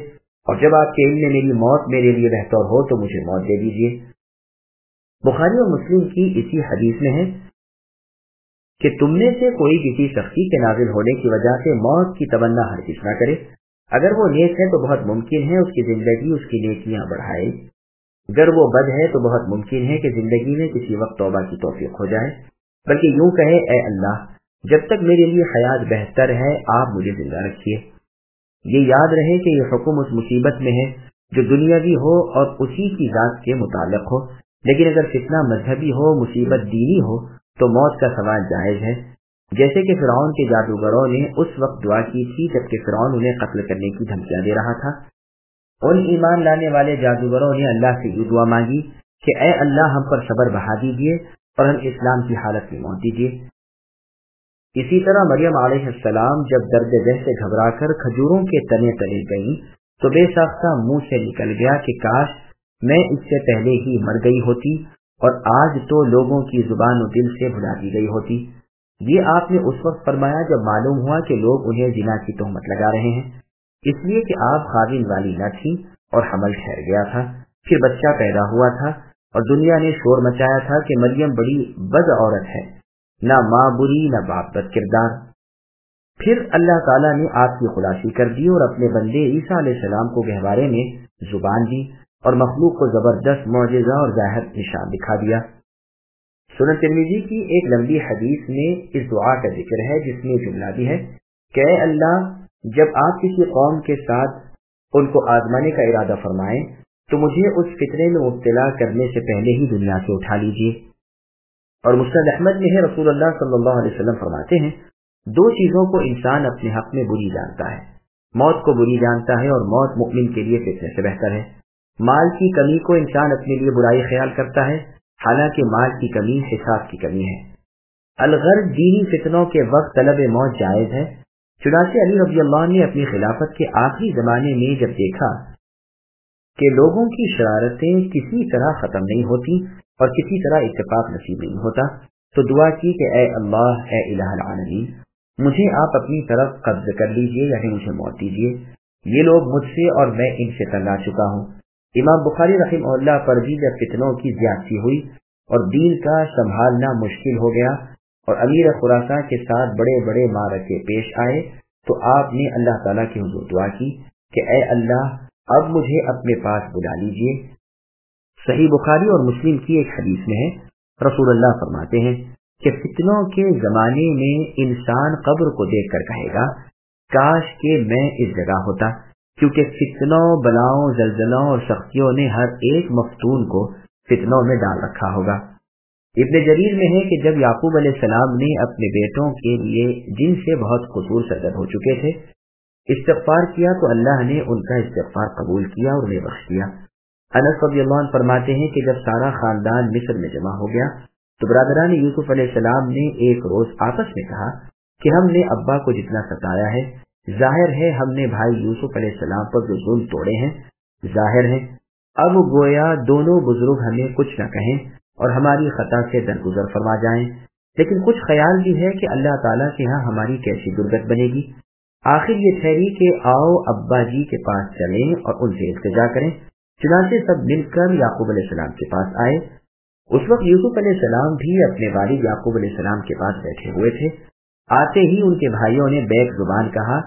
اور जब आपके इल्म में मेरी मौत मेरे लिए बेहतर हो तो मुझे मौत दे दीजिए। बुखारी और मुस्लिम की इसी हदीस में है कि तुम में से कोई किसी शख्सी के नाजिल होने की वजह से मौत की तमन्ना हरगिज़ न करे। अगर वो नेक है तो बहुत मुमकिन है उसकी जिंदगी उसकी नेकियां बढ़ाए, अगर वो बद है तो बहुत मुमकिन है कि जिंदगी में किसी वक्त तौबा की तौफीक हो जाए। बल्कि यूं कहे, ए अल्लाह, जब तक मेरे लिए हयात बेहतर है आप मुझे जिंदा रखिए। ये याद रहे कि ये हुक्म उस मुसीबत में है जो दुनियावी हो और उसी की जात के मुताल्लिक हो, लेकिन अगर फितना मजहबी हो, मुसीबत दीनी हो तो मौत का सवाल जायज है। जैसे कि फिरौन के जादूगरों ने उस वक्त दुआ की थी जबकि फिरौन उन्हें कत्ल करने की धमकियां दे रहा था। उन ईमान लाने वाले जादूगरों ने अल्लाह से ये दुआ मांगी कि ए अल्लाह, हम पर सब्र बढ़ा दीजिए और हम इस्लाम की हालत में मौत दीजिए। इसी तरह मरियम अलैहिस्सलाम जब दर्द जह से घबराकर खजूरों के तने तले गईं तो बेसाख्ता मुंह से निकल गया कि काश मैं इससे पहले ही मर गई होती और आज तो लोगों की जुबान और दिल से भुला दी गई होती। ये आपने उस वक्त फरमाया जब मालूम हुआ कि लोग उन्हें जिना की तोहमत लगा रहे हैं, इसलिए कि आप खाविन वाली न थी और हमल ठहर गया था। फिर बच्चा पैदा हुआ था और दुनिया ने शोर मचाया था कि मरियम बड़ी बद औरत है, न माँ बुरी न बाप बद किरदार। फिर अल्लाह ताला ने आपकी खुलासी कर दी और अपने बंदे ईसा अलैहिस्सलाम को गहवारे में जुबान दी और मखलूक को जबरदस्त मौजिजा और जाहिर निशान दिखा दिया। सुनन तिर्मिज़ी की एक लंबी हदीस में इस दुआ का जिक्र है जिसमें जुमला भी है कि ऐ अल्लाह, जब आप किसी कौम के साथ उनको आजमाने का इरादा फरमाएं तो मुझे उस फितने में मुब्तला करने से पहले ही दुनिया से उठा लीजिए। और मुस्नद अहमद में है रसूलुल्लाह सल्लल्लाहु अलैहि वसल्लम फरमाते हैं, दो चीजों को इंसान अपने हक में बुरी जानता है, मौत को बुरी जानता है और मौत मुमिन के लिए फितने से बेहतर है। माल की कमी को इंसान अपने लिए बुराई ख्याल करता है, हालांकि माल की कमी हिसाब की कमी है। अलगर्ज दीनी फितनों के वक्त तलब मौत जायज है। चुनाचे अली रज़ी अल्लाह ने अपनी खिलाफत के आखिरी जमाने में जब देखा कि लोगों की शरारतें किसी तरह खत्म नहीं होती और किसी तरह इत्तेफाक नसीब नहीं होता, तो दुआ की कि ए अल्लाह, ए इलाहुल आलमीन, मुझे आप अपनी तरफ कब्ज कर लीजिए, यानी मुझे मौत दीजिए। ये लोग मुझसे और मैं इनसे तंग आ चुका हूँ। इमाम बुखारी रहिमहुल्लाह पर भी जब फितनों की ज्यादती हुई और दीन का संभालना मुश्किल हो गया और अमीर खुरासा के साथ बड़े बड़े मारके पेश आए तो आपने अल्लाह ताला की हुजूर दुआ की कि ए अल्लाह, अब मुझे अपने पास बुला लीजिए। सही बुखारी और मुस्लिम की एक हदीस में है, रसूलुल्लाह फरमाते हैं कि फितनों के जमाने में इंसान कब्र को देखकर कहेगा, काश के मैं इस जगह होता, क्योंकि फितनों, बलाओं, जलजलों और सख्तियों ने हर एक मफ्तून को फितनों में डाल रखा होगा। इब्न जरीर में है कि जब याकूब अलैहिस्सलाम ने अपने बेटों के लिए जिनसे बहुत कसूर सरजद हो चुके थे इस्तिग़फ़ार किया तो अल्लाह ने उनका इस्तिग़फ़ार कबूल किया और उन्हें बख्श दिया। अनस रज़ियल्लाहु अन्हु फरमाते हैं कि जब सारा खानदान मिस्र में जमा हो गया तो बरादरान यूसुफ अलैहिस्सलाम ने एक रोज आपस में कहा कि हमने अब्बा को जितना सताया है, जाहिर है हमने भाई यूसुफ अलैहिस्सलाम पर जो जुल्म तोड़े हैं, जाहिर है अब गोया दोनों बुजुर्ग हमें कुछ न कहें और हमारी खता से दरगुजर फरमा जाएं। लेकिन कुछ ख्याल भी है कि अल्लाह ताला के यहाँ हमारी कैसी दुर्गत बनेगी। आखिर ये ठहरी कि आओ अब्बा जी के पास चलें और उनसे इल्तिजा करें। चुनांचे सब मिलकर याकूब अलैहिस्सलाम के पास आए। उस वक्त यूसुफ अलैहिस्सलाम भी अपने वालिद याकूब अलैहिस्सलाम के पास बैठे हुए थे। आते ही उनके भाइयों ने बैक जुबान कहा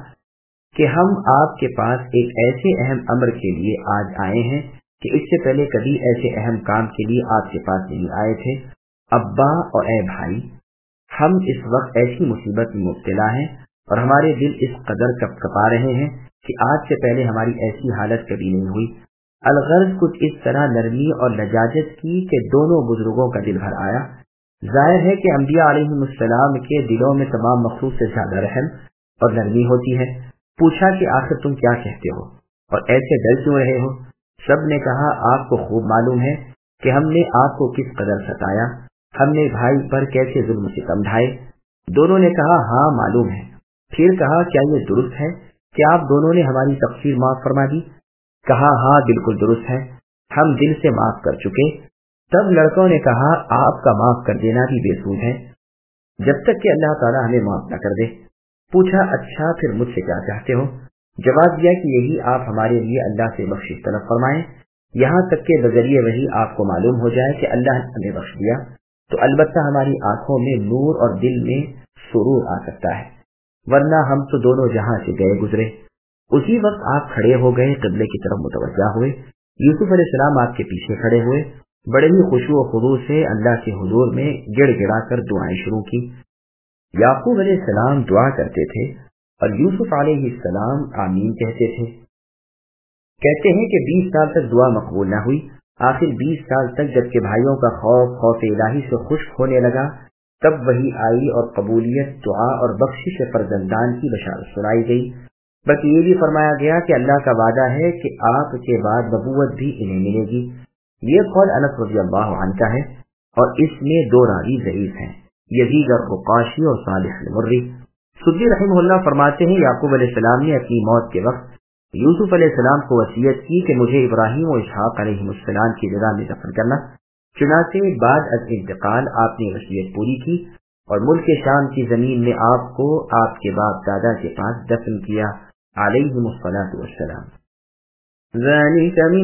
कि हम आपके पास एक ऐसे अहम अम्र के लिए आज आए हैं कि इससे पहले कभी ऐसे अहम काम के लिए आपके पास नहीं आए थे। अब्बा और ए भाई, हम इस वक्त ऐसी मुसीबत में मुब्तला हैं और हमारे दिल इस कदर कपकपा रहे हैं कि आज से पहले हमारी ऐसी हालत कभी नहीं हुई। अलगर्ज कुछ इस तरह नरमी और लजाजत की कि दोनों बुजुर्गों का दिल भर आया। जाहिर है कि अंबिया अलैहिमुस्सलाम के दिलों में तमाम मखलूक से ज्यादा रहम और नरमी होती है। पूछा कि आखिर तुम क्या कहते हो और ऐसे डर क्यों रहे हो? सब ने कहा, आपको खूब मालूम है कि हमने आपको किस कदर सताया, हमने भाई पर कैसे जुल्म सितम ढाए। दोनों ने कहा, हाँ मालूम है। फिर कहा, क्या ये दुरुस्त है कि आप दोनों ने हमारी तकसीर माफ फरमा दी? कहा, हाँ बिल्कुल दुरुस्त है, हम दिल से माफ कर चुके। तब लड़कों ने कहा, आपका माफ कर देना भी बेसूद है जब तक कि अल्लाह ताला हमें माफ न कर दे। पूछा, अच्छा फिर मुझसे क्या चाहते हो? جواب دیا کہ یہی آپ ہمارے لیے اللہ سے بخشش طلب فرمائیں، یہاں تک کہ بذریعہ وہی آپ کو معلوم ہو جائے کہ اللہ نے ہمیں بخش دیا تو البتہ ہماری آنکھوں میں نور اور دل میں سرور آ سکتا ہے، ورنہ ہم تو دونوں جہاں سے گئے گزرے۔ اسی وقت آپ کھڑے ہو گئے، قبلے کی طرف متوجہ ہوئے۔ یوسف علیہ السلام آپ کے پیچھے کھڑے ہوئے، بڑے ہی خشوع و خضوع سے اللہ کے حضور میں گڑ گڑا کر دعائیں شروع کی۔ یعقوب علیہ السلام دعا کرتے تھے اور یوسف علیہ السلام آمین کہتے تھے۔ کہتے ہیں کہ 20 سال تک دعا مقبول نہ ہوئی، آخر 20 سال تک جبکہ بھائیوں کا خوف الہی سے خشک ہونے لگا، تب وہی آئی اور قبولیت دعا اور بخشش فرزندان کی بشارت سنائی گئی۔ بس یہ بھی فرمایا گیا کہ اللہ کا وعدہ ہے کہ آپ کے بعد نبوت بھی انہیں ملے گی۔ یہ قول انس رضی اللہ عنہ کا ہے اور اس میں 2 راوی ضعیف ہیں، یزید الرقاشی اور صالح المری۔ سدی رحمہ اللہ فرماتے ہیں یعقوب علیہ السلام نے اپنی موت کے وقت یوسف علیہ السلام کو وصیت کی کہ مجھے ابراہیم و اسحاق علیہ السلام کی جگہ میں دفن کرنا۔ چنانچہ بعد از انتقال آپ نے وصیت پوری کی اور ملک شام کی زمین میں آپ کو آپ کے باپ دادا کے پاس دفن کیا علیہم الصلاۃ والسلام۔ ذلك من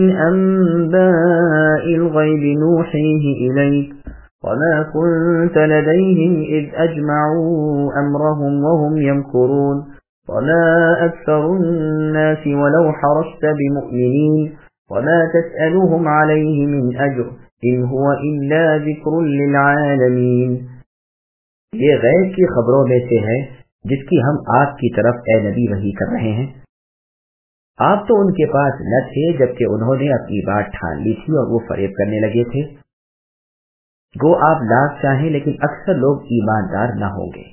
انباء الغیب نوحیہ الیک وما كنت لديهم اذ اجمعوا امرهم وهم يمكرون وما اكثر الناس ولو حرصت بمؤمنين وما تسألهم عليه من اجر ان هو الا ذکر للعالمین۔ یہ غیب کی خبروں میں سے ہے جس کی ہم آپ کی طرف اے نبی وحی کر رہے ہیں۔ آپ تو ان کے پاس نہ تھے جبکہ انہوں نے اپنی بات ٹھان لی تھی اور وہ فریب کرنے لگے تھے۔ گو آپ لاکھ چاہیں لیکن اکثر لوگ ایماندار نہ ہوں گے۔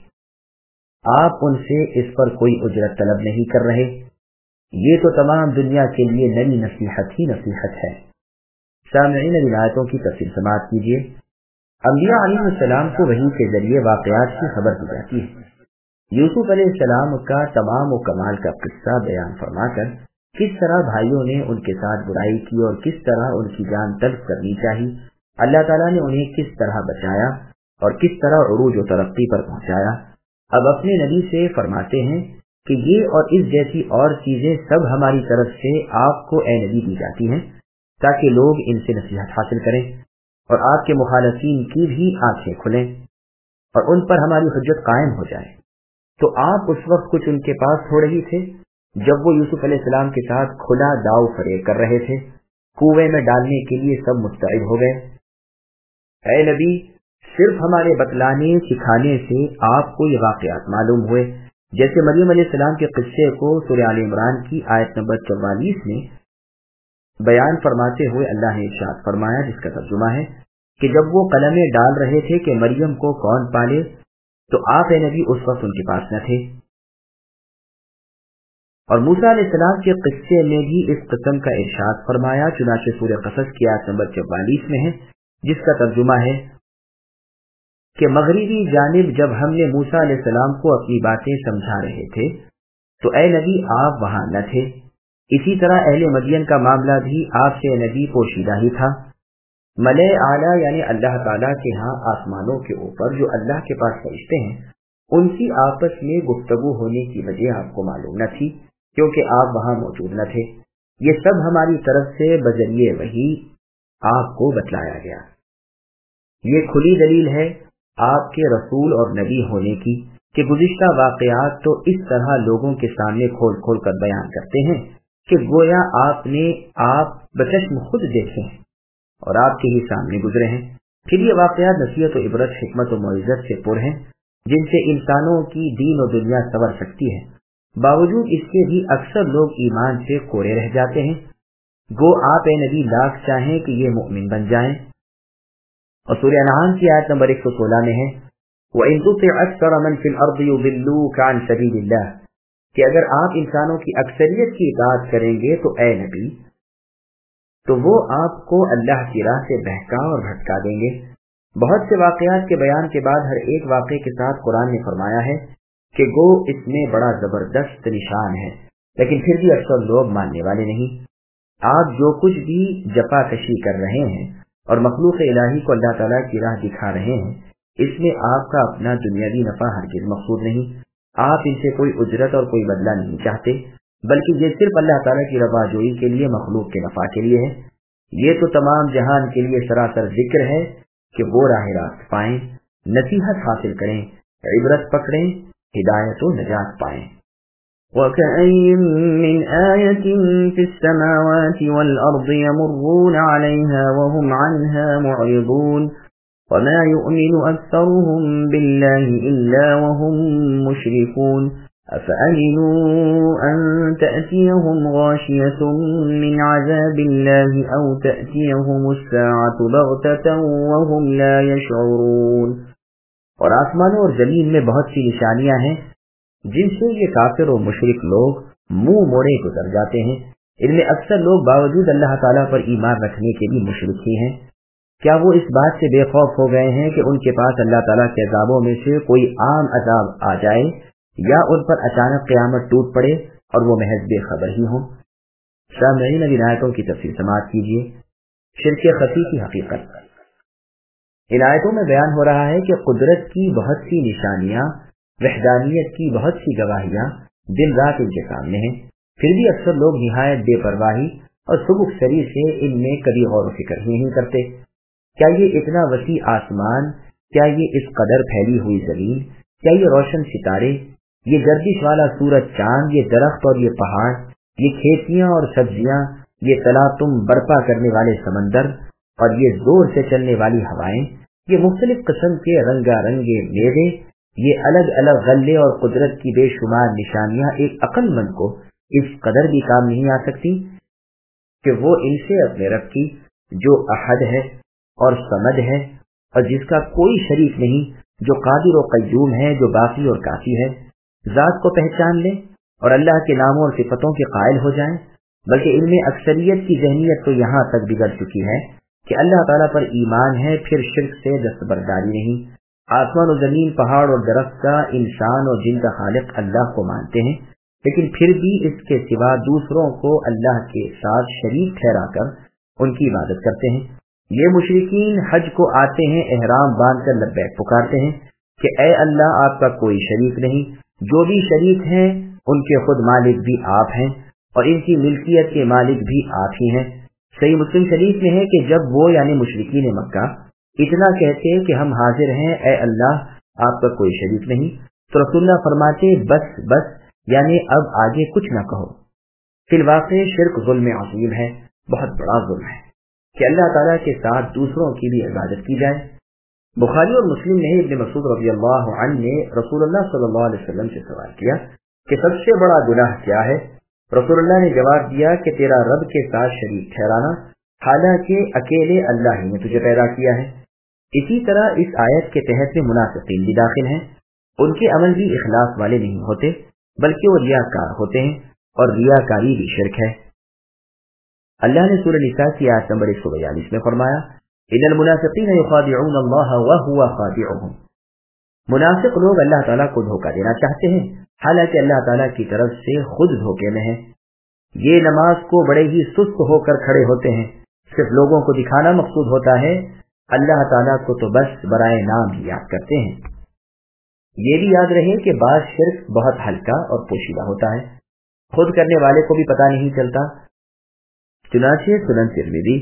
آپ ان سے اس پر کوئی اجرت طلب نہیں کر رہے، یہ تو تمام دنیا کے لیے نئی نصیحت ہی نصیحت ہے۔ سامعین اب آیتوں کی تفصیل سماعت کیجیے۔ انبیاء علیہ السلام کو وحی کے ذریعے واقعات کی خبر دی جاتی ہے۔ یوسف علیہ السلام کا تمام و کمال کا قصہ بیان فرما کر کس طرح بھائیوں نے ان کے ساتھ برائی کی اور کس طرح ان کی جان تلف کرنی چاہی، اللہ تعالیٰ نے انہیں کس طرح بچایا اور کس طرح عروج و ترقی پر پہنچایا۔ اب اپنے نبی سے فرماتے ہیں کہ یہ اور اس جیسی اور چیزیں سب ہماری طرف سے آپ کو اے نبی دی جاتی ہیں تاکہ لوگ ان سے نصیحت حاصل کریں اور آپ کے مخالفین کی بھی آنکھیں کھلیں اور ان پر ہماری حجت قائم ہو جائے۔ تو آپ اس وقت کچھ ان کے پاس ہو رہی تھے جب وہ یوسف علیہ السلام کے ساتھ کھلا داؤ فریب کر رہے تھے، کنویں میں ڈالنے کے لیے سب مستعد ہو گئے۔ اے نبی، صرف ہمارے بتلانے سکھانے سے آپ کو یہ واقعات معلوم ہوئے، جیسے مریم علیہ السلام کے قصے کو سورہ آل عمران کی آیت نمبر 44 میں بیان فرماتے ہوئے اللہ نے ارشاد فرمایا، جس کا ترجمہ ہے کہ جب وہ قلمیں ڈال رہے تھے کہ مریم کو کون پالے تو آپ اے نبی اس وقت ان کے پاس نہ تھے۔ اور موسیٰ علیہ السلام کے قصے میں بھی اس قسم کا ارشاد فرمایا، چنانچہ سورہ قصص کی آیت نمبر 44 میں ہے، جس کا ترجمہ ہے کہ مغربی جانب جب ہم نے موسیٰ علیہ السلام کو اپنی باتیں سمجھا رہے تھے تو اے نبی آپ وہاں نہ تھے۔ اسی طرح اہل مدین کا معاملہ بھی آپ سے نبی پوشیدہ ہی تھا۔ ملائے اعلیٰ یعنی اللہ تعالیٰ کے ہاں آسمانوں کے اوپر جو اللہ کے پاس فرشتے ہیں، ان کی آپس میں گفتگو ہونے کی وجہ آپ کو معلوم نہ تھی کیونکہ آپ وہاں موجود نہ تھے۔ یہ سب ہماری طرف سے بذریعہ وحی آپ کو بتلایا گیا۔ یہ کھلی دلیل ہے آپ کے رسول اور نبی ہونے کی کہ گزشتہ واقعات تو اس طرح لوگوں کے سامنے کھول کھول کر بیان کرتے ہیں کہ گویا آپ بچشم خود دیکھے ہیں اور آپ کے ہی سامنے گزرے ہیں۔ پھر یہ واقعات نصیحت و عبرت، حکمت و موعظت سے پر ہیں جن سے انسانوں کی دین و دنیا سنور سکتی ہے۔ باوجود اس کے بھی اکثر لوگ ایمان سے کوڑے رہ جاتے ہیں۔ گو آپ اے نبی لاکھ چاہیں کہ یہ مؤمن بن جائیں۔ اور سورہ انعام کی آیت نمبر 116 میں ہے وَإِن تُطِعْ أَكْثَرَ مَنْ فِي الْأَرْضِ يُضِلُّوكَ عَنْ سَبِيلِ اللَّهِ کہ اگر آپ انسانوں کی اکثریت کی اطاعت کریں گے تو اے نبی تو وہ آپ کو اللہ کی راہ سے بہکا اور بھٹکا دیں گے۔ بہت سے واقعات کے بیان کے بعد ہر ایک واقعے کے ساتھ قرآن نے فرمایا ہے کہ گو اس میں بڑا زبردست نشان ہے، لیکن پھر بھی اکثر لوگ ماننے والے نہیں۔ آپ جو کچھ بھی جفا کشی کر رہے ہیں اور مخلوق الہی کو اللہ تعالیٰ کی راہ دکھا رہے ہیں، اس میں آپ کا اپنا دنیاوی نفع ہرگز مقصود نہیں۔ آپ ان سے کوئی اجرت اور کوئی بدلہ نہیں چاہتے، بلکہ یہ صرف اللہ تعالیٰ کی رضا جوئی کے لیے، مخلوق کے نفع کے لیے ہے۔ یہ تو تمام جہان کے لیے سراسر ذکر ہے کہ وہ راہ راست پائیں، نصیحت حاصل کریں، عبرت پکڑیں، ہدایت و نجات پائیں۔ وَكَأَيٍّ مِّنْ آيَةٍ فِي السَّمَاوَاتِ وَالْأَرْضِ يَمُرُّونَ عَلَيْهَا وَهُمْ عَنْهَا مُعْرِضُونَ وَمَا يُؤْمِنُ أَكْثَرُهُم بِاللَّهِ إِلَّا وَهُم مُّشْرِكُونَ أَفَأَمِنُوا أَن تَأْتِيَهُمْ غَاشِيَةٌ مِّنْ عَذَابِ اللَّهِ أَوْ تَأْتِيَهُمُ السَّاعَةُ بَغْتَةً وَهُمْ لَا يَشْعُرُونَ۔ اور آسمانوں اور زمین میں بہت سی نشانیاں ہیں جن سے یہ کافر و مشرک لوگ منہ موڑے گزر جاتے ہیں۔ ان میں اکثر لوگ باوجود اللہ تعالیٰ پر ایمان رکھنے کے بھی مشرک ہی ہیں۔ کیا وہ اس بات سے بے خوف ہو گئے ہیں کہ ان کے پاس اللہ تعالیٰ کے عذابوں میں سے کوئی عام عذاب آ جائے یا ان پر اچانک قیامت ٹوٹ پڑے اور وہ محض بے خبر ہی ہوں؟ سامعین، اب ان آیتوں کی تفصیل سماعت کیجیے۔ شرک خفی کی حقیقت۔ ان آیتوں میں بیان ہو رہا ہے کہ قدرت کی بہت سی نشانیاں، وحدانیت کی بہت سی گواہیاں دن رات ان کے سامنے ہیں، پھر بھی اکثر لوگ نہایت بے پرواہی اور سبک سری سے ان میں کبھی غور و فکر ہی نہیں کرتے۔ کیا یہ اتنا وسیع آسمان، کیا یہ اس قدر پھیلی ہوئی زمین، کیا یہ روشن ستارے، یہ گردش والا سورج چاند، یہ درخت اور یہ پہاڑ، یہ کھیتیاں اور سبزیاں، یہ تلاطم برپا کرنے والے سمندر اور یہ زور سے چلنے والی ہوائیں، یہ مختلف قسم کے رنگا رنگے میوے، یہ الگ الگ غلے اور قدرت کی بے شمار نشانیاں ایک عقل مند کو اس قدر بھی کام نہیں آ سکتی کہ وہ ان سے اپنے رب کی، جو احد ہے اور صمد ہے اور جس کا کوئی شریک نہیں، جو قادر و قیوم ہے، جو باقی اور کافی ہے، ذات کو پہچان لیں اور اللہ کے ناموں اور صفتوں کے قائل ہو جائیں۔ بلکہ ان میں اکثریت کی ذہنیت تو یہاں تک بگڑ چکی ہے کہ اللہ تعالیٰ پر ایمان ہے، پھر شرک سے دستبرداری نہیں۔ آسمان و زمین، پہاڑ اور درخت کا، انسان اور جن کا خالق اللہ کو مانتے ہیں، لیکن پھر بھی اس کے سوا دوسروں کو اللہ کے ساتھ شریک ٹھہرا کر ان کی عبادت کرتے ہیں۔ یہ مشرکین حج کو آتے ہیں، احرام باندھ کر لبیک پکارتے ہیں کہ اے اللہ، آپ کا کوئی شریک نہیں، جو بھی شریک ہیں ان کے خود مالک بھی آپ ہیں اور ان کی ملکیت کے مالک بھی آپ ہی ہیں۔ صحیح مسلم شریف میں ہے کہ جب وہ یعنی مشرکین مکہ اتنا کہتے کہ ہم حاضر ہیں اے اللہ، آپ کا کوئی شریک نہیں، تو رسول اللہ فرماتے بس بس، یعنی اب آگے کچھ نہ کہو۔ فی الواقع شرک ظلم عظیم ہے، بہت بڑا ظلم ہے کہ اللہ تعالیٰ کے ساتھ دوسروں کی بھی عبادت کی جائے۔ بخاری اور مسلم میں ابن مسعود رضی اللہ عنہ نے رسول اللہ صلی اللہ علیہ وسلم سے سوال کیا کہ سب سے بڑا گناہ کیا ہے؟ رسول اللہ نے جواب دیا کہ تیرا رب کے ساتھ شریک ٹھہرانا، حالانکہ اکیلے اللہ ہی نے تجھے پیدا کیا ہے۔ اسی طرح اس آیت کے تحت میں منافقین بھی داخل ہیں۔ ان کے عمل بھی اخلاص والے نہیں ہوتے، بلکہ وہ ریاکار ہوتے ہیں، اور ریاکاری بھی شرک ہے۔ اللہ نے سورہ نساء کی آیت نمبر 142 میں فرمایا ان المنافقین یخادعون اللہ وهو خادعهم۔ منافق لوگ اللہ تعالیٰ کو دھوکہ دینا چاہتے ہیں، حالانکہ اللہ تعالیٰ کی طرف سے خود دھوکے میں ہے۔ یہ نماز کو بڑے ہی سست ہو کر کھڑے ہوتے ہیں، صرف لوگوں کو دکھانا مقصود ہوتا ہے، اللہ تعالیٰ کو تو بس برائے نام ہی یاد کرتے ہیں۔ یہ بھی یاد رہے کہ بعض شرک بہت ہلکا اور پوشیدہ ہوتا ہے، خود کرنے والے کو بھی پتہ نہیں چلتا۔ چنانچہ سنن ترمذی،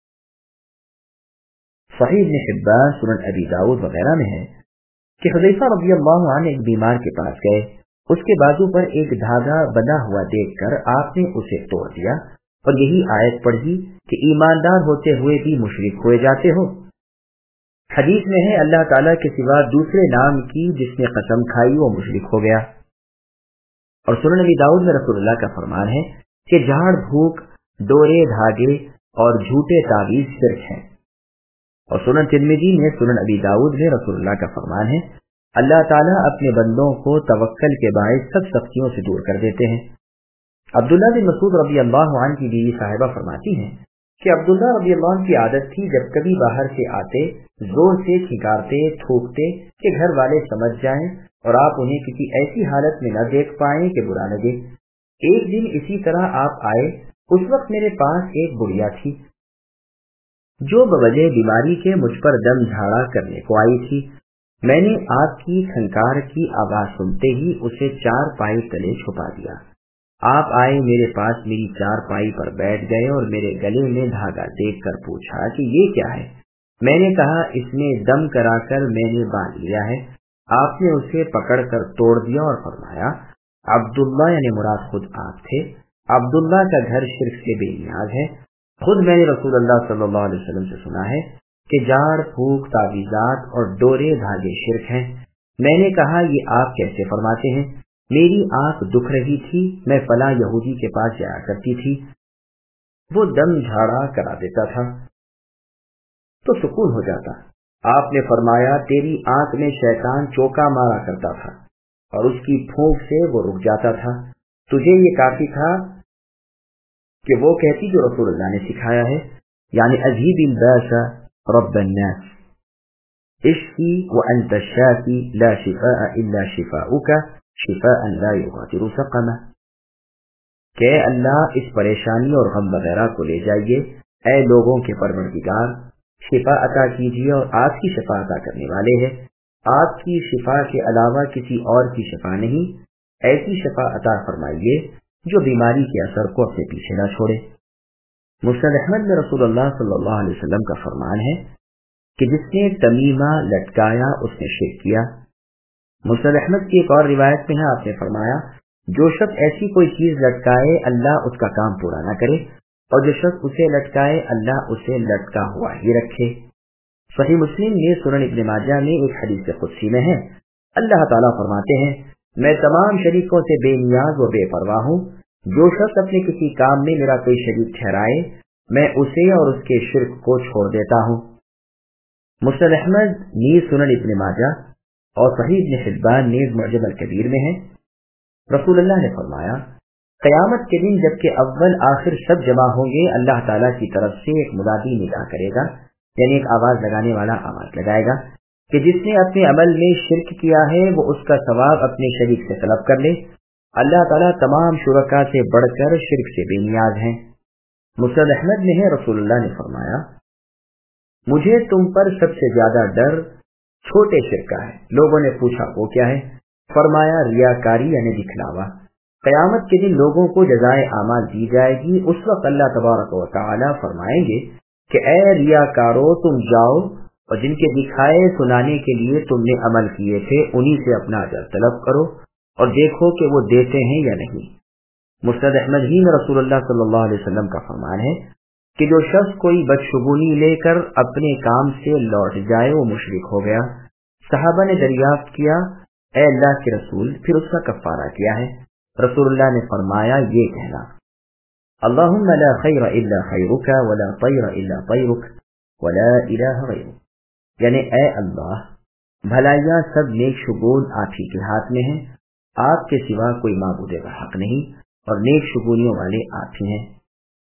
صحیح ابن حبان، سنن ابی داؤد وغیرہ میں ہے کہ حذیفہ رضی اللہ عنہ ایک بیمار کے پاس گئے، اس کے بازو پر ایک دھاگا بندھا ہوا دیکھ کر آپ نے اسے توڑ دیا اور یہی آیت پڑھی کہ ایماندار ہوتے ہوئے بھی مشرک ہوئے جاتے ہو۔ حدیث میں ہے اللہ تعالیٰ کے سوا دوسرے نام کی جس نے قسم کھائی وہ مشرک ہو گیا۔ اور سنن نبی داؤد میں رسول اللہ کا فرمان ہے کہ جھاڑ بھوک، ڈورے دھاگے اور جھوٹے تعویذ شرک ہیں۔ اور سنن ترمذی میں، سنن ابی داؤد میں رسول اللہ کا فرمان ہے اللہ تعالیٰ اپنے بندوں کو توکل کے باعث سب سختیوں سے دور کر دیتے ہیں۔ عبداللہ بن مسعود رضی اللہ عنہ کی بیوی صاحبہ فرماتی ہیں کہ عبداللہ رضی اللہ عنہ کی عادت تھی جب کبھی باہر سے آتے زور سے کھنکارتے تھوکتے کہ گھر والے سمجھ جائیں اور آپ انہیں کسی ایسی حالت میں نہ دیکھ پائیں کہ برا لگے۔ ایک دن اسی طرح آپ آئے، اس وقت میرے پاس ایک بڑھیا تھی جو بوجہ بیماری کے مجھ پر دم جھاڑا کرنے کو آئی تھی۔ میں نے آپ کی کھنکار کی آواز سنتے ہی اسے چار پائی تلے چھپا دیا آپ آئے میرے پاس, میری چارپائی پر بیٹھ گئے اور میرے گلے میں دھاگا دیکھ کر پوچھا کہ یہ کیا ہے. میں نے کہا اس میں دم کرا کر میں نے باندھ لیا ہے. آپ نے اسے پکڑ کر توڑ دیا اور فرمایا عبداللہ, یعنی مراد خود آپ تھے, عبداللہ کا گھر شرک سے بے نیاز ہے. خود میں نے رسول اللہ صلی اللہ علیہ وسلم سے سنا ہے کہ جاڑ پھونک, تعویذات اور ڈورے دھاگے شرک ہیں. میں نے کہا یہ آپ کیسے فرماتے ہیں؟ میری آنکھ دکھ رہی تھی, میں فلاں یہودی کے پاس جایا کرتی تھی, وہ دم جھاڑا کرا دیتا تھا تو سکون ہو جاتا. آپ نے فرمایا تیری آنکھ میں شیطان چوکا مارا کرتا تھا اور اس کی پھونک سے وہ رک جاتا تھا. تجھے یہ کافی تھا کہ وہ کہتی جو رسول اللہ نے سکھایا ہے, یعنی اذهب الباس رب الناس اشفی وانت الشافی لا شفاء الا شفاؤک شفاء لا یغادر سقما. کہ اللہ اس پریشانی اور غم وغیرہ کو لے جائیے, اے لوگوں کے پروردگار شفا عطا کیجیے, اور آپ کی شفا عطا کرنے والے ہیں, آپ کی شفا کے علاوہ کسی اور کی شفا نہیں. ایسی شفا عطا فرمائیے جو بیماری کے اثر کو اپنے پیچھے نہ چھوڑے. مسند احمد میں رسول اللہ صلی اللہ علیہ وسلم کا فرمان ہے کہ جس نے تمیمہ لٹکایا اس نے شرک کیا. مسند احمد کی ایک اور روایت میں ہے, آپ نے فرمایا جو شخص ایسی کوئی چیز لٹکائے اللہ اس کا کام پورا نہ کرے, اور جو شخص اسے لٹکائے اللہ اسے لٹکا ہوا ہی رکھے. صحیح مسلم میں سنن ابن ماجہ میں ایک حدیث قدسی میں ہے, اللہ تعالیٰ فرماتے ہیں میں تمام شریکوں سے بے نیاز و بے پرواہ ہوں. جو شخص اپنے کسی کام میں میرا کوئی شریک ٹھہرائے میں اسے اور اس کے شرک کو چھوڑ دیتا ہوں. مسند احمد نیز سنن ابن ماجہ اور صحیح ابن حبان نیز معجم الکبیر میں ہے. رسول اللہ نے فرمایا قیامت کے دن جب کہ اول آخر سب جمع ہوں گے, اللہ تعالیٰ کی طرف سے ایک منادی ندا کرے گا, یعنی ایک آواز لگانے والا آواز لگائے گا کہ جس نے اپنے عمل میں شرک کیا ہے وہ اس کا ثواب اپنے شریک سے طلب کر لے. اللہ تعالیٰ تمام شرکا سے بڑھ کر شرک سے بے نیاز ہیں. مسند احمد میں ہے رسول اللہ نے فرمایا مجھے تم پر سب سے زیادہ ڈر چھوٹے شرک کا ہے. لوگوں نے پوچھا وہ کیا ہے؟ فرمایا ریاکاری یعنی دکھلاوا. قیامت کے دن لوگوں کو جزائے اعمال دی جائے گی. اس وقت اللہ تبارک و تعالی فرمائیں گے کہ اے ریاکارو تم جاؤ اور جن کے دکھائے سنانے کے لیے تم نے عمل کیے تھے انہی سے اپنا اجر طلب کرو اور دیکھو کہ وہ دیتے ہیں یا نہیں. مسند احمد ہی میں رسول اللہ صلی اللہ علیہ وسلم کا فرمان ہے کہ جو شخص کوئی بدشگونی لے کر اپنے کام سے لوٹ جائے وہ مشرک ہو گیا. صحابہ نے دریافت کیا اے اللہ کے رسول پھر اس کا کفارہ کیا ہے؟ رسول اللہ نے فرمایا یہ کہنا اللہم لا خیر الا خیرک ولا طیر الا طیرک ولا الہ غیرک, یعنی اے اللہ بھلائیاں سب نیک شگون آپ ہی کے ہاتھ میں ہیں, آپ کے سوا کوئی معبود حق نہیں اور نیک شگونیوں والے آپ ہی ہیں.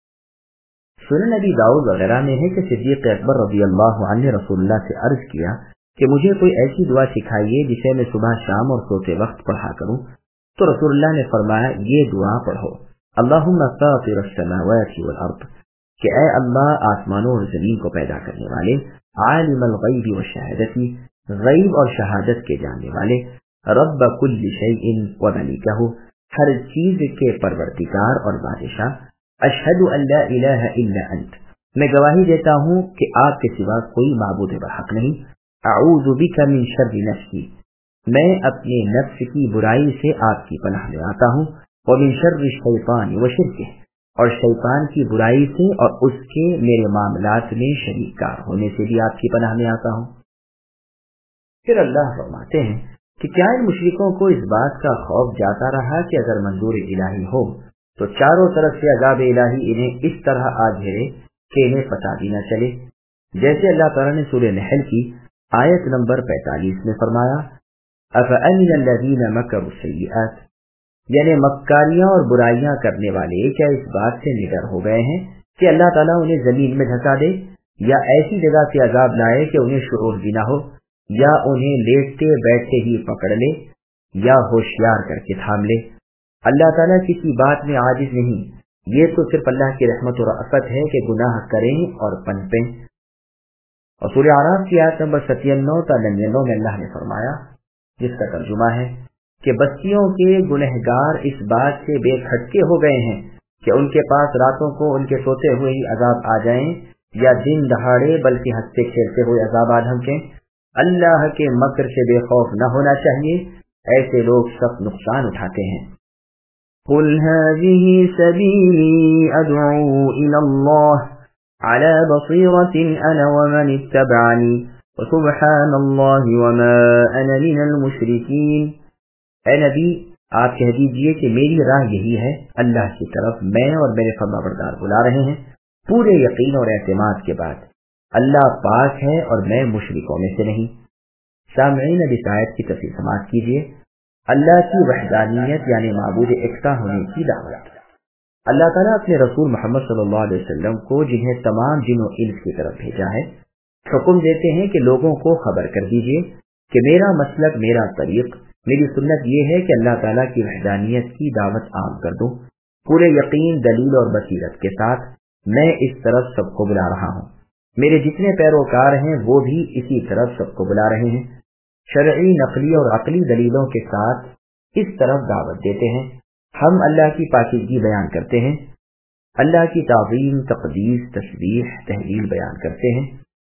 سنن نبی داؤد وغیرہ میں ہے کہ صدیق اکبر رضی اللہ عنہ نے رسول اللہ سے عرض کیا کہ مجھے کوئی ایسی دعا سکھائیے جسے میں صبح شام اور سوتے وقت پڑھا کروں. تو رسول اللہ نے فرمایا یہ دعا پڑھو اللہم فاطر السماوات والارض, کہ اے اللہ آسمانوں اور زمین کو پیدا کرنے والے, عالم الغیب والشہادت, غیب اور شہادت کے جاننے والے, رب کل شیء وملکہ, ہر چیز کے پروردگار اور بادشاہ, اشہد ان لا الہ الا انت, میں گواہی دیتا ہوں کہ آپ کے سوا کوئی معبود برحق نہیں, اعوذ بک من شر نفسی, میں اپنے نفس کی برائی سے آپ کی پناہ میں آتا ہوں, ومن شر الشیطان وشرکہ, اور شیطان کی برائی سے اور اس کے میرے معاملات میں شریک کار ہونے سے بھی آپ کی پناہ میں آتا ہوں. پھر اللہ فرماتے ہیں کہ کیا ان مشرکوں کو اس بات کا خوف جاتا رہا کہ اگر منظور الہی ہو تو چاروں طرف سے عذاب الہی انہیں اس طرح آ گھیرے کہ انہیں پتہ بھی نہ چلے, جیسے اللہ تعالیٰ نے سورہ نحل کی آیت نمبر 45 میں فرمایا افأمن الذین مکروا السیئات, یعنی مکاریاں اور برائیاں کرنے والے کیا اس بات سے نڈر ہو گئے ہیں کہ اللہ تعالیٰ انہیں زمین میں دھسا دے یا ایسی جگہ سے عذاب لائے کہ انہیں شعور بھی نہ ہو, یا انہیں لیٹتے بیٹھتے ہی پکڑ لے یا ہوشیار کر کے تھام لے. اللہ تعالیٰ کسی بات میں عاجز نہیں, یہ تو صرف اللہ کی رحمت و رأفت ہے کہ گناہ کریں اور پنپیں. اور سورہ اعراف کی آیت نمبر 97 تا 99 میں اللہ نے فرمایا, جس کا ترجمہ ہے کہ بستیوں کے گنہگار اس بات سے بے کھٹکے ہو گئے ہیں کہ ان کے پاس راتوں کو ان کے سوتے ہوئے ہی عذاب آ جائیں یا دن دہاڑے بلکہ ہنستے کھیلتے ہوئے عذاب آ ڈھنکیں۔ اللہ کے مکر سے بے خوف نہ ہونا چاہیے، ایسے لوگ سخت نقصان اٹھاتے ہیں۔ قل هذه سبيلي أدعو إلى الله على بصيرة أنا ومن اتبعني وسبحان الله وما أنا من المشركين۔ اے نبی، آپ کہہ دیجئے کہ میری راہ یہی ہے، اللہ کی طرف میں اور میرے فرمانبردار بلا رہے ہیں، پورے یقین اور اعتماد کے بعد۔ اللہ پاک ہے اور میں مشرکوں میں سے نہیں۔ سامعین، اب اس آیت کی تفصیل سماعت کیجئے۔ اللہ کی وحدانیت یعنی معبود یکتا ہونے کی دعوت۔ اللہ تعالیٰ اپنے رسول محمد صلی اللہ علیہ وسلم کو، جنہیں تمام جن و انس کی طرف بھیجا ہے، حکم دیتے ہیں کہ لوگوں کو خبر کر دیجئے کہ میرا مسلک، میرا طریق، میری سنت یہ ہے کہ اللہ تعالیٰ کی وحدانیت کی دعوت عام کر دوں، پورے یقین، دلیل اور بصیرت کے ساتھ میں اس طرف سب کو بلا رہا ہوں۔ میرے جتنے پیروکار ہیں وہ بھی اسی طرف سب کو بلا رہے ہیں، شرعی، نقلی اور عقلی دلیلوں کے ساتھ اس طرف دعوت دیتے ہیں۔ ہم اللہ کی پاکیزگی بیان کرتے ہیں، اللہ کی تعظیم، تقدیس، تسبیح، تحلیل بیان کرتے ہیں،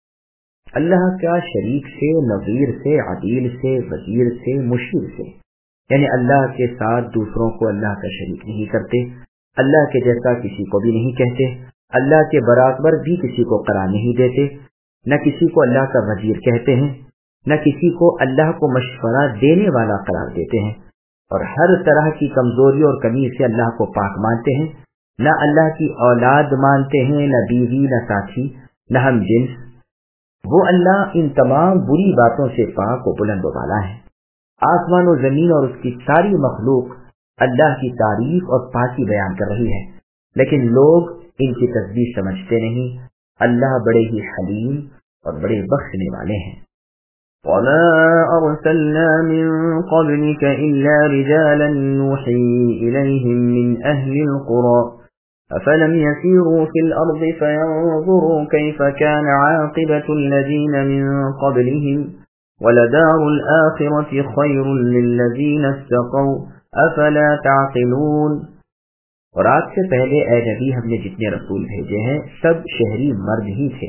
اللہ کا شریک سے، نظیر سے، عدیل سے، وزیر سے، مشیر سے، یعنی اللہ کے ساتھ دوسروں کو اللہ کا شریک نہیں کرتے، اللہ کے جیسا کسی کو بھی نہیں کہتے، اللہ کے برابر بھی کسی کو قرار نہیں دیتے، نہ کسی کو اللہ کا وزیر کہتے ہیں، نہ کسی کو اللہ کو مشورہ دینے والا قرار دیتے ہیں، اور ہر طرح کی کمزوری اور کمی سے اللہ کو پاک مانتے ہیں، نہ اللہ کی اولاد مانتے ہیں، نہ بیوی، نہ ساتھی، نہ ہم جنس۔ وہ اللہ ان تمام بری باتوں سے پاک و بلند و بالا ہے۔ آسمان و زمین اور اس کی ساری مخلوق اللہ کی تعریف اور پاکی بیان کر رہی ہے، لیکن لوگ ان کی تسبیح سمجھتے نہیں۔ اللہ بڑے ہی حلیم اور بڑے بخشنے والے ہیں۔ وَمَا أَرْسَلْنَا مِن قَبْلِكَ إِلَّا رِجَالًا نُوحِي إِلَيْهِم مِّنْ أَهْلِ الْقُرَىٰ أَفَلَمْ يَسِيرُوا فِي الْأَرْضِ فَيَنظُرُوا كَيْفَ كَانَ عَاقِبَةُ الَّذِينَ مِن قَبْلِهِمْ وَلَدَارُ الْآخِرَةِ خَيْرٌ لِّلَّذِينَ اتَّقَوْا أَفَلَا تَعْقِلُونَ۔ اور آپ سے پہلے اے نبی، ہم نے جتنے رسول بھیجے ہیں سب شہری مرد ہی تھے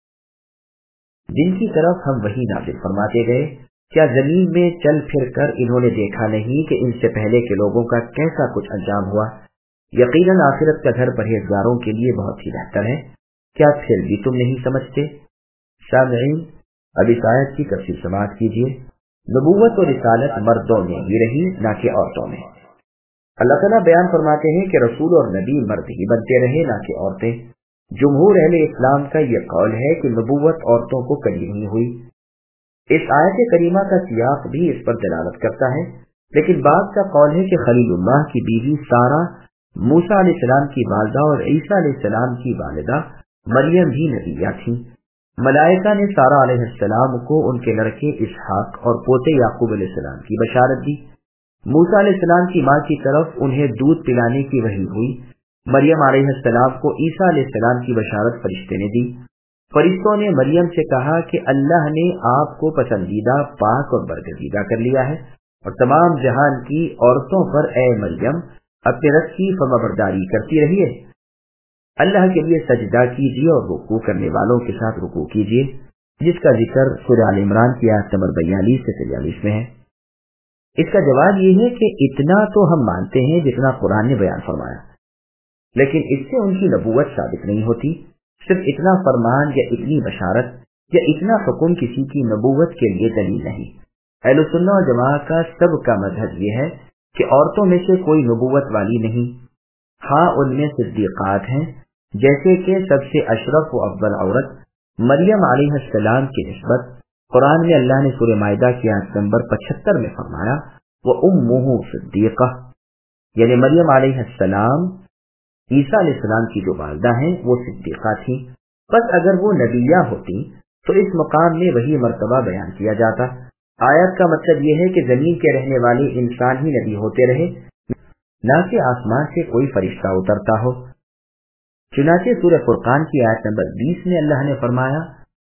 جن کی طرف ہم وحی نازل فرماتے گئے۔ کیا زمین میں چل پھر کر انہوں نے دیکھا نہیں کہ ان سے پہلے کے لوگوں کا کیسا کچھ انجام ہوا؟ یقیناً آخرت کا گھر پرہیزگاروں کے لیے بہت ہی بہتر ہے۔ کیا پھر بھی تم نہیں سمجھتے؟ سامعین، اب اس آیت کی تفصیل سماعت کیجیے۔ نبوت اور رسالت مردوں میں ہی رہی، نہ کہ عورتوں میں۔ اللہ تعالیٰ بیان فرماتے ہیں کہ رسول اور نبی مرد ہی بنتے رہے، نہ کہ عورتیں۔ جمہور اہل اسلام کا یہ قول ہے کہ نبوت عورتوں کو کبھی نہیں ہوئی۔ اس آیت کریمہ کا سیاق بھی اس پر دلالت کرتا ہے، لیکن بعض کا قول ہے کہ خلیل اللہ کی بیوی سارہ موسیٰ علیہ السلام کی والدہ اور عیسیٰ علیہ السلام کی والدہ مریم بھی نبیہ تھیں۔ ملائکہ نے سارہ علیہ السلام کو ان کے لڑکے اسحاق اور پوتے یعقوب علیہ السلام کی بشارت دی۔ موسیٰ علیہ السلام کی ماں کی طرف انہیں دودھ پلانے کی وحی ہوئی۔ مریم علیہ السلام کو عیسیٰ علیہ السلام کی بشارت فرشتے نے دی۔ فرشتوں نے مریم سے کہا کہ اللہ نے آپ کو پسندیدہ، پاک اور برگزیدہ کر لیا ہے، اور تمام جہان کی عورتوں پر اے مریم اپنے رب کی فرمانبرداری کرتی رہیے، اللہ کے لیے سجدہ کیجیے اور رکوع کرنے والوں کے ساتھ رکوع کیجیے، جس کا ذکر سورہ آل عمران کی آیت نمبر 42 سے 43 میں ہے۔ اس کا جواب یہ ہے کہ اتنا تو ہم مانتے ہیں جتنا قرآن نے بیان فرمایا، لیکن اس سے ان کی نبوت ثابت نہیں ہوتی۔ صرف اتنا فرمان یا اتنی بشارت یا اتنا حکم کسی کی نبوت کے لیے دلیل نہیں۔ اہل سنت و جماعت کا سب کا مذہب یہ ہے کہ عورتوں میں سے کوئی نبوت والی نہیں، ہاں ان میں صدیقات ہیں، جیسے کہ سب سے اشرف و افضل عورت مریم علیہ السلام کی نسبت قرآن میں اللہ نے سورہ مائدہ کی آیت نمبر 75 میں فرمایا، وَأُمُّهُ صِدِّيقَةٌ، یعنی مریم علیہ السلام عیسیٰ علیہ السلام کی جو والدہ ہیں وہ صدیقہ تھیں۔ بس اگر وہ نبیہ ہوتی تو اس مقام میں وہی مرتبہ بیان کیا جاتا۔ آیت کا مطلب یہ ہے کہ زمین کے رہنے والے انسان ہی نبی ہوتے رہے، نہ کہ آسمان سے کوئی فرشتہ اترتا ہو۔ چنانچہ سورہ فرقان کی آیت نمبر 20 میں اللہ نے فرمایا،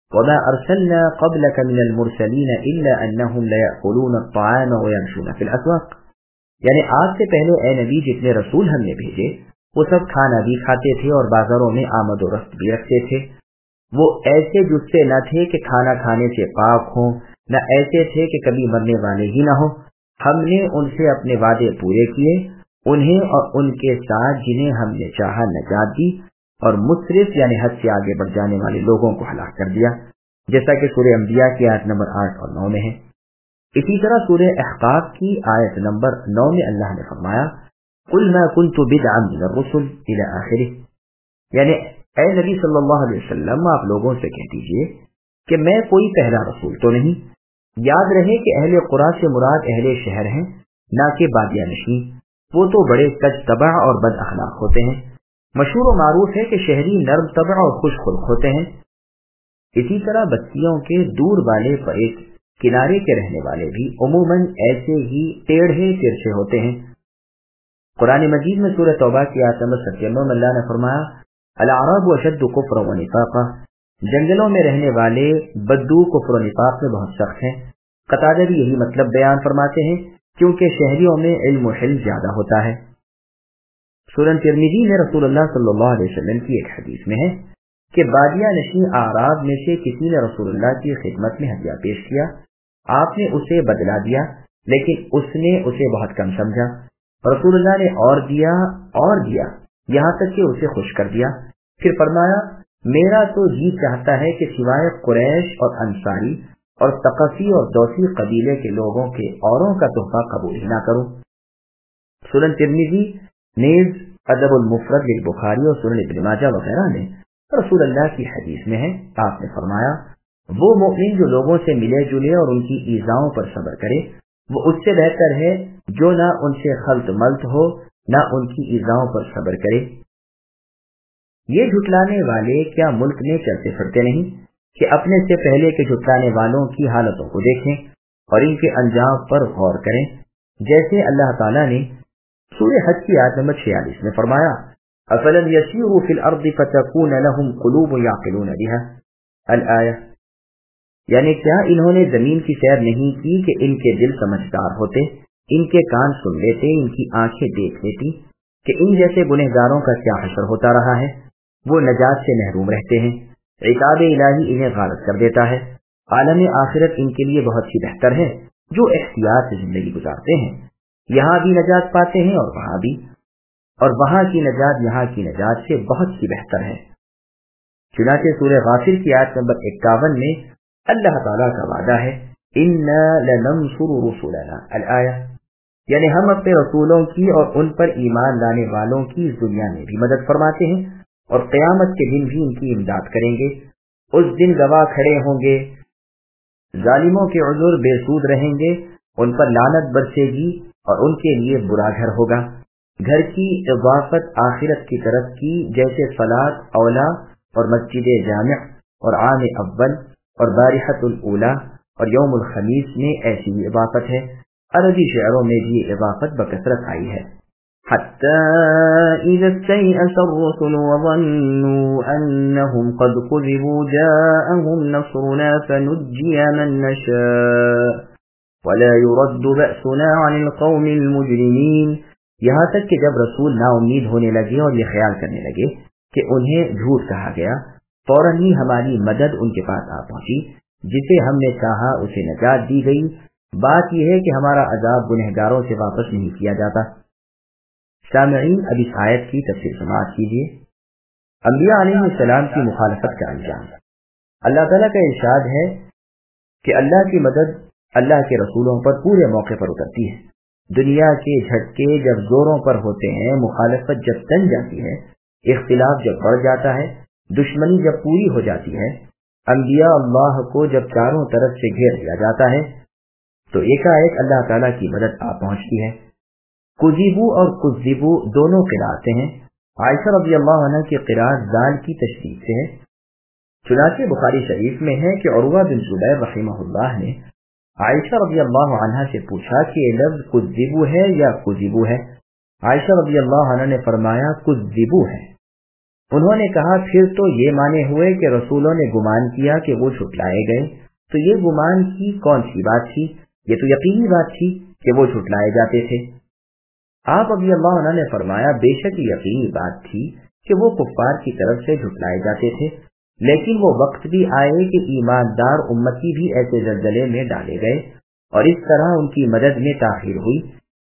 وما ارسلنا قبلك من المرسلین الا انهم ليأكلون الطعام ويمشون في الاسواق، یعنی آپ سے پہلے اے نبی جتنے رسول ہم نے بھیجے وہ سب کھانا بھی کھاتے تھے اور بازاروں میں آمد و رفت بھی رکھتے تھے۔ وہ ایسے جس سے نہ تھے کہ کھانا کھانے سے پاک ہوں، نہ ایسے تھے کہ کبھی مرنے والے ہی نہ ہوں۔ ہم نے ان سے اپنے وعدے پورے کیے، انہیں اور ان کے ساتھ جنہیں ہم نے چاہا نجات دی، اور مسرف یعنی حد سے آگے بڑھ جانے والے لوگوں کو ہلاک کر دیا، جیسا کہ سورہ انبیاء کی آیت نمبر 8 اور 9 میں ہے۔ اسی طرح سورہ احقاف کی آیت نمبر 9 میں اللہ نے فرمایا قُلْ مَا كُنْتُ بِدْعًا مِنَ الرُّسُلِ إِلَى آخِرِهِ، یعنی اے نبی صلی اللہ علیہ وسلم آپ لوگوں سے کہہ دیجئے کہ میں کوئی پہلا رسول تو نہیں۔ یاد رہے کہ اہل قریٰ سے مراد اہل شہر ہیں، نہ کہ بادیہ نشین، وہ تو بڑے کج طبع اور بد اخلاق ہوتے ہیں۔ مشہور و معروف ہے کہ شہری نرم طبع اور خوش خلق ہوتے ہیں۔ اسی طرح بستیوں کے دور والے پر ایک کنارے کے رہنے والے بھی عموماً ایسے ہی ٹیڑھے ترچھے ہوتے ہیں۔ قرآن مجید میں سورہ توبہ کی آیت نمبر 97 میں اللہ نے فرمایا الاعراب اشد کفرا و نفاقا، جنگلوں میں رہنے والے بدو کفر و نفاق میں بہت سخت ہیں۔ قتادہ بھی یہی مطلب بیان فرماتے ہیں کیونکہ شہریوں میں علم و حلم زیادہ ہوتا ہے۔ سنن ترمذی میں رسول اللہ صلی اللہ علیہ وسلم کی ایک حدیث میں ہے کہ بادیہ نشین اعراب میں سے کسی نے رسول اللہ کی خدمت میں ہدیہ پیش کیا، آپ نے اسے بدلا دیا لیکن اس نے اسے بہت کم سمجھا، رسول اللہ نے اور دیا یہاں تک کہ اسے خوش کر دیا، پھر فرمایا میرا تو جی چاہتا ہے کہ سوائے قریش اور انصاری اور ثقفی اور دوسی قبیلے کے لوگوں کے اوروں کا تحفہ قبول ہی نہ کروں۔ سنن ترمذی نیز ادب المفرد للبخاری اور سنن ابن ماجہ وغیرہ میں رسول اللہ کی حدیث میں ہے، آپ نے فرمایا وہ مومن جو لوگوں سے ملے جلے اور ان کی ایذاؤں پر صبر کرے وہ اس سے بہتر ہے جو نہ ان سے خلط ملط ہو نہ ان کی ایذاؤں پر صبر کرے۔ یہ جھٹلانے والے کیا ملک میں چلتے پھرتے نہیں کہ اپنے سے پہلے کے جھٹلانے والوں کی حالتوں کو دیکھیں اور ان کے انجام پر غور کریں، جیسے اللہ تعالیٰ نے سورہ حج کی آیت نمبر 46 میں فرمایا افلم یسیروا فی الارض فتکون لهم قلوب یعقلون بها الآیہ، یعنی کیا انہوں نے زمین کی سیر نہیں کی کہ ان کے دل سمجھدار ہوتے، ان کے کان سن لیتے، ان کی آنکھیں دیکھ لیتی کہ ان جیسے گنہگاروں کا کیا حشر ہوتا رہا ہے، وہ نجات سے محروم رہتے ہیں، عقاب الہی انہیں غالب کر دیتا ہے، عالم آخرت ان کے لیے بہت ہی بہتر ہے جو احتیاط سے زندگی گزارتے ہیں، یہاں بھی نجات پاتے ہیں اور وہاں بھی، اور وہاں کی نجات یہاں کی نجات سے بہت ہی بہتر ہے۔ چنانچہ سورہ غافر کی آیت نمبر 51 میں اللہ تعالیٰ کا وعدہ ہے اِنَّا لَنَنْصُرُ رُسُلَنَا الآیہ، یعنی ہم اپنے رسولوں کی اور ان پر ایمان لانے والوں کی دنیا میں بھی مدد فرماتے ہیں اور قیامت کے دن بھی ان کی امداد کریں گے۔ اس دن گواہ کھڑے ہوں گے، ظالموں کے عذر بے سود رہیں گے، ان پر لعنت برسے گی اور ان کے لیے برا گھر ہوگا۔ گھر کی اضافت آخرت کی طرف کی جیسے صلاۃ اولا اور مسجد جامع اور عام اول اور بارحۃ الاولا اور یوم الخمیس میں ایسی ہی اضافت ہے۔ عربی شعروں میں بھی اضافت بکثرت آئی ہے۔ حَتَّى إِذَا اسْتَيْأَسَ الرُّسُلُ وَظَنُّوا أَنَّهُمْ قَدْ كُذِبُوا جَاءَهُمْ نَصْرُنَا فَنُجِّيَ مَن نَّشَاءُ وَلَا يُرَدُّ بَأْسُنَا عَنِ الْقَوْمِ الْمُجْرِمِينَ، یہاں تک کہ جب رسول نا امید ہونے لگے اور یہ خیال کرنے لگے کہ انہیں جھوٹ کہا گیا، فوراً ہی ہماری مدد ان کے پاس آ پہنچی، جسے ہم نے چاہا اسے نجات دی گئی۔ بات یہ ہے کہ ہمارا عذاب گنہگاروں سے واپس نہیں کیا جاتا۔ سامعین، اب اس آیت کی تفسیر سماعت کیجیے۔ انبیاء علیہ السلام کی مخالفت کا انجام۔ اللہ تعالیٰ کا ارشاد ہے کہ اللہ کی مدد اللہ کے رسولوں پر پورے موقع پر اترتی ہے۔ دنیا کے جھٹکے جب زوروں پر ہوتے ہیں، مخالفت جب تن جاتی ہے، اختلاف جب بڑھ جاتا ہے، دشمنی جب پوری ہو جاتی ہے، انبیاء اللہ کو جب چاروں طرف سے گھیر لیا جاتا ہے، تو ایک اللہ تعالیٰ کی مدد آ پہنچتی ہے۔ کذبو اور کذبو دونوں قراءتیں ہیں۔ عائشہ رضی اللہ عنہ کی قراءت ذال کی تشدید سے ہے۔ چنانچہ بخاری شریف میں ہے کہ عروہ بن زبیر رحمہ اللہ نے عائشہ رضی اللہ عنہ سے پوچھا کہ یہ لفظ کذبو ہے یا کذبو ہے؟ عائشہ رضی اللہ عنہ نے فرمایا کذبو ہے۔ انہوں نے کہا پھر تو یہ مانے ہوئے کہ رسولوں نے گمان کیا کہ وہ جھٹلائے گئے، تو یہ گمان کی کون سی بات تھی؟ یہ تو یقینی بات تھی کہ وہ جھٹلائے جاتے تھے۔ آپ رضی اللہ عنہ نے فرمایا بے شک یقینی بات تھی کہ وہ کفار کی طرف سے جھٹلائے جاتے تھے، لیکن وہ وقت بھی آئے کہ ایماندار امتی بھی ایسے زلزلے میں ڈالے گئے اور اس طرح ان کی مدد میں تاخیر ہوئی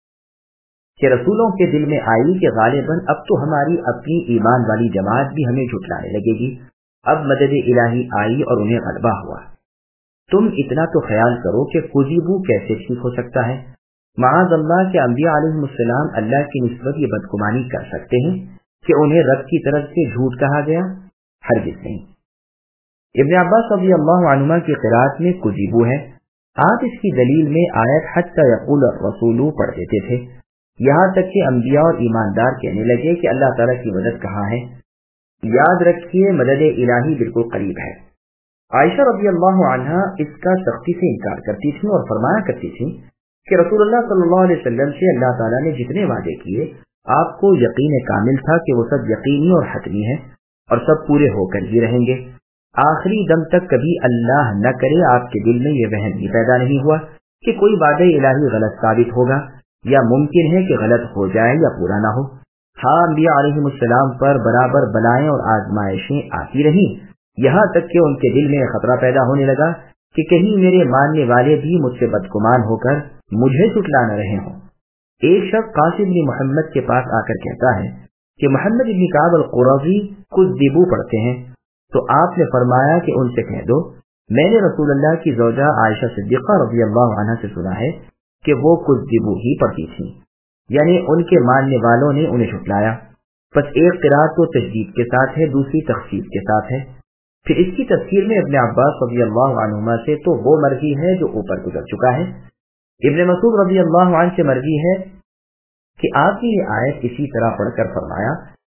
کہ رسولوں کے دل میں آئی کہ غالباً اب تو ہماری اپنی ایمان والی جماعت بھی ہمیں جھٹلانے لگے گی۔ اب مدد الہی آئی اور انہیں غلبہ ہوا۔ تم اتنا تو خیال کرو کہ کذبو کیسے ٹھیک ہو سکتا ہے؟ معاذ اللہ کے انبیاء علیہ السلام اللہ کی نسبت یہ بدگمانی کر سکتے ہیں کہ انہیں رب کی طرف سے جھوٹ کہا گیا؟ ہرگز نہیں۔ ابن عباس رضی اللہ عنہما کی قرات میں کذبو ہے۔ آپ اس کی دلیل میں آیت حتی یقول الرسول پڑھ دیتے تھے، یہاں تک کہ انبیاء اور ایماندار کہنے لگے کہ اللہ تعالیٰ کی مدد کہاں ہے؟ یاد رکھیے مدد الہی بالکل قریب ہے۔ عائشہ رضی اللہ عنہا اس کا سختی سے انکار کرتی تھی اور فرمایا کرتی تھی کہ رسول اللہ صلی اللہ علیہ وسلم سے اللہ تعالیٰ نے جتنے وعدے کیے آپ کو یقین کامل تھا کہ وہ سب یقینی اور حتمی ہیں اور سب پورے ہو کر ہی رہیں گے۔ آخری دم تک کبھی اللہ نہ کرے آپ کے دل میں یہ وہم بھی پیدا نہیں ہوا کہ کوئی وعدہ الہی غلط ثابت ہوگا یا ممکن ہے کہ غلط ہو جائے یا پورا نہ ہو۔ ہاں انبیاء علیہ السلام پر برابر بلائیں اور آزمائشیں آتی رہیں، یہاں تک کہ ان کے دل میں خطرہ پیدا ہونے لگا کہ کہیں میرے ماننے والے بھی مجھ سے بدگمان ہو کر مجھے جھٹلا نہ رہے ہوں۔ ایک شخص قاسم بن محمد کے پاس آ کر کہتا ہے کہ محمد بن کعب القرظی کذبو پڑھتے ہیں، تو آپ نے فرمایا کہ ان سے کہہ دو میں نے رسول اللہ کی زوجہ عائشہ صدیقہ رضی اللہ عنہا سے سنا ہے کہ وہ کذبو ہی پڑھتی تھی، یعنی ان کے ماننے والوں نے انہیں جھٹلایا۔ بس ایک قرات تو تشدید کے ساتھ ہے، دوسری تخفیف کے ساتھ ہے۔ پھر اس کی تفسیر میں ابن عباس رضی اللہ عنہما سے تو وہ مرضی ہے جو اوپر گزر چکا ہے، ابن مسعود رضی اللہ عنہ سے مرضی ہے کہ آپ نے یہ آیت اسی طرح پڑھ کر فرمایا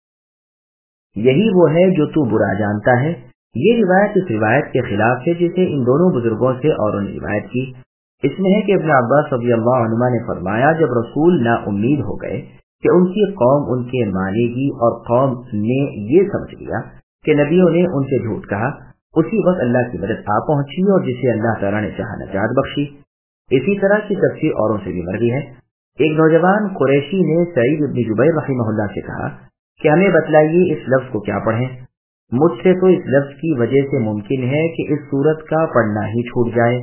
یہی وہ ہے جو تو برا جانتا ہے۔ یہ روایت اس روایت کے خلاف ہے جسے ان دونوں بزرگوں سے اوروں نے روایت کی۔ اس میں ہے کہ ابن عباس رضی اللہ عنہما نے فرمایا جب رسول نا امید ہو گئے کہ ان کی قوم ان کے مانے گی اور قوم نے یہ سمجھ لیا کہ نبیوں نے ان سے جھوٹ کہا، اسی وقت اللہ کی مدد آ پہنچی اور جسے اللہ تعالیٰ نے چاہا نجات بخشی۔ اسی طرح کی تفسیر اوروں سے بھی مرضی ہے۔ ایک نوجوان قریشی نے سعید بن جبیر رحمہ اللہ سے کہا کہ ہمیں بتلائیے اس لفظ کو کیا پڑھیں، مجھ سے تو اس لفظ کی وجہ سے ممکن ہے کہ اس صورت کا پڑھنا ہی چھوٹ جائے۔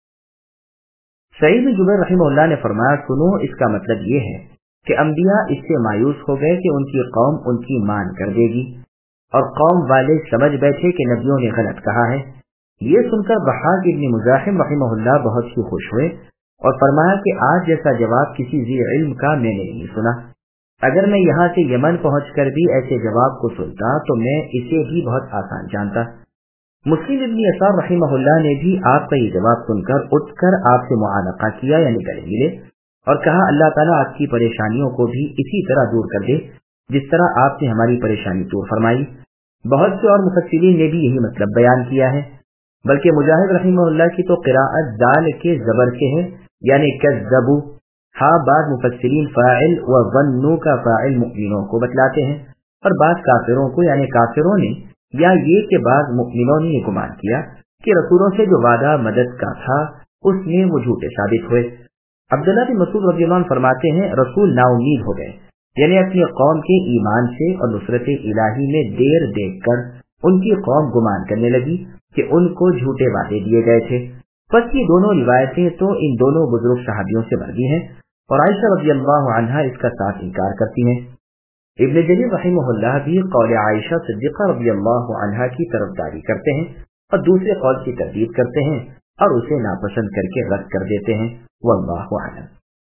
سعید بن جبیر رحمہ اللہ نے فرمایا سنو، اس کا مطلب یہ ہے کہ انبیاء اس سے مایوس ہو گئے کہ ان کی قوم ان کی مان کر دے گی، اور قوم والے سمجھ بیٹھے کہ نبیوں نے غلط کہا ہے۔ یہ سن کر ضحاک ابن مزاحم رحمہ اللہ بہت ہی خوش ہوئے اور فرمایا کہ آج جیسا جواب کسی ذی علم کا میں نے نہیں سنا۔ اگر میں یہاں سے یمن پہنچ کر بھی ایسے جواب کو سنتا تو میں اسے بھی بہت آسان جانتا۔ مسلم ابن یسار رحمہ اللہ نے بھی آپ کا یہ جواب سن کر اٹھ کر آپ سے معانقہ کیا، یعنی گلے ملے، اور کہا اللہ تعالیٰ آپ کی پریشانیوں کو بھی اسی طرح دور کر دے جس طرح آپ نے ہماری پریشانی دور فرمائی۔ بہت سے اور مفسرین نے بھی یہی مطلب بیان کیا ہے، بلکہ مجاہد رحمہ اللہ کی تو قراءت دال کے زبر سے ہے، یعنی کذبوا۔ ہاں بعض مفسرین فاعل و ظنوا کا فاعل مؤمنوں کو بتلاتے ہیں، اور بعض کافروں کو، یعنی کافروں نے، یا یہ کہ بعض مؤمنوں نے یہ گمان کیا کہ رسولوں سے جو وعدہ مدد کا تھا اس میں وہ جھوٹے ثابت ہوئے۔ عبداللہ بن مسعود رضی اللہ عنہ فرماتے ہیں رسول نا امید ہو گئے، یعنی اپنی قوم کے ایمان سے اور نصرت الہی میں دیر دیکھ کر ان کی قوم گمان کرنے لگی کہ ان کو جھوٹے وعدے دیے گئے تھے۔ پس یہ دونوں روایتیں تو ان دونوں بزرگ صحابیوں سے مرضی ہیں، اور عائشہ رضی اللہ عنہا اس کا ساتھ انکار کرتی ہیں۔ ابن جریر رحمہ اللہ بھی قول عائشہ صدیقہ رضی اللہ عنہا کی طرفداری کرتے ہیں اور دوسرے قول کی تردید کرتے ہیں اور اسے ناپسند کر کے رد کر دیتے ہیں۔ واللہ اعلم۔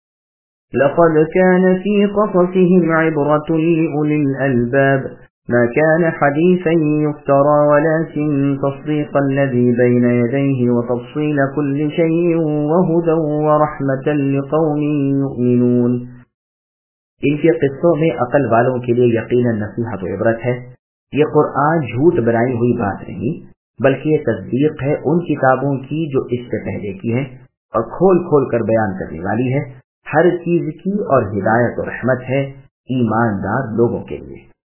لقد كان في قصصهم عبرة لأولي الألباب ما كان حديثا يفترى ولكن تصديق الذي بين يديه وتفصيل كل شيء وهدى ورحمة لقوم يؤمنون۔ ان کے قصوں میں عقل والوں کے لیے یقیناً نصیحت و عبرت ہے۔ یہ قرآن جھوٹ بنائی ہوئی بات نہیں، بلکہ یہ تصدیق ہے ان کتابوں کی جو اس سے پہلے کی ہیں، اور کھول کھول کر بیان کرنے والی ہے ہر چیز کی، اور ہدایت و رحمت ہے ایماندار لوگوں کے لیے۔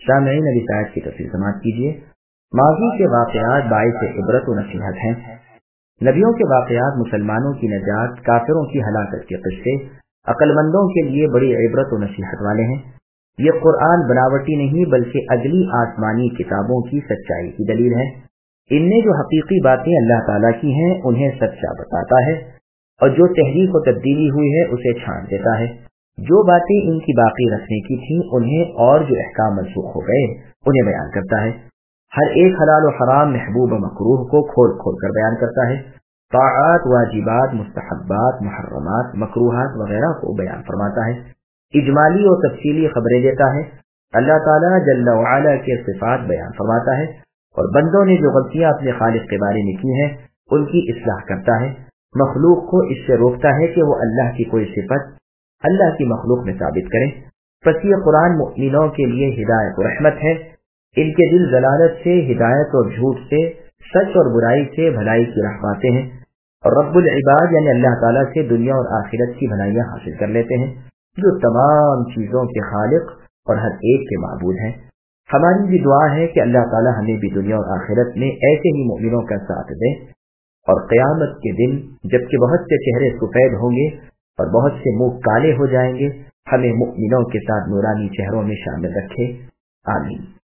سامعین اب اس آیت کی تفصیل سماعت کیجیے۔ ماضی کے واقعات باعث عبرت و نصیحت ہیں۔ نبیوں کے واقعات، مسلمانوں کی نجات، کافروں کی ہلاکت کے قصے عقل مندوں کے لیے بڑی عبرت و نصیحت والے ہیں۔ یہ قرآن بناوٹی نہیں بلکہ اگلی آسمانی کتابوں کی سچائی کی دلیل ہے۔ ان میں جو حقیقی باتیں اللہ تعالیٰ کی ہیں انہیں سچا بتاتا ہے، اور جو تحریف و تبدیلی ہوئی ہے اسے چھانٹ دیتا ہے۔ جو باتیں ان کی باقی رکھنے کی تھیں انہیں، اور جو احکام منسوخ ہو گئے انہیں بیان کرتا ہے۔ ہر ایک حلال و حرام، محبوب و مکروہ کو کھول کھول کر بیان کرتا ہے۔ طاعات، واجبات، مستحبات، محرمات، مکروہات وغیرہ کو بیان فرماتا ہے۔ اجمالی اور تفصیلی خبریں دیتا ہے۔ اللہ تعالیٰ جل وعلا کے صفات بیان فرماتا ہے، اور بندوں نے جو غلطیاں اپنے خالق کے بارے میں کی ہیں ان کی اصلاح کرتا ہے۔ مخلوق کو اس سے روکتا ہے کہ وہ اللہ کی کوئی صفت اللہ کی مخلوق میں ثابت کرے۔ پس یہ قرآن مؤمنوں کے لیے ہدایت و رحمت ہے۔ ان کے دل ضلالت سے، ہدایت اور جھوٹ سے، سچ اور برائی سے بھلائی کی راہ پاتے ہیں، اور رب العباد یعنی اللہ تعالیٰ سے دنیا اور آخرت کی بھلائیاں حاصل کر لیتے ہیں، جو تمام چیزوں کے خالق اور ہر ایک کے معبود ہیں۔ ہماری بھی دعا ہے کہ اللہ تعالیٰ ہمیں بھی دنیا اور آخرت میں ایسے ہی مؤمنوں کا ساتھ دے، اور قیامت کے دن جبکہ بہت سے چہرے سفید ہوں گے اور بہت سے منہ کالے ہو جائیں گے، ہمیں مؤمنوں کے ساتھ نورانی چہروں میں شامل رکھے۔ آمین۔